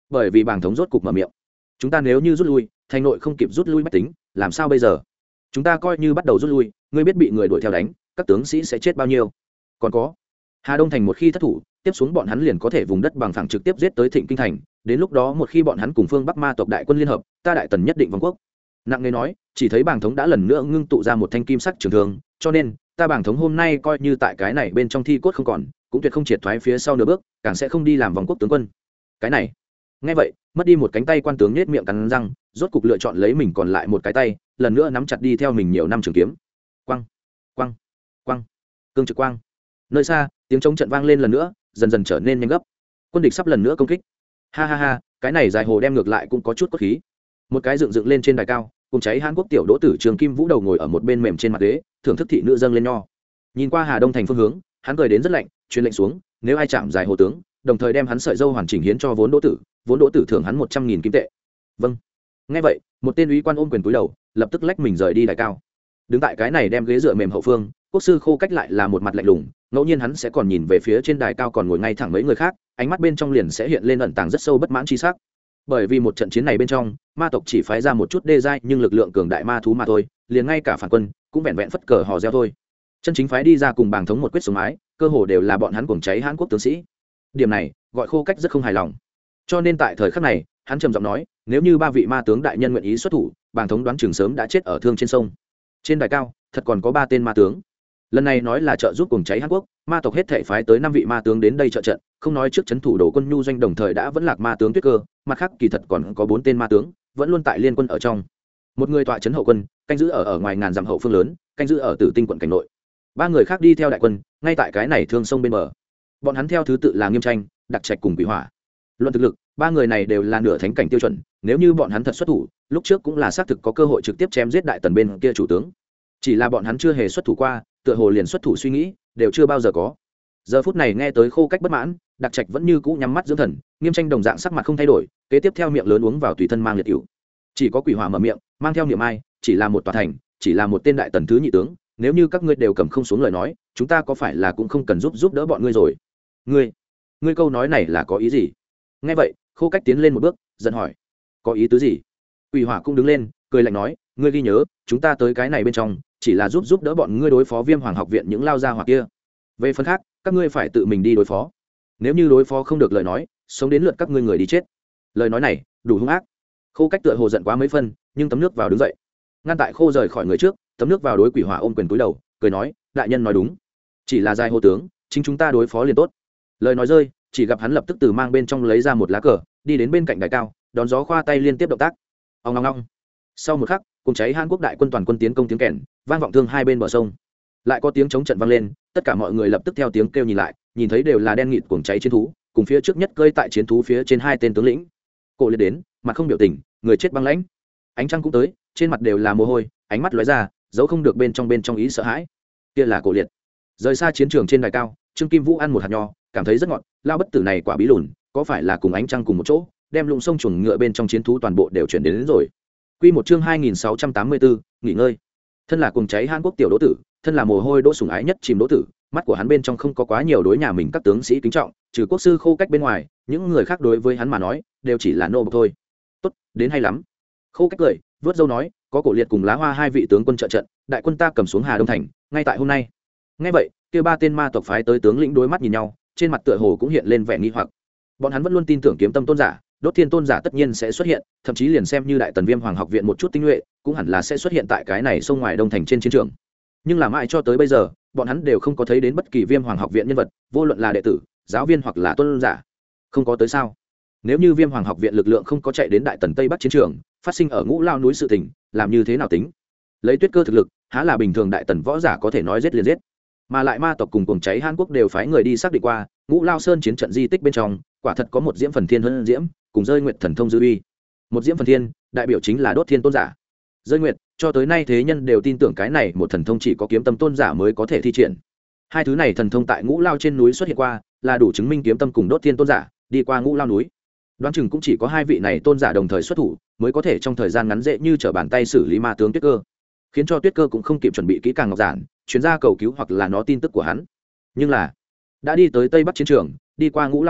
A: bởi vì bàng thống rốt cục mở miệng. Chúng ta nếu như rút lui, thành nội không kịp rút lui bách tính, làm sao bây giờ? Chúng ta coi như bắt đầu rút lui, ngươi biết bị người đuổi theo đánh, các tướng sĩ sẽ chết bao nhiêu? Còn có, Hà Đông thành một khi thất thủ, tiếp xuống bọn hắn liền có thể vùng đất bằng phẳng trực tiếp giết tới Thịnh Kinh thành, đến lúc đó một khi bọn hắn cùng phương Bắc ma tộc đại quân liên hợp, ta đại tần nhất định vong quốc. Nặng nề nói, chỉ thấy bàng thống đã lần nữa ngưng tụ ra một thanh kim sắc trường thương, cho nên ta bàng thống hôm nay coi như tại cái này bên trong thi cốt không còn, cũng tuyệt không triệt thoái phía sau nửa bước, càng sẽ không đi làm vòng quốc tướng quân. Cái này, nghe vậy, mất đi một cánh tay quan tướng nhếch miệng cắn răng, rốt cục lựa chọn lấy mình còn lại một cái tay, lần nữa nắm chặt đi theo mình nhiều năm trường kiếm. Quăng, quăng, quăng, cương trực quang. Nơi xa, tiếng chống trận vang lên lần nữa, dần dần trở nên nhanh gấp. Quân địch sắp lần nữa công kích. Ha ha ha, cái này dài hồ đem ngược lại cũng có chút cốt khí. Một cái dựng dựng lên trên đài cao, cùng cháy Hán Quốc tiểu đỗ tử Trường Kim Vũ đầu ngồi ở một bên mềm trên mặt ghế, thưởng thức thị nữ dâng lên nho. Nhìn qua Hà Đông thành phương hướng, hắn cười đến rất lạnh, truyền lệnh xuống, nếu ai chạm dài hồ tướng, đồng thời đem hắn sợi dâu hoàn chỉnh hiến cho vốn đỗ tử, vốn đỗ tử thưởng hắn một trăm nghìn kim tệ. Vâng. Nghe vậy, một tên úy quan ôm quyền túi đầu, lập tức lách mình rời đi đài cao. Đứng tại cái này đem ghế dựa mềm hậu phương, quốc sư Khô Cách lại là một mặt lạnh lùng, ngẫu nhiên hắn sẽ còn nhìn về phía trên đài cao còn ngồi ngay thẳng mấy người khác, ánh mắt bên trong liền sẽ hiện lên ẩn tàng rất sâu bất mãn chi sắc. Bởi vì một trận chiến này bên trong, ma tộc chỉ phái ra một chút đê giai nhưng lực lượng cường đại ma thú mà thôi, liền ngay cả phản quân cũng vẹn vẹn phất cờ hò reo thôi. Chân chính phái đi ra cùng bàng thống một quyết sống mái, cơ hồ đều là bọn hắn cuồng cháy Hán Quốc tướng sĩ. Điểm này, gọi Khô Cách rất không hài lòng. Cho nên tại thời khắc này, hắn trầm giọng nói, nếu như ba vị ma tướng đại nhân nguyện ý xuất thủ, bàng thống đoán chừng sớm đã chết ở thương trên sông. Trên đài cao, thật còn có ba tên ma tướng. Lần này nói là trợ giúp cuồng cháy Hán Quốc, ma tộc hết thảy phái tới năm vị ma tướng đến đây trợ trận, không nói trước trấn thủ đồ quân nhu doanh đồng thời đã vẫn lạc ma tướng Tuyết Cơ, mặt khác kỳ thật còn có bốn tên ma tướng, vẫn luôn tại liên quân ở trong. Một người tọa trấn hậu quân, canh giữ ở ở ngoài ngàn dặm hậu phương lớn, canh giữ ở Tử Tinh quận cảnh nội. Ba người khác đi theo đại quân, ngay tại cái này thương sông bên bờ. Bọn hắn theo thứ tự là Nghiêm Tranh, Đặc Trạch cùng Quỷ Hỏa. Luận thực lực, ba người này đều là nửa thánh cảnh tiêu chuẩn, nếu như bọn hắn thật xuất thủ, lúc trước cũng là xác thực có cơ hội trực tiếp chém giết đại tần bên kia chủ tướng. Chỉ là bọn hắn chưa hề xuất thủ qua, tựa hồ liền xuất thủ suy nghĩ đều chưa bao giờ có. Giờ phút này nghe tới Khô Cách bất mãn, Đặc Trạch vẫn như cũ nhắm mắt dưỡng thần, Nghiêm Tranh đồng dạng sắc mặt không thay đổi, kế tiếp theo miệng lớn uống vào tùy thân mang liệt cửu. Chỉ có Quỷ Hỏa mở miệng, mang theo niệm ai, chỉ là một tòa thành, chỉ là một tên đại tần thứ nhị tướng, nếu như các ngươi đều cầm không xuống lời nói, chúng ta có phải là cũng không cần giúp giúp đỡ bọn ngươi rồi? Ngươi, ngươi câu nói này là có ý gì? Nghe vậy, Khô Cách tiến lên một bước, giận hỏi, có ý tứ gì? Quỷ Hỏa cũng đứng lên, cười lạnh nói, ngươi ghi nhớ, chúng ta tới cái này bên trong, chỉ là giúp giúp đỡ bọn ngươi đối phó Viêm Hoàng học viện những lao gia hỏa kia. Về phần khác, các ngươi phải tự mình đi đối phó. Nếu như đối phó không được lời nói, sống đến lượt các ngươi người đi chết. Lời nói này đủ hung ác. Khô Cách tựa hồ giận quá mấy phân, nhưng tấm nước vào đứng dậy, ngăn tại Khô rời khỏi người trước, tấm nước vào đối Quỷ Hỏa ôm quyền cúi đầu, cười nói, đại nhân nói đúng, chỉ là giai hô tướng, chính chúng ta đối phó liền tốt. Lời nói rơi, chỉ gặp hắn lập tức từ mang bên trong lấy ra một lá cờ, đi đến bên cạnh đài cao, đón gió khoa tay liên tiếp động tác. Ong ong ong. Sau một khắc, cùng cháy Hán Quốc đại quân toàn quân tiến công tiếng kèn vang vọng thương hai bên bờ sông, lại có tiếng chống trận vang lên, tất cả mọi người lập tức theo tiếng kêu nhìn lại, nhìn thấy đều là đen nghịt cuồng cháy chiến thú, cùng phía trước nhất cơi tại chiến thú phía trên hai tên tướng lĩnh. Cổ liệt đến, mặt không biểu tình, người chết băng lãnh. Ánh trăng cũng tới, trên mặt đều là mồ hôi, ánh mắt lóe ra, giấu không được bên trong bên trong ý sợ hãi. Kia là Cổ liệt. Rời xa chiến trường trên đài cao, Trương Kim Vũ ăn một hạt nho, cảm thấy rất ngọt, lao bất tử này quả bí lùn, có phải là cùng ánh trăng cùng một chỗ, đem lũng sông chuồng ngựa bên trong chiến thú toàn bộ đều chuyển đến, đến rồi. Quy một chương hai nghìn sáu trăm tám mươi bốn, nghỉ ngơi. Thân là cuồng cháy Hán Quốc tiểu đỗ tử, thân là mồ hôi đỗ sủng ái nhất chìm đỗ tử, mắt của hắn bên trong không có quá nhiều đối nhà mình các tướng sĩ kính trọng, trừ quốc sư Khô Cách bên ngoài, những người khác đối với hắn mà nói, đều chỉ là nô bộc thôi. Tốt, đến hay lắm. Khô Cách cười, vớt dâu nói, có Cổ liệt cùng Lá Hoa hai vị tướng quân trợ trận, đại quân ta cầm xuống Hà Đông thành, ngay tại hôm nay. Nghe vậy, kia ba tên ma tộc phái tới tướng lĩnh đối mắt nhìn nhau, trên mặt tựa hồ cũng hiện lên vẻ nghi hoặc. Bọn hắn vẫn luôn tin tưởng Kiếm Tâm tôn giả, Đốt Thiên tôn giả tất nhiên sẽ xuất hiện, thậm chí liền xem như đại tần Viêm Hoàng học viện một chút tinh nhuệ, cũng hẳn là sẽ xuất hiện tại cái này sông ngoài Đông thành trên chiến trường. Nhưng là mãi cho tới bây giờ, bọn hắn đều không có thấy đến bất kỳ Viêm Hoàng học viện nhân vật, vô luận là đệ tử, giáo viên hoặc là tôn giả. Không có tới sao? Nếu như Viêm Hoàng học viện lực lượng không có chạy đến đại tần Tây Bắc chiến trường, phát sinh ở Ngũ Lao núi sự tình, làm như thế nào tính? Lấy Tuyết Cơ thực lực, há là bình thường đại tần võ giả có thể nói giết liền giết. Mà lại ma tộc cùng cuồng cháy Hán Quốc đều phái người đi xác định qua, Ngũ Lao Sơn chiến trận di tích bên trong, quả thật có một diễm phần thiên hơn diễm, cùng rơi nguyệt thần thông dư uy. Một diễm phần thiên, đại biểu chính là Đốt Thiên tôn giả. Rơi nguyệt, cho tới nay thế nhân đều tin tưởng cái này một thần thông chỉ có Kiếm Tâm tôn giả mới có thể thi triển. Hai thứ này thần thông tại Ngũ Lao trên núi xuất hiện qua, là đủ chứng minh Kiếm Tâm cùng Đốt Thiên tôn giả đi qua Ngũ Lao núi. Đoán chừng cũng chỉ có hai vị này tôn giả đồng thời xuất thủ, mới có thể trong thời gian ngắn dễ như trở bàn tay xử lý ma tướng Tuyết Cơ, khiến cho Tuyết Cơ cũng không kịp chuẩn bị kỹ càng ngọc giản, chuyến ra cầu cứu hoặc là nó tin tức của hắn. Nhưng là đã đi tới Tây Bắc chiến trường, đi qua Ngũ Lao núi,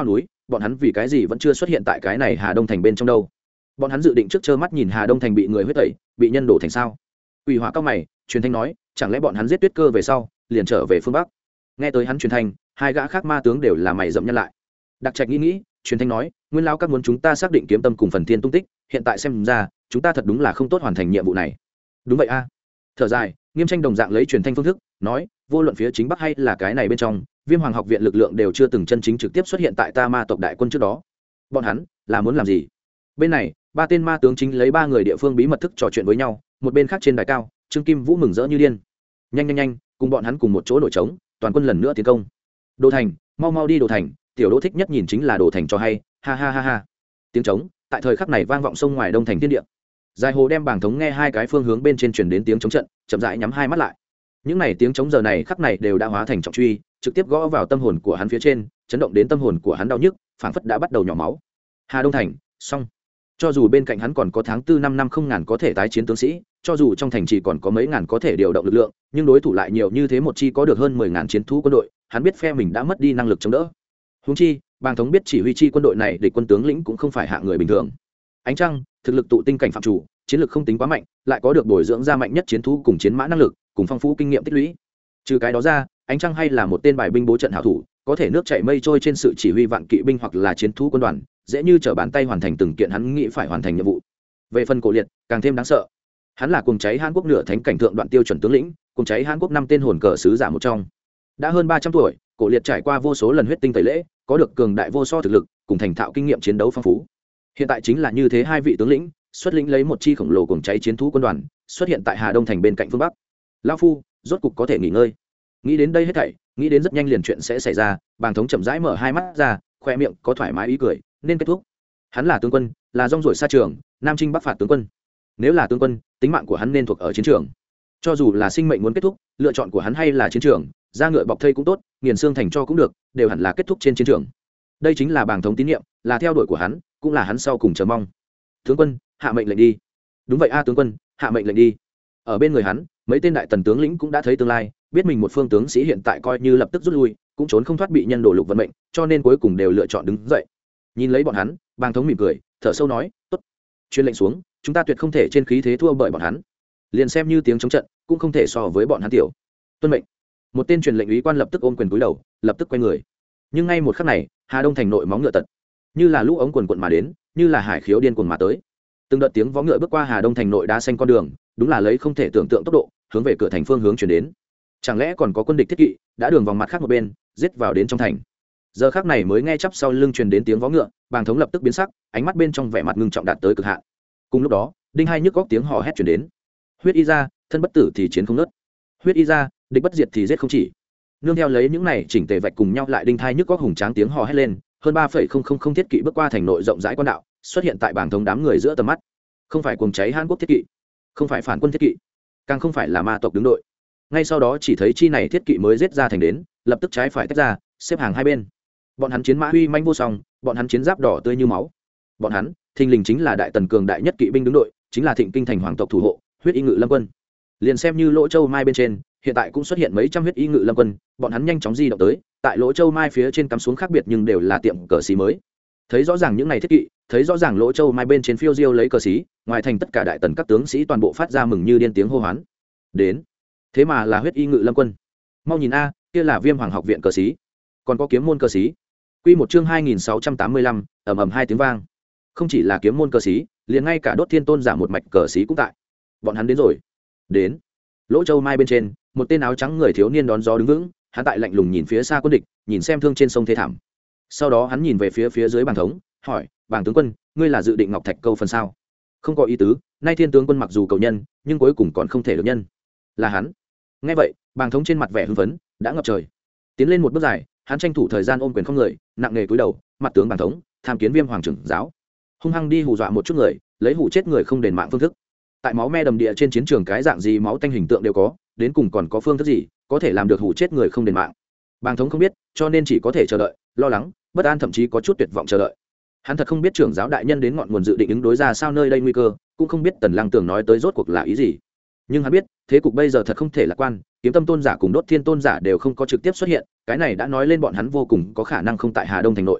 A: bọn hắn vì cái gì vẫn chưa xuất hiện tại cái này Hà Đông thành bên trong đâu? Bọn hắn dự định trước trơ mắt nhìn Hà Đông thành bị người huyết tẩy, bị nhân đổ thành sao? Quỷ Hỏa cao mày, truyền thanh nói, chẳng lẽ bọn hắn giết Tuyết Cơ về sau, liền trở về phương Bắc? Nghe tới hắn truyền thanh, hai gã khác ma tướng đều là mày rậm nhân lại. Đặc Trạch nghĩ nghĩ, truyền thanh nói, nguyên lão các muốn chúng ta xác định Kiếm Tâm cùng Phần Thiên tung tích, hiện tại xem ra, chúng ta thật đúng là không tốt hoàn thành nhiệm vụ này. Đúng vậy a. Thở dài, Nghiêm Tranh đồng dạng lấy truyền thanh phương thức, nói, vô luận phía chính Bắc hay là cái này bên trong, Viêm Hoàng học viện lực lượng đều chưa từng chân chính trực tiếp xuất hiện tại ta ma tộc đại quân trước đó. Bọn hắn là muốn làm gì? Bên này, ba tên ma tướng chính lấy ba người địa phương bí mật thức trò chuyện với nhau, một bên khác trên đài cao, Trương Kim Vũ mừng rỡ như điên. Nhanh nhanh nhanh, cùng bọn hắn cùng một chỗ nổi trống, toàn quân lần nữa tiến công. Đồ Thành, mau mau đi Đồ Thành, tiểu Đỗ thích nhất nhìn chính là Đồ Thành cho hay, ha ha ha ha. Tiếng trống, tại thời khắc này vang vọng sông ngoài Đông thành thiên địa. Dài Hồ đem bảng thống nghe hai cái phương hướng bên trên truyền đến tiếng trống trận, chậm rãi nhắm hai mắt lại. Những này tiếng trống giờ này khắc này đều đã hóa thành trọng truy, trực tiếp gõ vào tâm hồn của hắn phía trên, chấn động đến tâm hồn của hắn đau nhức, phảng phất đã bắt đầu nhỏ máu. Hà Đông thành, xong. Cho dù bên cạnh hắn còn có tháng tư năm năm không ngàn có thể tái chiến tướng sĩ, cho dù trong thành chỉ còn có mấy ngàn có thể điều động lực lượng, nhưng đối thủ lại nhiều như thế một chi có được hơn mười ngàn chiến thú quân đội, hắn biết phe mình đã mất đi năng lực chống đỡ. Huống chi, bàng thống biết chỉ huy chi quân đội này địch quân tướng lĩnh cũng không phải hạng người bình thường. Ánh Trăng, thực lực tụ tinh cảnh phạm chủ, chiến lược không tính quá mạnh, lại có được bồi dưỡng ra mạnh nhất chiến thú cùng chiến mã năng lực, cùng phong phú kinh nghiệm tích lũy. Trừ cái đó ra, Ánh Trăng hay là một tên bài binh bố trận hảo thủ, có thể nước chảy mây trôi trên sự chỉ huy vạn kỵ binh hoặc là chiến thú quân đoàn, dễ như trở bàn tay hoàn thành từng kiện hắn nghĩ phải hoàn thành nhiệm vụ. Về phần Cổ Liệt, càng thêm đáng sợ. Hắn là cuồng cháy Hàn Quốc nửa thánh cảnh thượng đoạn tiêu chuẩn tướng lĩnh, cuồng cháy Hàn Quốc năm tên hồn cờ sứ giả một trong. Đã hơn ba trăm tuổi, Cổ Liệt trải qua vô số lần huyết tinh tẩy lễ, có được cường đại vô so thực lực, cùng thành thạo kinh nghiệm chiến đấu phong phú. Hiện tại chính là như thế hai vị tướng lĩnh, xuất lĩnh lấy một chi khổng lồ cuồng cháy chiến thú quân đoàn, xuất hiện tại Hà Đông thành bên cạnh phương Bắc. Lão phu, rốt cục có thể nghỉ ngơi. Nghĩ đến đây hết thảy, nghĩ đến rất nhanh liền chuyện sẽ xảy ra, bàng thống chậm rãi mở hai mắt ra, khoe miệng có thoải mái ý cười, nên kết thúc. Hắn là tướng quân, là rong ruổi xa trường, nam chinh bắc phạt tướng quân. Nếu là tướng quân, tính mạng của hắn nên thuộc ở chiến trường. Cho dù là sinh mệnh muốn kết thúc, lựa chọn của hắn hay là chiến trường, ra ngựa bọc thây cũng tốt, nghiền xương thành cho cũng được, đều hẳn là kết thúc trên chiến trường. Đây chính là bàng thống tín nhiệm, là theo đuổi của hắn, cũng là hắn sau cùng chờ mong. Tướng quân, hạ mệnh lệnh đi. Đúng vậy a tướng quân, hạ mệnh lệnh đi. Ở bên người hắn, mấy tên đại tần tướng lĩnh cũng đã thấy tương lai, biết mình một phương tướng sĩ hiện tại coi như lập tức rút lui, cũng trốn không thoát bị nhân đổ lục vận mệnh, cho nên cuối cùng đều lựa chọn đứng dậy. Nhìn lấy bọn hắn, bàng thống mỉm cười, thở sâu nói, tốt. Truyền lệnh xuống, chúng ta tuyệt không thể trên khí thế thua bởi bọn hắn. Liền xem như tiếng chống trận, cũng không thể so với bọn hắn tiểu. Tuân mệnh. Một tên truyền lệnh úy quan lập tức ôm quyền cúi đầu, lập tức quay người. Nhưng ngay một khắc này, Hà Đông thành nội móng ngựa tật, như là lũ ống quần quần mà đến, như là hải khiếu điên cuồng mà tới. Từng đợt tiếng vó ngựa bước qua Hà Đông thành nội đá xanh con đường, đúng là lấy không thể tưởng tượng tốc độ, hướng về cửa thành phương hướng chuyển đến. Chẳng lẽ còn có quân địch thiết kỵ đã đường vòng mặt khác một bên, giết vào đến trong thành? Giờ khắc này mới nghe chắp sau lưng truyền đến tiếng vó ngựa, bàng thống lập tức biến sắc, ánh mắt bên trong vẻ mặt ngưng trọng đạt tới cực hạn. Cùng lúc đó, đinh hai nhức góc tiếng hò hét truyền đến. Huyết y ra, thân bất tử thì chiến không nớt. Huyết y ra, địch bất diệt thì giết không chỉ. Nương theo lấy những này chỉnh tề vạch cùng nhau lại đinh thai nhức góc hùng tráng tiếng hò hét lên, hơn ba phẩy không không không thiết kỵ bước qua thành nội rộng rãi quan đạo, xuất hiện tại bàng thống đám người giữa tầm mắt. Không phải cuồng cháy Hàn Quốc thiết kỵ, không phải phản quân thiết kỵ, càng không phải là ma tộc đứng đội. Ngay sau đó chỉ thấy chi này thiết kỵ mới giết ra thành đến, lập tức trái phải tách ra, xếp hàng hai bên. Bọn hắn chiến mã huy manh vô song, bọn hắn chiến giáp đỏ tươi như máu. Bọn hắn, thình lình chính là đại tần cường đại nhất kỵ binh đứng đội, chính là Thịnh Kinh thành hoàng tộc thủ hộ, huyết y ngự lâm quân. Liền xem như Lỗ Châu Mai bên trên, hiện tại cũng xuất hiện mấy trăm huyết y ngự lâm quân, bọn hắn nhanh chóng di động tới, tại Lỗ Châu Mai phía trên cắm xuống khác biệt nhưng đều là tiệm cờ xí mới. Thấy rõ ràng những này thiết kỵ, thấy rõ ràng Lỗ Châu Mai bên trên phiêu diêu lấy cờ xí, ngoài thành tất cả đại tần các tướng sĩ toàn bộ phát ra mừng như điên tiếng hô hoán. Đến, thế mà là huyết y ngự lâm quân. Mau nhìn a, kia là Viêm Hoàng học viện cờ xí, còn có kiếm môn cờ xí. Quy một chương hai nghìn sáu trăm tám mươi lăm, ầm ầm hai tiếng vang. Không chỉ là kiếm môn cờ xí, liền ngay cả Đốt Thiên Tôn giả một mạch cờ xí cũng tại. Bọn hắn đến rồi. Đến. Lỗ Châu Mai bên trên, một tên áo trắng người thiếu niên đón gió đứng vững, hắn tại lạnh lùng nhìn phía xa quân địch, nhìn xem thương trên sông thế thảm. Sau đó hắn nhìn về phía phía dưới bàng thống, hỏi, bàng tướng quân, ngươi là dự định ngọc thạch câu phần sao? Không có ý tứ, nay thiên tướng quân mặc dù cầu nhân, nhưng cuối cùng còn không thể được nhân. Là hắn. Nghe vậy, bàng thống trên mặt vẻ hưng phấn đã ngập trời. Tiến lên một bước dài, hắn tranh thủ thời gian ôm quyền không người, nặng nề cúi đầu, mặt tướng bàng thống, tham kiến Viêm Hoàng trưởng giáo. Hung hăng đi hù dọa một chút người, lấy hù chết người không đền mạng phương thức. Tại máu me đầm địa trên chiến trường cái dạng gì máu tanh hình tượng đều có, đến cùng còn có phương thức gì có thể làm được hù chết người không đền mạng. Bàng thống không biết, cho nên chỉ có thể chờ đợi, lo lắng, bất an, thậm chí có chút tuyệt vọng chờ đợi. Hắn thật không biết trưởng giáo đại nhân đến ngọn nguồn dự định ứng đối ra sao nơi đây nguy cơ, cũng không biết Tần Lăng Tường nói tới rốt cuộc là ý gì. Nhưng hắn biết, thế cục bây giờ thật không thể lạc quan, Kiếm Tâm tôn giả cùng Đốt Thiên tôn giả đều không có trực tiếp xuất hiện, cái này đã nói lên bọn hắn vô cùng có khả năng không tại Hà Đông thành nội.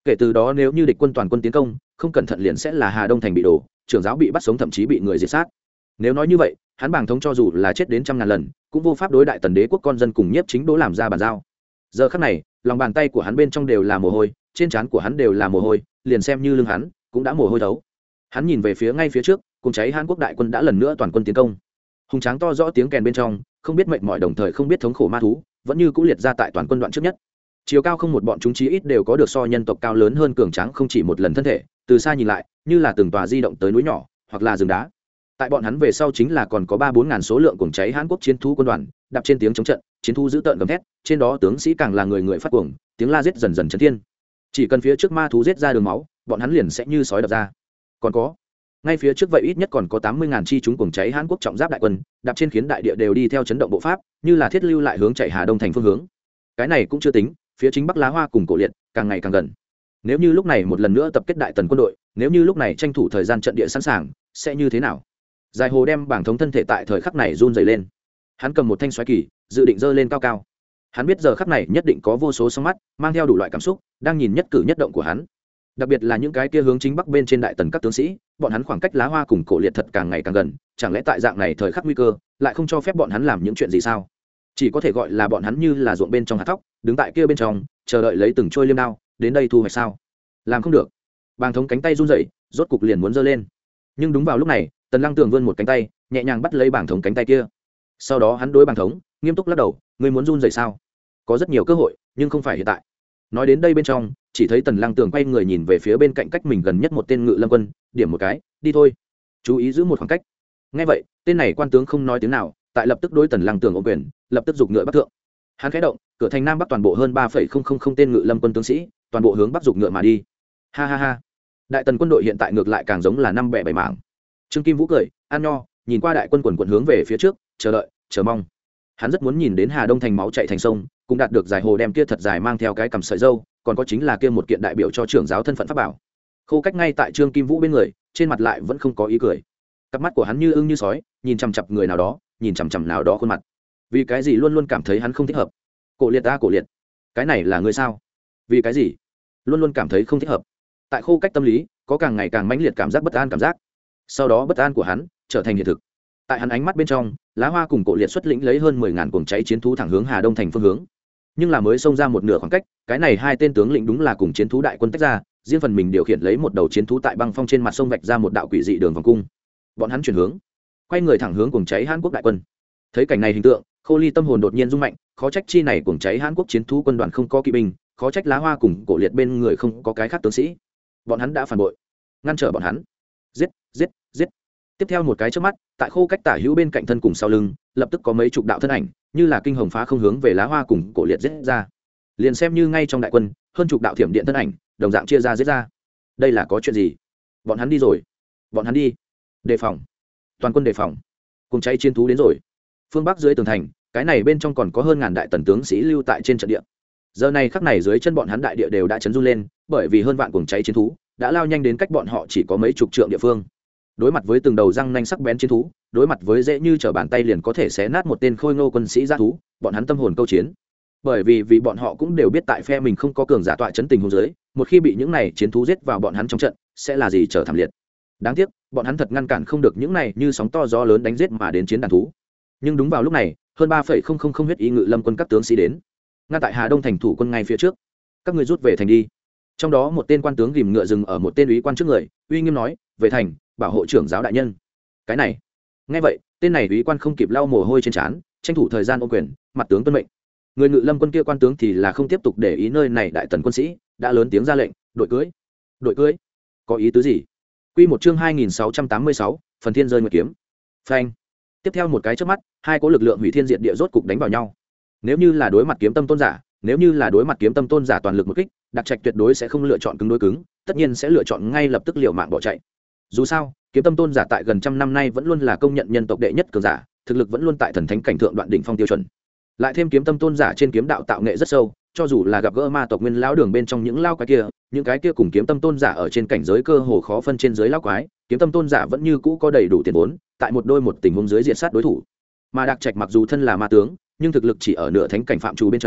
A: Kể từ đó nếu như địch quân toàn quân tiến công, không cẩn thận liền sẽ là Hà Đông thành bị đổ, trưởng giáo bị bắt sống thậm chí bị người diệt sát. Nếu nói như vậy, hắn bàng thống cho dù là chết đến trăm ngàn lần, cũng vô pháp đối đại tần đế quốc con dân cùng nhiếp chính đỗ làm ra bàn giao. Giờ khắc này, lòng bàn tay của hắn bên trong đều là mồ hôi, trên trán của hắn đều là mồ hôi, liền xem như lưng hắn cũng đã mồ hôi thấu. Hắn nhìn về phía ngay phía trước, cùng cháy Hán quốc đại quân đã lần nữa toàn quân tiến công. Hùng tráng to rõ tiếng kèn bên trong, không biết mệt mỏi đồng thời không biết thống khổ ma thú, vẫn như cũ liệt ra tại toàn quân đoạn trước nhất. Chiều cao không một bọn chúng chí ít đều có được so nhân tộc cao lớn hơn cường tráng không chỉ một lần thân thể, từ xa nhìn lại, như là từng tòa di động tới núi nhỏ, hoặc là rừng đá. Tại bọn hắn về sau chính là còn có ba bốn ngàn số lượng cùng cháy Hán quốc chiến thú quân đoàn, đạp trên tiếng chống trận, chiến thú dữ tợn gầm thét, trên đó tướng sĩ càng là người người phát cuồng, tiếng la giết dần dần chấn thiên. Chỉ cần phía trước ma thú giết ra đường máu, bọn hắn liền sẽ như sói đập ra. Còn có, ngay phía trước vậy ít nhất còn có tám mươi ngàn chi chúng cùng cháy Hán quốc trọng giáp đại quân, đạp trên khiến đại địa đều đi theo chấn động bộ pháp, như là thiết lưu lại hướng chạy Hà Đông thành phương hướng. Cái này cũng chưa tính, phía chính bắc lá hoa cùng cổ liệt càng ngày càng gần. Nếu như lúc này một lần nữa tập kết đại tần quân đội, nếu như lúc này tranh thủ thời gian trận địa sẵn sàng, sẽ như thế nào? Dài Hồ đem bảng thống thân thể tại thời khắc này run rẩy lên. Hắn cầm một thanh xoáy kỳ, dự định giơ lên cao cao. Hắn biết giờ khắc này nhất định có vô số sóng mắt mang theo đủ loại cảm xúc đang nhìn nhất cử nhất động của hắn, đặc biệt là những cái kia hướng chính bắc bên trên đại tần các tướng sĩ, bọn hắn khoảng cách lá hoa cùng cổ liệt thật càng ngày càng gần, chẳng lẽ tại dạng này thời khắc nguy cơ lại không cho phép bọn hắn làm những chuyện gì sao? Chỉ có thể gọi là bọn hắn như là ruộng bên trong hạt thóc, đứng tại kia bên trong chờ đợi lấy từng trôi liêm đao đến đây thu hoạch sao? Làm không được. Bàng thống cánh tay run rẩy, rốt cục liền muốn giơ lên. Nhưng đúng vào lúc này, Tần Lăng Tường vươn một cánh tay, nhẹ nhàng bắt lấy bàng thống cánh tay kia. Sau đó hắn đối bàng thống nghiêm túc lắc đầu, ngươi muốn run rẩy sao? Có rất nhiều cơ hội, nhưng không phải hiện tại. Nói đến đây bên trong, chỉ thấy Tần Lăng Tường quay người nhìn về phía bên cạnh cách mình gần nhất một tên ngự lâm quân, điểm một cái, đi thôi. Chú ý giữ một khoảng cách. Nghe vậy, tên này quan tướng không nói tiếng nào, tại lập tức đối Tần Lăng Tường ôm quyền, lập tức giục ngựa bắc thượng. Hắn khẽ động, cửa thành nam bắc toàn bộ hơn ba phẩy không không không tên ngự lâm quân tướng sĩ, toàn bộ hướng bắc giục ngựa mà đi. Ha ha ha. Đại tần quân đội hiện tại ngược lại càng giống là năm bè bảy mảng. Trương Kim Vũ cười, ăn nho, nhìn qua đại quân quần quần hướng về phía trước, chờ đợi, chờ mong. Hắn rất muốn nhìn đến Hà Đông thành máu chảy thành sông, cũng đạt được Dài Hồ đem kia thật dài mang theo cái cầm sợi dâu, còn có chính là kia một kiện đại biểu cho trưởng giáo thân phận pháp bảo. Khô Cách ngay tại Trương Kim Vũ bên người, trên mặt lại vẫn không có ý cười. Cặp mắt của hắn như ưng như sói, nhìn chằm chằm người nào đó, nhìn chằm chằm nào đó khuôn mặt. Vì cái gì luôn luôn cảm thấy hắn không thích hợp? Cổ Liệt ta Cổ Liệt, cái này là ngươi sao? Vì cái gì? Luôn luôn cảm thấy không thích hợp. Tại Khô Cách tâm lý, có càng ngày càng mãnh liệt cảm giác bất an cảm giác. Sau đó bất an của hắn trở thành hiện thực. Tại hắn ánh mắt bên trong, lá hoa cùng Cổ Liệt xuất lĩnh lấy hơn mười ngàn cuồng cháy chiến thú thẳng hướng Hà Đông thành phương hướng. Nhưng là mới xông ra một nửa khoảng cách, cái này hai tên tướng lĩnh đúng là cùng chiến thú đại quân tách ra, riêng phần mình điều khiển lấy một đầu chiến thú tại băng phong trên mặt sông vạch ra một đạo quỷ dị đường vòng cung. Bọn hắn chuyển hướng, quay người thẳng hướng cuồng cháy Hán quốc đại quân. Thấy cảnh này hình tượng, Khô Ly tâm hồn đột nhiên rung mạnh, khó trách chi này cuồng cháy Hán quốc chiến thú quân đoàn không có kỵ binh, khó trách lá hoa cùng Cổ Liệt bên người không có cái khác tướng sĩ. Bọn hắn đã phản bội, ngăn trở bọn hắn. Giết, giết, giết. Tiếp theo một cái chớp mắt, tại Khô Cách tả hữu bên cạnh thân cùng sau lưng, lập tức có mấy chục đạo thân ảnh, như là kinh hồng phá không hướng về lá hoa cùng Cổ Liệt giết ra. Liền xem như ngay trong đại quân, hơn chục đạo thiểm điện thân ảnh, đồng dạng chia ra giết ra. Đây là có chuyện gì? Bọn hắn đi rồi. Bọn hắn đi. Đề phòng. Toàn quân đề phòng. Cùng cháy chiến thú đến rồi. Phương Bắc dưới tường thành, cái này bên trong còn có hơn ngàn đại tần tướng sĩ lưu tại trên trận địa. Giờ này khắc này dưới chân bọn hắn đại địa đều đã chấn run lên, bởi vì hơn vạn cuồng cháy chiến thú đã lao nhanh đến cách bọn họ chỉ có mấy chục trượng địa phương. Đối mặt với từng đầu răng nanh sắc bén chiến thú, đối mặt với dễ như trở bàn tay liền có thể xé nát một tên khôi ngô quân sĩ dã thú, bọn hắn tâm hồn câu chiến. Bởi vì vì bọn họ cũng đều biết tại phe mình không có cường giả tọa chấn tình huống dưới, một khi bị những này chiến thú giết vào bọn hắn trong trận, sẽ là gì trở thảm liệt. Đáng tiếc, bọn hắn thật ngăn cản không được những này như sóng to gió lớn đánh giết mà đến chiến đàn thú. Nhưng đúng vào lúc này, hơn ba phẩy không không không huyết ý ngự lâm quân các tướng sĩ đến, ngăn tại Hà Đông thành thủ quân ngay phía trước. Các ngươi rút về thành đi. Trong đó một tên quan tướng gìm ngựa dừng ở một tên úy quan trước người, uy nghiêm nói, về thành, bảo hộ trưởng giáo đại nhân. Cái này, nghe vậy, tên này úy quan không kịp lau mồ hôi trên trán, tranh thủ thời gian ôm quyền, mặt tướng tuân mệnh. Người ngự lâm quân kia quan tướng thì là không tiếp tục để ý nơi này đại tần quân sĩ, đã lớn tiếng ra lệnh, đội cưới, đội cưới. Có ý tứ gì? Quy một chương hai nghìn sáu trăm tám mươi sáu, phần thiên rơi nguyệt kiếm. Phanh. Tiếp theo một cái chớp mắt, hai cỗ lực lượng hủy thiên diệt địa rốt cục đánh vào nhau. Nếu như là đối mặt kiếm tâm tôn giả, nếu như là đối mặt kiếm tâm tôn giả toàn lực một kích, Đặc Trạch tuyệt đối sẽ không lựa chọn cứng đối cứng, tất nhiên sẽ lựa chọn ngay lập tức liều mạng bỏ chạy. Dù sao, kiếm tâm tôn giả tại gần trăm năm nay vẫn luôn là công nhận nhân tộc đệ nhất cường giả, thực lực vẫn luôn tại thần thánh cảnh thượng đoạn đỉnh phong tiêu chuẩn. Lại thêm kiếm tâm tôn giả trên kiếm đạo tạo nghệ rất sâu, cho dù là gặp gỡ ma tộc nguyên lão đường bên trong những lao quái kia, những cái kia cùng kiếm tâm tôn giả ở trên cảnh giới cơ hồ khó phân trên dưới lão quái, kiếm tâm tôn giả vẫn như cũ có đầy đủ tiền vốn, tại một đôi một tình huống dưới diệt sát đối thủ. Mà Đặc Trạch mặc dù thân là ma tướng, nhưng thực lực chỉ ở nửa thánh cảnh phạm trù bên trong,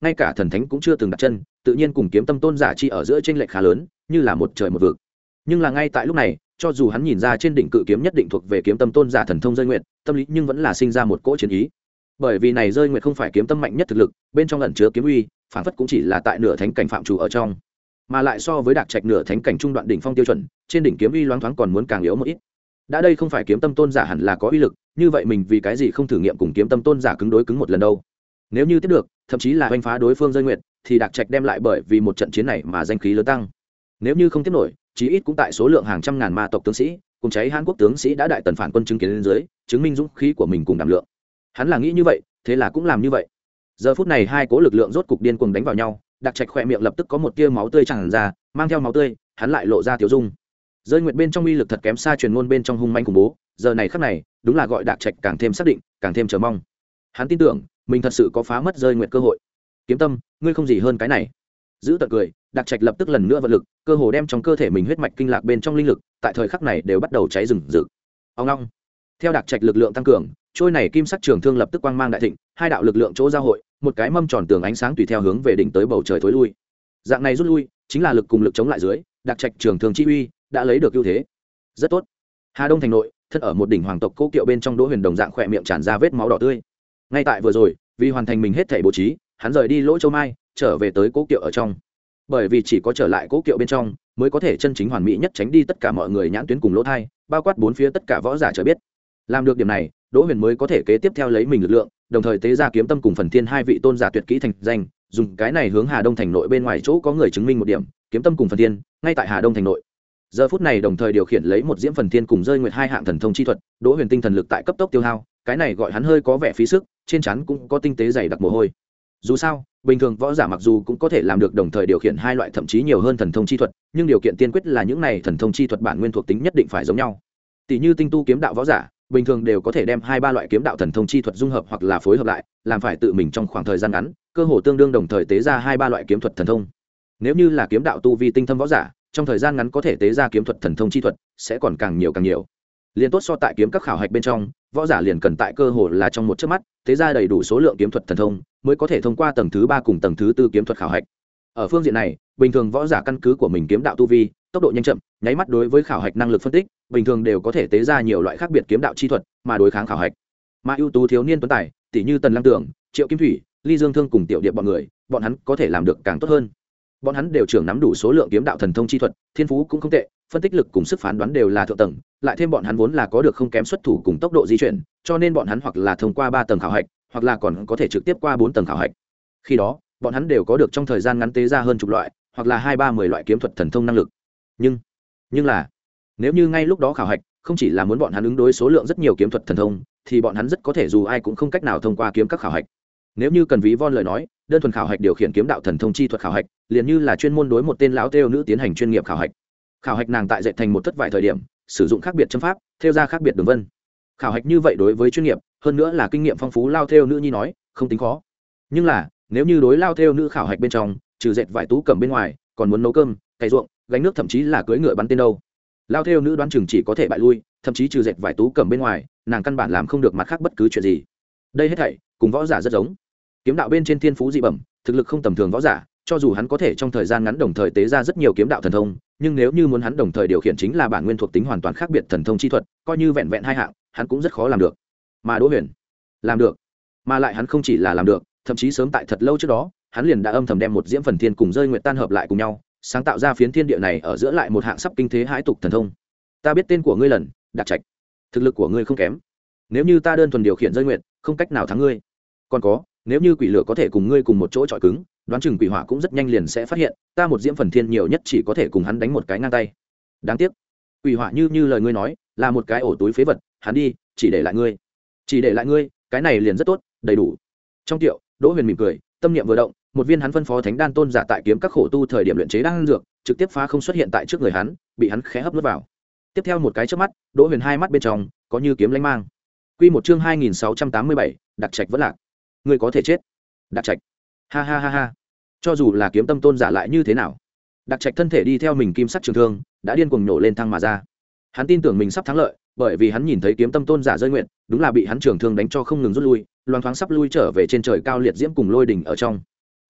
A: ngay cả thần thánh cũng chưa từng đặt chân, tự nhiên cùng kiếm tâm tôn giả chi ở giữa chênh lệch khá lớn, như là một trời một vực. Nhưng là ngay tại lúc này, cho dù hắn nhìn ra trên đỉnh cự kiếm nhất định thuộc về kiếm tâm tôn giả thần thông rơi nguyện, tâm lý nhưng vẫn là sinh ra một cỗ chiến ý. Bởi vì này rơi nguyện không phải kiếm tâm mạnh nhất thực lực, bên trong ẩn chứa kiếm uy, phản phất cũng chỉ là tại nửa thánh cảnh phạm chủ ở trong, mà lại so với Đạc Trạch nửa thánh cảnh trung đoạn đỉnh phong tiêu chuẩn, trên đỉnh kiếm uy loáng thoáng còn muốn càng yếu một ít. Đã đây không phải kiếm tâm tôn giả hẳn là có uy lực, như vậy mình vì cái gì không thử nghiệm cùng kiếm tâm tôn giả cứng đối cứng một lần đâu? Nếu như tiếp được, thậm chí là oanh phá đối phương rơi nguyệt, thì Đạc Trạch đem lại bởi vì một trận chiến này mà danh khí lớn tăng. Nếu như không tiếp nổi, chí ít cũng tại số lượng hàng trăm ngàn ma tộc tướng sĩ, cùng cháy Hàn Quốc tướng sĩ đã đại tần phản quân chứng kiến lên dưới, chứng minh dũng khí của mình cùng đảm lượng. Hắn là nghĩ như vậy, thế là cũng làm như vậy. Giờ phút này hai cố lực lượng rốt cục điên cuồng đánh vào nhau, Đạc Trạch khỏe miệng lập tức có một tia máu tươi tràn ra, mang theo máu tươi, hắn lại lộ ra tiểu dung. Rơi nguyệt bên trong uy lực thật kém xa truyền ngôn bên trong hung manh khủng bố, giờ này khắc này, đúng là gọi Đạc Trạch càng thêm xác định, càng thêm chờ mong. Hắn tin tưởng, mình thật sự có phá mất rơi nguyệt cơ hội. Kiếm Tâm, ngươi không gì hơn cái này. Giữ tận cười, Đạc Trạch lập tức lần nữa vận lực, cơ hồ đem trong cơ thể mình huyết mạch kinh lạc bên trong linh lực, tại thời khắc này đều bắt đầu cháy rừng rực. Ông long. Theo Đạc Trạch lực lượng tăng cường, trôi này kim sắc trường thương lập tức quang mang đại thịnh, hai đạo lực lượng chỗ giao hội, một cái mâm tròn tường ánh sáng tùy theo hướng về đỉnh tới bầu trời thối lui. Dạng này rút lui, chính là lực cùng lực chống lại dưới, Đạc Trạch trường thương chi uy đã lấy được ưu thế. Rất tốt. Hà Đông thành nội, thân ở một đỉnh hoàng tộc cố kiệu bên trong Đỗ Huyền đồng dạng khỏe miệng tràn ra vết máu đỏ tươi. Ngay tại vừa rồi, vì hoàn thành mình hết thảy bố trí, hắn rời đi Lỗ Châu Mai, trở về tới cố kiệu ở trong. Bởi vì chỉ có trở lại cố kiệu bên trong, mới có thể chân chính hoàn mỹ nhất tránh đi tất cả mọi người nhãn tuyến cùng lỗ thai, bao quát bốn phía tất cả võ giả trời biết. Làm được điểm này, Đỗ Huyền mới có thể kế tiếp theo lấy mình lực lượng, đồng thời tế ra kiếm tâm cùng phần thiên hai vị tôn giả tuyệt kỹ thành danh, dùng cái này hướng Hà Đông thành nội bên ngoài chỗ có người chứng minh một điểm, kiếm tâm cùng phần thiên, ngay tại Hà Đông thành nội. Giờ phút này đồng thời điều khiển lấy một diễm phần thiên cùng rơi nguyệt hai hạng thần thông chi thuật, Đỗ Huyền tinh thần lực tại cấp tốc tiêu hao, cái này gọi hắn hơi có vẻ phí sức, trên trán cũng có tinh tế dày đặc mồ hôi. Dù sao, bình thường võ giả mặc dù cũng có thể làm được đồng thời điều khiển hai loại thậm chí nhiều hơn thần thông chi thuật, nhưng điều kiện tiên quyết là những này thần thông chi thuật bản nguyên thuộc tính nhất định phải giống nhau. Tỷ như tinh tu kiếm đạo võ giả, bình thường đều có thể đem hai ba loại kiếm đạo thần thông chi thuật dung hợp hoặc là phối hợp lại, làm phải tự mình trong khoảng thời gian ngắn, cơ hồ tương đương đồng thời tế ra hai ba loại kiếm thuật thần thông. Nếu như là kiếm đạo tu vi tinh thâm võ giả, trong thời gian ngắn có thể tế ra kiếm thuật thần thông chi thuật sẽ còn càng nhiều càng nhiều. Liên tốt so tại kiếm các khảo hạch bên trong, võ giả liền cần tại cơ hồ là trong một chớp mắt tế ra đầy đủ số lượng kiếm thuật thần thông, mới có thể thông qua tầng thứ ba cùng tầng thứ tư kiếm thuật khảo hạch. Ở phương diện này, bình thường võ giả căn cứ của mình kiếm đạo tu vi, tốc độ nhanh chậm, nháy mắt đối với khảo hạch năng lực phân tích, bình thường đều có thể tế ra nhiều loại khác biệt kiếm đạo chi thuật mà đối kháng khảo hạch. Mà ưu tú thiếu niên tuấn tài, tỷ như Tần Lăng Tưởng, Triệu Kim Thủy, Ly Dương Thương cùng Tiểu Điệp bọn người, bọn hắn có thể làm được càng tốt hơn. Bọn hắn đều trưởng nắm đủ số lượng kiếm đạo thần thông chi thuật, thiên phú cũng không tệ, phân tích lực cùng sức phán đoán đều là thượng tầng, lại thêm bọn hắn vốn là có được không kém xuất thủ cùng tốc độ di chuyển, cho nên bọn hắn hoặc là thông qua ba tầng khảo hạch, hoặc là còn có thể trực tiếp qua bốn tầng khảo hạch. Khi đó, bọn hắn đều có được trong thời gian ngắn tế ra hơn chục loại, hoặc là hai ba mười loại kiếm thuật thần thông năng lực. Nhưng, nhưng là, nếu như ngay lúc đó khảo hạch, không chỉ là muốn bọn hắn ứng đối số lượng rất nhiều kiếm thuật thần thông, thì bọn hắn rất có thể dù ai cũng không cách nào thông qua kiếm các khảo hạch. Nếu như cần ví von lời nói, đơn thuần khảo hạch điều khiển kiếm đạo thần thông chi thuật khảo hạch, liền như là chuyên môn đối một tên lão thêu nữ tiến hành chuyên nghiệp khảo hạch. Khảo hạch nàng tại dệt thành một thất vải thời điểm, sử dụng khác biệt châm pháp, thêu ra khác biệt đường vân. Khảo hạch như vậy đối với chuyên nghiệp, hơn nữa là kinh nghiệm phong phú lao thêu nữ nhi nói, không tính khó. Nhưng là, nếu như đối lao thêu nữ khảo hạch bên trong, trừ dệt vải tú cẩm bên ngoài, còn muốn nấu cơm, cày ruộng, gánh nước thậm chí là cưỡi ngựa bắn tên đâu. Lao thêu nữ đoán chừng chỉ có thể bại lui, thậm chí trừ dệt vải tú cẩm bên ngoài, nàng căn bản làm không được mặt khác bất cứ chuyện gì. Đây hết thảy cùng võ giả rất giống. Kiếm đạo bên trên thiên phú dị bẩm, thực lực không tầm thường võ giả, cho dù hắn có thể trong thời gian ngắn đồng thời tế ra rất nhiều kiếm đạo thần thông, nhưng nếu như muốn hắn đồng thời điều khiển chính là bản nguyên thuộc tính hoàn toàn khác biệt thần thông chi thuật, coi như vẹn vẹn hai hạng, hắn cũng rất khó làm được. Mà Đỗ Huyền làm được, mà lại hắn không chỉ là làm được, thậm chí sớm tại thật lâu trước đó, hắn liền đã âm thầm đem một diễm phần thiên cùng rơi nguyệt tan hợp lại cùng nhau, sáng tạo ra phiến thiên địa này ở giữa lại một hạng sắp kinh thế hãi tục thần thông. Ta biết tên của ngươi lần, Đạc Trạch, thực lực của ngươi không kém. Nếu như ta đơn thuần điều khiển rơi nguyệt, không cách nào thắng ngươi. Còn có, nếu như quỷ lửa có thể cùng ngươi cùng một chỗ chọi cứng, đoán chừng quỷ hỏa cũng rất nhanh liền sẽ phát hiện, ta một diễm phần thiên nhiều nhất chỉ có thể cùng hắn đánh một cái ngang tay. Đáng tiếc, quỷ hỏa như như lời ngươi nói, là một cái ổ túi phế vật, hắn đi, chỉ để lại ngươi. Chỉ để lại ngươi, cái này liền rất tốt, đầy đủ. Trong tiệu, Đỗ Huyền mỉm cười, tâm niệm vừa động, một viên hắn phân phó thánh đan tôn giả tại kiếm các khổ tu thời điểm luyện chế đan dược, trực tiếp phá không xuất hiện tại trước người hắn, bị hắn khẽ hấp nuốt vào. Tiếp theo một cái chớp mắt, Đỗ Huyền hai mắt bên trong có như kiếm lanh mang. Quy một chương hai nghìn sáu trăm tám mươi bảy, Đặc Trạch vẫn lạc. Ngươi có thể chết. Đặc Trạch. Ha ha ha ha. Cho dù là kiếm tâm tôn giả lại như thế nào, Đặc Trạch thân thể đi theo mình kim sắc trường thương, đã điên cuồng nổ lên thăng mà ra. Hắn tin tưởng mình sắp thắng lợi, bởi vì hắn nhìn thấy kiếm tâm tôn giả rơi nguyện, đúng là bị hắn trường thương đánh cho không ngừng rút lui, loang thoáng sắp lui trở về trên trời cao liệt diễm cùng lôi đỉnh ở trong.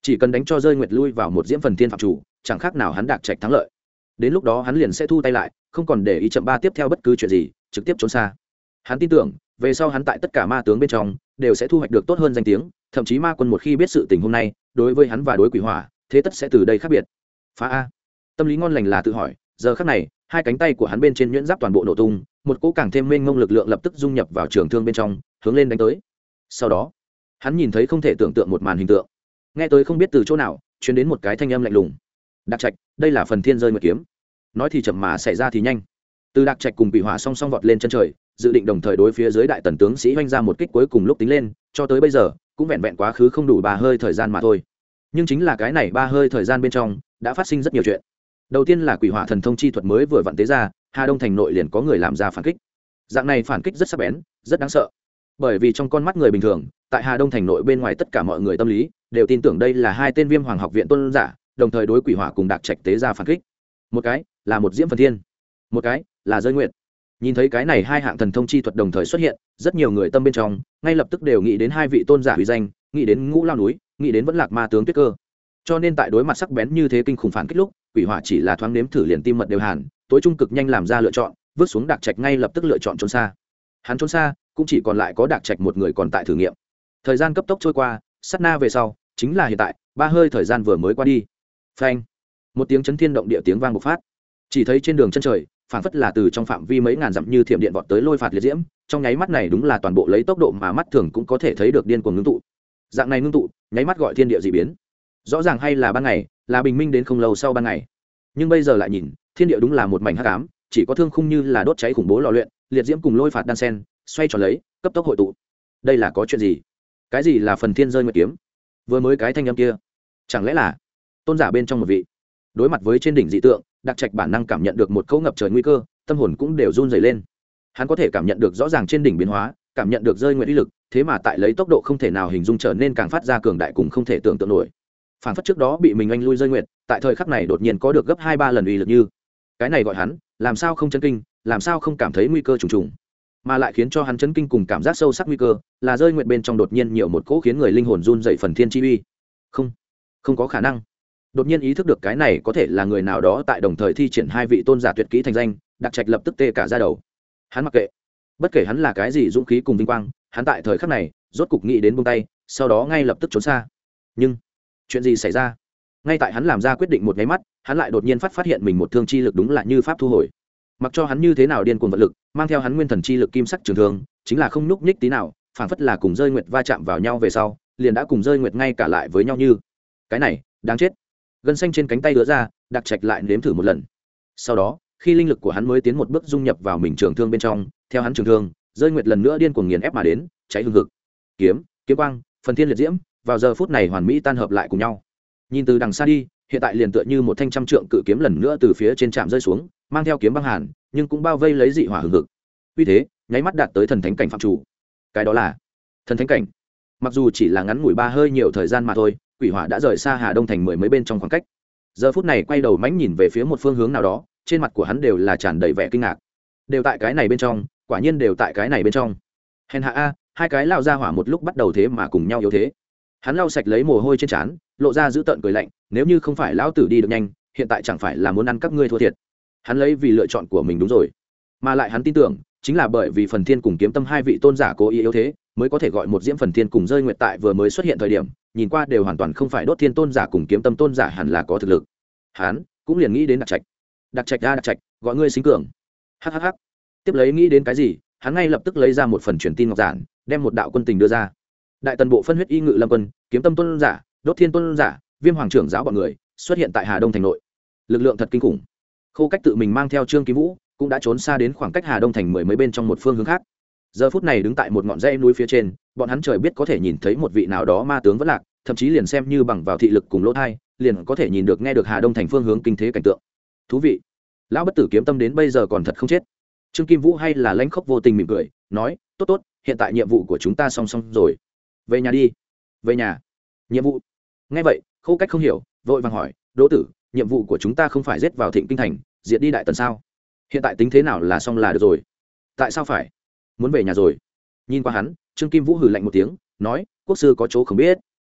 A: chỉ cần đánh cho rơi nguyệt lui vào một diễm phần thiên phạm chủ, chẳng khác nào hắn đạc trạch thắng lợi. Đến lúc đó hắn liền sẽ thu tay lại, không còn để ý chậm ba tiếp theo bất cứ chuyện gì, trực tiếp trốn xa. Hắn tin tưởng về sau hắn tại tất cả ma tướng bên trong đều sẽ thu hoạch được tốt hơn danh tiếng, thậm chí ma quân một khi biết sự tình hôm nay đối với hắn và đối quỷ hỏa thế tất sẽ từ đây khác biệt. Phá a, tâm lý ngon lành là tự hỏi. Giờ khắc này hai cánh tay của hắn bên trên nhuyễn giáp toàn bộ nổ tung, một cỗ càng thêm mênh mông lực lượng lập tức dung nhập vào trường thương bên trong, hướng lên đánh tới. Sau đó hắn nhìn thấy không thể tưởng tượng một màn hình tượng, nghe tới không biết từ chỗ nào truyền đến một cái thanh âm lạnh lùng. Đạc Trạch, đây là phần thiên rơi nguyệt kiếm. Nói thì chậm mà xảy ra thì nhanh. Từ Đạc Trạch cùng quỷ hỏa song song vọt lên chân trời, dự định đồng thời đối phía dưới đại tần tướng sĩ hoành ra một kích cuối cùng lúc tính lên, cho tới bây giờ cũng vẹn vẹn quá khứ không đủ ba hơi thời gian mà thôi. Nhưng chính là cái này ba hơi thời gian bên trong đã phát sinh rất nhiều chuyện. Đầu tiên là quỷ hỏa thần thông chi thuật mới vừa vặn tế ra, Hà Đông thành nội liền có người làm ra phản kích. Dạng này phản kích rất sắc bén, rất đáng sợ. Bởi vì trong con mắt người bình thường, tại Hà Đông thành nội bên ngoài tất cả mọi người tâm lý đều tin tưởng đây là hai tên Viêm Hoàng học viện tôn giả, đồng thời đối quỷ hỏa cùng Đạc Trạch tế ra phản kích. Một cái là một diễm phần thiên, một cái là rơi nguyệt. Nhìn thấy cái này hai hạng thần thông chi thuật đồng thời xuất hiện, rất nhiều người tâm bên trong ngay lập tức đều nghĩ đến hai vị tôn giả uy danh, nghĩ đến Ngũ Lao núi, nghĩ đến vẫn lạc ma tướng Tuyết Cơ. Cho nên tại đối mặt sắc bén như thế kinh khủng phản kích lúc, quỷ hỏa chỉ là thoáng nếm thử liền tim mật đều hàn, tối trung cực nhanh làm ra lựa chọn, vứt xuống Đạc Trạch ngay lập tức lựa chọn trốn xa. Hắn trốn xa, cũng chỉ còn lại có Đạc Trạch một người còn tại thử nghiệm. Thời gian cấp tốc trôi qua, sát na về sau, chính là hiện tại, ba hơi thời gian vừa mới qua đi. Phanh! Một tiếng chấn thiên động địa tiếng vang bộc phát. Chỉ thấy trên đường chân trời, phảng phất là từ trong phạm vi mấy ngàn dặm như thiểm điện vọt tới lôi phạt liệt diễm, trong nháy mắt này đúng là toàn bộ lấy tốc độ mà mắt thường cũng có thể thấy được điên cuồng ngưng tụ. Dạng này ngưng tụ, nháy mắt gọi thiên địa dị biến. Rõ ràng hay là ban ngày, là bình minh đến không lâu sau ban ngày. Nhưng bây giờ lại nhìn, thiên địa đúng là một mảnh hắc ám, chỉ có thương khung như là đốt cháy khủng bố lò luyện, liệt diễm cùng lôi phạt đan sen, xoay tròn lấy, cấp tốc hội tụ. Đây là có chuyện gì? Cái gì là phần thiên rơi nguyệt kiếm? Vừa mới cái thanh âm kia, chẳng lẽ là tôn giả bên trong một vị? Đối mặt với trên đỉnh dị tượng, Đạc Trạch bản năng cảm nhận được một cỗ ngập trời nguy cơ, tâm hồn cũng đều run rẩy lên. Hắn có thể cảm nhận được rõ ràng trên đỉnh biến hóa, cảm nhận được rơi nguyệt uy lực, thế mà tại lấy tốc độ không thể nào hình dung trở nên càng phát ra cường đại cùng không thể tưởng tượng nổi. Phản phất trước đó bị mình anh lui rơi nguyệt, tại thời khắc này đột nhiên có được gấp hai ba lần uy lực như. Cái này gọi hắn, làm sao không chấn kinh, làm sao không cảm thấy nguy cơ trùng trùng, mà lại khiến cho hắn chấn kinh cùng cảm giác sâu sắc nguy cơ, là rơi nguyệt bên trong đột nhiên nhiều một cỗ khiến người linh hồn run rẩy phần thiên chi uy. Không, không có khả năng. Đột nhiên ý thức được cái này có thể là người nào đó tại đồng thời thi triển hai vị tôn giả tuyệt kỹ thành danh, Đạc Trạch lập tức tê cả da đầu. Hắn mặc kệ, bất kể hắn là cái gì dũng khí cùng vinh quang, hắn tại thời khắc này rốt cục nghĩ đến buông tay, sau đó ngay lập tức trốn xa. Nhưng chuyện gì xảy ra? Ngay tại hắn làm ra quyết định một cái mắt, hắn lại đột nhiên phát phát hiện mình một thương chi lực đúng là như pháp thu hồi. Mặc cho hắn như thế nào điên cuồng vật lực, mang theo hắn nguyên thần chi lực kim sắc trường thương, chính là không nhúc nhích tí nào, phảng phất là cùng rơi nguyệt va chạm vào nhau về sau, liền đã cùng rơi nguyệt ngay cả lại với nhau như. Cái này, đáng chết. Gân xanh trên cánh tay đứa ra, Đạc Trạch lại nếm thử một lần. Sau đó, khi linh lực của hắn mới tiến một bước dung nhập vào mình trường thương bên trong, theo hắn trường thương, rơi nguyệt lần nữa điên cuồng nghiền ép mà đến, cháy hừng hực. Kiếm, kiếm quang, phần thiên liệt diễm, vào giờ phút này hoàn mỹ tan hợp lại cùng nhau. Nhìn từ đằng xa đi, hiện tại liền tựa như một thanh trăm trượng cự kiếm lần nữa từ phía trên trạm rơi xuống, mang theo kiếm băng hàn, nhưng cũng bao vây lấy dị hỏa hừng hực. Vì thế, nháy mắt đạt tới thần thánh cảnh phạm chủ. Cái đó là thần thánh cảnh. Mặc dù chỉ là ngắn ngủi ba hơi nhiều thời gian mà thôi, quỷ hỏa đã rời xa Hà Đông thành mười mấy bên trong khoảng cách. Giờ phút này quay đầu mãnh nhìn về phía một phương hướng nào đó, trên mặt của hắn đều là tràn đầy vẻ kinh ngạc. Đều tại cái này bên trong, quả nhiên đều tại cái này bên trong. Hèn hạ a, hai cái lao ra hỏa một lúc bắt đầu thế mà cùng nhau yếu thế. Hắn lau sạch lấy mồ hôi trên trán, lộ ra giữ tợn cười lạnh, nếu như không phải lão tử đi được nhanh, hiện tại chẳng phải là muốn ăn các ngươi thua thiệt. Hắn lấy vì lựa chọn của mình đúng rồi, mà lại hắn tin tưởng, chính là bởi vì phần thiên cùng kiếm tâm hai vị tôn giả cố ý yếu thế, mới có thể gọi một diễm phần thiên cùng rơi nguyệt tại vừa mới xuất hiện thời điểm, nhìn qua đều hoàn toàn không phải đốt thiên tôn giả cùng kiếm tâm tôn giả hẳn là có thực lực. Hắn cũng liền nghĩ đến Đạc Trạch. Đạc Trạch ra Đạc Trạch, gọi ngươi sinh cường. Hắc hắc hắc. Tiếp lấy nghĩ đến cái gì, hắn ngay lập tức lấy ra một phần truyền tin ngọc giản, đem một đạo quân tình đưa ra. Đại tần bộ phân huyết y ngự lâm quân, kiếm tâm tôn giả, đốt thiên tôn giả, viêm hoàng trưởng giáo bọn người xuất hiện tại Hà Đông thành nội. Lực lượng thật kinh khủng. Khâu Cách tự mình mang theo Trương Kim Vũ, cũng đã trốn xa đến khoảng cách Hà Đông thành mười mấy bên trong một phương hướng khác. Giờ phút này đứng tại một ngọn dãy núi phía trên, bọn hắn trời biết có thể nhìn thấy một vị nào đó ma tướng vẫn lạc, thậm chí liền xem như bằng vào thị lực cùng lỗ thai, liền có thể nhìn được nghe được Hà Đông thành phương hướng kinh thế cảnh tượng. Thú vị. Lão bất tử kiếm tâm đến bây giờ còn thật không chết. Trương Kim Vũ hay là lãnh khốc vô tình mỉm cười, nói, tốt tốt, hiện tại nhiệm vụ của chúng ta song song rồi. Về nhà đi. Về nhà. Nhiệm vụ. Nghe vậy, Khâu Cách không hiểu, vội vàng hỏi, Đỗ tử, nhiệm vụ của chúng ta không phải giết vào Thịnh Kinh thành, diệt đi Đại Tần sao? Hiện tại tính thế nào là xong là được rồi. Tại sao phải? Muốn về nhà rồi. Nhìn qua hắn, Trương Kim Vũ hừ lạnh một tiếng, nói, quốc sư có chỗ không biết.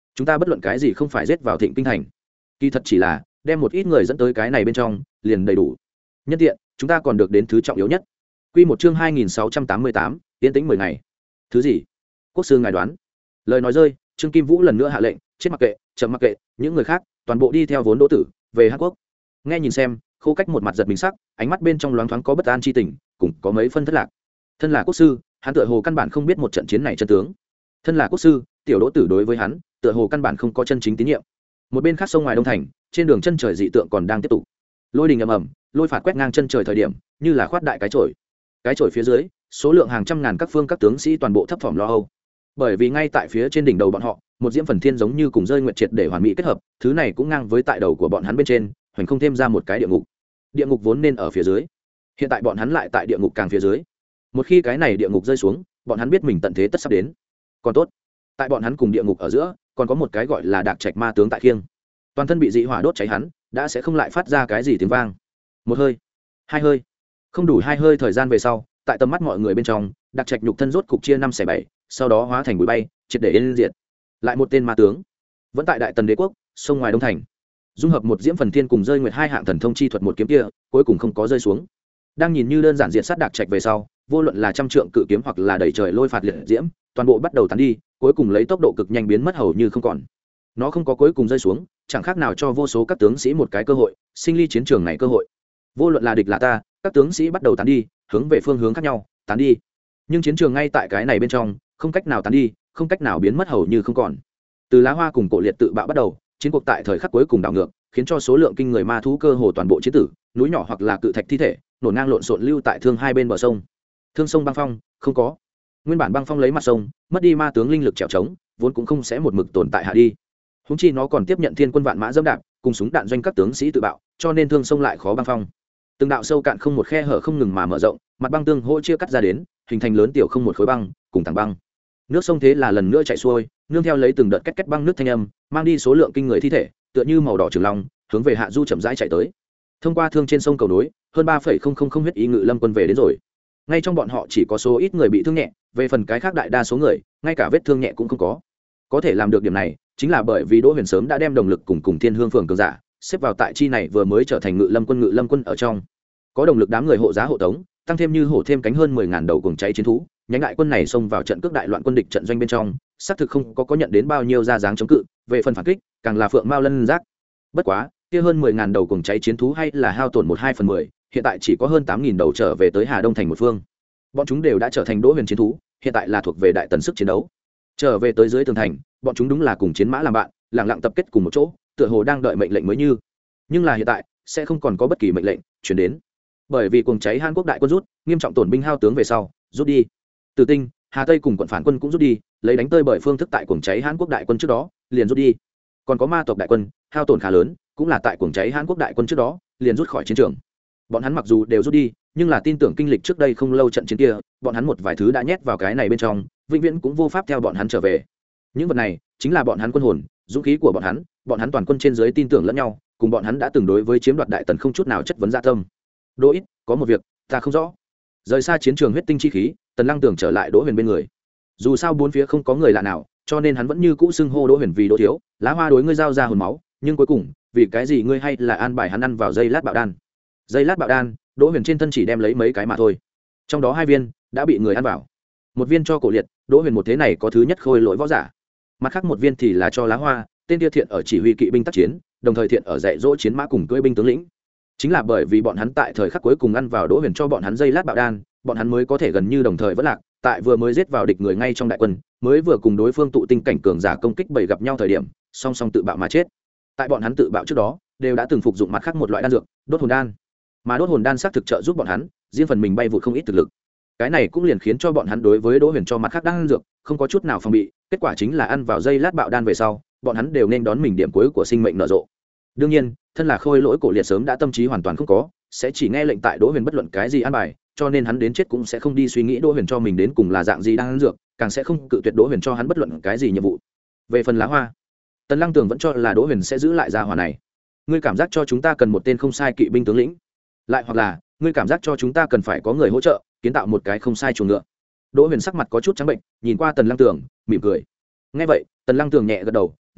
A: chúng ta bất luận cái gì không phải giết vào Thịnh Kinh thành, kỳ thật chỉ là đem một ít người dẫn tới cái này bên trong liền đầy đủ. Nhân tiện chúng ta còn được đến thứ trọng yếu nhất. Quy một chương hai nghìn sáu trăm tám mươi tám, yên tĩnh mười ngày. Thứ gì? Quốc sư ngài đoán. Lời nói rơi, Trương Kim Vũ lần nữa hạ lệnh, chết mặc kệ, chậm mặc kệ, những người khác toàn bộ đi theo vốn đỗ tử về Hàn Quốc. Nghe nhìn xem, Khô Cách một mặt giật mình sắc, ánh mắt bên trong loáng thoáng có bất an chi tình, cũng có mấy phân thất lạc. Thân là quốc sư, hắn tựa hồ căn bản không biết một trận chiến này chân tướng. Thân là quốc sư, tiểu đỗ tử đối với hắn tựa hồ căn bản không có chân chính tín nhiệm. Một bên khác sông ngoài Đông Thành, trên đường chân trời dị tượng còn đang tiếp tục. Lôi đình ầm ầm, lôi phạt quét ngang chân trời thời điểm, như là khoát đại cái chổi. Cái chổi phía dưới, số lượng hàng trăm ngàn các phương các tướng sĩ toàn bộ thấp thỏm lo âu. Bởi vì ngay tại phía trên đỉnh đầu bọn họ, một diễm phần thiên giống như cùng rơi nguyệt triệt để hoàn mỹ kết hợp, thứ này cũng ngang với tại đầu của bọn hắn bên trên, hoành không thêm ra một cái địa ngục. Địa ngục vốn nên ở phía dưới, hiện tại bọn hắn lại tại địa ngục càng phía dưới. Một khi cái này địa ngục rơi xuống, bọn hắn biết mình tận thế tất sắp đến. Còn tốt, tại bọn hắn cùng địa ngục ở giữa, còn có một cái gọi là Đạc Trạch ma tướng tại khiêng. Toàn thân bị dị hỏa đốt cháy hắn, đã sẽ không lại phát ra cái gì tiếng vang. Một hơi, hai hơi, không đủ hai hơi thời gian về sau, tại tầm mắt mọi người bên trong, Đạc Trạch nhục thân rốt cục chia năm xẻ bảy, sau đó hóa thành bụi bay, triệt để yên diệt. Lại một tên ma tướng, vẫn tại Đại Tần Đế quốc, sông ngoài Đông Thành, dung hợp một diễm phần thiên cùng rơi nguyệt hai hạng thần thông chi thuật một kiếm kia, cuối cùng không có rơi xuống. Đang nhìn như đơn giản diệt sát Đạc Trạch về sau, vô luận là trăm trượng cự kiếm hoặc là đẩy trời lôi phạt liệt diễm, toàn bộ bắt đầu tán đi, cuối cùng lấy tốc độ cực nhanh biến mất hầu như không còn. Nó không có cuối cùng rơi xuống, chẳng khác nào cho vô số các tướng sĩ một cái cơ hội, sinh ly chiến trường này cơ hội. Vô luận là địch là ta, các tướng sĩ bắt đầu tán đi, hướng về phương hướng khác nhau, tán đi. Nhưng chiến trường ngay tại cái này bên trong, không cách nào tán đi, không cách nào biến mất hầu như không còn. Từ Lá Hoa cùng Cổ Liệt tự bạo bắt đầu, chiến cuộc tại thời khắc cuối cùng đảo ngược, khiến cho số lượng kinh người ma thú cơ hồ toàn bộ chiến tử, núi nhỏ hoặc là cự thạch thi thể, nổ ngang lộn xộn lưu tại thương hai bên bờ sông. Thương sông băng phong, không có. Nguyên bản băng phong lấy mặt sông, mất đi ma tướng linh lực trèo trống, vốn cũng không sẽ một mực tồn tại hạ đi. Húng chi nó còn tiếp nhận thiên quân vạn mã dẫm đạp, cùng súng đạn doanh các tướng sĩ tự bạo, cho nên thương sông lại khó băng phong. Từng đạo sâu cạn không một khe hở không ngừng mà mở rộng, mặt băng tương hỗ chia cắt ra đến, hình thành lớn tiểu không một khối băng, cùng tảng băng. Nước sông thế là lần nữa chảy xuôi, nương theo lấy từng đợt két két băng nước thanh âm, mang đi số lượng kinh người thi thể, tựa như màu đỏ trường long, hướng về hạ du chậm rãi chạy tới. Thông qua thương trên sông cầu nối, hơn ba phẩy không không không huyết ý ngự lâm quân về đến rồi. Ngay trong bọn họ chỉ có số ít người bị thương nhẹ, về phần cái khác đại đa số người, ngay cả vết thương nhẹ cũng không có. Có thể làm được điểm này, chính là bởi vì Đỗ Huyền sớm đã đem động lực cùng cùng Thiên Hương phường cường giả xếp vào tại chi này vừa mới trở thành ngự lâm quân ngự lâm quân ở trong. Có động lực đám người hộ giá hộ tống, tăng thêm như hổ thêm cánh hơn mười ngàn đầu cuồng cháy chiến thú, nhánh đại quân này xông vào trận cước đại loạn quân địch trận doanh bên trong, xác thực không có có nhận đến bao nhiêu ra dáng chống cự, về phần phản kích, càng là phượng mao lân giác. Bất quá, kia hơn mười ngàn đầu cuồng cháy chiến thú hay là hao tổn một hai phần mười, hiện tại chỉ có hơn tám nghìn đầu trở về tới Hà Đông thành một phương. Bọn chúng đều đã trở thành Đỗ Huyền chiến thú, hiện tại là thuộc về đại tần sức chiến đấu. Trở về tới dưới tường thành, bọn chúng đúng là cùng chiến mã làm bạn, lặng lặng tập kết cùng một chỗ, tựa hồ đang đợi mệnh lệnh mới như. Nhưng là hiện tại, sẽ không còn có bất kỳ mệnh lệnh truyền đến. Bởi vì cuồng cháy Hàn Quốc đại quân rút, nghiêm trọng tổn binh hao tướng về sau, rút đi. Từ Tinh, Hà Tây cùng quận phản quân cũng rút đi, lấy đánh tơi bởi phương thức tại cuồng cháy Hàn Quốc đại quân trước đó, liền rút đi. Còn có ma tộc đại quân, hao tổn khá lớn, cũng là tại cuồng cháy Hàn Quốc đại quân trước đó, liền rút khỏi chiến trường. Bọn hắn mặc dù đều rút đi, nhưng là tin tưởng kinh lịch trước đây không lâu trận chiến kia, bọn hắn một vài thứ đã nhét vào cái này bên trong, vĩnh viễn cũng vô pháp theo bọn hắn trở về. Những vật này chính là bọn hắn quân hồn, dũng khí của bọn hắn, bọn hắn toàn quân trên dưới tin tưởng lẫn nhau, cùng bọn hắn đã từng đối với chiếm đoạt đại tần không chút nào chất vấn dạ tâm. Đỗ ít, có một việc ta không rõ. Rời xa chiến trường huyết tinh chi khí, Tần Lăng tưởng trở lại Đỗ Huyền bên người. Dù sao bốn phía không có người lạ nào, cho nên hắn vẫn như cũ xưng hô Đỗ Huyền vì Đỗ thiếu, Lá Hoa đối ngươi giao ra hồn máu, nhưng cuối cùng, vì cái gì ngươi hay là an bài hắn ăn vào dây lát bạo đan? Dây lát bạo đan, Đỗ Huyền trên thân chỉ đem lấy mấy cái mà thôi. Trong đó hai viên đã bị người ăn vào. Một viên cho Cổ Liệt, Đỗ Huyền một thế này có thứ nhất khôi lỗi võ giả. Mặt khác một viên thì là cho Lá Hoa, tên kia thiện ở chỉ huy kỵ binh tác chiến, đồng thời thiện ở dạy dỗ chiến mã cùng cưỡi binh tướng lĩnh. Chính là bởi vì bọn hắn tại thời khắc cuối cùng ăn vào Đỗ Huyền cho bọn hắn dây lát bạo đan, bọn hắn mới có thể gần như đồng thời vỡ lạc, tại vừa mới giết vào địch người ngay trong đại quân, mới vừa cùng đối phương tụ tinh cảnh cường giả công kích bảy gặp nhau thời điểm, song song tự bạo mà chết. Tại bọn hắn tự bạo trước đó, đều đã từng phục dụng mặt khác một loại đan dược, đốt hồn đan. Mà đốt hồn đan xác thực trợ giúp bọn hắn, riêng phần mình bay vụt không ít thực lực. Cái này cũng liền khiến cho bọn hắn đối với Đỗ Huyền cho mặt khác đan dược, không có chút nào phòng bị, kết quả chính là ăn vào dây lát bạo đan về sau, bọn hắn đều nên đón mình điểm cuối của sinh mệnh nở rộ. Đương nhiên, thân là khôi lỗi Cổ Liệt sớm đã tâm trí hoàn toàn không có, sẽ chỉ nghe lệnh tại Đỗ Huyền bất luận cái gì an bài, cho nên hắn đến chết cũng sẽ không đi suy nghĩ Đỗ Huyền cho mình đến cùng là dạng gì đang ăn dược, càng sẽ không cự tuyệt Đỗ Huyền cho hắn bất luận cái gì nhiệm vụ. Về phần Lá Hoa, Tần Lăng Tường vẫn cho là Đỗ Huyền sẽ giữ lại gia hỏa này. Ngươi cảm giác cho chúng ta cần một tên không sai kỵ binh tướng lĩnh, lại hoặc là ngươi cảm giác cho chúng ta cần phải có người hỗ trợ kiến tạo một cái không sai chuồng ngựa. Đỗ Huyền sắc mặt có chút trắng bệnh, nhìn qua Tần Lăng Tường, mỉm cười. Nghe vậy, Tần Lăng Tường nhẹ gật đầu,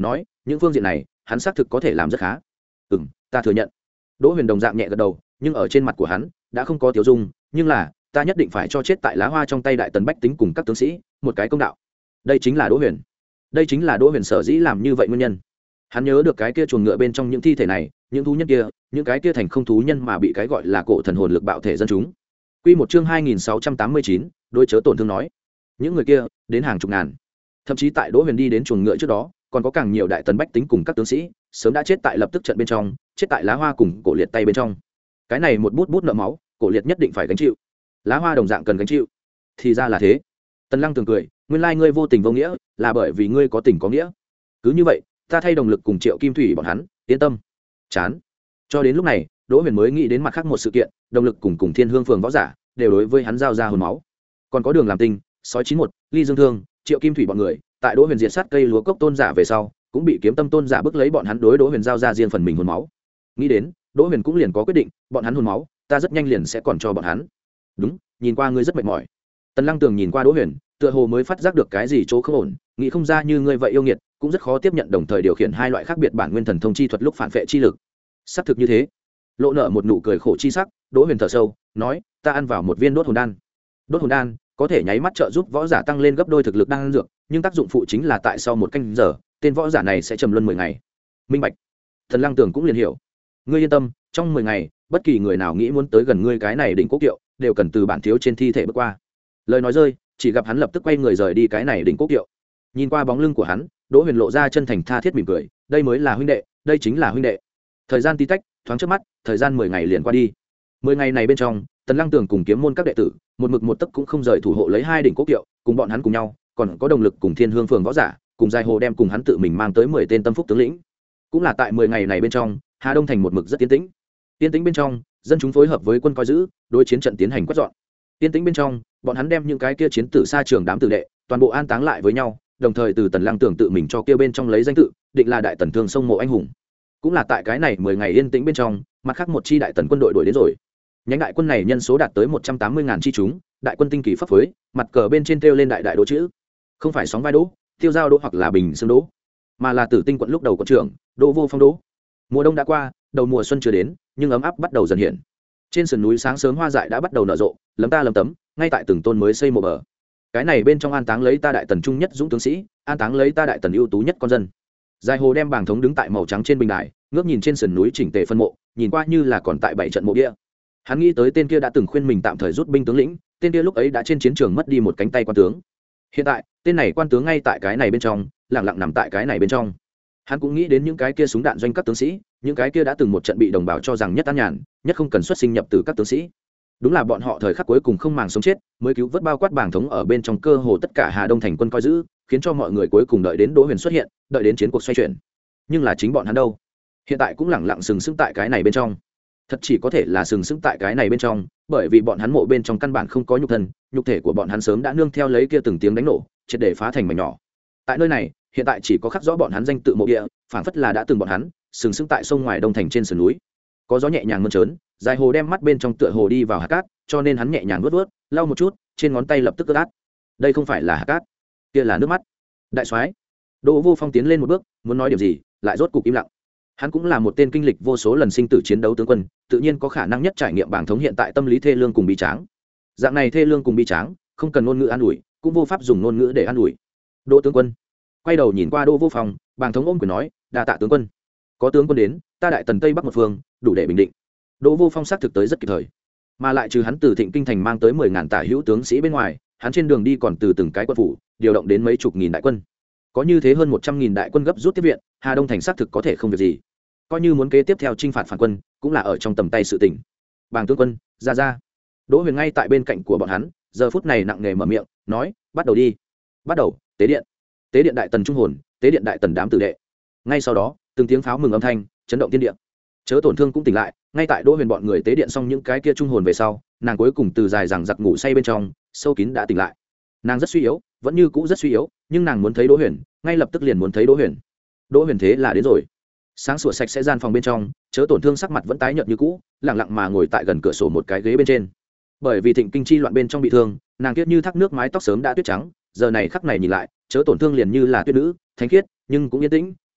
A: nói những phương diện này hắn xác thực có thể làm rất khá. Ừ m ta thừa nhận. Đỗ Huyền đồng dạng nhẹ gật đầu, nhưng ở trên mặt của hắn đã không có tiêu dung, nhưng là ta nhất định phải cho chết tại lá hoa trong tay đại tần bách tính cùng các tướng sĩ một cái công đạo. Đây chính là Đỗ Huyền, đây chính là Đỗ Huyền sở dĩ làm như vậy nguyên nhân. Hắn nhớ được cái kia chuồng ngựa bên trong những thi thể này, những thú nhân kia, những cái kia thành không thú nhân mà bị cái gọi là cổ thần hồn lực bạo thể dân chúng. Quy một chương hai nghìn sáu trăm tám mươi chín, đối chớ tổn thương nói. Những người kia đến hàng chục ngàn, thậm chí tại Đỗ Huyền đi đến chuồng ngựa trước đó, còn có càng nhiều đại tần bách tính cùng các tướng sĩ sớm đã chết tại lập tức trận bên trong, chết tại lá hoa cùng cổ liệt tay bên trong. Cái này một bút bút nợ máu, cổ liệt nhất định phải gánh chịu, lá hoa đồng dạng cần gánh chịu. Thì ra là thế. Tần Lăng tường cười, nguyên lai ngươi vô tình vô nghĩa là bởi vì ngươi có tình có nghĩa. Cứ như vậy ta thay đồng lực cùng Triệu Kim Thủy bọn hắn yên tâm. Chán. Cho đến lúc này Đỗ Huyền mới nghĩ đến mặt khác một sự kiện, đồng lực cùng cùng Thiên Hương phường võ giả đều đối với hắn giao ra hồn máu, còn có Đường Làm Tinh, Sói chín một, Ly Dương Thương, Triệu Kim Thủy bọn người tại Đỗ Huyền diệt sát cây lúa cốc tôn giả về sau cũng bị kiếm tâm tôn giả bức lấy bọn hắn đối Đỗ Huyền giao ra riêng phần mình hồn máu. Nghĩ đến Đỗ Huyền cũng liền có quyết định, bọn hắn hồn máu ta rất nhanh liền sẽ còn cho bọn hắn. Đúng, nhìn qua ngươi rất mệt mỏi. Tần Lăng Tường nhìn qua Đỗ Huyền, tựa hồ mới phát giác được cái gì chỗ không ổn, nghĩ không ra như ngươi vậy yêu nghiệt cũng rất khó tiếp nhận đồng thời điều khiển hai loại khác biệt bản nguyên thần thông chi thuật lúc phản vệ chi lực. Xác thực như thế. Lộ nợ một nụ cười khổ chi sắc, Đỗ Huyền thở sâu nói, ta ăn vào một viên đốt hồn đan. Đốt hồn đan có thể nháy mắt trợ giúp võ giả tăng lên gấp đôi thực lực đan dược, nhưng tác dụng phụ chính là tại sau một canh giờ tên võ giả này sẽ trầm luân mười ngày. Minh bạch. Thần Lăng Tường cũng liền hiểu. Ngươi yên tâm, trong mười ngày bất kỳ người nào nghĩ muốn tới gần ngươi cái này đỉnh cố kiệu đều cần từ bản thiếu trên thi thể bước qua. Lời nói rơi, chỉ gặp hắn lập tức quay người rời đi cái này đỉnh cố kiệu. Nhìn qua bóng lưng của hắn, Đỗ Huyền lộ ra chân thành tha thiết mỉm cười, đây mới là huynh đệ, đây chính là huynh đệ. Thời gian tí tách thoáng trước mắt, thời gian mười ngày liền qua đi. Mười ngày này bên trong, Tần Lăng Tường cùng kiếm môn các đệ tử một mực một tấc cũng không rời thủ hộ lấy hai đỉnh cố kiệu, cùng bọn hắn cùng nhau còn có đồng lực cùng Thiên Hương phường võ giả cùng Giai Hồ đem cùng hắn tự mình mang tới mười tên tâm phúc tướng lĩnh. Cũng là tại mười ngày này bên trong, Hà Đông thành một mực rất yên tĩnh. Yên tĩnh bên trong, dân chúng phối hợp với quân coi giữ, đối chiến trận tiến hành quét dọn. Yên tĩnh bên trong, bọn hắn đem những cái kia chiến tử xa trường đám tử đệ toàn bộ an táng lại với nhau, đồng thời từ Tần Lăng Tường tự mình cho kia bên trong lấy danh tự, định là đại tần thương sông mộ anh hùng. Cũng là tại cái này mười ngày yên tĩnh bên trong, mặt khác một chi đại tần quân đội đuổi đến rồi. Nhánh đại quân này nhân số đạt tới một trăm tám mươi ngàn chi chúng, đại quân tinh kỳ pháp phối, mặt cờ bên trên treo lên đại đại đỗ chữ. Không phải sóng vai đỗ, tiêu giao đỗ hoặc là bình xương đỗ, mà là Tử Tinh quận lúc đầu quận trưởng, Đỗ Vô Phong đỗ. Mùa đông đã qua, đầu mùa xuân chưa đến, nhưng ấm áp bắt đầu dần hiện. Trên sườn núi sáng sớm hoa dại đã bắt đầu nở rộ, lấm ta lấm tấm, ngay tại từng tôn mới xây mộ bờ. Cái này bên trong an táng lấy ta đại tần trung nhất dũng tướng sĩ, an táng lấy ta đại tần ưu tú nhất con dân. Dài Hồ đem bảng thống đứng tại màu trắng trên bình đài, ngước nhìn trên sườn núi chỉnh tề phân mộ, nhìn qua như là còn tại bảy trận mộ địa. Hắn nghĩ tới tên kia đã từng khuyên mình tạm thời rút binh tướng lĩnh, tên kia lúc ấy đã trên chiến trường mất đi một cánh tay quan tướng. Hiện tại, tên này quan tướng ngay tại cái này bên trong, lặng lặng nằm tại cái này bên trong. Hắn cũng nghĩ đến những cái kia súng đạn doanh các tướng sĩ, những cái kia đã từng một trận bị đồng bào cho rằng nhất an nhàn, nhất không cần xuất sinh nhập từ các tướng sĩ. Đúng là bọn họ thời khắc cuối cùng không màng sống chết, mới cứu vớt bao quát bảng thống ở bên trong cơ hồ tất cả Hà Đông thành quân coi giữ, khiến cho mọi người cuối cùng đợi đến Đỗ Huyền xuất hiện, đợi đến chiến cuộc xoay chuyển. Nhưng là chính bọn hắn đâu? Hiện tại cũng lặng lặng sừng sững tại cái này bên trong. Thật chỉ có thể là sừng sững tại cái này bên trong, bởi vì bọn hắn mộ bên trong căn bản không có nhục thân, nhục thể của bọn hắn sớm đã nương theo lấy kia từng tiếng đánh nổ, triệt để phá thành mảnh nhỏ. Tại nơi này, hiện tại chỉ có khắc rõ bọn hắn danh tự mộ địa, phảng phất là đã từng bọn hắn sừng sững tại sông ngoài Đông thành trên sườn núi. Có gió nhẹ nhàng mơn trớn, Dài Hồ đem mắt bên trong tựa hồ đi vào hạt cát, cho nên hắn nhẹ nhàng vuốt vuốt, lau một chút, trên ngón tay lập tức ướt át. Đây không phải là hạt cát, kia là nước mắt. Đại soái, Đỗ Vô Phong tiến lên một bước, muốn nói điều gì, lại rốt cục im lặng. Hắn cũng là một tên kinh lịch vô số lần sinh tử chiến đấu tướng quân, tự nhiên có khả năng nhất trải nghiệm bảng thống hiện tại tâm lý thê lương cùng bi tráng. Dạng này thê lương cùng bi tráng, không cần ngôn ngữ an ủi, cũng vô pháp dùng ngôn ngữ để an ủi. Đỗ tướng quân quay đầu nhìn qua Đỗ Vô Phong, bảng thống ôm quyền nói, đa tạ tướng quân. Có tướng quân đến, ta đại tần tây bắc một phương đủ để bình định. Đỗ Vô Phong xác thực tới rất kịp thời, mà lại trừ hắn từ Thịnh Kinh thành mang tới mười ngàn tả hữu tướng sĩ bên ngoài, hắn trên đường đi còn từ từng cái quân phủ điều động đến mấy chục nghìn đại quân. Có như thế hơn một trăm nghìn đại quân gấp rút tiếp viện, Hà Đông thành xác thực có thể không việc gì. Coi như muốn kế tiếp theo chinh phạt phản quân, cũng là ở trong tầm tay sự tình. Bàng tướng quân, ra ra. Đỗ Huyền ngay tại bên cạnh của bọn hắn, giờ phút này nặng nề mở miệng, nói, bắt đầu đi. Bắt đầu, tế điện. Tế điện đại tần trung hồn, tế điện đại tần đám tử đệ. Ngay sau đó, từng tiếng pháo mừng âm thanh chấn động thiên địa. Chớ tổn thương cũng tỉnh lại, ngay tại Đỗ Huyền bọn người tế điện xong những cái kia trung hồn về sau, nàng cuối cùng từ dài rằng giặc ngủ say bên trong, sâu kín đã tỉnh lại. Nàng rất suy yếu, vẫn như cũ rất suy yếu, nhưng nàng muốn thấy Đỗ Huyền, ngay lập tức liền muốn thấy Đỗ Huyền. Đỗ Huyền thế là đến rồi. Sáng sủa sạch sẽ gian phòng bên trong, Chớ tổn thương sắc mặt vẫn tái nhợt như cũ, lặng lặng mà ngồi tại gần cửa sổ một cái ghế bên trên. Bởi vì Thịnh Kinh chi loạn bên trong bị thương, nàng kiết như thác nước mái tóc sớm đã tuyết trắng, giờ này khắc này nhìn lại, Chớ tổn thương liền như là tuyết nữ, thánh khiết, nhưng cũng yên tĩnh,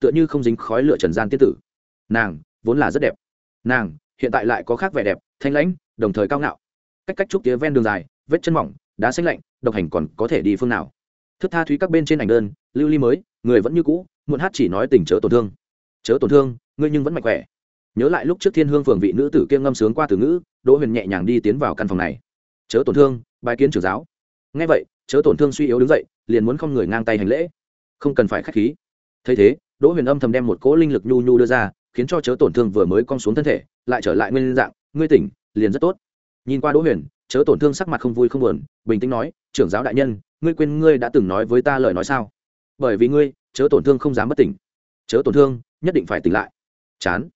A: tựa như không dính khói lửa trần gian tiên tử. Nàng vốn là rất đẹp, nàng hiện tại lại có khác vẻ đẹp, thanh lãnh, đồng thời cao ngạo. Cách cách trúc tía ven đường dài, vết chân mỏng, đá xanh lạnh, độc hành còn có thể đi phương nào? Thức tha thúy các bên trên ảnh đơn, lưu ly mới, người vẫn như cũ, muộn hát chỉ nói tình chớ tổn thương. Chớ tổn thương, ngươi nhưng vẫn mạnh khỏe. Nhớ lại lúc trước Thiên Hương phường vị nữ tử kia ngâm sướng qua từ ngữ, Đỗ Huyền nhẹ nhàng đi tiến vào căn phòng này. Chớ tổn thương, bài kiến trưởng giáo. Nghe vậy, chớ tổn thương suy yếu đứng dậy, liền muốn không người ngang tay hành lễ. Không cần phải khách khí. Thấy thế, Đỗ Huyền âm thầm đem một cỗ linh lực nhu nhu đưa ra, khiến cho chớ tổn thương vừa mới cong xuống thân thể, lại trở lại nguyên dạng, ngươi tỉnh, liền rất tốt. Nhìn qua Đỗ Huyền, chớ tổn thương sắc mặt không vui không buồn, bình tĩnh nói, trưởng giáo đại nhân, ngươi quên ngươi đã từng nói với ta lời nói sao? Bởi vì ngươi, chớ tổn thương không dám bất tỉnh. Chớ tổn thương, nhất định phải tỉnh lại. Chán.